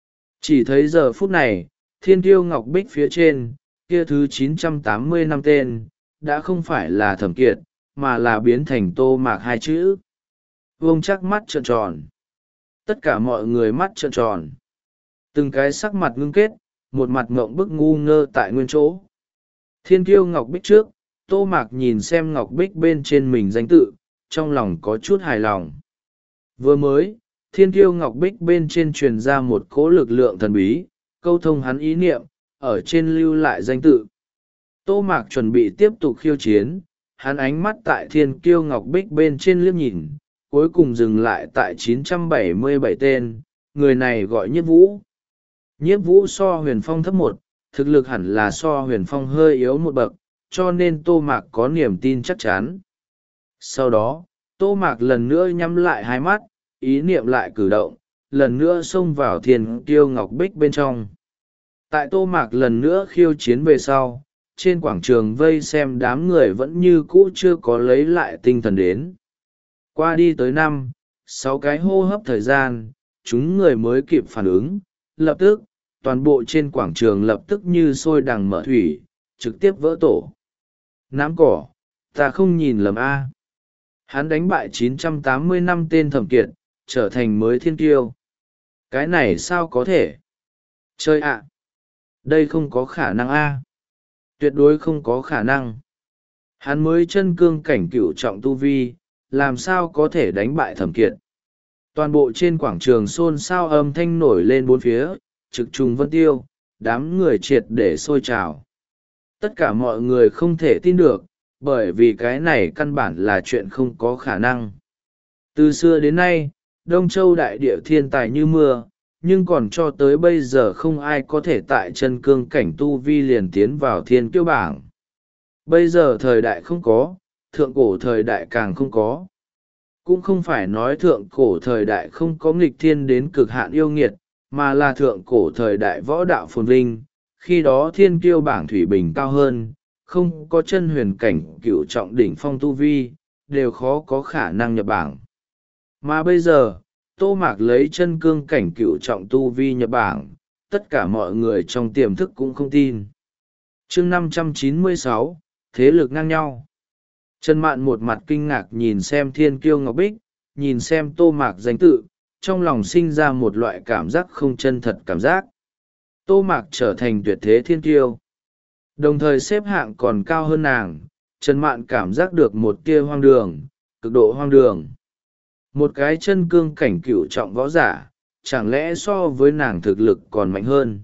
Chỉ thấy giờ phút này, thiên kiêu Ngọc Bích phía trên, kia thứ chín trăm tám mươi năm tên, đã không phải là Thẩm Kiệt, mà là biến thành Tô Mạc hai chữ. Vương Trác mắt trợn tròn. Tất cả mọi người mắt trợn tròn. Từng cái sắc mặt ngưng kết, một mặt ngộng bức ngu ngơ tại nguyên chỗ. Thiên kiêu Ngọc Bích trước, Tô Mạc nhìn xem Ngọc Bích bên trên mình danh tự, trong lòng có chút hài lòng. Vừa mới, thiên kiêu Ngọc Bích bên trên truyền ra một cỗ lực lượng thần bí, câu thông hắn ý niệm, ở trên lưu lại danh tự. Tô Mạc chuẩn bị tiếp tục khiêu chiến, hắn ánh mắt tại thiên kiêu Ngọc Bích bên trên liếc nhìn, cuối cùng dừng lại tại chín trăm bảy mươi bảy tên, người này gọi Nhiếp Vũ. Nhiếp Vũ so Huyền Phong thấp một, thực lực hẳn là so Huyền Phong hơi yếu một bậc, cho nên Tô Mạc có niềm tin chắc chắn. Sau đó, Tô Mạc lần nữa nhắm lại hai mắt, ý niệm lại cử động, lần nữa xông vào thiên kiêu Ngọc Bích bên trong. Tại Tô Mạc lần nữa khiêu chiến về sau, trên quảng trường vây xem đám người vẫn như cũ chưa có lấy lại tinh thần đến. Qua đi tới năm, sáu cái hô hấp thời gian, chúng người mới kịp phản ứng, lập tức, toàn bộ trên quảng trường lập tức như sôi đằng mở thủy, trực tiếp vỡ tổ. Nám cỏ, ta không nhìn lầm A. Hắn đánh bại chín trăm tám mươi năm tên Thẩm Kiệt, trở thành mới thiên kiêu. Cái này sao có thể? Chơi ạ! Đây không có khả năng A. Tuyệt đối không có khả năng. Hắn mới chân cương cảnh cửu trọng tu vi, làm sao có thể đánh bại Thẩm Kiệt. Toàn bộ trên quảng trường xôn xao âm thanh nổi lên bốn phía, trực trùng vân tiêu, đám người triệt để sôi trào. Tất cả mọi người không thể tin được, bởi vì cái này căn bản là chuyện không có khả năng. Từ xưa đến nay, Đông Châu đại địa thiên tài như mưa, nhưng còn cho tới bây giờ không ai có thể tại chân cương cảnh tu vi liền tiến vào thiên kiêu bảng. Bây giờ thời đại không có, thượng cổ thời đại càng không có. Cũng không phải nói thượng cổ thời đại không có nghịch thiên đến cực hạn yêu nghiệt, mà là thượng cổ thời đại võ đạo phồn vinh, khi đó thiên kiêu bảng thủy bình cao hơn, không có chân huyền cảnh cựu trọng đỉnh phong tu vi, đều khó có khả năng nhập bảng. Mà bây giờ, Tô Mạc lấy chân cương cảnh cựu trọng tu vi nhập bảng, tất cả mọi người trong tiềm thức cũng không tin. Chương năm trăm chín mươi sáu, thế lực ngang nhau. Trần Mạn một mặt kinh ngạc nhìn xem thiên kiêu Ngọc Bích, nhìn xem Tô Mạc danh tự, trong lòng sinh ra một loại cảm giác không chân thật cảm giác. Tô Mạc trở thành tuyệt thế thiên kiêu. Đồng thời xếp hạng còn cao hơn nàng, Trần Mạn cảm giác được một tia hoang đường, cực độ hoang đường. Một cái chân cương cảnh cửu trọng võ giả, chẳng lẽ so với nàng thực lực còn mạnh hơn.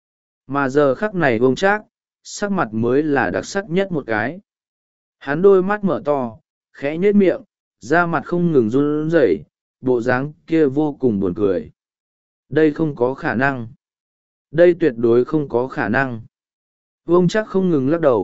Mà giờ khắc này Vương Trác, sắc mặt mới là đặc sắc nhất một cái. Hắn đôi mắt mở to, khẽ nhếch miệng, da mặt không ngừng run rẩy, bộ dáng kia vô cùng buồn cười. Đây không có khả năng. Đây tuyệt đối không có khả năng. Vương Trác không ngừng lắc đầu,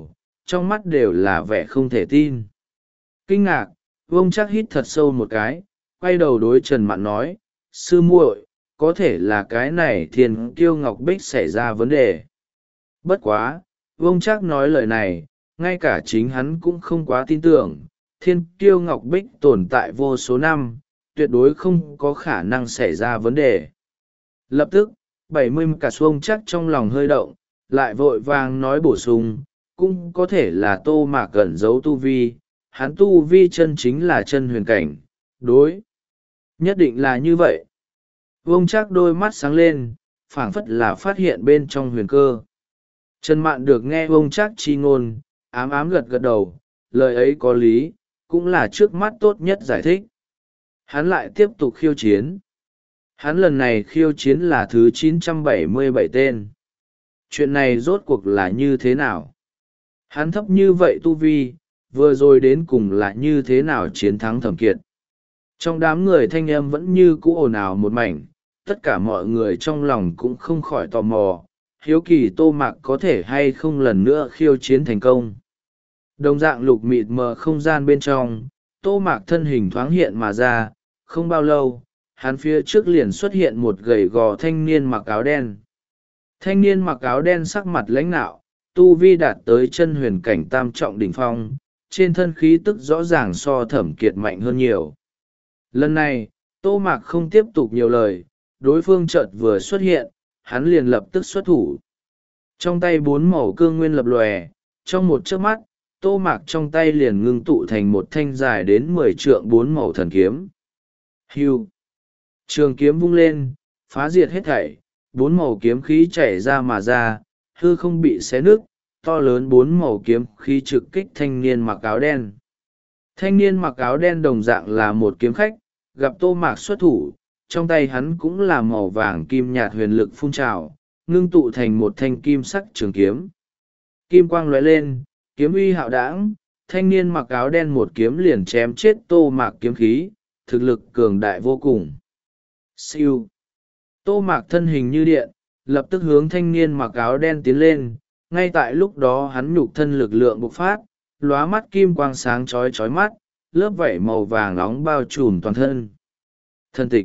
trong mắt đều là vẻ không thể tin. Kinh ngạc, Vương Trác hít thật sâu một cái, quay đầu đối Trần Mạn nói, sư muội, có thể là cái này Thiên Kiêu Ngọc Bích xảy ra vấn đề. Bất quá, Vương Trác nói lời này, ngay cả chính hắn cũng không quá tin tưởng, Thiên Kiêu Ngọc Bích tồn tại vô số năm, tuyệt đối không có khả năng xảy ra vấn đề. Lập tức, bảy mươi cả Vương Trác trong lòng hơi động, lại vội vàng nói bổ sung, cũng có thể là Tô Mạc cẩn giấu tu vi, hắn tu vi chân chính là chân huyền cảnh, đối. Nhất định là như vậy. Vương Trác đôi mắt sáng lên, phảng phất là phát hiện bên trong huyền cơ. Trần Mạn được nghe Vương Trác chi ngôn, ám ám gật gật đầu, lời ấy có lý, cũng là trước mắt tốt nhất giải thích. Hắn lại tiếp tục khiêu chiến. Hắn lần này khiêu chiến là thứ chín trăm bảy mươi bảy tên. Chuyện này rốt cuộc là như thế nào? Hắn thấp như vậy tu vi, vừa rồi đến cùng là như thế nào chiến thắng Thẩm Kiệt? Trong đám người thanh âm vẫn như cũ ồn ào một mảnh, tất cả mọi người trong lòng cũng không khỏi tò mò, hiếu kỳ Tô Mạc có thể hay không lần nữa khiêu chiến thành công. Đồng dạng lục mịt mờ không gian bên trong, Tô Mạc thân hình thoáng hiện mà ra, không bao lâu, hắn phía trước liền xuất hiện một gầy gò thanh niên mặc áo đen. Thanh niên mặc áo đen sắc mặt lãnh nạo, tu vi đạt tới chân huyền cảnh tam trọng đỉnh phong, trên thân khí tức rõ ràng so Thẩm Kiệt mạnh hơn nhiều. Lần này, Tô Mạc không tiếp tục nhiều lời, đối phương chợt vừa xuất hiện, hắn liền lập tức xuất thủ. Trong tay bốn màu cương nguyên lập lòe, trong một chớp mắt, Tô Mạc trong tay liền ngưng tụ thành một thanh dài đến mười trượng bốn màu thần kiếm. Hưu! Trường kiếm vung lên, phá diệt hết thảy, bốn màu kiếm khí chảy ra mà ra, hư không bị xé nứt, to lớn bốn màu kiếm khí trực kích thanh niên mặc áo đen. Thanh niên mặc áo đen đồng dạng là một kiếm khách, gặp Tô Mạc xuất thủ, trong tay hắn cũng là màu vàng kim nhạt huyền lực phun trào, ngưng tụ thành một thanh kim sắc trường kiếm. Kim quang lóe lên, kiếm uy hạo đãng, thanh niên mặc áo đen một kiếm liền chém chết Tô Mạc kiếm khí, thực lực cường đại vô cùng. Siêu! Tô Mạc thân hình như điện, lập tức hướng thanh niên mặc áo đen tiến lên, ngay tại lúc đó hắn nhục thân lực lượng bộc phát, lóa mắt kim quang sáng chói chói mắt, lớp vảy màu vàng nóng bao trùm toàn thân. Thân tịch!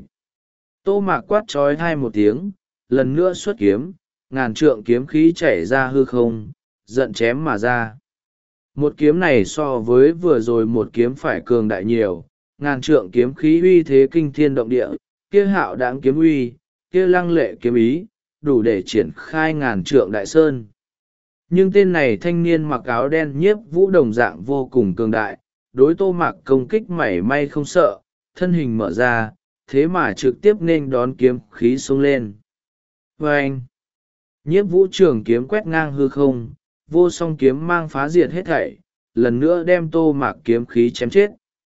Tô Mạc quát chói hai một tiếng, lần nữa xuất kiếm, ngàn trượng kiếm khí chảy ra hư không, giận chém mà ra. Một kiếm này so với vừa rồi một kiếm phải cường đại nhiều, ngàn trượng kiếm khí uy thế kinh thiên động địa, kia hạo đãng kiếm uy, kia lăng lệ kiếm ý, đủ để triển khai ngàn trượng đại sơn. Nhưng tên này thanh niên mặc áo đen nhiếp vũ đồng dạng vô cùng cường đại, đối Tô Mạc công kích mảy may không sợ, thân hình mở ra, thế mà trực tiếp nên đón kiếm khí xuống lên. Và anh, nhiếp vũ trường kiếm quét ngang hư không, vô song kiếm mang phá diệt hết thảy, lần nữa đem Tô Mạc kiếm khí chém chết.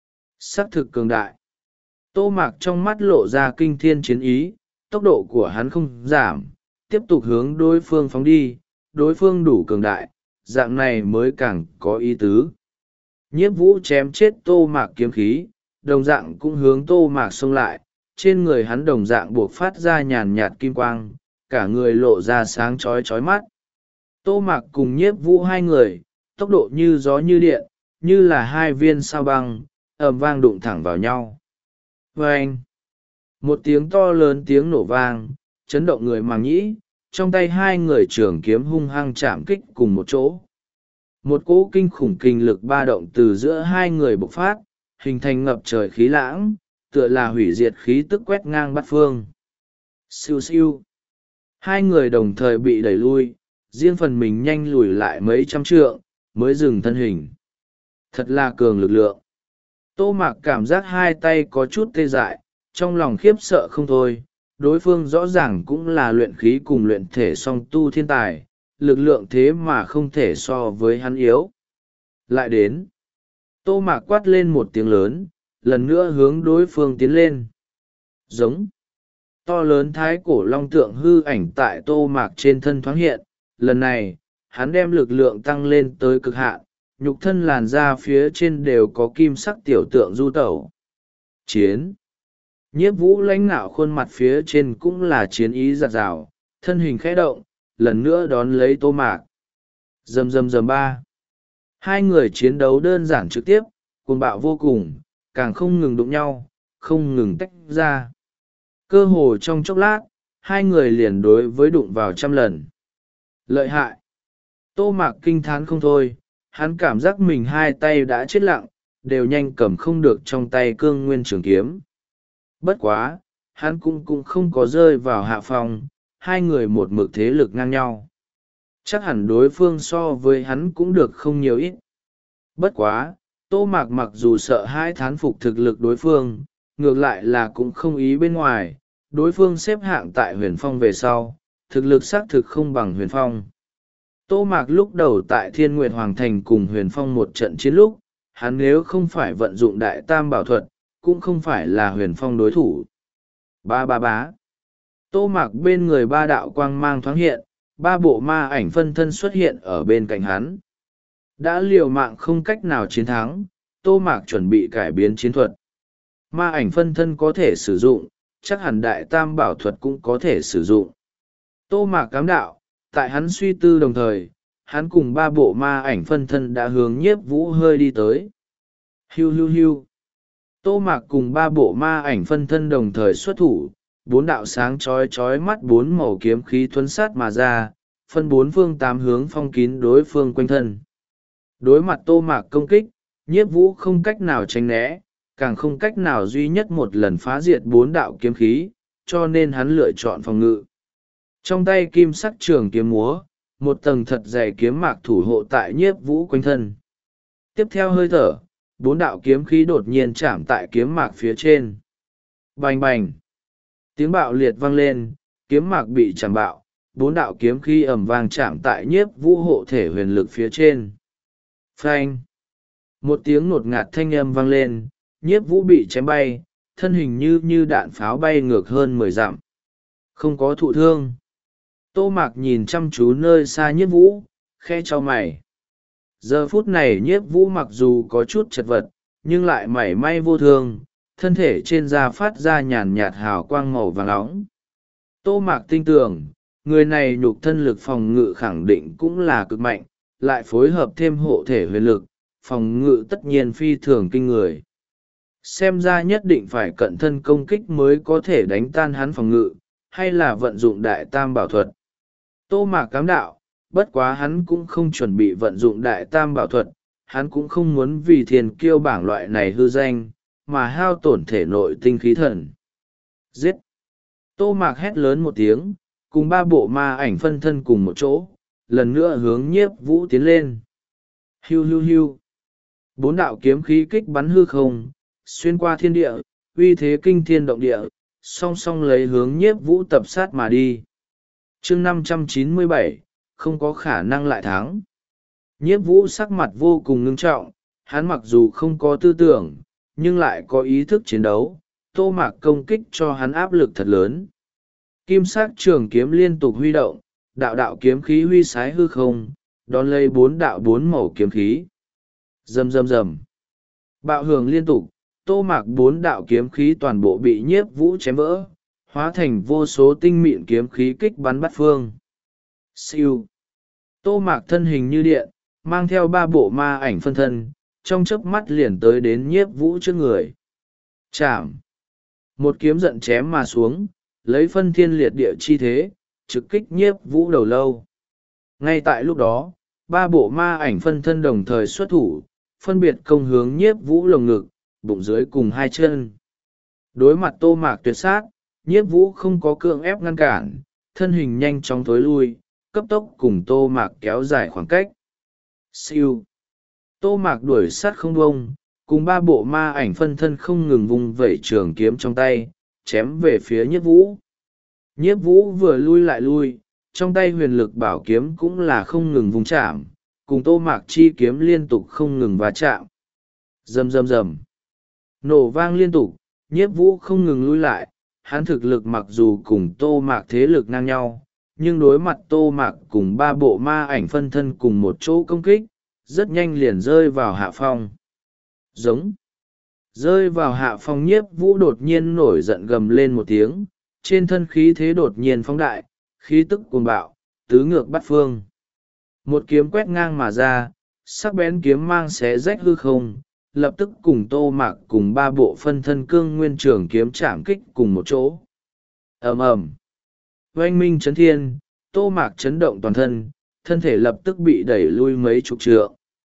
Sắc thực cường đại. Tô Mạc trong mắt lộ ra kinh thiên chiến ý, tốc độ của hắn không giảm, tiếp tục hướng đối phương phóng đi, đối phương đủ cường đại, dạng này mới càng có ý tứ. Nhiếp vũ chém chết Tô Mạc kiếm khí, đồng dạng cũng hướng Tô Mạc xông lại, trên người hắn đồng dạng buộc phát ra nhàn nhạt kim quang, cả người lộ ra sáng chói chói mắt. Tô Mạc cùng nhiếp vũ hai người, tốc độ như gió như điện, như là hai viên sao băng, ầm vang đụng thẳng vào nhau. Vâng! Một tiếng to lớn tiếng nổ vang, chấn động người màng nhĩ, trong tay hai người trường kiếm hung hăng chạm kích cùng một chỗ. Một cỗ kinh khủng kinh lực ba động từ giữa hai người bộc phát, hình thành ngập trời khí lãng, tựa là hủy diệt khí tức quét ngang bát phương. Siêu siêu! Hai người đồng thời bị đẩy lui, riêng phần mình nhanh lùi lại mấy trăm trượng, mới dừng thân hình. Thật là cường lực lượng. Tô Mạc cảm giác hai tay có chút tê dại, trong lòng khiếp sợ không thôi, đối phương rõ ràng cũng là luyện khí cùng luyện thể song tu thiên tài, lực lượng thế mà không thể so với hắn yếu. Lại đến, Tô Mạc quát lên một tiếng lớn, lần nữa hướng đối phương tiến lên. Giống, to lớn thái cổ long tượng hư ảnh tại Tô Mạc trên thân thoáng hiện, lần này, hắn đem lực lượng tăng lên tới cực hạn, nhục thân làn da phía trên đều có kim sắc tiểu tượng du tẩu. Chiến! Nhiếp vũ lãnh nạo khuôn mặt phía trên cũng là chiến ý giặt rào, thân hình khẽ động, lần nữa đón lấy Tô Mạc. Rầm rầm rầm ba. Hai người chiến đấu đơn giản trực tiếp, cuồng bạo vô cùng, càng không ngừng đụng nhau, không ngừng tách ra. Cơ hồ trong chốc lát, hai người liền đối với đụng vào trăm lần. Lợi hại! Tô Mạc kinh thán không thôi, hắn cảm giác mình hai tay đã chết lặng, đều nhanh cầm không được trong tay cương nguyên trường kiếm. Bất quá, hắn cũng cũng không có rơi vào hạ phòng, hai người một mực thế lực ngang nhau. Chắc hẳn đối phương so với hắn cũng được không nhiều ít. Bất quá, Tô Mạc mặc dù sợ hai thán phục thực lực đối phương, ngược lại là cũng không ý bên ngoài, đối phương xếp hạng tại huyền phong về sau, thực lực xác thực không bằng huyền phong. Tô Mạc lúc đầu tại Thiên Nguyệt Hoàng Thành cùng huyền phong một trận chiến lúc, hắn nếu không phải vận dụng đại tam bảo thuật, cũng không phải là huyền phong đối thủ. Ba ba bá. Tô Mạc bên người ba đạo quang mang thoáng hiện, ba bộ ma ảnh phân thân xuất hiện ở bên cạnh hắn. Đã liều mạng không cách nào chiến thắng, Tô Mạc chuẩn bị cải biến chiến thuật. Ma ảnh phân thân có thể sử dụng, chắc hẳn đại tam bảo thuật cũng có thể sử dụng. Tô Mạc cám đạo, tại hắn suy tư đồng thời, hắn cùng ba bộ ma ảnh phân thân đã hướng Nhiếp Vũ hơi đi tới. Hiu hiu hiu. Tô Mạc cùng ba bộ ma ảnh phân thân đồng thời xuất thủ, bốn đạo sáng chói chói mắt bốn màu kiếm khí thuấn sát mà ra, phân bốn phương tám hướng phong kín đối phương quanh thân. Đối mặt Tô Mạc công kích, Nhiếp Vũ không cách nào tránh né, càng không cách nào duy nhất một lần phá diệt bốn đạo kiếm khí, cho nên hắn lựa chọn phòng ngự. Trong tay kim sắc trường kiếm múa, một tầng thật dày kiếm mạc thủ hộ tại Nhiếp Vũ quanh thân. Tiếp theo hơi thở, bốn đạo kiếm khí đột nhiên chạm tại kiếm mạc phía trên. Bành bành! Tiếng bạo liệt vang lên, kiếm mạc bị chạm bạo, bốn đạo kiếm khí ầm vang chạm tại Nhiếp Vũ hộ thể huyền lực phía trên. Phanh! Một tiếng ngột ngạt thanh âm vang lên, Nhiếp Vũ bị chém bay, thân hình như như đạn pháo bay ngược hơn mười dặm. Không có thụ thương. Tô Mạc nhìn chăm chú nơi xa Nhiếp Vũ, khe cho mày. Giờ phút này Nhiếp Vũ mặc dù có chút chật vật, nhưng lại mảy may vô thương, thân thể trên da phát ra nhàn nhạt hào quang màu vàng óng. Tô Mạc tin tưởng, người này nhục thân lực phòng ngự khẳng định cũng là cực mạnh, lại phối hợp thêm hộ thể huyền lực, phòng ngự tất nhiên phi thường kinh người. Xem ra nhất định phải cận thân công kích mới có thể đánh tan hắn phòng ngự, hay là vận dụng đại tam bảo thuật. Tô Mạc cám đạo, bất quá hắn cũng không chuẩn bị vận dụng đại tam bảo thuật, hắn cũng không muốn vì thiền kiêu bảng loại này hư danh, mà hao tổn thể nội tinh khí thần. Giết! Tô Mạc hét lớn một tiếng, cùng ba bộ ma ảnh phân thân cùng một chỗ, lần nữa hướng Nhiếp Vũ tiến lên. Hiu hiu hiu! Bốn đạo kiếm khí kích bắn hư không, xuyên qua thiên địa, uy thế kinh thiên động địa, song song lấy hướng Nhiếp Vũ tập sát mà đi. Chương năm trăm chín mươi bảy, không có khả năng lại thắng. Nhiếp Vũ sắc mặt vô cùng ngưng trọng, hắn mặc dù không có tư tưởng, nhưng lại có ý thức chiến đấu, Tô Mạc công kích cho hắn áp lực thật lớn. Kim sắc trường kiếm liên tục huy động, đạo đạo kiếm khí huy sái hư không, đón lấy bốn đạo bốn màu kiếm khí. Rầm rầm rầm. Bạo hưởng liên tục, Tô Mạc bốn đạo kiếm khí toàn bộ bị Nhiếp Vũ chém vỡ, hóa thành vô số tinh mịn kiếm khí kích bắn bát phương. Siêu. Tô Mạc thân hình như điện, mang theo ba bộ ma ảnh phân thân, trong chớp mắt liền tới đến Nhiếp Vũ trước người. Chạm. Một kiếm giận chém mà xuống, lấy phân thiên liệt địa chi thế, trực kích Nhiếp Vũ đầu lâu. Ngay tại lúc đó, ba bộ ma ảnh phân thân đồng thời xuất thủ, phân biệt công hướng Nhiếp Vũ lồng ngực, bụng dưới cùng hai chân. Đối mặt Tô Mạc tuyệt sát, Nhiếp Vũ không có cưỡng ép ngăn cản, thân hình nhanh chóng tối lui, cấp tốc cùng Tô Mạc kéo dài khoảng cách. Siêu. Tô Mạc đuổi sát không bông, cùng ba bộ ma ảnh phân thân không ngừng vung vẩy trường kiếm trong tay, chém về phía Nhiếp Vũ. Nhiếp Vũ vừa lui lại lui, trong tay huyền lực bảo kiếm cũng là không ngừng vung chạm, cùng Tô Mạc chi kiếm liên tục không ngừng va chạm. Rầm rầm rầm. Nổ vang liên tục, Nhiếp Vũ không ngừng lui lại, hắn thực lực mặc dù cùng Tô Mạc thế lực ngang nhau, nhưng đối mặt Tô Mạc cùng ba bộ ma ảnh phân thân cùng một chỗ công kích, rất nhanh liền rơi vào hạ phong. Giống. Rơi vào hạ phong Nhiếp Vũ đột nhiên nổi giận gầm lên một tiếng, trên thân khí thế đột nhiên phóng đại, khí tức cuồng bạo, tứ ngược bắt phương. Một kiếm quét ngang mà ra, sắc bén kiếm mang xé rách hư không, lập tức cùng Tô Mạc cùng ba bộ phân thân cương nguyên trường kiếm chạm kích cùng một chỗ. Ầm ầm, oanh minh chấn thiên, Tô Mạc chấn động toàn thân, thân thể lập tức bị đẩy lui mấy chục trượng.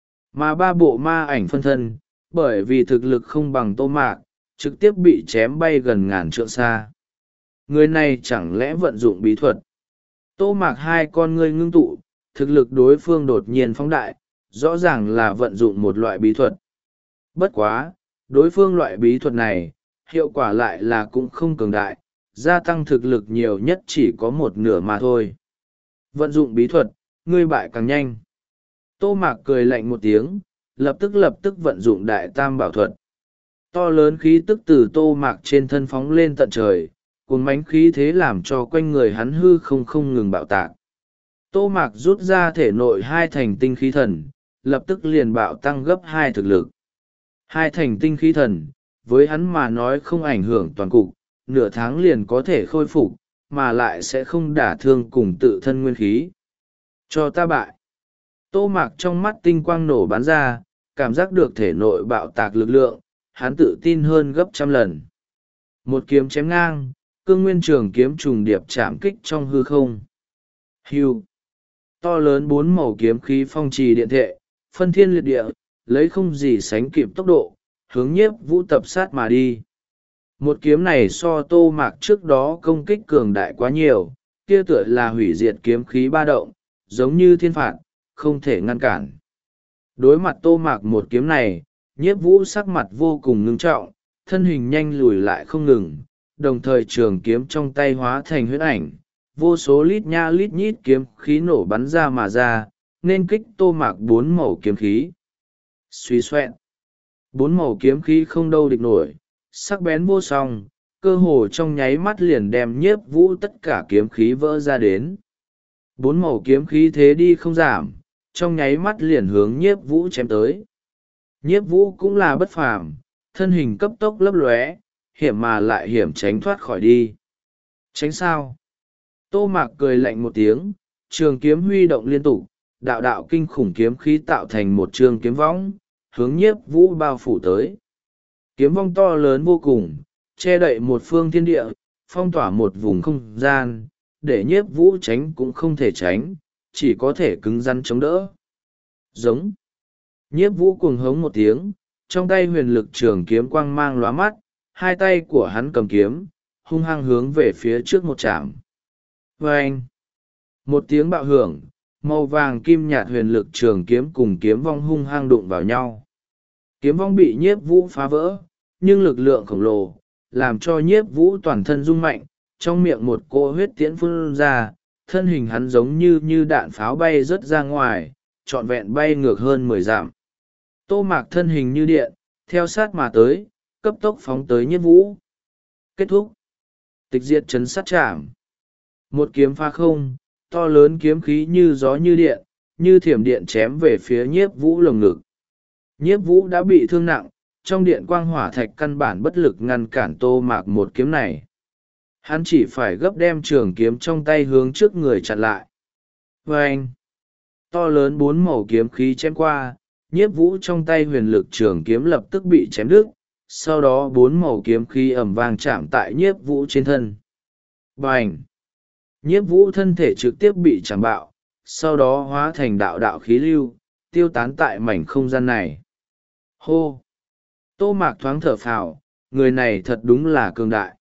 Mà ba bộ ma ảnh phân thân, bởi vì thực lực không bằng Tô Mạc, trực tiếp bị chém bay gần ngàn trượng xa. Người này chẳng lẽ vận dụng bí thuật? Tô Mạc hai con ngươi ngưng tụ, thực lực đối phương đột nhiên phóng đại, rõ ràng là vận dụng một loại bí thuật. Bất quá, đối phương loại bí thuật này, hiệu quả lại là cũng không cường đại, gia tăng thực lực nhiều nhất chỉ có một nửa mà thôi. Vận dụng bí thuật, ngươi bại càng nhanh. Tô Mạc cười lạnh một tiếng, lập tức lập tức vận dụng đại tam bảo thuật. To lớn khí tức từ Tô Mạc trên thân phóng lên tận trời, cuồng mãnh khí thế làm cho quanh người hắn hư không không ngừng bạo tạc. Tô Mạc rút ra thể nội hai thành tinh khí thần, lập tức liền bạo tăng gấp hai thực lực. Hai thành tinh khí thần, với hắn mà nói không ảnh hưởng toàn cục, nửa tháng liền có thể khôi phục, mà lại sẽ không đả thương cùng tự thân nguyên khí. Cho ta bại. Tô Mạc trong mắt tinh quang nổ bắn ra, cảm giác được thể nội bạo tạc lực lượng, hắn tự tin hơn gấp trăm lần. Một kiếm chém ngang, cương nguyên trường kiếm trùng điệp chạm kích trong hư không. Hưu. To lớn bốn màu kiếm khí phong trì điện thệ, phân thiên liệt địa, lấy không gì sánh kịp tốc độ, hướng Nhiếp Vũ tập sát mà đi. Một kiếm này so Tô Mạc trước đó công kích cường đại quá nhiều, kia tựa là hủy diệt kiếm khí ba động, giống như thiên phạt, không thể ngăn cản. Đối mặt Tô Mạc một kiếm này, Nhiếp Vũ sắc mặt vô cùng ngưng trọng, thân hình nhanh lùi lại không ngừng, đồng thời trường kiếm trong tay hóa thành huyết ảnh, vô số lít nha lít nhít kiếm khí nổ bắn ra mà ra, nên kích Tô Mạc bốn màu kiếm khí. Suy xoẹn, bốn màu kiếm khí không đâu địch nổi, sắc bén vô song, cơ hồ trong nháy mắt liền đem Nhiếp Vũ tất cả kiếm khí vỡ ra đến. Bốn màu kiếm khí thế đi không giảm, trong nháy mắt liền hướng Nhiếp Vũ chém tới. Nhiếp Vũ cũng là bất phàm, thân hình cấp tốc lấp lóe, hiểm mà lại hiểm tránh thoát khỏi đi. Tránh sao? Tô Mạc cười lạnh một tiếng, trường kiếm huy động liên tục, đạo đạo kinh khủng kiếm khí tạo thành một trường kiếm võng, hướng Nhiếp Vũ bao phủ tới. Kiếm vong to lớn vô cùng, che đậy một phương thiên địa, phong tỏa một vùng không gian, để Nhiếp Vũ tránh cũng không thể tránh, chỉ có thể cứng rắn chống đỡ. Giống. Nhiếp Vũ cuồng hống một tiếng, trong tay huyền lực trường kiếm quang mang lóa mắt, hai tay của hắn cầm kiếm, hung hăng hướng về phía trước một chạm. Vâng! Một tiếng bạo hưởng, màu vàng kim nhạt huyền lực trường kiếm cùng kiếm vong hung hăng đụng vào nhau. Kiếm vong bị Nhiếp Vũ phá vỡ, nhưng lực lượng khổng lồ, làm cho Nhiếp Vũ toàn thân rung mạnh, trong miệng một cỗ huyết tiễn phun ra, thân hình hắn giống như như đạn pháo bay rớt ra ngoài, trọn vẹn bay ngược hơn mười dặm. Tô Mạc thân hình như điện, theo sát mà tới, cấp tốc phóng tới Nhiếp Vũ. Kết thúc. Tịch diệt chấn sát chạm. Một kiếm phá không, to lớn kiếm khí như gió như điện, như thiểm điện chém về phía Nhiếp Vũ lồng ngực. Nhiếp Vũ đã bị thương nặng, trong điện quang hỏa thạch căn bản bất lực ngăn cản Tô Mạc một kiếm này. Hắn chỉ phải gấp đem trường kiếm trong tay hướng trước người chặn lại. Vâng! To lớn bốn màu kiếm khí chém qua, Nhiếp Vũ trong tay huyền lực trường kiếm lập tức bị chém đứt, sau đó bốn màu kiếm khí ầm vang chạm tại Nhiếp Vũ trên thân. Bành! Nhiếp Vũ thân thể trực tiếp bị chạm bạo, sau đó hóa thành đạo đạo khí lưu, tiêu tán tại mảnh không gian này. Hô! Tô Mạc thoáng thở phào, người này thật đúng là cường đại.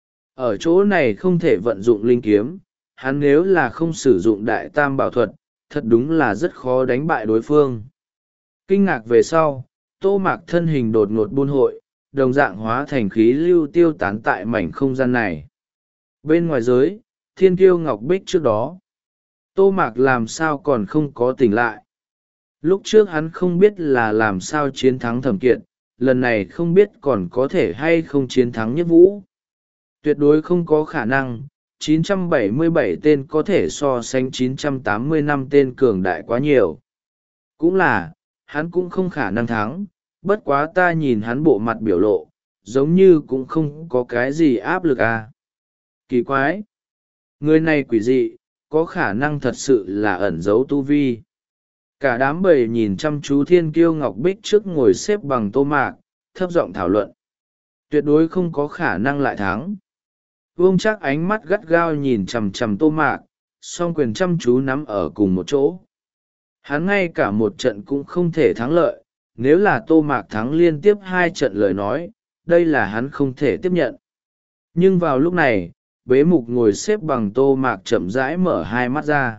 Ở chỗ này không thể vận dụng linh kiếm, hắn nếu là không sử dụng đại tam bảo thuật, thật đúng là rất khó đánh bại đối phương. Kinh ngạc về sau, Tô Mạc thân hình đột ngột buôn hội, đồng dạng hóa thành khí lưu tiêu tán tại mảnh không gian này. Bên ngoài giới, Thiên Kiêu Ngọc Bích trước đó, Tô Mạc làm sao còn không có tỉnh lại. Lúc trước hắn không biết là làm sao chiến thắng Thẩm Kiệt, lần này không biết còn có thể hay không chiến thắng Nhiếp Vũ. Tuyệt đối không có khả năng, chín trăm bảy mươi bảy tên có thể so sánh chín trăm tám mươi lăm tên cường đại quá nhiều. Cũng là, hắn cũng không khả năng thắng, bất quá ta nhìn hắn bộ mặt biểu lộ, giống như cũng không có cái gì áp lực à. Kỳ quái! Người này quỷ dị, có khả năng thật sự là ẩn giấu tu vi. Cả đám bầy nhìn chăm chú thiên kiêu ngọc bích trước ngồi xếp bằng Tô Mạc, thấp giọng thảo luận. Tuyệt đối không có khả năng lại thắng. Vương Trác ánh mắt gắt gao nhìn chằm chằm Tô Mạc, song quyền chăm chú nắm ở cùng một chỗ. Hắn ngay cả một trận cũng không thể thắng lợi, nếu là Tô Mạc thắng liên tiếp hai trận lời nói, đây là hắn không thể tiếp nhận. Nhưng vào lúc này, bế mục ngồi xếp bằng Tô Mạc chậm rãi mở hai mắt ra.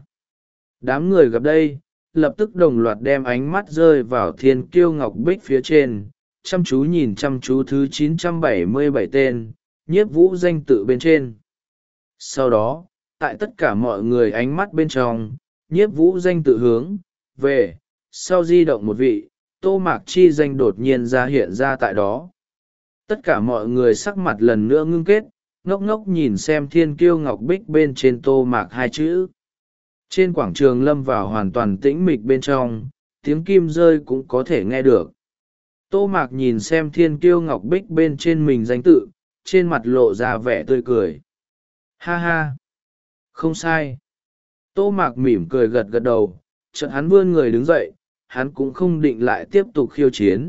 Đám người gặp đây, lập tức đồng loạt đem ánh mắt rơi vào thiên kiêu ngọc bích phía trên, chăm chú nhìn chăm chú thứ chín trăm bảy mươi bảy tên, nhiếp vũ danh tự bên trên. Sau đó, tại tất cả mọi người ánh mắt bên trong, nhiếp vũ danh tự hướng về sau di động một vị, Tô Mạc chi danh đột nhiên ra hiện ra tại đó. Tất cả mọi người sắc mặt lần nữa ngưng kết, ngốc ngốc nhìn xem thiên kiêu ngọc bích bên trên Tô Mạc hai chữ. Trên quảng trường lâm vào hoàn toàn tĩnh mịch bên trong, tiếng kim rơi cũng có thể nghe được. Tô Mạc nhìn xem thiên kiêu ngọc bích bên trên mình danh tự, trên mặt lộ ra vẻ tươi cười. Ha ha! Không sai! Tô Mạc mỉm cười gật gật đầu, chợt hắn vươn người đứng dậy, hắn cũng không định lại tiếp tục khiêu chiến.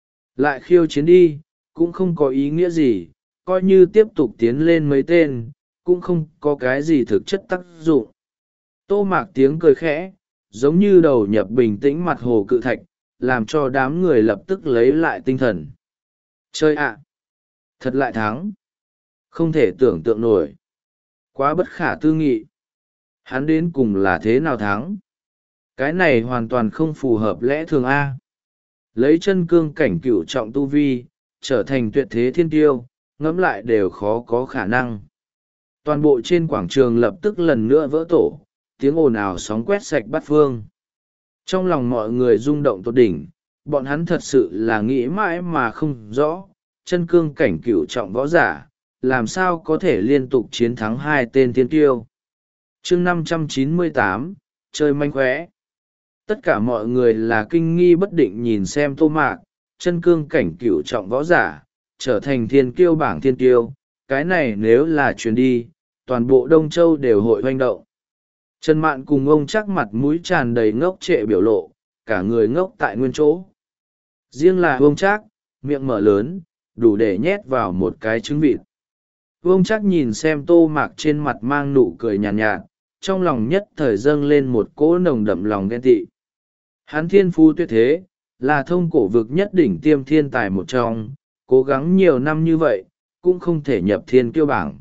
Lại khiêu chiến đi, cũng không có ý nghĩa gì, coi như tiếp tục tiến lên mấy tên, cũng không có cái gì thực chất tác dụng. Tô Mạc tiếng cười khẽ, giống như đầu nhập bình tĩnh mặt hồ cự thạch, làm cho đám người lập tức lấy lại tinh thần. Chơi ạ! Thật lại thắng! Không thể tưởng tượng nổi! Quá bất khả tư nghị! Hắn đến cùng là thế nào thắng? Cái này hoàn toàn không phù hợp lẽ thường A. Lấy chân cương cảnh cửu trọng tu vi, trở thành tuyệt thế thiên tiêu, ngẫm lại đều khó có khả năng. Toàn bộ trên quảng trường lập tức lần nữa vỡ tổ, tiếng ồn ào sóng quét sạch bát phương. Trong lòng mọi người rung động tột đỉnh, bọn hắn thật sự là nghĩ mãi mà không rõ, chân cương cảnh cửu trọng võ giả, làm sao có thể liên tục chiến thắng hai tên thiên tiêu. Chương năm trăm chín mươi tám, chơi manh khóe. Tất cả mọi người là kinh nghi bất định nhìn xem Tô Mạc, chân cương cảnh cửu trọng võ giả, trở thành thiên kiêu bảng thiên kiêu, cái này nếu là chuyến đi, toàn bộ Đông Châu đều hội hoành động. Trần Mạn cùng ông chắc mặt mũi tràn đầy ngốc trệ biểu lộ, cả người ngốc tại nguyên chỗ. Riêng là ông chắc, miệng mở lớn, đủ để nhét vào một cái trứng vịt. Ông chắc nhìn xem Tô Mạc trên mặt mang nụ cười nhàn nhạt, nhạt, trong lòng nhất thời dâng lên một cỗ nồng đậm lòng ghen tị. Hắn thiên phú tuyệt thế, là thông cổ vực nhất đỉnh tiêm thiên tài một trong, cố gắng nhiều năm như vậy, cũng không thể nhập thiên kiêu bảng.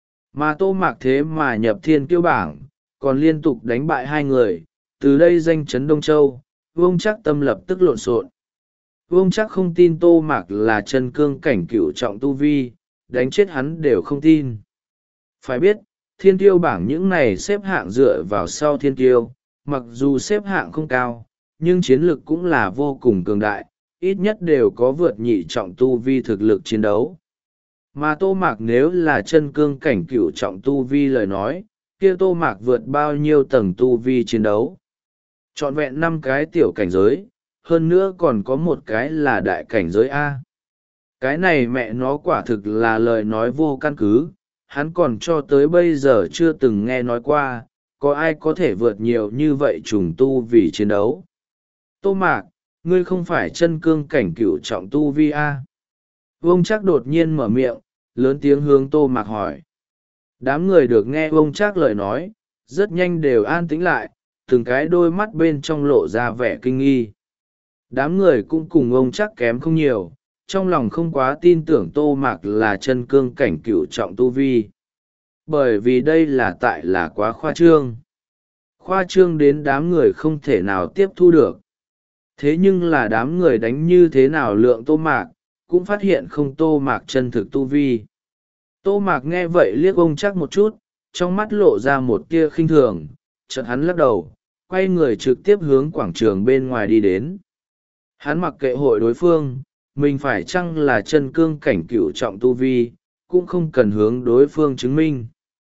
Mà Tô Mạc thế mà nhập thiên kiêu bảng, còn liên tục đánh bại hai người, từ đây danh chấn Đông Châu, Vương Trác tâm lập tức lộn xộn. Vương Trác không tin Tô Mạc là chân cương cảnh cửu trọng tu vi, đánh chết hắn đều không tin. Phải biết, thiên kiêu bảng những này xếp hạng dựa vào sau thiên kiêu, mặc dù xếp hạng không cao, nhưng chiến lực cũng là vô cùng cường đại, ít nhất đều có vượt nhị trọng tu vi thực lực chiến đấu. Mà Tô Mạc nếu là chân cương cảnh cửu trọng tu vi lời nói, kia Tô Mạc vượt bao nhiêu tầng tu vi chiến đấu. Trọn vẹn năm cái tiểu cảnh giới, hơn nữa còn có một cái là đại cảnh giới A. Cái này mẹ nó quả thực là lời nói vô căn cứ, hắn còn cho tới bây giờ chưa từng nghe nói qua, có ai có thể vượt nhiều như vậy trùng tu vì chiến đấu. Tô Mạc, ngươi không phải chân cương cảnh cửu trọng tu vi A. Vương Trác đột nhiên mở miệng, lớn tiếng hướng Tô Mạc hỏi. Đám người được nghe Vương Trác lời nói, rất nhanh đều an tĩnh lại, từng cái đôi mắt bên trong lộ ra vẻ kinh nghi. Đám người cũng cùng ông Trác kém không nhiều, trong lòng không quá tin tưởng Tô Mạc là chân cương cảnh cửu trọng tu vi. Bởi vì đây là tại là quá khoa trương. Khoa trương đến đám người không thể nào tiếp thu được. Thế nhưng là đám người đánh như thế nào lượng Tô Mạc, cũng phát hiện không Tô Mạc chân thực tu vi. Tô Mạc nghe vậy liếc ông Trác một chút, trong mắt lộ ra một tia khinh thường, chợt hắn lắc đầu, quay người trực tiếp hướng quảng trường bên ngoài đi đến. Hắn mặc kệ hội đối phương, mình phải chăng là chân cương cảnh cửu trọng tu vi, cũng không cần hướng đối phương chứng minh.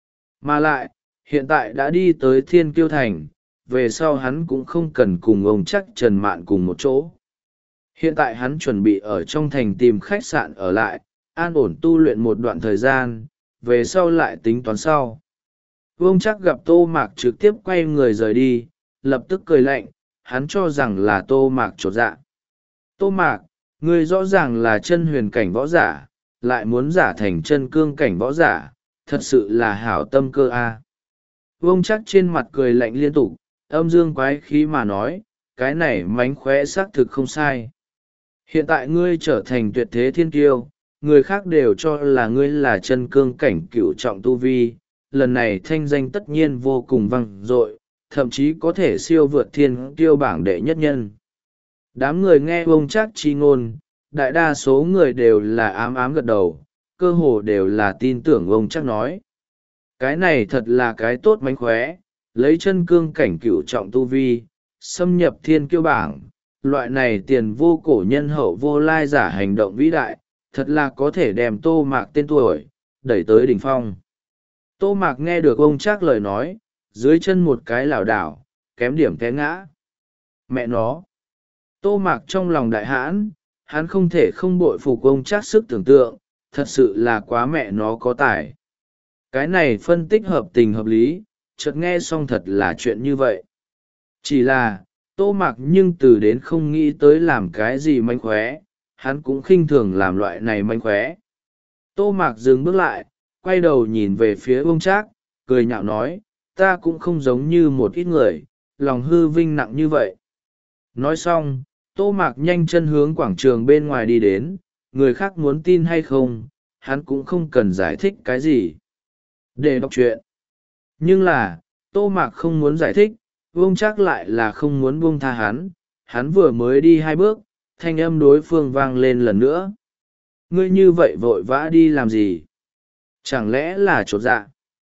Mà lại, hiện tại đã đi tới Thiên Kiêu Thành, về sau hắn cũng không cần cùng ông Trác Trần Mạn cùng một chỗ. Hiện tại hắn chuẩn bị ở trong thành tìm khách sạn ở lại, an ổn tu luyện một đoạn thời gian, về sau lại tính toán sau. Vương Trác gặp Tô Mạc trực tiếp quay người rời đi, lập tức cười lạnh, hắn cho rằng là Tô Mạc chột dạ. Tô Mạc, ngươi rõ ràng là chân huyền cảnh võ giả, lại muốn giả thành chân cương cảnh võ giả, thật sự là hảo tâm cơ a. Vông chắc trên mặt cười lạnh liên tục, âm dương quái khí mà nói, cái này mánh khóe xác thực không sai. Hiện tại ngươi trở thành tuyệt thế thiên kiêu, người khác đều cho là ngươi là chân cương cảnh cựu trọng tu vi, lần này thanh danh tất nhiên vô cùng vang dội, thậm chí có thể siêu vượt thiên kiêu bảng đệ nhất nhân. Đám người nghe ông chắc chi ngôn, đại đa số người đều là ám ám gật đầu, cơ hồ đều là tin tưởng ông chắc nói. Cái này thật là cái tốt mánh khóe, lấy chân cương cảnh cựu trọng tu vi, xâm nhập thiên kiêu bảng, loại này tiền vô cổ nhân hậu vô lai giả hành động vĩ đại, thật là có thể đem Tô Mạc tên tuổi đẩy tới đỉnh phong. Tô Mạc nghe được ông chắc lời nói, dưới chân một cái lảo đảo, kém điểm té ngã. Mẹ nó! Tô Mạc trong lòng đại hãn, hắn không thể không bội phục ông chắc sức tưởng tượng, thật sự là quá mẹ nó có tài. Cái này phân tích hợp tình hợp lý, chợt nghe xong thật là chuyện như vậy. Chỉ là, Tô Mạc nhưng từ đến không nghĩ tới làm cái gì mánh khóe, hắn cũng khinh thường làm loại này mánh khóe. Tô Mạc dừng bước lại, quay đầu nhìn về phía ông Trác, cười nhạo nói, ta cũng không giống như một ít người, lòng hư vinh nặng như vậy. Nói xong, Tô Mạc nhanh chân hướng quảng trường bên ngoài đi đến, người khác muốn tin hay không, hắn cũng không cần giải thích cái gì. Để đọc truyện. Nhưng là, Tô Mạc không muốn giải thích, ông Trác lại là không muốn buông tha hắn, hắn vừa mới đi hai bước, thanh âm đối phương vang lên lần nữa. Ngươi như vậy vội vã đi làm gì? Chẳng lẽ là chột dạ?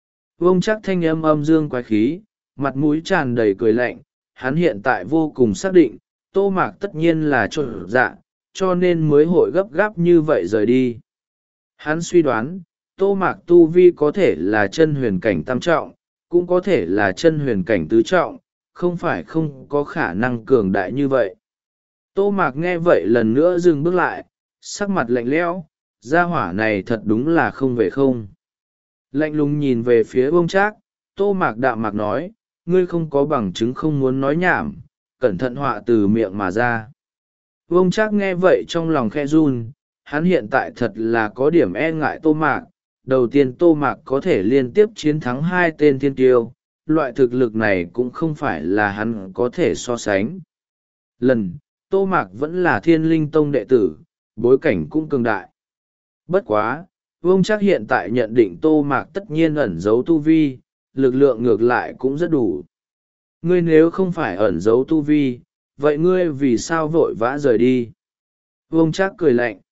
Ông Trác thanh âm âm dương quái khí, mặt mũi tràn đầy cười lạnh, hắn hiện tại vô cùng xác định, Tô Mạc tất nhiên là chột dạ, cho nên mới hội gấp gáp như vậy rời đi. Hắn suy đoán, Tô Mạc tu vi có thể là chân huyền cảnh tam trọng, cũng có thể là chân huyền cảnh tứ trọng, không phải không có khả năng cường đại như vậy. Tô Mạc nghe vậy lần nữa dừng bước lại, sắc mặt lạnh lẽo, gia hỏa này thật đúng là không về không. Lạnh lùng nhìn về phía ông Trác, Tô Mạc đạm mạc nói, ngươi không có bằng chứng không muốn nói nhảm, cẩn thận họa từ miệng mà ra. Ông Trác nghe vậy trong lòng khe run, hắn hiện tại thật là có điểm e ngại Tô Mạc. Đầu tiên Tô Mạc có thể liên tiếp chiến thắng hai tên thiên tiêu, loại thực lực này cũng không phải là hắn có thể so sánh. Lần, Tô Mạc vẫn là Thiên Linh Tông đệ tử, bối cảnh cũng cường đại. Bất quá, Vương Trác hiện tại nhận định Tô Mạc tất nhiên ẩn giấu tu vi, lực lượng ngược lại cũng rất đủ. Ngươi nếu không phải ẩn giấu tu vi, vậy ngươi vì sao vội vã rời đi? Vương Trác cười lạnh.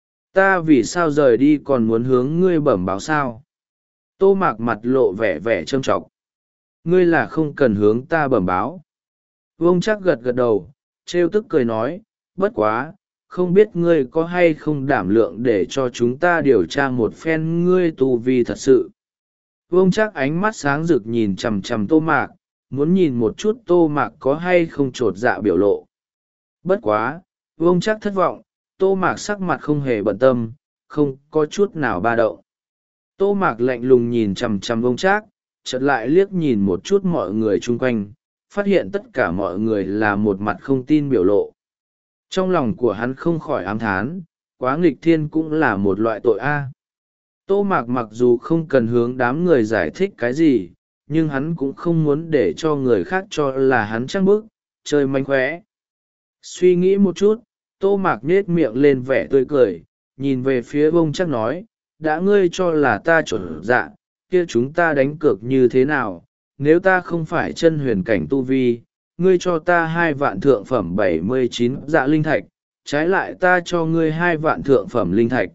Ta vì sao rời đi còn muốn hướng ngươi bẩm báo sao? Tô Mạc mặt lộ vẻ vẻ trâm trọng. Ngươi là không cần hướng ta bẩm báo. Vương Trác gật gật đầu, trêu tức cười nói, bất quá, không biết ngươi có hay không đảm lượng để cho chúng ta điều tra một phen ngươi tu vi thật sự. Vương Trác ánh mắt sáng rực nhìn chằm chằm Tô Mạc, muốn nhìn một chút Tô Mạc có hay không chột dạ biểu lộ. Bất quá, Vương Trác thất vọng, Tô Mạc sắc mặt không hề bận tâm, không có chút nào ba động. Tô Mạc lạnh lùng nhìn chằm chằm Vương Trác, chợt lại liếc nhìn một chút mọi người chung quanh, phát hiện tất cả mọi người là một mặt không tin biểu lộ. Trong lòng của hắn không khỏi ám thán, quá nghịch thiên cũng là một loại tội a. Tô Mạc mặc dù không cần hướng đám người giải thích cái gì, nhưng hắn cũng không muốn để cho người khác cho là hắn trăng bức, chơi mánh khóe. Suy nghĩ một chút, Tô Mạc nhếch miệng lên vẻ tươi cười, nhìn về phía Vương Trác nói, đã ngươi cho là ta chuẩn dạ, kia chúng ta đánh cược như thế nào, nếu ta không phải chân huyền cảnh tu vi, ngươi cho ta hai vạn thượng phẩm bảy mươi chín dạ linh thạch, trái lại ta cho ngươi hai vạn thượng phẩm linh thạch.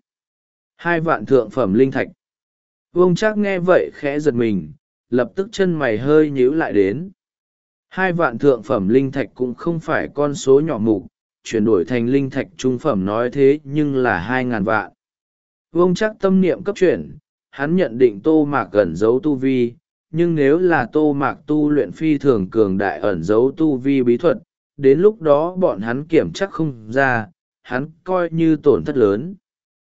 Hai vạn thượng phẩm linh thạch. Vương Trác nghe vậy khẽ giật mình, lập tức chân mày hơi nhíu lại đến. Hai vạn thượng phẩm linh thạch cũng không phải con số nhỏ mục, chuyển đổi thành linh thạch trung phẩm nói thế nhưng là hai ngàn vạn. Vương Trác tâm niệm cấp chuyển, hắn nhận định Tô Mạc ẩn giấu tu vi, nhưng nếu là Tô Mạc tu luyện phi thường cường đại ẩn giấu tu vi bí thuật, đến lúc đó bọn hắn kiểm chắc không ra, hắn coi như tổn thất lớn.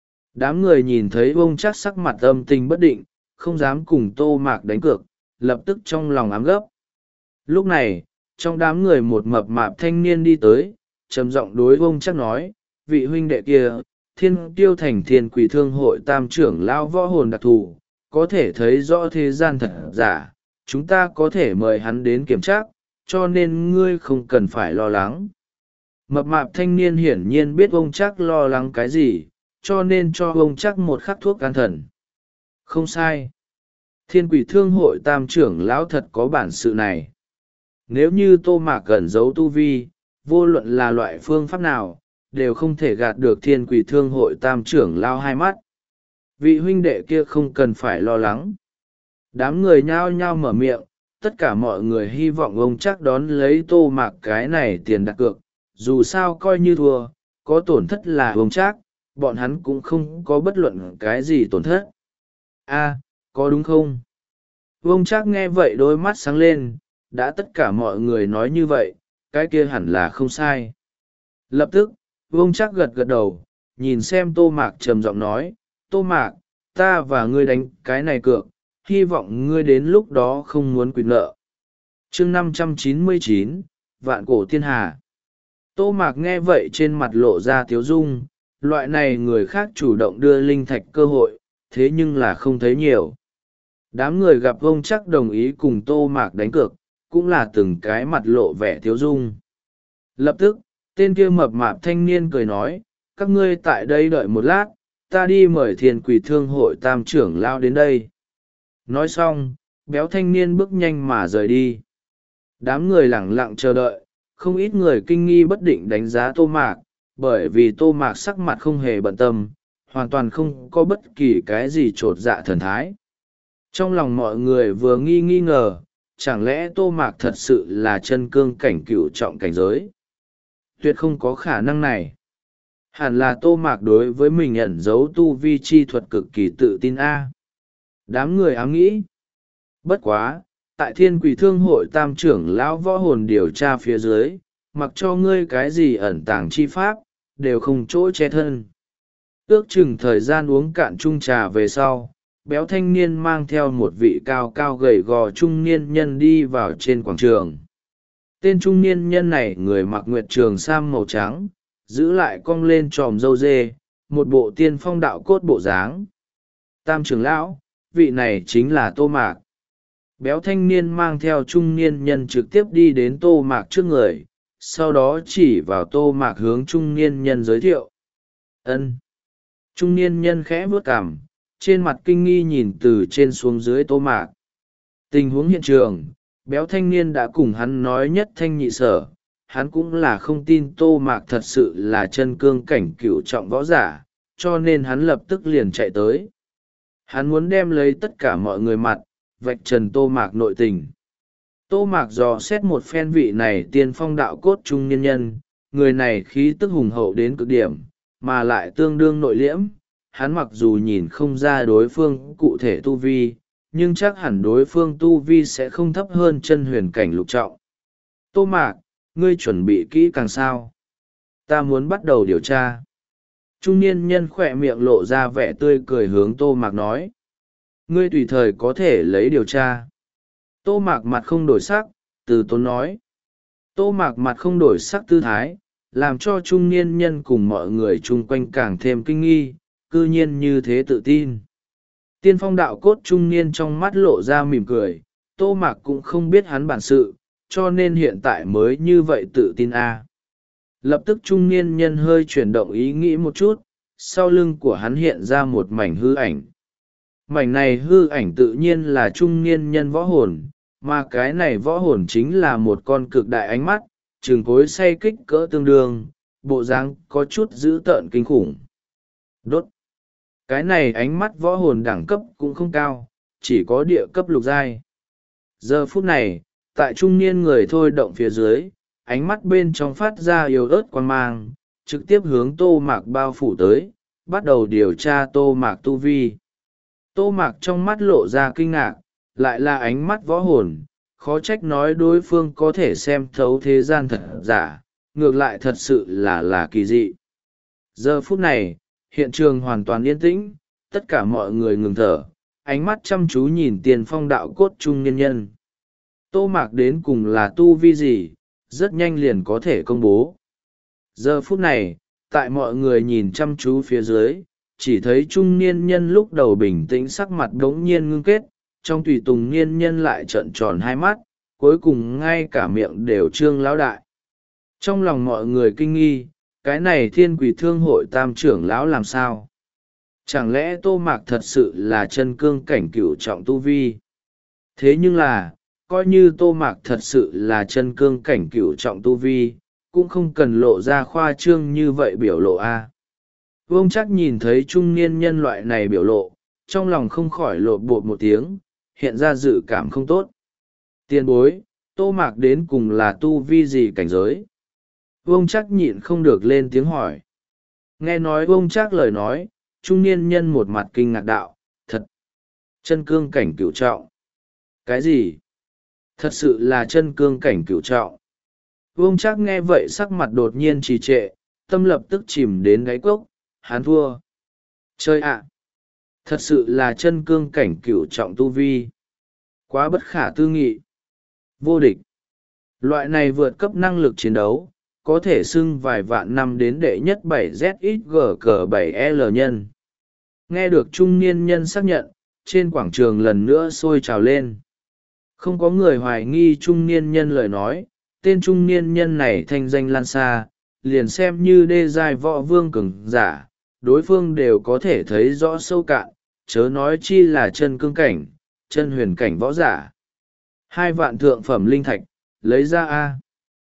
Đám người nhìn thấy Vương Trác sắc mặt âm tình bất định, không dám cùng Tô Mạc đánh cược, lập tức trong lòng ám gấp. Lúc này, trong đám người một mập mạp thanh niên đi tới, trầm giọng đối ông chắc nói, vị huynh đệ kia, thiên tiêu thành thiên quỷ thương hội tam trưởng lao võ hồn đặc thù, có thể thấy rõ thế gian thật giả, chúng ta có thể mời hắn đến kiểm tra, cho nên ngươi không cần phải lo lắng. Mập mạp thanh niên hiển nhiên biết ông chắc lo lắng cái gì, cho nên cho ông chắc một khắc thuốc can thần. Không sai. Thiên quỷ thương hội tam trưởng lão thật có bản sự này. Nếu như Tô Mạc cẩn giấu tu vi, vô luận là loại phương pháp nào, đều không thể gạt được thiên quỷ thương hội tam trưởng lão hai mắt. Vị huynh đệ kia không cần phải lo lắng. Đám người nhao nhao mở miệng, tất cả mọi người hy vọng ông chắc đón lấy Tô Mạc cái này tiền đặt cược. Dù sao coi như thua, có tổn thất là ông chắc, bọn hắn cũng không có bất luận cái gì tổn thất. A, có đúng không? Ông chắc nghe vậy đôi mắt sáng lên, đã tất cả mọi người nói như vậy, cái kia hẳn là không sai. Lập tức, ông chắc gật gật đầu, nhìn xem Tô Mạc trầm giọng nói, Tô Mạc, ta và ngươi đánh cái này cược, hy vọng ngươi đến lúc đó không muốn quỵt nợ. Chương năm trăm chín mươi chín, Vạn Cổ Thiên Hà. Tô Mạc nghe vậy trên mặt lộ ra tiếu dung, loại này người khác chủ động đưa linh thạch cơ hội, thế nhưng là không thấy nhiều. Đám người gặp ông chắc đồng ý cùng Tô Mạc đánh cược, cũng là từng cái mặt lộ vẻ tiếu dung. Lập tức, tên kia mập mạp thanh niên cười nói, các ngươi tại đây đợi một lát, ta đi mời thiên quỷ thương hội tam trưởng lao đến đây. Nói xong, béo thanh niên bước nhanh mà rời đi. Đám người lẳng lặng chờ đợi, không ít người kinh nghi bất định đánh giá Tô Mạc, bởi vì Tô Mạc sắc mặt không hề bận tâm, hoàn toàn không có bất kỳ cái gì trột dạ thần thái. Trong lòng mọi người vừa nghi nghi ngờ, chẳng lẽ Tô Mạc thật sự là chân cương cảnh cửu trọng cảnh giới? Tuyệt không có khả năng này. Hẳn là Tô Mạc đối với mình ẩn giấu tu vi chi thuật cực kỳ tự tin a. Đám người ám nghĩ. Bất quá, tại thiên quỷ thương hội tam trưởng lão võ hồn điều tra phía dưới, mặc cho ngươi cái gì ẩn tàng chi pháp, đều không chỗ che thân. Ước chừng thời gian uống cạn chung trà về sau, béo thanh niên mang theo một vị cao cao gầy gò trung niên nhân đi vào trên quảng trường. Tên trung niên nhân này người mặc nguyệt trường sam màu trắng, giữ lại cong lên tròm râu dê, một bộ tiên phong đạo cốt bộ dáng. Tam trưởng lão, vị này chính là Tô Mạc. Béo thanh niên mang theo trung niên nhân trực tiếp đi đến Tô Mạc trước người, sau đó chỉ vào Tô Mạc hướng trung niên nhân giới thiệu. Ân. Trung niên nhân khẽ vuốt cằm, trên mặt kinh nghi nhìn từ trên xuống dưới Tô Mạc. Tình huống hiện trường, béo thanh niên đã cùng hắn nói nhất thanh nhị sở, hắn cũng là không tin Tô Mạc thật sự là chân cương cảnh cửu trọng võ giả, cho nên hắn lập tức liền chạy tới. Hắn muốn đem lấy tất cả mọi người mặt, vạch trần Tô Mạc nội tình. Tô Mạc dò xét một phen vị này tiên phong đạo cốt trung niên nhân, người này khí tức hùng hậu đến cực điểm, mà lại tương đương nội liễm. Hắn mặc dù nhìn không ra đối phương cụ thể tu vi, nhưng chắc hẳn đối phương tu vi sẽ không thấp hơn chân huyền cảnh lục trọng. Tô Mạc, ngươi chuẩn bị kỹ càng sao? Ta muốn bắt đầu điều tra. Trung niên nhân khỏe miệng lộ ra vẻ tươi cười hướng Tô Mạc nói. Ngươi tùy thời có thể lấy điều tra. Tô Mạc mặt không đổi sắc, từ tốn nói. Tô Mạc mặt không đổi sắc tư thái, làm cho trung niên nhân cùng mọi người chung quanh càng thêm kinh nghi, cư nhiên như thế tự tin. Tiên phong đạo cốt trung niên trong mắt lộ ra mỉm cười, Tô Mạc cũng không biết hắn bản sự, cho nên hiện tại mới như vậy tự tin a. Lập tức trung niên nhân hơi chuyển động ý nghĩ một chút, sau lưng của hắn hiện ra một mảnh hư ảnh. Mảnh này hư ảnh tự nhiên là trung niên nhân võ hồn, mà cái này võ hồn chính là một con cực đại ánh mắt, trường cối say kích cỡ tương đương, bộ dáng có chút dữ tợn kinh khủng. Đốt! Cái này ánh mắt võ hồn đẳng cấp cũng không cao, chỉ có địa cấp lục giai. Giờ phút này, tại trung niên người thôi động phía dưới, ánh mắt bên trong phát ra yếu ớt quan mang, trực tiếp hướng Tô Mạc bao phủ tới, bắt đầu điều tra Tô Mạc tu vi. Tô Mạc trong mắt lộ ra kinh ngạc, lại là ánh mắt võ hồn, khó trách nói đối phương có thể xem thấu thế gian thật giả, ngược lại thật sự là là kỳ dị. Giờ phút này, hiện trường hoàn toàn yên tĩnh, tất cả mọi người ngừng thở, ánh mắt chăm chú nhìn tiền phong đạo cốt trung nhân nhân. Tô Mạc đến cùng là tu vi gì, rất nhanh liền có thể công bố. Giờ phút này, tại mọi người nhìn chăm chú phía dưới, chỉ thấy trung niên nhân lúc đầu bình tĩnh sắc mặt đ ố n g nhiên ngưng kết, trong tùy tùng niên nhân lại trợn tròn hai mắt, cuối cùng ngay cả miệng đều trương lão đại. Trong lòng mọi người kinh nghi, cái này thiên quỷ thương hội tam trưởng lão làm sao? Chẳng lẽ Tô Mạc thật sự là chân cương cảnh cửu trọng tu vi? Thế nhưng là, coi như Tô Mạc thật sự là chân cương cảnh cửu trọng tu vi, cũng không cần lộ ra khoa trương như vậy biểu lộ a. Vương Trác nhìn thấy trung niên nhân loại này biểu lộ, trong lòng không khỏi lộn bột một tiếng, hiện ra dự cảm không tốt. Tiền bối, Tô Mạc đến cùng là tu vi gì cảnh giới? Vương Trác nhịn không được lên tiếng hỏi. Nghe nói Vương Trác lời nói, trung niên nhân một mặt kinh ngạc đạo, thật, chân cương cảnh cửu trọng. Cái gì? Thật sự là chân cương cảnh cửu trọng. Vương Trác nghe vậy sắc mặt đột nhiên trì trệ, tâm lập tức chìm đến đáy cốc, hắn thua. Chơi ạ! Thật sự là chân cương cảnh cửu trọng tu vi. Quá bất khả tư nghị. Vô địch. Loại này vượt cấp năng lực chiến đấu, có thể xưng vài vạn năm đến đệ nhất bảy Z X G cờ bảy L nhân. Nghe được trung niên nhân xác nhận, trên quảng trường lần nữa sôi trào lên. Không có người hoài nghi trung niên nhân lời nói, tên trung niên nhân này thanh danh lan xa, liền xem như đê giai võ vương cường giả, đối phương đều có thể thấy rõ sâu cạn, chớ nói chi là chân cương cảnh, chân huyền cảnh võ giả. Hai vạn thượng phẩm linh thạch, lấy ra a.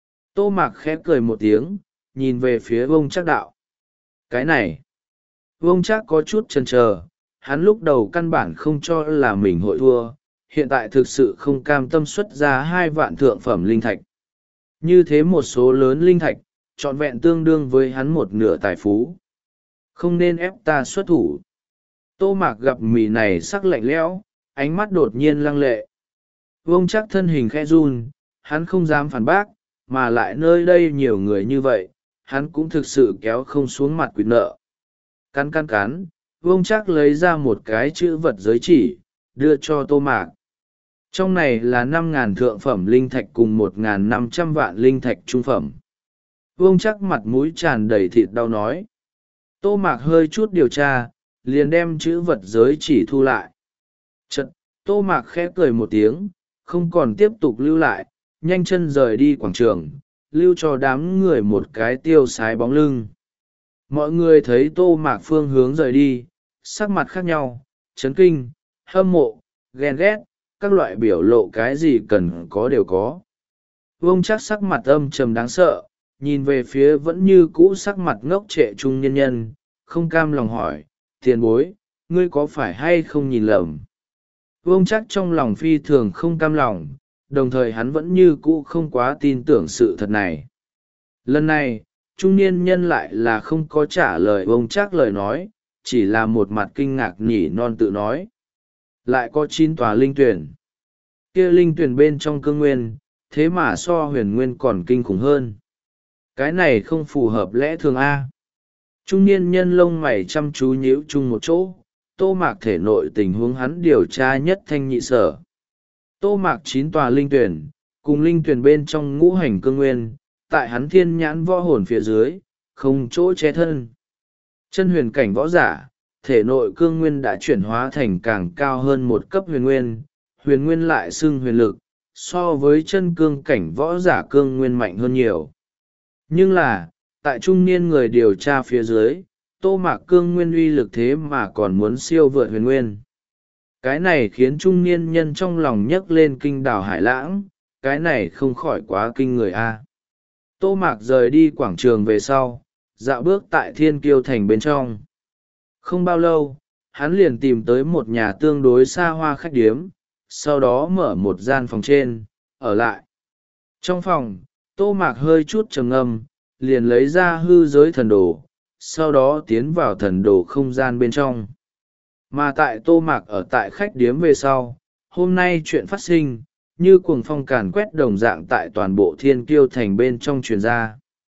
Tô Mạc khẽ cười một tiếng, nhìn về phía Vương Trác đạo. Cái này, Vương Trác có chút chần chờ, hắn lúc đầu căn bản không cho là mình hội thua, hiện tại thực sự không cam tâm xuất ra hai vạn thượng phẩm linh thạch. Như thế một số lớn linh thạch, trọn vẹn tương đương với hắn một nửa tài phú. Không nên ép ta xuất thủ. Tô Mạc gặp mì này sắc lạnh lẽo, ánh mắt đột nhiên lăng lệ. Vương Trác thân hình khẽ run, hắn không dám phản bác, mà lại nơi đây nhiều người như vậy, hắn cũng thực sự kéo không xuống mặt quỵt nợ. Cắn cắn cắn, Vương Trác lấy ra một cái chữ vật giới chỉ, đưa cho Tô Mạc. Trong này là năm ngàn thượng phẩm linh thạch cùng một ngàn năm trăm vạn linh thạch trung phẩm. Vương Trác mặt mũi tràn đầy thịt đau nói. Tô Mạc hơi chút điều tra, liền đem chữ vật giới chỉ thu lại. Chật, Tô Mạc khẽ cười một tiếng, không còn tiếp tục lưu lại, nhanh chân rời đi quảng trường, lưu cho đám người một cái tiêu sái bóng lưng. Mọi người thấy Tô Mạc phương hướng rời đi, sắc mặt khác nhau, chấn kinh, hâm mộ, ghen ghét, các loại biểu lộ cái gì cần có đều có. Vương Trác sắc mặt âm trầm đáng sợ, nhìn về phía vẫn như cũ sắc mặt ngốc trệ trung nhân nhân, không cam lòng hỏi, tiền bối, ngươi có phải hay không nhìn lầm? Vương Trác trong lòng phi thường không cam lòng, đồng thời hắn vẫn như cũ không quá tin tưởng sự thật này. Lần này, trung niên nhân lại là không có trả lời Vương Trác lời nói, chỉ là một mặt kinh ngạc nhỉ non tự nói. Lại có chín tòa linh tuyển. Kia linh tuyển bên trong cương nguyên, thế mà so huyền nguyên còn kinh khủng hơn. Cái này không phù hợp lẽ thường A. Trung niên nhân lông mày chăm chú nhíu chung một chỗ, Tô Mạc thể nội tình huống hắn điều tra nhất thanh nhị sở. Tô Mạc chín tòa linh tuyển, cùng linh tuyển bên trong ngũ hành cương nguyên, tại hắn thiên nhãn võ hồn phía dưới, không chỗ che thân. Chân huyền cảnh võ giả, thể nội cương nguyên đã chuyển hóa thành càng cao hơn một cấp huyền nguyên, huyền nguyên lại xưng huyền lực, so với chân cương cảnh võ giả cương nguyên mạnh hơn nhiều. Nhưng là, tại trung niên người điều tra phía dưới, Tô Mạc cương nguyên uy lực thế mà còn muốn siêu vượt huyền nguyên. Cái này khiến trung niên nhân trong lòng nhấc lên kinh đảo hải lãng, cái này không khỏi quá kinh người a. Tô Mạc rời đi quảng trường về sau, dạo bước tại Thiên Kiêu Thành bên trong. Không bao lâu, hắn liền tìm tới một nhà tương đối xa hoa khách điếm, sau đó mở một gian phòng trên, ở lại. Trong phòng, Tô Mạc hơi chút trầm ngâm, liền lấy ra hư giới thần đồ, sau đó tiến vào thần đồ không gian bên trong. Mà tại Tô Mạc ở tại khách điếm về sau, hôm nay chuyện phát sinh, như cuồng phong càn quét đồng dạng tại toàn bộ Thiên Kiêu Thành bên trong truyền ra.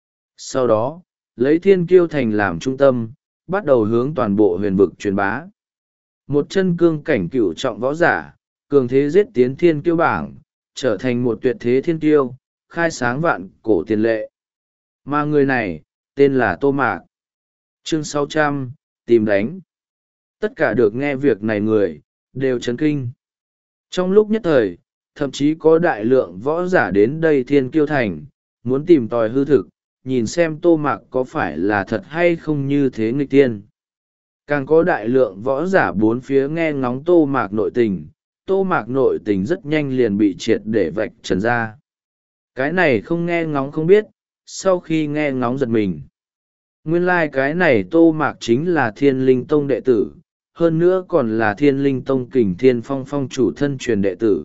Sau đó, lấy Thiên Kiêu Thành làm trung tâm, bắt đầu hướng toàn bộ huyền vực truyền bá. Một chân cương cảnh cửu trọng võ giả, cường thế giết tiến Thiên Kiêu bảng, trở thành một tuyệt thế thiên tiêu, khai sáng vạn cổ tiền lệ. Mà người này, tên là Tô Mạc. Chương sáu trăm, tìm đánh. Tất cả được nghe việc này người, đều chấn kinh. Trong lúc nhất thời, thậm chí có đại lượng võ giả đến đây Thiên Kiêu Thành, muốn tìm tòi hư thực, nhìn xem Tô Mạc có phải là thật hay không như thế nghịch tiên. Càng có đại lượng võ giả bốn phía nghe ngóng Tô Mạc nội tình, Tô Mạc nội tình rất nhanh liền bị triệt để vạch trần ra. Cái này không nghe ngóng không biết, sau khi nghe ngóng giật mình. Nguyên lai like cái này Tô Mạc chính là Thiên Linh Tông đệ tử, hơn nữa còn là Thiên Linh Tông Kình Thiên Phong phong chủ thân truyền đệ tử.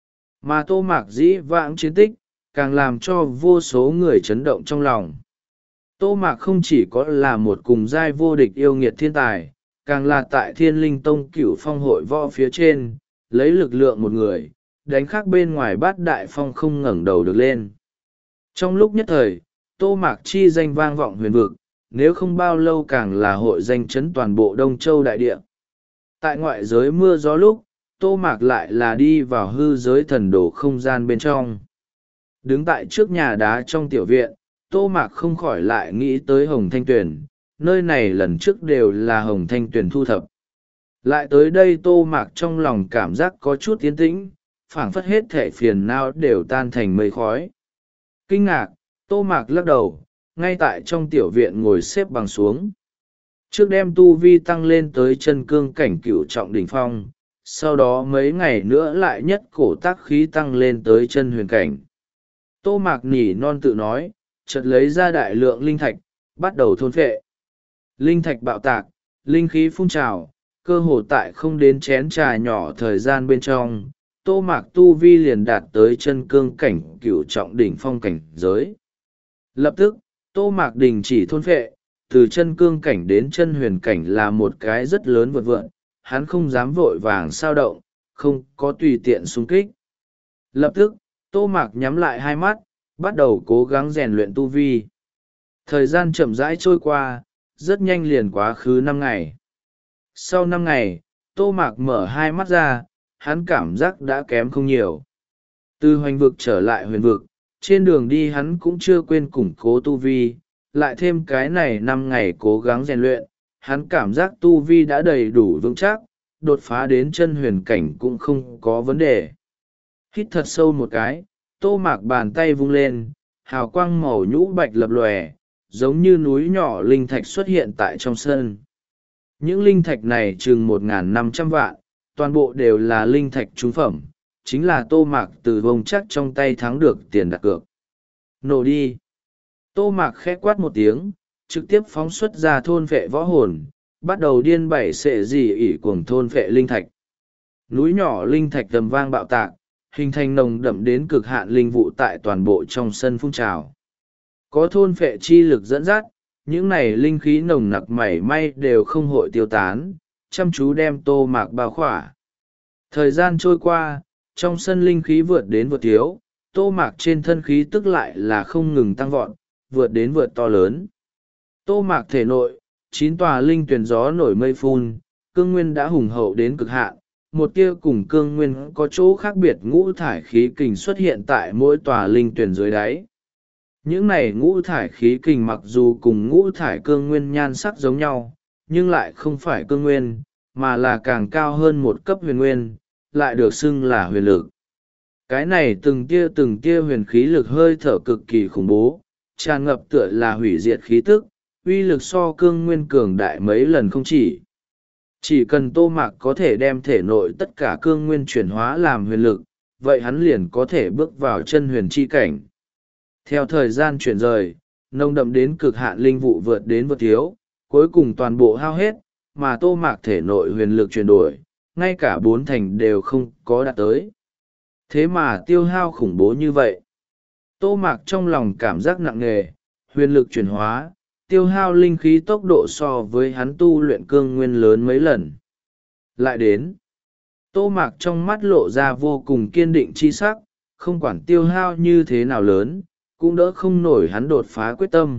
Mà Tô Mạc dĩ vãng chiến tích, càng làm cho vô số người chấn động trong lòng. Tô Mạc không chỉ có là một cùng giai vô địch yêu nghiệt thiên tài, càng là tại Thiên Linh Tông Cửu Phong hội võ phía trên, lấy lực lượng một người, đánh khác bên ngoài bát đại phong không ngẩng đầu được lên. Trong lúc nhất thời, Tô Mạc chi danh vang vọng huyền vực, nếu không bao lâu càng là hội danh chấn toàn bộ Đông Châu đại địa. Tại ngoại giới mưa gió lúc, Tô Mạc lại là đi vào hư giới thần đồ không gian bên trong. Đứng tại trước nhà đá trong tiểu viện, Tô Mạc không khỏi lại nghĩ tới Hồng Thanh Tuyền, nơi này lần trước đều là Hồng Thanh Tuyền thu thập. Lại tới đây Tô Mạc trong lòng cảm giác có chút tiến tĩnh, phảng phất hết thể phiền não đều tan thành mây khói. Kinh ngạc, Tô Mạc lắc đầu, ngay tại trong tiểu viện ngồi xếp bằng xuống. Trước đem tu vi tăng lên tới chân cương cảnh cửu trọng đỉnh phong, sau đó mấy ngày nữa lại nhất cổ tác khí tăng lên tới chân huyền cảnh. Tô Mạc nỉ non tự nói, chợt lấy ra đại lượng linh thạch, bắt đầu thôn phệ. Linh thạch bạo tạc, linh khí phun trào, cơ hồ tại không đến chén trà nhỏ thời gian bên trong, Tô Mạc tu vi liền đạt tới chân cương cảnh cửu trọng đỉnh phong cảnh giới. Lập tức, Tô Mạc đình chỉ thôn phệ, từ chân cương cảnh đến chân huyền cảnh là một cái rất lớn vượt vượn, hắn không dám vội vàng sao động, không có tùy tiện xung kích. Lập tức, Tô Mạc nhắm lại hai mắt, bắt đầu cố gắng rèn luyện tu vi. Thời gian chậm rãi trôi qua, rất nhanh liền quá khứ năm ngày. Sau năm ngày, Tô Mạc mở hai mắt ra, hắn cảm giác đã kém không nhiều. Từ hoành vực trở lại huyền vực, trên đường đi hắn cũng chưa quên củng cố tu vi, lại thêm cái này năm ngày cố gắng rèn luyện, hắn cảm giác tu vi đã đầy đủ vững chắc, đột phá đến chân huyền cảnh cũng không có vấn đề. Hít thật sâu một cái, Tô Mạc bàn tay vung lên, hào quang màu nhũ bạch lập lòe, giống như núi nhỏ linh thạch xuất hiện tại trong sân. Những linh thạch này chừng một nghìn năm trăm vạn, toàn bộ đều là linh thạch trúng phẩm, chính là Tô Mạc từ vông chắc trong tay thắng được tiền đặt cược. Nổ đi! Tô Mạc khẽ quát một tiếng, trực tiếp phóng xuất ra thôn vệ võ hồn, bắt đầu điên bảy xệ gì ỉ cuồng thôn vệ linh thạch. Núi nhỏ linh thạch tầm vang bạo tạc, hình thành nồng đậm đến cực hạn linh vụ tại toàn bộ trong sân phun trào. Có thôn vệ chi lực dẫn dắt, những này linh khí nồng nặc mảy may đều không hội tiêu tán, chăm chú đem Tô Mạc bao khỏa. Thời gian trôi qua, trong sân linh khí vượt đến vượt thiếu, Tô Mạc trên thân khí tức lại là không ngừng tăng vọt, vượt đến vượt to lớn. Tô Mạc thể nội, chín tòa linh tuyển gió nổi mây phun, cương nguyên đã hùng hậu đến cực hạn, một tia cùng cương nguyên có chỗ khác biệt ngũ thải khí kình xuất hiện tại mỗi tòa linh tuyển dưới đáy. Những này ngũ thải khí kình mặc dù cùng ngũ thải cương nguyên nhan sắc giống nhau, nhưng lại không phải cương nguyên, mà là càng cao hơn một cấp huyền nguyên, lại được xưng là huyền lực. Cái này từng tia từng tia huyền khí lực hơi thở cực kỳ khủng bố, tràn ngập tựa là hủy diệt khí tức, uy lực so cương nguyên cường đại mấy lần không chỉ. Chỉ cần Tô Mạc có thể đem thể nội tất cả cương nguyên chuyển hóa làm huyền lực, vậy hắn liền có thể bước vào chân huyền chi cảnh. Theo thời gian chuyển rời, nồng đậm đến cực hạn linh vụ vượt đến vượt thiếu, cuối cùng toàn bộ hao hết, mà Tô Mạc thể nội huyền lực chuyển đổi, ngay cả bốn thành đều không có đạt tới. Thế mà tiêu hao khủng bố như vậy. Tô Mạc trong lòng cảm giác nặng nề, huyền lực chuyển hóa, tiêu hao linh khí tốc độ so với hắn tu luyện cương nguyên lớn mấy lần. Lại đến, Tô Mạc trong mắt lộ ra vô cùng kiên định chi sắc, không quản tiêu hao như thế nào lớn, cũng đỡ không nổi hắn đột phá quyết tâm.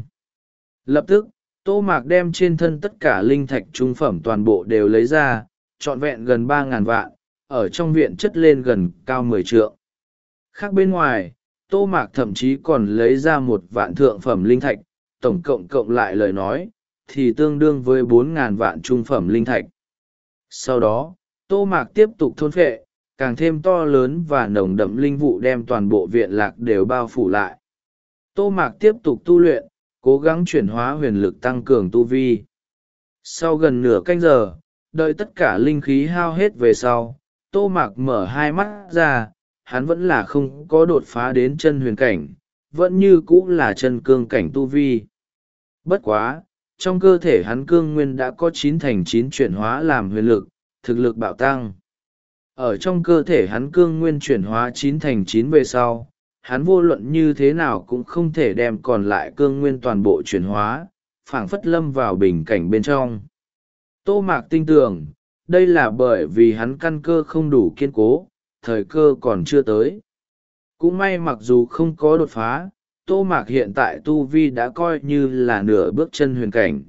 Lập tức, Tô Mạc đem trên thân tất cả linh thạch trung phẩm toàn bộ đều lấy ra, trọn vẹn gần ba ngàn vạn, ở trong viện chất lên gần cao mười trượng. Khác bên ngoài, Tô Mạc thậm chí còn lấy ra một vạn thượng phẩm linh thạch, tổng cộng cộng lại lời nói, thì tương đương với bốn ngàn vạn trung phẩm linh thạch. Sau đó, Tô Mạc tiếp tục thôn phệ, càng thêm to lớn và nồng đậm linh vụ đem toàn bộ viện lạc đều bao phủ lại. Tô Mạc tiếp tục tu luyện, cố gắng chuyển hóa huyền lực tăng cường tu vi. Sau gần nửa canh giờ, đợi tất cả linh khí hao hết về sau, Tô Mạc mở hai mắt ra, hắn vẫn là không có đột phá đến chân huyền cảnh, vẫn như cũ là chân cương cảnh tu vi. Bất quá, trong cơ thể hắn cương nguyên đã có chín thành chín chuyển hóa làm huyền lực, thực lực bạo tăng. Ở trong cơ thể hắn cương nguyên chuyển hóa chín thành chín về sau, hắn vô luận như thế nào cũng không thể đem còn lại cương nguyên toàn bộ chuyển hóa, phảng phất lâm vào bình cảnh bên trong. Tô Mạc tin tưởng, đây là bởi vì hắn căn cơ không đủ kiên cố, thời cơ còn chưa tới. Cũng may mặc dù không có đột phá, Tô Mạc hiện tại tu vi đã coi như là nửa bước chân huyền cảnh.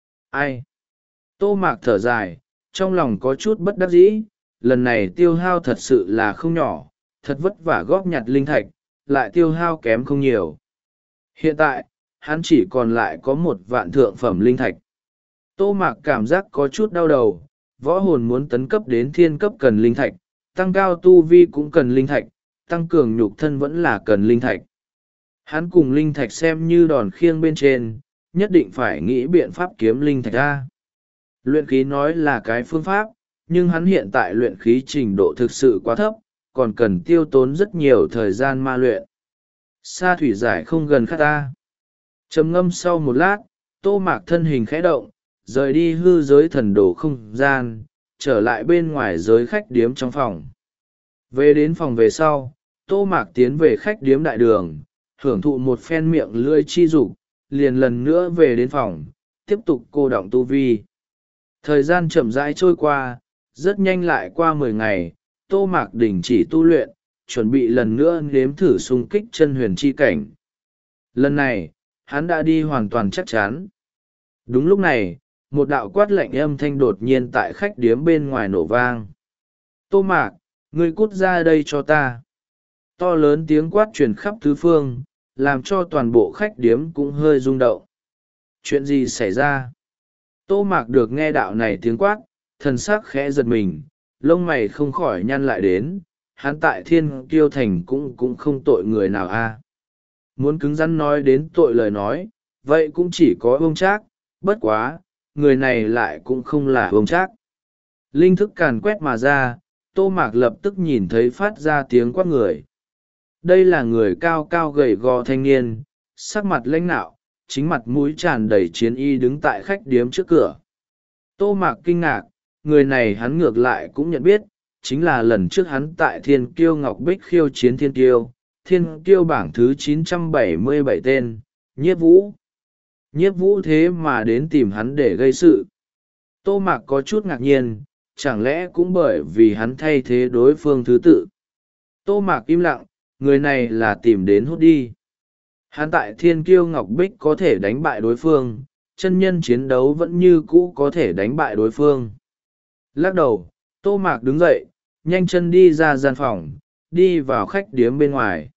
Ai? Tô Mạc thở dài, trong lòng có chút bất đắc dĩ, lần này tiêu hao thật sự là không nhỏ, thật vất vả góp nhặt linh thạch, lại tiêu hao kém không nhiều. Hiện tại, hắn chỉ còn lại có một vạn thượng phẩm linh thạch. Tô Mạc cảm giác có chút đau đầu, võ hồn muốn tấn cấp đến thiên cấp cần linh thạch, tăng cao tu vi cũng cần linh thạch, tăng cường nhục thân vẫn là cần linh thạch. Hắn cùng linh thạch xem như đòn khiêng bên trên, nhất định phải nghĩ biện pháp kiếm linh thạch ra. Luyện khí nói là cái phương pháp, nhưng hắn hiện tại luyện khí trình độ thực sự quá thấp, còn cần tiêu tốn rất nhiều thời gian ma luyện. Sa thủy giải không gần khát ta. Trầm ngâm sau một lát, Tô Mạc thân hình khẽ động, rời đi hư giới thần đồ không gian, trở lại bên ngoài giới khách điếm trong phòng. Về đến phòng về sau, Tô Mạc tiến về khách điếm đại đường, hưởng thụ một phen miệng lưỡi chi dục, liền lần nữa về đến phòng, tiếp tục cô đọng tu vi. Thời gian chậm rãi trôi qua, rất nhanh lại qua mười ngày, Tô Mạc đình chỉ tu luyện, chuẩn bị lần nữa nếm thử xung kích chân huyền chi cảnh. Lần này, hắn đã đi hoàn toàn chắc chắn. Đúng lúc này, một đạo quát lạnh âm thanh đột nhiên tại khách điếm bên ngoài nổ vang. Tô Mạc, ngươi cút ra đây cho ta. To lớn tiếng quát truyền khắp tứ phương, làm cho toàn bộ khách điếm cũng hơi rung động. Chuyện gì xảy ra? Tô Mạc được nghe đạo này tiếng quát, thần sắc khẽ giật mình, lông mày không khỏi nhăn lại đến, hắn tại Thiên Kiêu Thành cũng cũng không tội người nào a. Muốn cứng rắn nói đến tội lời nói, vậy cũng chỉ có ông Trác, bất quá, người này lại cũng không là ông Trác. Linh thức càn quét mà ra, Tô Mạc lập tức nhìn thấy phát ra tiếng quát người. Đây là người cao cao gầy gò thanh niên, sắc mặt lãnh nạo, chính mặt mũi tràn đầy chiến y đứng tại khách điếm trước cửa. Tô Mạc kinh ngạc, người này hắn ngược lại cũng nhận biết, chính là lần trước hắn tại Thiên Kiêu Ngọc Bích khiêu chiến Thiên Kiêu, Thiên Kiêu bảng thứ chín trăm bảy mươi bảy tên, Nhiếp Vũ. Nhiếp Vũ thế mà đến tìm hắn để gây sự. Tô Mạc có chút ngạc nhiên, chẳng lẽ cũng bởi vì hắn thay thế đối phương thứ tự. Tô Mạc im lặng, người này là tìm đến hút đi. Hắn tại Thiên Kiêu Ngọc Bích có thể đánh bại đối phương, chân nhân chiến đấu vẫn như cũ có thể đánh bại đối phương. Lắc đầu, Tô Mạc đứng dậy, nhanh chân đi ra gian phòng, đi vào khách điếm bên ngoài.